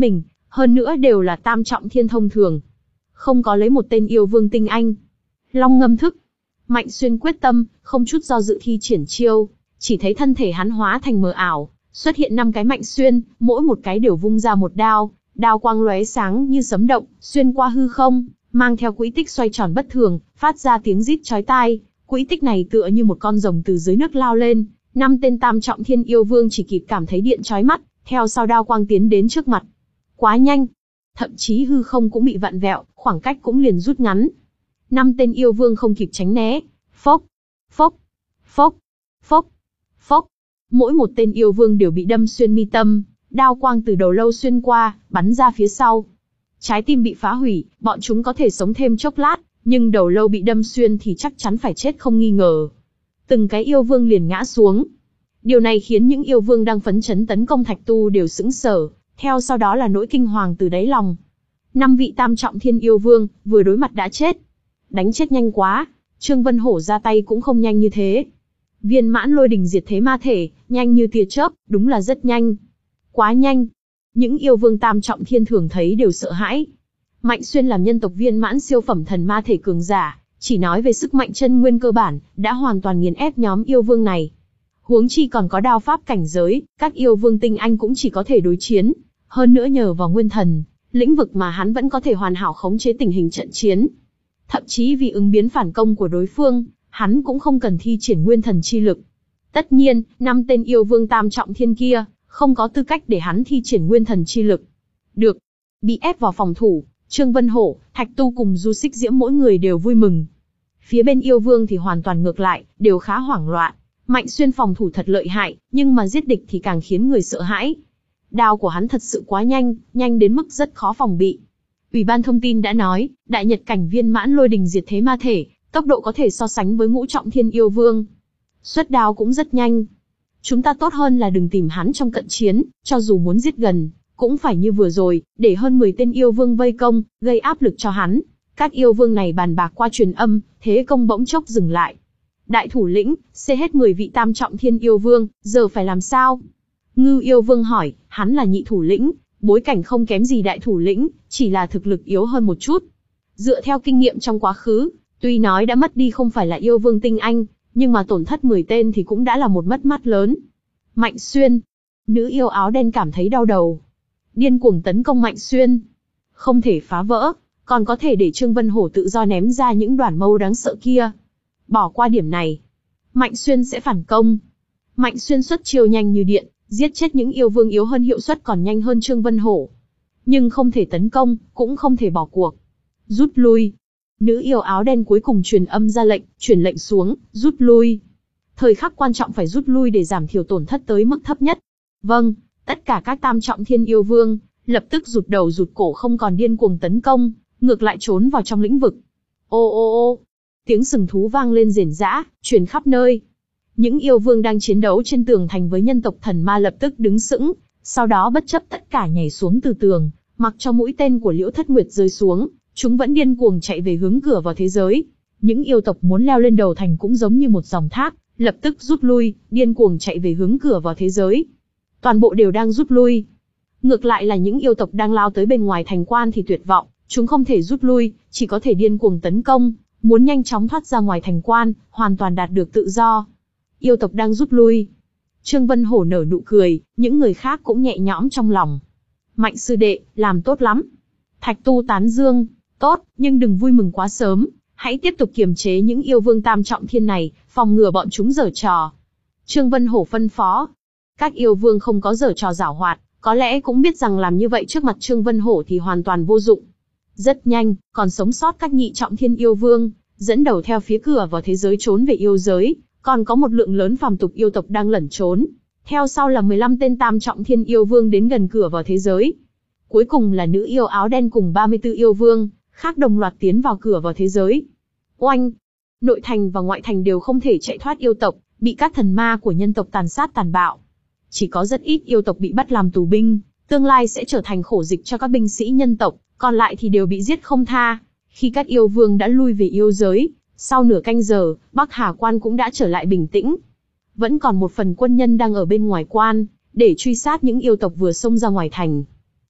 Hơn nữa đều là tam trọng thiên thông thường. Không có lấy một tên yêu vương tinh anh. Long ngâm thức. Mạnh Xuyên quyết tâm, không chút do dự thi triển chiêu, chỉ thấy thân thể hắn hóa thành mờ ảo, xuất hiện năm cái Mạnh Xuyên, mỗi một cái đều vung ra một đao, đao quang lóe sáng như sấm động, xuyên qua hư không, mang theo quỹ tích xoay tròn bất thường, phát ra tiếng rít chói tai. Quỹ tích này tựa như một con rồng từ dưới nước lao lên, năm tên tam trọng thiên yêu vương chỉ kịp cảm thấy điện chói mắt, theo sau đao quang tiến đến trước mặt. Quá nhanh, thậm chí hư không cũng bị vặn vẹo, khoảng cách cũng liền rút ngắn. Năm tên yêu vương không kịp tránh né, phốc, phốc, phốc, phốc, phốc. Mỗi một tên yêu vương đều bị đâm xuyên mi tâm, đao quang từ đầu lâu xuyên qua, bắn ra phía sau. Trái tim bị phá hủy, bọn chúng có thể sống thêm chốc lát, nhưng đầu lâu bị đâm xuyên thì chắc chắn phải chết không nghi ngờ. Từng cái yêu vương liền ngã xuống. Điều này khiến những yêu vương đang phấn chấn tấn công Thạch Tu đều sững sờ, theo sau đó là nỗi kinh hoàng từ đáy lòng. Năm vị tam trọng thiên yêu vương, vừa đối mặt đã chết. Đánh chết nhanh quá, Trương Vân Hổ ra tay cũng không nhanh như thế. Viên mãn lôi đình diệt thế ma thể, nhanh như tia chớp, đúng là rất nhanh. Quá nhanh. Những yêu vương tam trọng thiên thường thấy đều sợ hãi. Mạnh Xuyên làm nhân tộc viên mãn siêu phẩm thần ma thể cường giả, chỉ nói về sức mạnh chân nguyên cơ bản, đã hoàn toàn nghiền ép nhóm yêu vương này. Huống chi còn có đao pháp cảnh giới, các yêu vương tinh anh cũng chỉ có thể đối chiến. Hơn nữa nhờ vào nguyên thần, lĩnh vực mà hắn vẫn có thể hoàn hảo khống chế tình hình trận chiến. Thậm chí vì ứng biến phản công của đối phương, hắn cũng không cần thi triển nguyên thần chi lực. Tất nhiên, năm tên yêu vương tam trọng thiên kia, không có tư cách để hắn thi triển nguyên thần chi lực. Được. Bị ép vào phòng thủ, Trương Vân Hổ, Thạch Tu cùng Du Xích Diễm mỗi người đều vui mừng. Phía bên yêu vương thì hoàn toàn ngược lại, đều khá hoảng loạn. Mạnh Xuyên phòng thủ thật lợi hại, nhưng mà giết địch thì càng khiến người sợ hãi. Đao của hắn thật sự quá nhanh, nhanh đến mức rất khó phòng bị. Ủy ban thông tin đã nói, đại nhật cảnh viên mãn lôi đình diệt thế ma thể, tốc độ có thể so sánh với ngũ trọng thiên yêu vương. Xuất đao cũng rất nhanh. Chúng ta tốt hơn là đừng tìm hắn trong cận chiến, cho dù muốn giết gần, cũng phải như vừa rồi, để hơn mười tên yêu vương vây công, gây áp lực cho hắn. Các yêu vương này bàn bạc qua truyền âm, thế công bỗng chốc dừng lại. Đại thủ lĩnh, xê hết mười vị tam trọng thiên yêu vương, giờ phải làm sao? Ngưu yêu vương hỏi, hắn là nhị thủ lĩnh, bối cảnh không kém gì đại thủ lĩnh, chỉ là thực lực yếu hơn một chút. Dựa theo kinh nghiệm trong quá khứ, tuy nói đã mất đi không phải là yêu vương tinh anh, nhưng mà tổn thất mười tên thì cũng đã là một mất mát lớn. Mạnh Xuyên. Nữ yêu áo đen cảm thấy đau đầu. Điên cuồng tấn công Mạnh Xuyên. Không thể phá vỡ, còn có thể để Trương Vân Hổ tự do ném ra những đoàn mâu đáng sợ kia. Bỏ qua điểm này, Mạnh Xuyên sẽ phản công. Mạnh Xuyên xuất chiêu nhanh như điện, giết chết những yêu vương yếu hơn, hiệu suất còn nhanh hơn Trương Vân Hổ. Nhưng không thể tấn công, cũng không thể bỏ cuộc. Rút lui. Nữ yêu áo đen cuối cùng truyền âm ra lệnh, truyền lệnh xuống, rút lui. Thời khắc quan trọng phải rút lui để giảm thiểu tổn thất tới mức thấp nhất. Vâng, tất cả các tam trọng thiên yêu vương, lập tức rụt đầu rụt cổ, không còn điên cuồng tấn công, ngược lại trốn vào trong lĩnh vực. Ô ô ô, tiếng sừng thú vang lên rền rã, truyền khắp nơi. Những yêu vương đang chiến đấu trên tường thành với nhân tộc thần ma lập tức đứng sững, sau đó bất chấp tất cả nhảy xuống từ tường, mặc cho mũi tên của Liễu Thất Nguyệt rơi xuống, chúng vẫn điên cuồng chạy về hướng cửa vào thế giới. Những yêu tộc muốn leo lên đầu thành cũng giống như một dòng thác, lập tức rút lui, điên cuồng chạy về hướng cửa vào thế giới. Toàn bộ đều đang rút lui. Ngược lại là những yêu tộc đang lao tới bên ngoài thành quan thì tuyệt vọng, chúng không thể rút lui, chỉ có thể điên cuồng tấn công, muốn nhanh chóng thoát ra ngoài thành quan, hoàn toàn đạt được tự do. Yêu tộc đang rút lui. Trương Vân Hổ nở nụ cười, những người khác cũng nhẹ nhõm trong lòng. Mạnh sư đệ, làm tốt lắm. Thạch Tu tán dương, tốt, nhưng đừng vui mừng quá sớm, hãy tiếp tục kiềm chế những yêu vương tam trọng thiên này, phòng ngừa bọn chúng giở trò. Trương Vân Hổ phân phó. Các yêu vương không có giở trò giảo hoạt, có lẽ cũng biết rằng làm như vậy trước mặt Trương Vân Hổ thì hoàn toàn vô dụng. Rất nhanh, còn sống sót các nhị trọng thiên yêu vương, dẫn đầu theo phía cửa vào thế giới trốn về yêu giới, còn có một lượng lớn phàm tục yêu tộc đang lẩn trốn. Theo sau là mười lăm tên tam trọng thiên yêu vương đến gần cửa vào thế giới. Cuối cùng là nữ yêu áo đen cùng ba mươi tư yêu vương, khác đồng loạt tiến vào cửa vào thế giới. Oanh! Nội thành và ngoại thành đều không thể chạy thoát yêu tộc, bị các thần ma của nhân tộc tàn sát tàn bạo. Chỉ có rất ít yêu tộc bị bắt làm tù binh, tương lai sẽ trở thành khổ dịch cho các binh sĩ nhân tộc, còn lại thì đều bị giết không tha. Khi các yêu vương đã lui về yêu giới, sau nửa canh giờ, Bắc Hà Quan cũng đã trở lại bình tĩnh. Vẫn còn một phần quân nhân đang ở bên ngoài quan, để truy sát những yêu tộc vừa xông ra ngoài thành.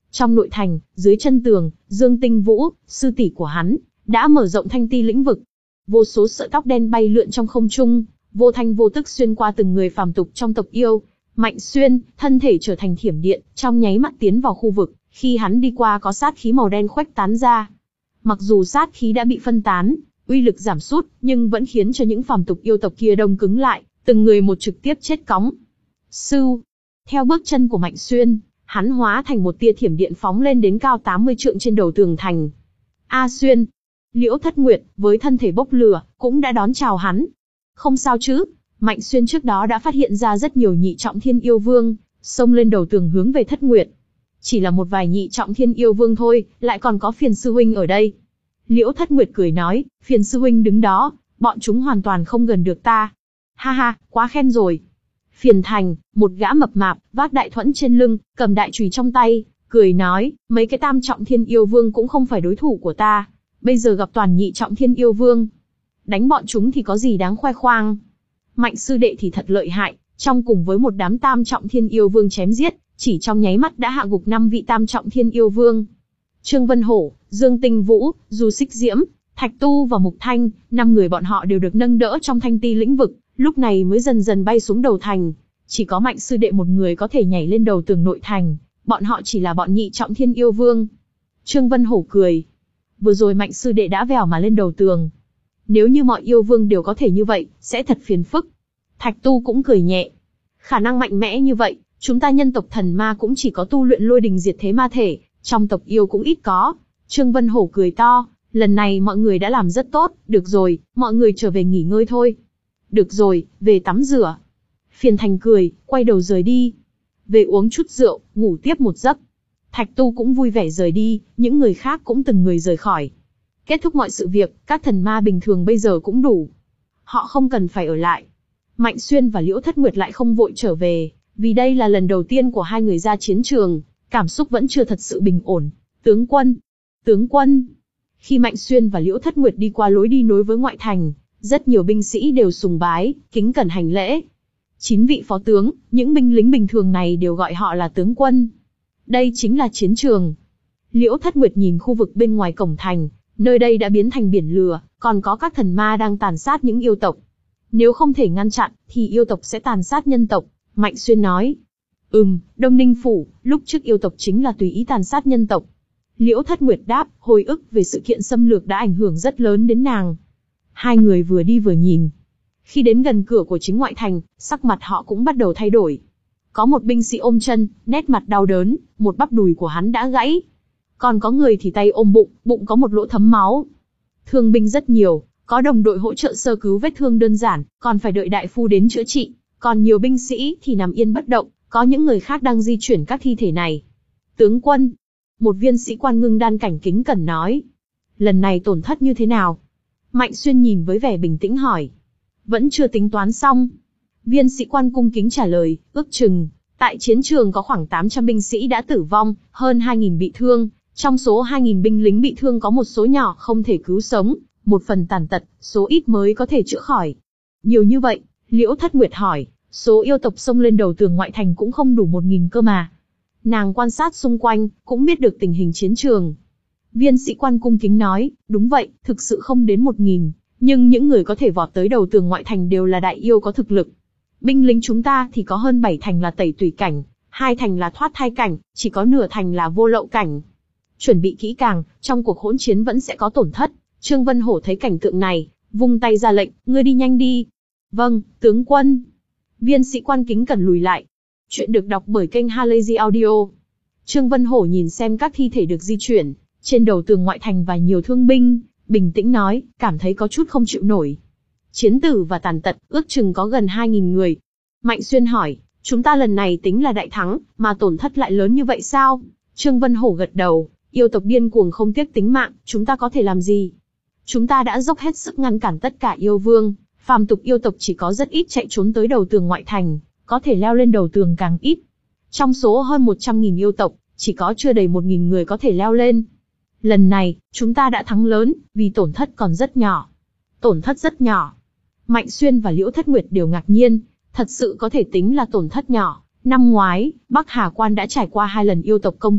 Trong nội thành, dưới chân tường, Dương Tinh Vũ, sư tỷ của hắn, đã mở rộng thanh ti lĩnh vực. Vô số sợi tóc đen bay lượn trong không trung, vô thanh vô tức xuyên qua từng người phàm tục trong tộc yêu. Mạnh Xuyên, thân thể trở thành thiểm điện, trong nháy mắt tiến vào khu vực, khi hắn đi qua có sát khí màu đen khuếch tán ra. Mặc dù sát khí đã bị phân tán, uy lực giảm sút, nhưng vẫn khiến cho những phàm tục yêu tộc kia đông cứng lại, từng người một trực tiếp chết cóng. Sưu, theo bước chân của Mạnh Xuyên, hắn hóa thành một tia thiểm điện phóng lên đến cao tám mươi trượng trên đầu tường thành. A Xuyên, Liễu Thất Nguyệt, với thân thể bốc lửa, cũng đã đón chào hắn. Không sao chứ, Mạnh Xuyên trước đó đã phát hiện ra rất nhiều nhị trọng thiên yêu vương, xông lên đầu tường hướng về Thất Nguyệt. Chỉ là một vài nhị trọng thiên yêu vương thôi, lại còn có Phiền sư huynh ở đây. Liễu Thất Nguyệt cười nói, Phiền sư huynh đứng đó, bọn chúng hoàn toàn không gần được ta. Ha ha, quá khen rồi. Phiền Thành, một gã mập mạp, vác đại thuẫn trên lưng, cầm đại chùy trong tay, cười nói, mấy cái tam trọng thiên yêu vương cũng không phải đối thủ của ta. Bây giờ gặp toàn nhị trọng thiên yêu vương. Đánh bọn chúng thì có gì đáng khoe khoang. Mạnh sư đệ thì thật lợi hại, trong cùng với một đám tam trọng thiên yêu vương chém giết, chỉ trong nháy mắt đã hạ gục năm vị tam trọng thiên yêu vương. Trương Vân Hổ, Dương Tinh Vũ, Du Xích Diễm, Thạch Tu và Mục Thanh, năm người bọn họ đều được nâng đỡ trong thanh ti lĩnh vực, lúc này mới dần dần bay xuống đầu thành. Chỉ có Mạnh sư đệ một người có thể nhảy lên đầu tường nội thành, bọn họ chỉ là bọn nhị trọng thiên yêu vương. Trương Vân Hổ cười. Vừa rồi Mạnh sư đệ đã vèo mà lên đầu tường. Nếu như mọi yêu vương đều có thể như vậy, sẽ thật phiền phức. Thạch Tu cũng cười nhẹ. Khả năng mạnh mẽ như vậy, chúng ta nhân tộc thần ma cũng chỉ có tu luyện lôi đình diệt thế ma thể, trong tộc yêu cũng ít có. Trương Vân Hổ cười to, lần này mọi người đã làm rất tốt, được rồi, mọi người trở về nghỉ ngơi thôi. Được rồi, về tắm rửa. Phiền Thành cười, quay đầu rời đi. Về uống chút rượu, ngủ tiếp một giấc. Thạch Tu cũng vui vẻ rời đi, những người khác cũng từng người rời khỏi. Kết thúc mọi sự việc, các thần ma bình thường bây giờ cũng đủ. Họ không cần phải ở lại. Mạnh Xuyên và Liễu Thất Nguyệt lại không vội trở về, vì đây là lần đầu tiên của hai người ra chiến trường, cảm xúc vẫn chưa thật sự bình ổn. Tướng quân! Tướng quân! Khi Mạnh Xuyên và Liễu Thất Nguyệt đi qua lối đi nối với ngoại thành, rất nhiều binh sĩ đều sùng bái, kính cẩn hành lễ. Chín vị phó tướng, những binh lính bình thường này đều gọi họ là tướng quân. Đây chính là chiến trường. Liễu Thất Nguyệt nhìn khu vực bên ngoài cổng thành, nơi đây đã biến thành biển lửa, còn có các thần ma đang tàn sát những yêu tộc. Nếu không thể ngăn chặn, thì yêu tộc sẽ tàn sát nhân tộc, Mạnh Xuyên nói. Ừm, Đông Ninh Phủ, lúc trước yêu tộc chính là tùy ý tàn sát nhân tộc. Liễu Thất Nguyệt đáp, hồi ức về sự kiện xâm lược đã ảnh hưởng rất lớn đến nàng. Hai người vừa đi vừa nhìn. Khi đến gần cửa của chính ngoại thành, sắc mặt họ cũng bắt đầu thay đổi. Có một binh sĩ ôm chân, nét mặt đau đớn, một bắp đùi của hắn đã gãy. Còn có người thì tay ôm bụng, bụng có một lỗ thấm máu. Thương binh rất nhiều, có đồng đội hỗ trợ sơ cứu vết thương đơn giản, còn phải đợi đại phu đến chữa trị. Còn nhiều binh sĩ thì nằm yên bất động, có những người khác đang di chuyển các thi thể này. Tướng quân, một viên sĩ quan ngưng đan cảnh kính cẩn nói. Lần này tổn thất như thế nào? Mạnh Xuyên nhìn với vẻ bình tĩnh hỏi. Vẫn chưa tính toán xong. Viên sĩ quan cung kính trả lời, ước chừng, tại chiến trường có khoảng tám trăm binh sĩ đã tử vong, hơn hai nghìn bị thương. Trong số hai nghìn binh lính bị thương có một số nhỏ không thể cứu sống, một phần tàn tật, số ít mới có thể chữa khỏi. Nhiều như vậy, Liễu Thất Nguyệt hỏi, số yêu tộc xông lên đầu tường ngoại thành cũng không đủ một nghìn cơ mà. Nàng quan sát xung quanh, cũng biết được tình hình chiến trường. Viên sĩ quan cung kính nói, đúng vậy, thực sự không đến một nghìn, nhưng những người có thể vọt tới đầu tường ngoại thành đều là đại yêu có thực lực. Binh lính chúng ta thì có hơn bảy thành là tẩy tùy cảnh, hai thành là thoát thai cảnh, chỉ có nửa thành là vô lậu cảnh. Chuẩn bị kỹ càng, trong cuộc hỗn chiến vẫn sẽ có tổn thất. Trương Vân Hổ thấy cảnh tượng này, vung tay ra lệnh, ngươi đi nhanh đi. Vâng, tướng quân. Viên sĩ quan kính cẩn lùi lại. Chuyện được đọc bởi kênh Halazy Audio. Trương Vân Hổ nhìn xem các thi thể được di chuyển trên đầu tường ngoại thành và nhiều thương binh, bình tĩnh nói, cảm thấy có chút không chịu nổi. Chiến tử và tàn tật, ước chừng có gần hai nghìn người. Mạnh Xuyên hỏi, chúng ta lần này tính là đại thắng, mà tổn thất lại lớn như vậy sao? Trương Vân Hổ gật đầu, yêu tộc điên cuồng không tiếc tính mạng, chúng ta có thể làm gì? Chúng ta đã dốc hết sức ngăn cản tất cả yêu vương, phàm tục yêu tộc chỉ có rất ít chạy trốn tới đầu tường ngoại thành, có thể leo lên đầu tường càng ít. Trong số hơn một trăm nghìn yêu tộc, chỉ có chưa đầy một nghìn người có thể leo lên. Lần này, chúng ta đã thắng lớn, vì tổn thất còn rất nhỏ. Tổn thất rất nhỏ. Mạnh Xuyên và Liễu Thất Nguyệt đều ngạc nhiên, thật sự có thể tính là tổn thất nhỏ. Năm ngoái, Bắc Hà Quan đã trải qua hai lần yêu tộc công kích,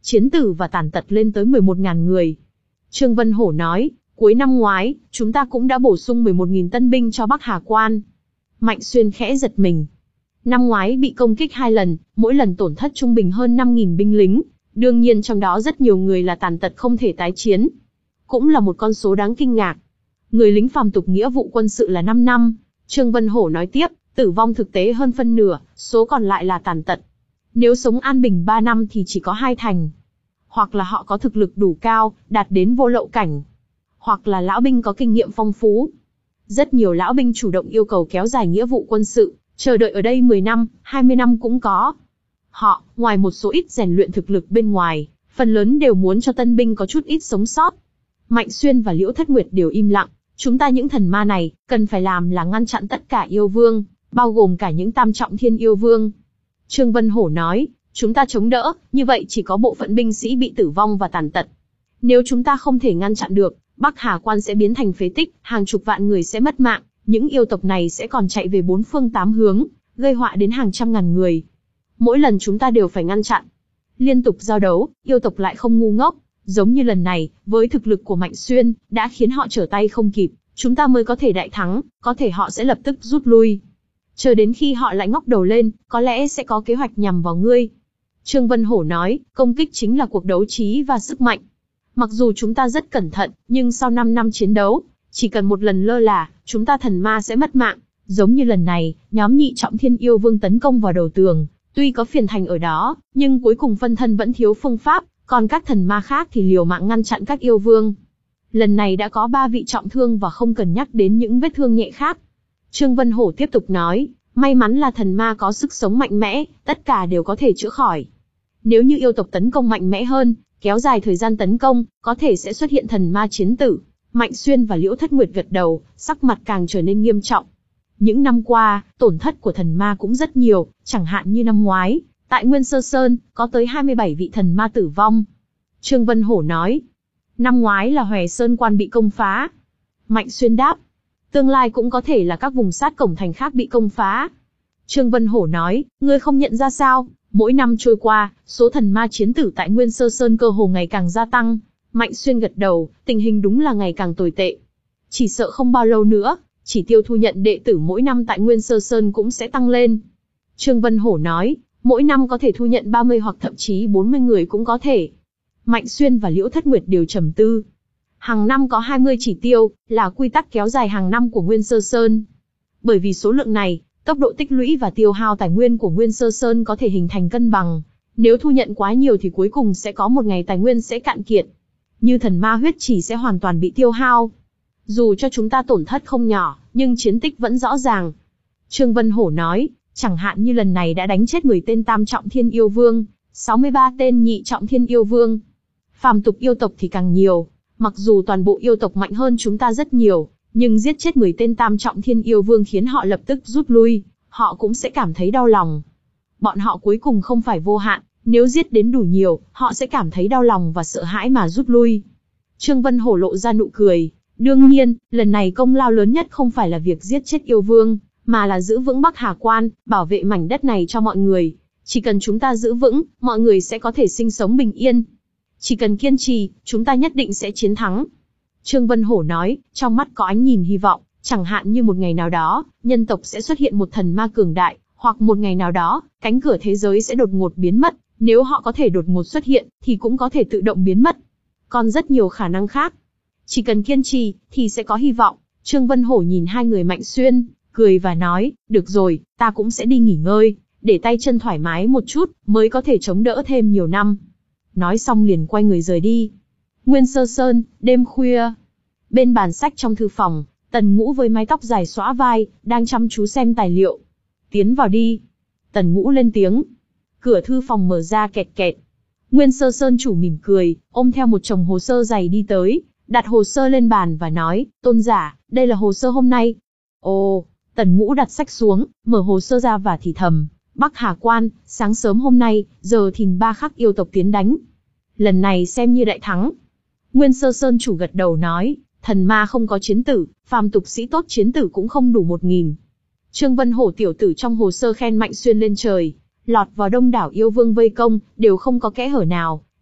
chiến tử và tàn tật lên tới mười một nghìn người. Trương Vân Hổ nói, cuối năm ngoái, chúng ta cũng đã bổ sung mười một nghìn tân binh cho Bắc Hà Quan. Mạnh Xuyên khẽ giật mình. Năm ngoái bị công kích hai lần, mỗi lần tổn thất trung bình hơn năm nghìn binh lính, đương nhiên trong đó rất nhiều người là tàn tật không thể tái chiến. Cũng là một con số đáng kinh ngạc. Người lính phàm tục nghĩa vụ quân sự là năm năm, Trương Vân Hổ nói tiếp, tử vong thực tế hơn phân nửa, số còn lại là tàn tật. Nếu sống an bình ba năm thì chỉ có hai thành. Hoặc là họ có thực lực đủ cao, đạt đến vô lậu cảnh. Hoặc là lão binh có kinh nghiệm phong phú. Rất nhiều lão binh chủ động yêu cầu kéo dài nghĩa vụ quân sự, chờ đợi ở đây mười năm, hai mươi năm cũng có. Họ, ngoài một số ít rèn luyện thực lực bên ngoài, phần lớn đều muốn cho tân binh có chút ít sống sót. Mạnh Xuyên và Liễu Thất Nguyệt đều im lặng. Chúng ta những thần ma này, cần phải làm là ngăn chặn tất cả yêu vương, bao gồm cả những tam trọng thiên yêu vương. Trương Vân Hổ nói, chúng ta chống đỡ, như vậy chỉ có bộ phận binh sĩ bị tử vong và tàn tật. Nếu chúng ta không thể ngăn chặn được, Bắc Hà Quan sẽ biến thành phế tích, hàng chục vạn người sẽ mất mạng, những yêu tộc này sẽ còn chạy về bốn phương tám hướng, gây họa đến hàng trăm ngàn người. Mỗi lần chúng ta đều phải ngăn chặn. Liên tục giao đấu, yêu tộc lại không ngu ngốc, giống như lần này, với thực lực của Mạnh Xuyên, đã khiến họ trở tay không kịp, chúng ta mới có thể đại thắng, có thể họ sẽ lập tức rút lui. Chờ đến khi họ lại ngóc đầu lên, có lẽ sẽ có kế hoạch nhằm vào ngươi. Trương Vân Hổ nói, công kích chính là cuộc đấu trí và sức mạnh. Mặc dù chúng ta rất cẩn thận, nhưng sau năm năm chiến đấu, chỉ cần một lần lơ là, chúng ta thần ma sẽ mất mạng. Giống như lần này, nhóm nhị trọng thiên yêu vương tấn công vào đầu tường, tuy có phiền thành ở đó, nhưng cuối cùng phân thân vẫn thiếu phương pháp, còn các thần ma khác thì liều mạng ngăn chặn các yêu vương. Lần này đã có ba vị trọng thương và không cần nhắc đến những vết thương nhẹ khác. Trương Vân Hổ tiếp tục nói, may mắn là thần ma có sức sống mạnh mẽ, tất cả đều có thể chữa khỏi. Nếu như yêu tộc tấn công mạnh mẽ hơn, kéo dài thời gian tấn công, có thể sẽ xuất hiện thần ma chiến tử. Mạnh Xuyên và Liễu Thất Nguyệt gật đầu, sắc mặt càng trở nên nghiêm trọng. Những năm qua, tổn thất của thần ma cũng rất nhiều, chẳng hạn như năm ngoái, tại Nguyên Sơ Sơn, có tới hai mươi bảy vị thần ma tử vong. Trương Vân Hổ nói, năm ngoái là Hòe Sơn Quan bị công phá. Mạnh Xuyên đáp, tương lai cũng có thể là các vùng sát cổng thành khác bị công phá. Trương Vân Hổ nói, ngươi không nhận ra sao, mỗi năm trôi qua, số thần ma chiến tử tại Nguyên Sơ Sơn cơ hồ ngày càng gia tăng. Mạnh Xuyên gật đầu, tình hình đúng là ngày càng tồi tệ. Chỉ sợ không bao lâu nữa, chỉ tiêu thu nhận đệ tử mỗi năm tại Nguyên Sơ Sơn cũng sẽ tăng lên. Trương Vân Hổ nói, mỗi năm có thể thu nhận ba mươi hoặc thậm chí bốn mươi người cũng có thể. Mạnh Xuyên và Liễu Thất Nguyệt đều trầm tư. Hàng năm có hai mươi chỉ tiêu, là quy tắc kéo dài hàng năm của Nguyên Sơ Sơn. Bởi vì số lượng này, tốc độ tích lũy và tiêu hao tài nguyên của Nguyên Sơ Sơn có thể hình thành cân bằng. Nếu thu nhận quá nhiều thì cuối cùng sẽ có một ngày tài nguyên sẽ cạn kiệt. Như thần ma huyết chỉ sẽ hoàn toàn bị tiêu hao. Dù cho chúng ta tổn thất không nhỏ, nhưng chiến tích vẫn rõ ràng. Trương Vân Hổ nói, chẳng hạn như lần này đã đánh chết mười tên tam trọng thiên yêu vương, sáu mươi ba tên nhị trọng thiên yêu vương. Phàm tục yêu tộc thì càng nhiều, mặc dù toàn bộ yêu tộc mạnh hơn chúng ta rất nhiều, nhưng giết chết mười tên tam trọng thiên yêu vương khiến họ lập tức rút lui, họ cũng sẽ cảm thấy đau lòng. Bọn họ cuối cùng không phải vô hạn, nếu giết đến đủ nhiều, họ sẽ cảm thấy đau lòng và sợ hãi mà rút lui. Trương Vân Hổ lộ ra nụ cười, đương nhiên, lần này công lao lớn nhất không phải là việc giết chết yêu vương, mà là giữ vững Bắc Hà Quan, bảo vệ mảnh đất này cho mọi người. Chỉ cần chúng ta giữ vững, mọi người sẽ có thể sinh sống bình yên. Chỉ cần kiên trì, chúng ta nhất định sẽ chiến thắng. Trương Vân Hổ nói, trong mắt có ánh nhìn hy vọng, chẳng hạn như một ngày nào đó, nhân tộc sẽ xuất hiện một thần ma cường đại, hoặc một ngày nào đó, cánh cửa thế giới sẽ đột ngột biến mất. Nếu họ có thể đột ngột xuất hiện, thì cũng có thể tự động biến mất. Còn rất nhiều khả năng khác. Chỉ cần kiên trì, thì sẽ có hy vọng. Trương Vân Hổ nhìn hai người Mạnh Xuyên, cười và nói, được rồi, ta cũng sẽ đi nghỉ ngơi, để tay chân thoải mái một chút, mới có thể chống đỡ thêm nhiều năm. Nói xong liền quay người rời đi. Nguyên Sơ Sơn, đêm khuya. Bên bàn sách trong thư phòng, Tần Ngũ với mái tóc dài xõa vai, đang chăm chú xem tài liệu. Tiến vào đi. Tần Ngũ lên tiếng. Cửa thư phòng mở ra kẹt kẹt. Nguyên Sơ Sơn chủ mỉm cười, ôm theo một chồng hồ sơ dày đi tới, đặt hồ sơ lên bàn và nói, tôn giả, đây là hồ sơ hôm nay. Ồ, Tần Ngũ đặt sách xuống, mở hồ sơ ra và thì thầm, Bắc Hà Quan, sáng sớm hôm nay, giờ thìn ba khắc yêu tộc tiến đánh. Lần này xem như đại thắng. Nguyên Sơ Sơn chủ gật đầu nói, thần ma không có chiến tử, phàm tục sĩ tốt chiến tử cũng không đủ một nghìn. Trương Vân Hổ tiểu tử trong hồ sơ khen Mạnh Xuyên lên trời, lọt vào đông đảo yêu vương vây công, đều không có kẽ hở nào,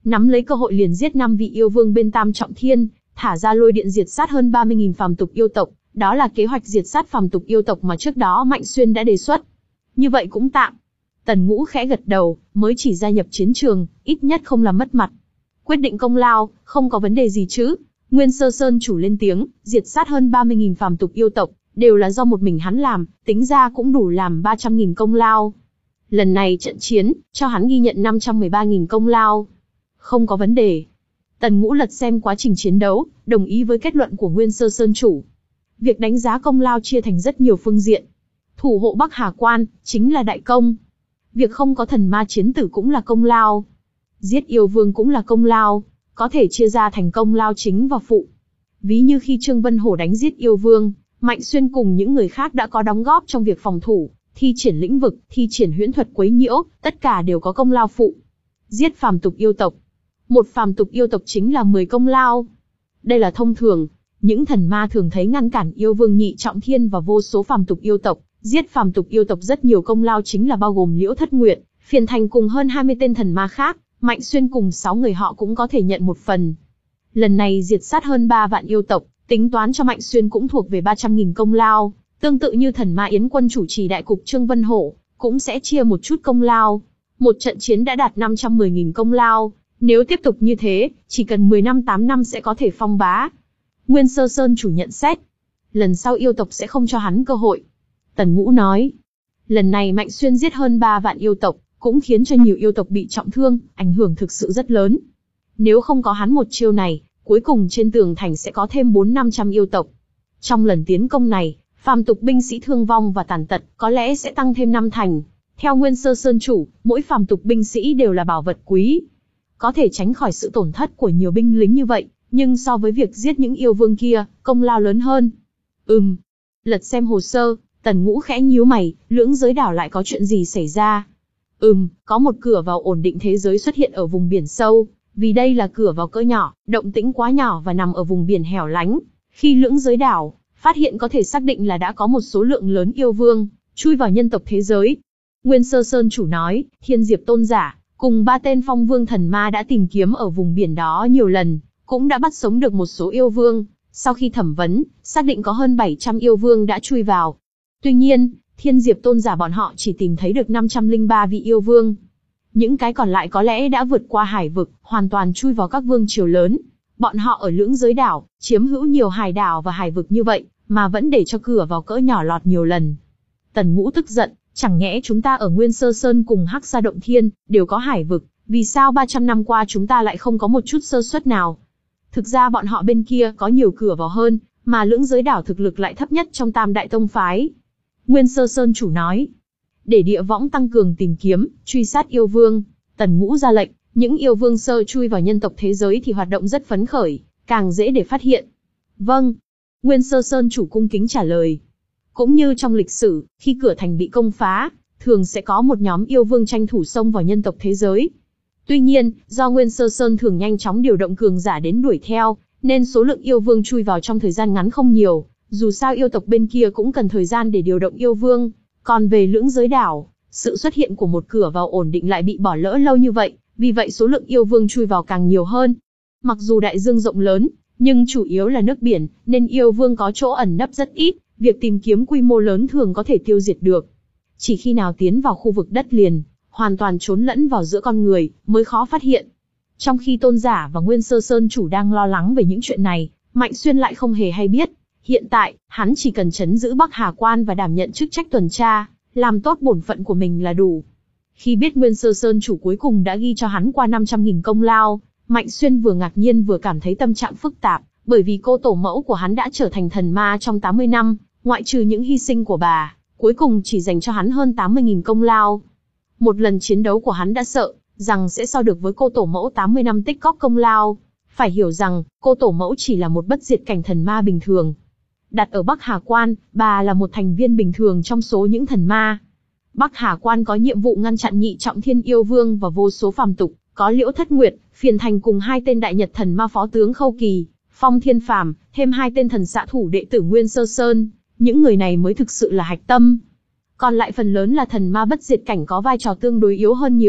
nắm lấy cơ hội liền giết năm vị yêu vương bên Tam Trọng Thiên, thả ra lôi điện diệt sát hơn ba mươi nghìn phàm tục yêu tộc, đó là kế hoạch diệt sát phàm tục yêu tộc mà trước đó Mạnh Xuyên đã đề xuất. Như vậy cũng tạm. Tần Ngũ khẽ gật đầu, mới chỉ gia nhập chiến trường, ít nhất không làm mất mặt. Quyết định công lao, không có vấn đề gì chứ? Nguyên Sơ Sơn chủ lên tiếng, diệt sát hơn ba mươi nghìn phàm tục yêu tộc, đều là do một mình hắn làm, tính ra cũng đủ làm ba trăm nghìn công lao. Lần này trận chiến, cho hắn ghi nhận năm trăm mười ba nghìn công lao. Không có vấn đề. Tần Ngũ lật xem quá trình chiến đấu, đồng ý với kết luận của Nguyên Sơ Sơn chủ. Việc đánh giá công lao chia thành rất nhiều phương diện. Thủ hộ Bắc Hà Quan, chính là đại công. Việc không có thần ma chiến tử cũng là công lao. Giết yêu vương cũng là công lao, có thể chia ra thành công lao chính và phụ. Ví như khi Trương Vân Hổ đánh giết yêu vương, Mạnh Xuyên cùng những người khác đã có đóng góp trong việc phòng thủ, thi triển lĩnh vực, thi triển huyễn thuật quấy nhiễu, tất cả đều có công lao phụ. Giết phàm tục yêu tộc. Một phàm tục yêu tộc chính là mười công lao. Đây là thông thường, những thần ma thường thấy ngăn cản yêu vương nhị trọng thiên và vô số phàm tục yêu tộc, giết phàm tục yêu tộc rất nhiều công lao chính là bao gồm Liễu Thất Nguyệt, Phiền Thành cùng hơn hai mươi tên thần ma khác, Mạnh Xuyên cùng sáu người họ cũng có thể nhận một phần. Lần này diệt sát hơn ba vạn yêu tộc, tính toán cho Mạnh Xuyên cũng thuộc về ba trăm nghìn công lao, tương tự như thần ma Yến Quân chủ trì đại cục Trương Vân Hổ, cũng sẽ chia một chút công lao. Một trận chiến đã đạt năm trăm mười nghìn công lao, nếu tiếp tục như thế, chỉ cần mười năm tám năm sẽ có thể phong bá. Nguyên Sơ Sơn chủ nhận xét, lần sau yêu tộc sẽ không cho hắn cơ hội. Tần Ngũ nói, lần này Mạnh Xuyên giết hơn ba vạn yêu tộc, cũng khiến cho nhiều yêu tộc bị trọng thương, ảnh hưởng thực sự rất lớn. Nếu không có hắn một chiêu này, cuối cùng trên tường thành sẽ có thêm bốn năm trăm yêu tộc. Trong lần tiến công này, phàm tục binh sĩ thương vong và tàn tật có lẽ sẽ tăng thêm năm thành. Theo Nguyên Sơ Sơn chủ, mỗi phàm tục binh sĩ đều là bảo vật quý, có thể tránh khỏi sự tổn thất của nhiều binh lính như vậy, nhưng so với việc giết những yêu vương kia, công lao lớn hơn. Ừm. Lật xem hồ sơ, Tần Ngũ khẽ nhíu mày, lưỡng giới đảo lại có chuyện gì xảy ra? Ừm, có một cửa vào ổn định thế giới xuất hiện ở vùng biển sâu, vì đây là cửa vào cỡ nhỏ, động tĩnh quá nhỏ và nằm ở vùng biển hẻo lánh. Khi lưỡng giới đảo phát hiện có thể xác định là đã có một số lượng lớn yêu vương chui vào nhân tộc thế giới. Nguyên Sơ Sơn chủ nói, Thiên Diệp Tôn giả cùng ba tên phong vương thần ma đã tìm kiếm ở vùng biển đó nhiều lần, cũng đã bắt sống được một số yêu vương. Sau khi thẩm vấn, xác định có hơn bảy trăm yêu vương đã chui vào. Tuy nhiên, Thiên Diệp Tôn giả bọn họ chỉ tìm thấy được năm trăm lẻ ba vị yêu vương. Những cái còn lại có lẽ đã vượt qua hải vực, hoàn toàn chui vào các vương triều lớn. Bọn họ ở lưỡng giới đảo, chiếm hữu nhiều hải đảo và hải vực như vậy, mà vẫn để cho cửa vào cỡ nhỏ lọt nhiều lần. Tần Ngũ tức giận, chẳng nhẽ chúng ta ở Nguyên Sơ Sơn cùng Hắc Sa Động Thiên, đều có hải vực, vì sao ba trăm năm qua chúng ta lại không có một chút sơ suất nào? Thực ra bọn họ bên kia có nhiều cửa vào hơn, mà lưỡng giới đảo thực lực lại thấp nhất trong tam đại tông phái. Nguyên Sơ Sơn chủ nói, để địa võng tăng cường tìm kiếm, truy sát yêu vương, Tần Ngũ ra lệnh, những yêu vương sơ chui vào nhân tộc thế giới thì hoạt động rất phấn khởi, càng dễ để phát hiện. Vâng. Nguyên Sơ Sơn chủ cung kính trả lời. Cũng như trong lịch sử, khi cửa thành bị công phá, thường sẽ có một nhóm yêu vương tranh thủ xông vào nhân tộc thế giới. Tuy nhiên, do Nguyên Sơ Sơn thường nhanh chóng điều động cường giả đến đuổi theo, nên số lượng yêu vương chui vào trong thời gian ngắn không nhiều. Dù sao yêu tộc bên kia cũng cần thời gian để điều động yêu vương. Còn về lưỡng giới đảo, sự xuất hiện của một cửa vào ổn định lại bị bỏ lỡ lâu như vậy, vì vậy số lượng yêu vương chui vào càng nhiều hơn. Mặc dù đại dương rộng lớn, nhưng chủ yếu là nước biển, nên yêu vương có chỗ ẩn nấp rất ít, việc tìm kiếm quy mô lớn thường có thể tiêu diệt được. Chỉ khi nào tiến vào khu vực đất liền, hoàn toàn trốn lẫn vào giữa con người, mới khó phát hiện. Trong khi Tôn giả và Nguyên Sơ Sơn chủ đang lo lắng về những chuyện này, Mạnh Xuyên lại không hề hay biết. Hiện tại, hắn chỉ cần trấn giữ Bắc Hà Quan và đảm nhận chức trách tuần tra, làm tốt bổn phận của mình là đủ. Khi biết Nguyên Sơ Sơn chủ cuối cùng đã ghi cho hắn qua năm trăm nghìn công lao, Mạnh Xuyên vừa ngạc nhiên vừa cảm thấy tâm trạng phức tạp, bởi vì cô tổ mẫu của hắn đã trở thành thần ma trong tám mươi năm, ngoại trừ những hy sinh của bà, cuối cùng chỉ dành cho hắn hơn tám mươi nghìn công lao. Một lần chiến đấu của hắn đã sợ rằng sẽ so được với cô tổ mẫu tám mươi năm tích cóp công lao. Phải hiểu rằng, cô tổ mẫu chỉ là một bất diệt cảnh thần ma bình thường. Đặt ở Bắc Hà Quan, bà là một thành viên bình thường trong số những thần ma. Bắc Hà Quan có nhiệm vụ ngăn chặn nhị trọng thiên yêu vương và vô số phàm tục, có Liễu Thất Nguyệt, Phiền Thành cùng hai tên đại nhật thần ma phó tướng Khâu Kỳ, Phong Thiên Phàm, thêm hai tên thần xạ thủ đệ tử Nguyên Sơ Sơn. Những người này mới thực sự là hạch tâm. Còn lại phần lớn là thần ma bất diệt cảnh có vai trò tương đối yếu hơn nhiều.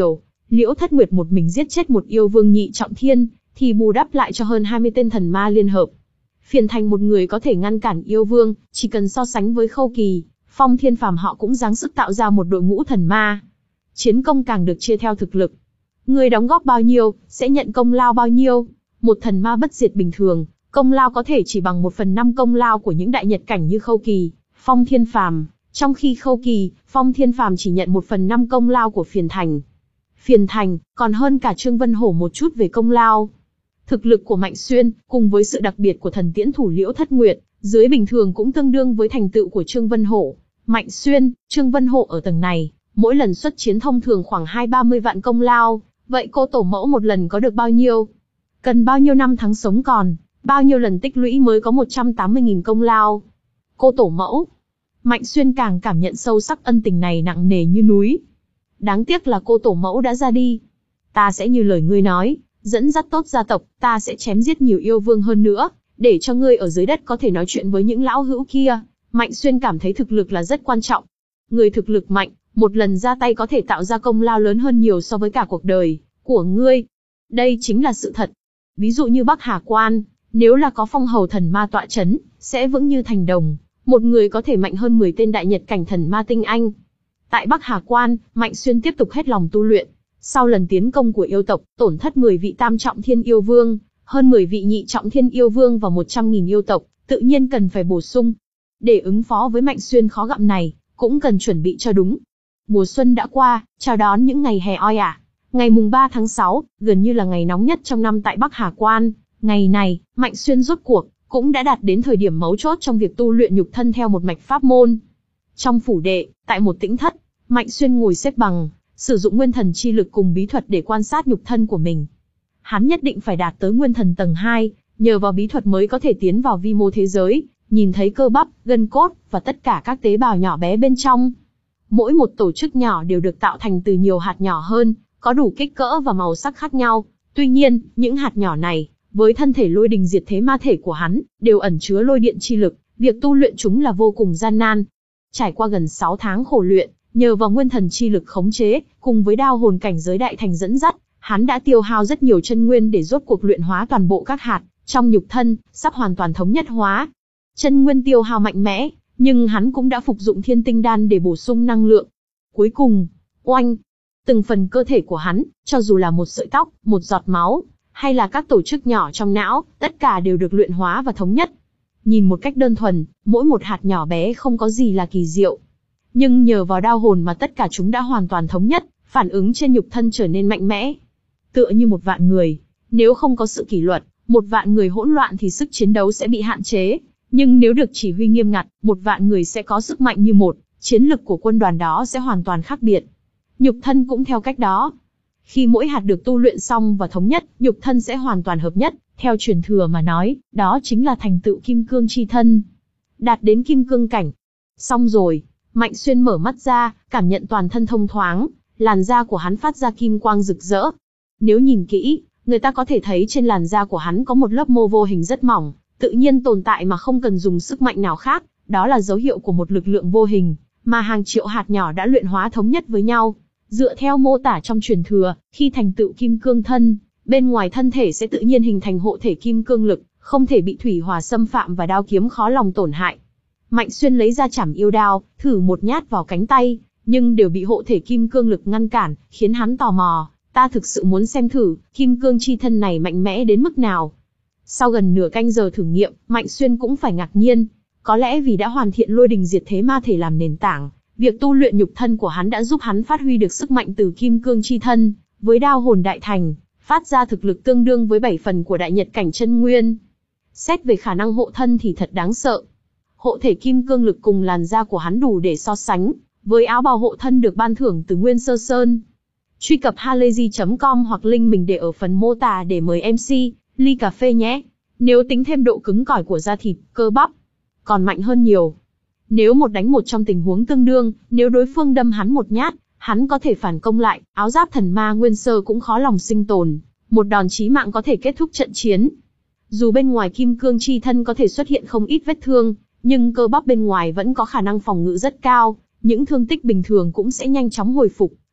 Liễu Thất Nguyệt một mình giết chết một yêu vương nhị trọng thiên, thì bù đắp lại cho hơn hai mươi tên thần ma liên hợp. Phiền thành một người có thể ngăn cản yêu vương, chỉ cần so sánh với Khâu Kỳ, Phong Thiên Phàm họ cũng dáng sức tạo ra một đội ngũ thần ma. Chiến công càng được chia theo thực lực. Người đóng góp bao nhiêu, sẽ nhận công lao bao nhiêu. Một thần ma bất diệt bình thường, công lao có thể chỉ bằng một phần năm công lao của những đại nhật cảnh như Khâu Kỳ, Phong Thiên Phàm, trong khi Khâu Kỳ, Phong Thiên Phàm chỉ nhận một phần năm công lao của Phiền Thành. Phiền Thành còn hơn cả Trương Vân Hổ một chút về công lao. Thực lực của Mạnh Xuyên, cùng với sự đặc biệt của thần tiễn thủ Liễu Thất Nguyệt, dưới bình thường cũng tương đương với thành tựu của Trương Vân Hổ. Mạnh Xuyên, Trương Vân Hổ ở tầng này, mỗi lần xuất chiến thông thường khoảng hai ba mươi vạn công lao, vậy cô tổ mẫu một lần có được bao nhiêu? Cần bao nhiêu năm tháng sống còn, bao nhiêu lần tích lũy mới có một trăm tám mươi nghìn công lao? Cô tổ mẫu. Mạnh Xuyên càng cảm nhận sâu sắc ân tình này nặng nề như núi. Đáng tiếc là cô tổ mẫu đã ra đi. Ta sẽ như lời ngươi nói, dẫn dắt tốt gia tộc, ta sẽ chém giết nhiều yêu vương hơn nữa, để cho ngươi ở dưới đất có thể nói chuyện với những lão hữu kia. Mạnh Xuyên cảm thấy thực lực là rất quan trọng. Người thực lực mạnh, một lần ra tay có thể tạo ra công lao lớn hơn nhiều so với cả cuộc đời của ngươi. Đây chính là sự thật. Ví dụ như Bắc Hà Quan, nếu là có phong hầu thần ma tọa chấn, sẽ vững như thành đồng. Một người có thể mạnh hơn mười tên đại nhật cảnh thần ma tinh anh. Tại Bắc Hà Quan, Mạnh Xuyên tiếp tục hết lòng tu luyện. Sau lần tiến công của yêu tộc, tổn thất mười vị tam trọng thiên yêu vương, hơn mười vị nhị trọng thiên yêu vương và một trăm nghìn yêu tộc, tự nhiên cần phải bổ sung. Để ứng phó với Mạnh Xuyên khó gặm này, cũng cần chuẩn bị cho đúng. Mùa xuân đã qua, chào đón những ngày hè oi ả. Ngày mùng ba tháng sáu, gần như là ngày nóng nhất trong năm tại Bắc Hà Quan. Ngày này, Mạnh Xuyên rốt cuộc, cũng đã đạt đến thời điểm mấu chốt trong việc tu luyện nhục thân theo một mạch pháp môn. Trong phủ đệ, tại một tĩnh thất, Mạnh Xuyên ngồi xếp bằng, sử dụng nguyên thần chi lực cùng bí thuật để quan sát nhục thân của mình. Hắn nhất định phải đạt tới nguyên thần tầng hai, nhờ vào bí thuật mới có thể tiến vào vi mô thế giới, nhìn thấy cơ bắp, gân cốt, và tất cả các tế bào nhỏ bé bên trong. Mỗi một tổ chức nhỏ đều được tạo thành từ nhiều hạt nhỏ hơn, có đủ kích cỡ và màu sắc khác nhau. Tuy nhiên, những hạt nhỏ này, với thân thể lôi đình diệt thế ma thể của hắn, đều ẩn chứa lôi điện chi lực, việc tu luyện chúng là vô cùng gian nan. Trải qua gần sáu tháng khổ luyện, nhờ vào nguyên thần chi lực khống chế, cùng với đao hồn cảnh giới đại thành dẫn dắt, hắn đã tiêu hao rất nhiều chân nguyên để rốt cuộc luyện hóa toàn bộ các hạt trong nhục thân, sắp hoàn toàn thống nhất hóa. Chân nguyên tiêu hao mạnh mẽ, nhưng hắn cũng đã phục dụng thiên tinh đan để bổ sung năng lượng. Cuối cùng, oanh, từng phần cơ thể của hắn, cho dù là một sợi tóc, một giọt máu, hay là các tổ chức nhỏ trong não, tất cả đều được luyện hóa và thống nhất. Nhìn một cách đơn thuần, mỗi một hạt nhỏ bé không có gì là kỳ diệu. Nhưng nhờ vào đao hồn mà tất cả chúng đã hoàn toàn thống nhất, phản ứng trên nhục thân trở nên mạnh mẽ. Tựa như một vạn người, nếu không có sự kỷ luật, một vạn người hỗn loạn thì sức chiến đấu sẽ bị hạn chế. Nhưng nếu được chỉ huy nghiêm ngặt, một vạn người sẽ có sức mạnh như một, chiến lực của quân đoàn đó sẽ hoàn toàn khác biệt. Nhục thân cũng theo cách đó. Khi mỗi hạt được tu luyện xong và thống nhất, nhục thân sẽ hoàn toàn hợp nhất. Theo truyền thừa mà nói, đó chính là thành tựu kim cương chi thân. Đạt đến kim cương cảnh. Xong rồi, Mạnh Xuyên mở mắt ra, cảm nhận toàn thân thông thoáng, làn da của hắn phát ra kim quang rực rỡ. Nếu nhìn kỹ, người ta có thể thấy trên làn da của hắn có một lớp mô vô hình rất mỏng, tự nhiên tồn tại mà không cần dùng sức mạnh nào khác, đó là dấu hiệu của một lực lượng vô hình, mà hàng triệu hạt nhỏ đã luyện hóa thống nhất với nhau. Dựa theo mô tả trong truyền thừa, khi thành tựu kim cương thân, bên ngoài thân thể sẽ tự nhiên hình thành hộ thể kim cương lực, không thể bị thủy hỏa xâm phạm và đao kiếm khó lòng tổn hại. Mạnh Xuyên lấy ra chảm yêu đao, thử một nhát vào cánh tay, nhưng đều bị hộ thể kim cương lực ngăn cản, khiến hắn tò mò, ta thực sự muốn xem thử, kim cương chi thân này mạnh mẽ đến mức nào. Sau gần nửa canh giờ thử nghiệm, Mạnh Xuyên cũng phải ngạc nhiên, có lẽ vì đã hoàn thiện lôi đình diệt thế ma thể làm nền tảng, việc tu luyện nhục thân của hắn đã giúp hắn phát huy được sức mạnh từ kim cương chi thân, với đao hồn đại thành, phát ra thực lực tương đương với bảy phần của đại nhật cảnh chân nguyên. Xét về khả năng hộ thân thì thật đáng sợ. Hộ thể kim cương lực cùng làn da của hắn đủ để so sánh với áo bào hộ thân được ban thưởng từ Nguyên Sơ Sơn. Truy cập halayzi chấm com hoặc link mình để ở phần mô tả để mời em xê ly cà phê nhé. Nếu tính thêm độ cứng cỏi của da thịt, cơ bắp, còn mạnh hơn nhiều. Nếu một đánh một trong tình huống tương đương, nếu đối phương đâm hắn một nhát, hắn có thể phản công lại, áo giáp thần ma nguyên sơ cũng khó lòng sinh tồn. Một đòn chí mạng có thể kết thúc trận chiến. Dù bên ngoài kim cương chi thân có thể xuất hiện không ít vết thương, nhưng cơ bắp bên ngoài vẫn có khả năng phòng ngự rất cao, những thương tích bình thường cũng sẽ nhanh chóng hồi phục.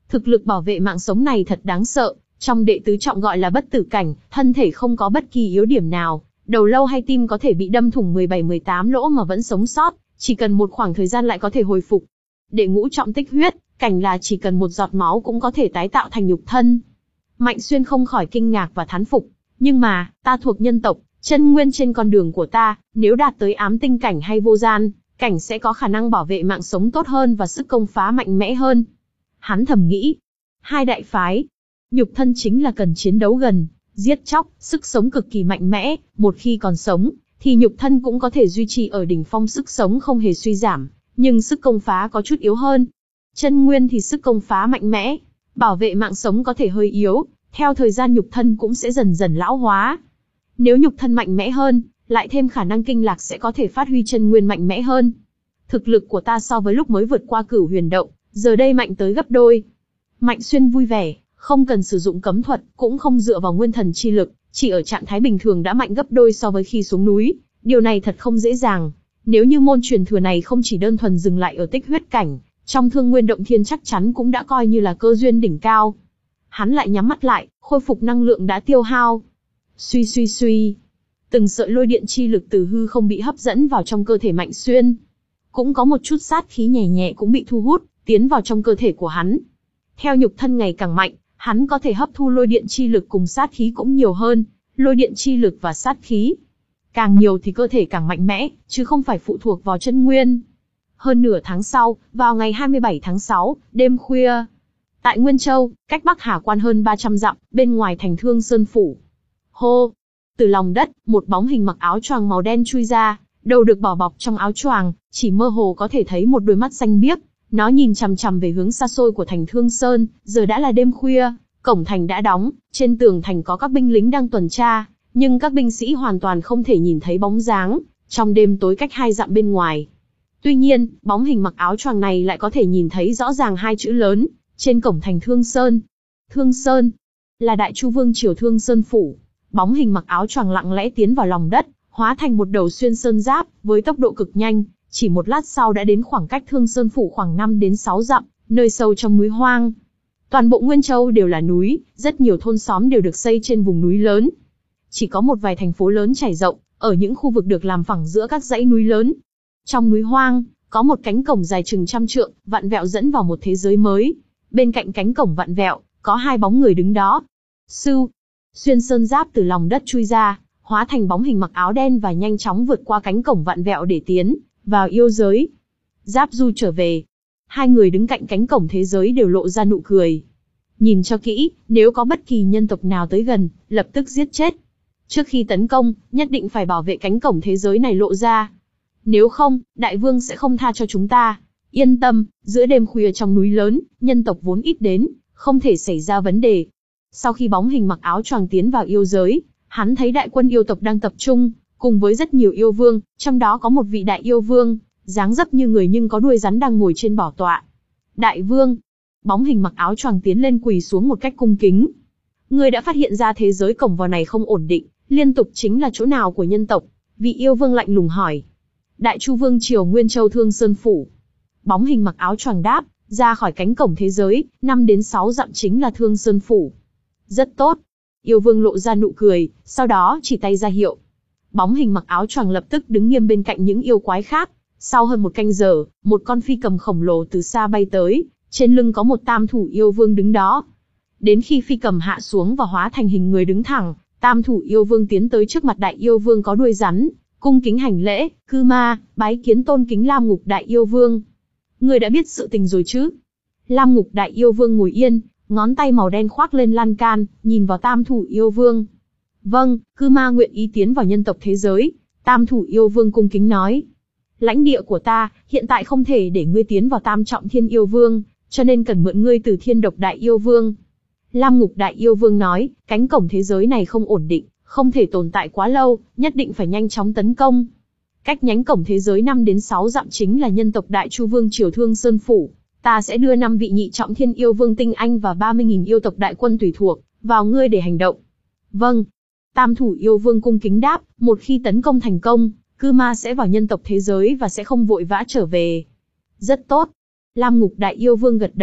Thực lực bảo vệ mạng sống này thật đáng sợ, trong đệ tứ trọng gọi là bất tử cảnh, thân thể không có bất kỳ yếu điểm nào, đầu lâu hay tim có thể bị đâm thủng mười bảy mười tám lỗ mà vẫn sống sót, chỉ cần một khoảng thời gian lại có thể hồi phục. Đệ ngũ trọng tích huyết cảnh là chỉ cần một giọt máu cũng có thể tái tạo thành nhục thân. Mạnh Xuyên không khỏi kinh ngạc và thán phục, nhưng mà, ta thuộc nhân tộc, chân nguyên trên con đường của ta, nếu đạt tới ám tinh cảnh hay vô gian cảnh sẽ có khả năng bảo vệ mạng sống tốt hơn và sức công phá mạnh mẽ hơn. Hắn thầm nghĩ, hai đại phái, nhục thân chính là cần chiến đấu gần, giết chóc, sức sống cực kỳ mạnh mẽ, một khi còn sống, thì nhục thân cũng có thể duy trì ở đỉnh phong sức sống không hề suy giảm, nhưng sức công phá có chút yếu hơn. Chân nguyên thì sức công phá mạnh mẽ, bảo vệ mạng sống có thể hơi yếu, theo thời gian nhục thân cũng sẽ dần dần lão hóa. Nếu nhục thân mạnh mẽ hơn, lại thêm khả năng kinh lạc sẽ có thể phát huy chân nguyên mạnh mẽ hơn. Thực lực của ta so với lúc mới vượt qua Cửu Huyền Động, giờ đây mạnh tới gấp đôi. Mạnh Xuyên vui vẻ, không cần sử dụng cấm thuật, cũng không dựa vào nguyên thần chi lực, chỉ ở trạng thái bình thường đã mạnh gấp đôi so với khi xuống núi. Điều này thật không dễ dàng. Nếu như môn truyền thừa này không chỉ đơn thuần dừng lại ở tích huyết cảnh, trong Thương Nguyên Động Thiên chắc chắn cũng đã coi như là cơ duyên đỉnh cao. Hắn lại nhắm mắt lại, khôi phục năng lượng đã tiêu hao. Suy suy suy, từng sợi lôi điện chi lực từ hư không bị hấp dẫn vào trong cơ thể Mạnh Xuyên. Cũng có một chút sát khí nhẹ nhẹ cũng bị thu hút, tiến vào trong cơ thể của hắn. Theo nhục thân ngày càng mạnh, hắn có thể hấp thu lôi điện chi lực cùng sát khí cũng nhiều hơn, lôi điện chi lực và sát khí. Càng nhiều thì cơ thể càng mạnh mẽ, chứ không phải phụ thuộc vào chân nguyên. Hơn nửa tháng sau, vào ngày hai mươi bảy tháng sáu, đêm khuya, tại Nguyên Châu, cách Bắc Hà Quan hơn ba trăm dặm, bên ngoài thành Thương Sơn Phủ. Hô! Từ lòng đất, một bóng hình mặc áo choàng màu đen chui ra, đầu được bỏ bọc trong áo choàng, chỉ mơ hồ có thể thấy một đôi mắt xanh biếc. Nó nhìn chằm chằm về hướng xa xôi của thành Thương Sơn, giờ đã là đêm khuya, cổng thành đã đóng, trên tường thành có các binh lính đang tuần tra, nhưng các binh sĩ hoàn toàn không thể nhìn thấy bóng dáng, trong đêm tối cách hai dặm bên ngoài. Tuy nhiên, bóng hình mặc áo choàng này lại có thể nhìn thấy rõ ràng hai chữ lớn, trên cổng thành Thương Sơn. Thương Sơn, là Đại Chu Vương triều Thương Sơn Phủ. Bóng hình mặc áo choàng lặng lẽ tiến vào lòng đất, hóa thành một đầu xuyên sơn giáp, với tốc độ cực nhanh, chỉ một lát sau đã đến khoảng cách Thương Sơn Phủ khoảng năm đến sáu dặm, nơi sâu trong núi hoang. Toàn bộ Nguyên Châu đều là núi, rất nhiều thôn xóm đều được xây trên vùng núi lớn. Chỉ có một vài thành phố lớn trải rộng, ở những khu vực được làm phẳng giữa các dãy núi lớn. Trong núi hoang, có một cánh cổng dài chừng trăm trượng, vặn vẹo dẫn vào một thế giới mới. Bên cạnh cánh cổng vặn vẹo, có hai bóng người đứng đó. Sưu, xuyên sơn giáp từ lòng đất chui ra, hóa thành bóng hình mặc áo đen và nhanh chóng vượt qua cánh cổng vặn vẹo để tiến vào yêu giới. Giáp Du trở về. Hai người đứng cạnh cánh cổng thế giới đều lộ ra nụ cười. Nhìn cho kỹ, nếu có bất kỳ nhân tộc nào tới gần, lập tức giết chết. Trước khi tấn công, nhất định phải bảo vệ cánh cổng thế giới này lộ ra. Nếu không, Đại Vương sẽ không tha cho chúng ta. Yên tâm, giữa đêm khuya trong núi lớn, nhân tộc vốn ít đến, không thể xảy ra vấn đề. Sau khi bóng hình mặc áo choàng tiến vào yêu giới, hắn thấy đại quân yêu tộc đang tập trung, cùng với rất nhiều yêu vương, trong đó có một vị đại yêu vương, dáng dấp như người nhưng có đuôi rắn đang ngồi trên bảo tọa. Đại Vương, bóng hình mặc áo choàng tiến lên quỳ xuống một cách cung kính. Ngươi đã phát hiện ra thế giới cổng vào này không ổn định, liên tục chính là chỗ nào của nhân tộc? Vị yêu vương lạnh lùng hỏi. Đại Chu Vương triều Nguyên Châu Thương Sơn Phủ. Bóng hình mặc áo choàng đáp, ra khỏi cánh cổng thế giới, năm đến sáu dặm chính là Thương Sơn Phủ. Rất tốt. Yêu vương lộ ra nụ cười, sau đó chỉ tay ra hiệu. Bóng hình mặc áo choàng lập tức đứng nghiêm bên cạnh những yêu quái khác. Sau hơn một canh giờ, một con phi cầm khổng lồ từ xa bay tới, trên lưng có một tam thủ yêu vương đứng đó. Đến khi phi cầm hạ xuống và hóa thành hình người đứng thẳng, tam thủ yêu vương tiến tới trước mặt đại yêu vương có đuôi rắn, cung kính hành lễ, cư ma, bái kiến tôn kính Lam Ngục đại yêu vương. Người đã biết sự tình rồi chứ? Lam Ngục đại yêu vương ngồi yên, ngón tay màu đen khoác lên lan can, nhìn vào tam thủ yêu vương. Vâng, cư ma nguyện ý tiến vào nhân tộc thế giới. Tam thủ yêu vương cung kính nói. Lãnh địa của ta, hiện tại không thể để ngươi tiến vào tam trọng thiên yêu vương, cho nên cần mượn ngươi từ thiên độc đại yêu vương. Lam Ngục đại yêu vương nói, cánh cổng thế giới này không ổn định, không thể tồn tại quá lâu, nhất định phải nhanh chóng tấn công. Cách nhánh cổng thế giới năm đến sáu dặm chính là nhân tộc Đại Chu Vương triều Thương Sơn Phủ. Ta sẽ đưa năm vị nhị trọng thiên yêu vương tinh anh và ba mươi nghìn yêu tộc đại quân tùy thuộc vào ngươi để hành động. Vâng. Tam thủ yêu vương cung kính đáp, một khi tấn công thành công, cư ma sẽ vào nhân tộc thế giới và sẽ không vội vã trở về. Rất tốt. Lam Ngục đại yêu vương gật đầu,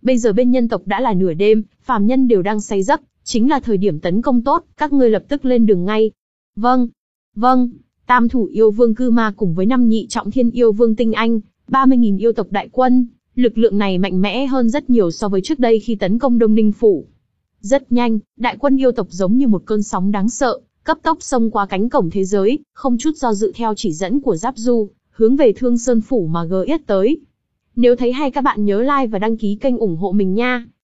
Bây giờ bên nhân tộc đã là nửa đêm, phàm nhân đều đang say giấc, chính là thời điểm tấn công tốt, các ngươi lập tức lên đường ngay. Vâng, vâng. Tam thủ yêu vương Cư Ma cùng với năm nhị trọng thiên yêu vương tinh anh, ba mươi nghìn yêu tộc đại quân, lực lượng này mạnh mẽ hơn rất nhiều so với trước đây khi tấn công Đông Ninh phủ. Rất nhanh, đại quân yêu tộc giống như một cơn sóng đáng sợ, cấp tốc xông qua cánh cổng thế giới, không chút do dự theo chỉ dẫn của Giáp Du, hướng về Thương Sơn phủ mà gờ yết tới. Nếu thấy hay các bạn nhớ like và đăng ký kênh ủng hộ mình nha.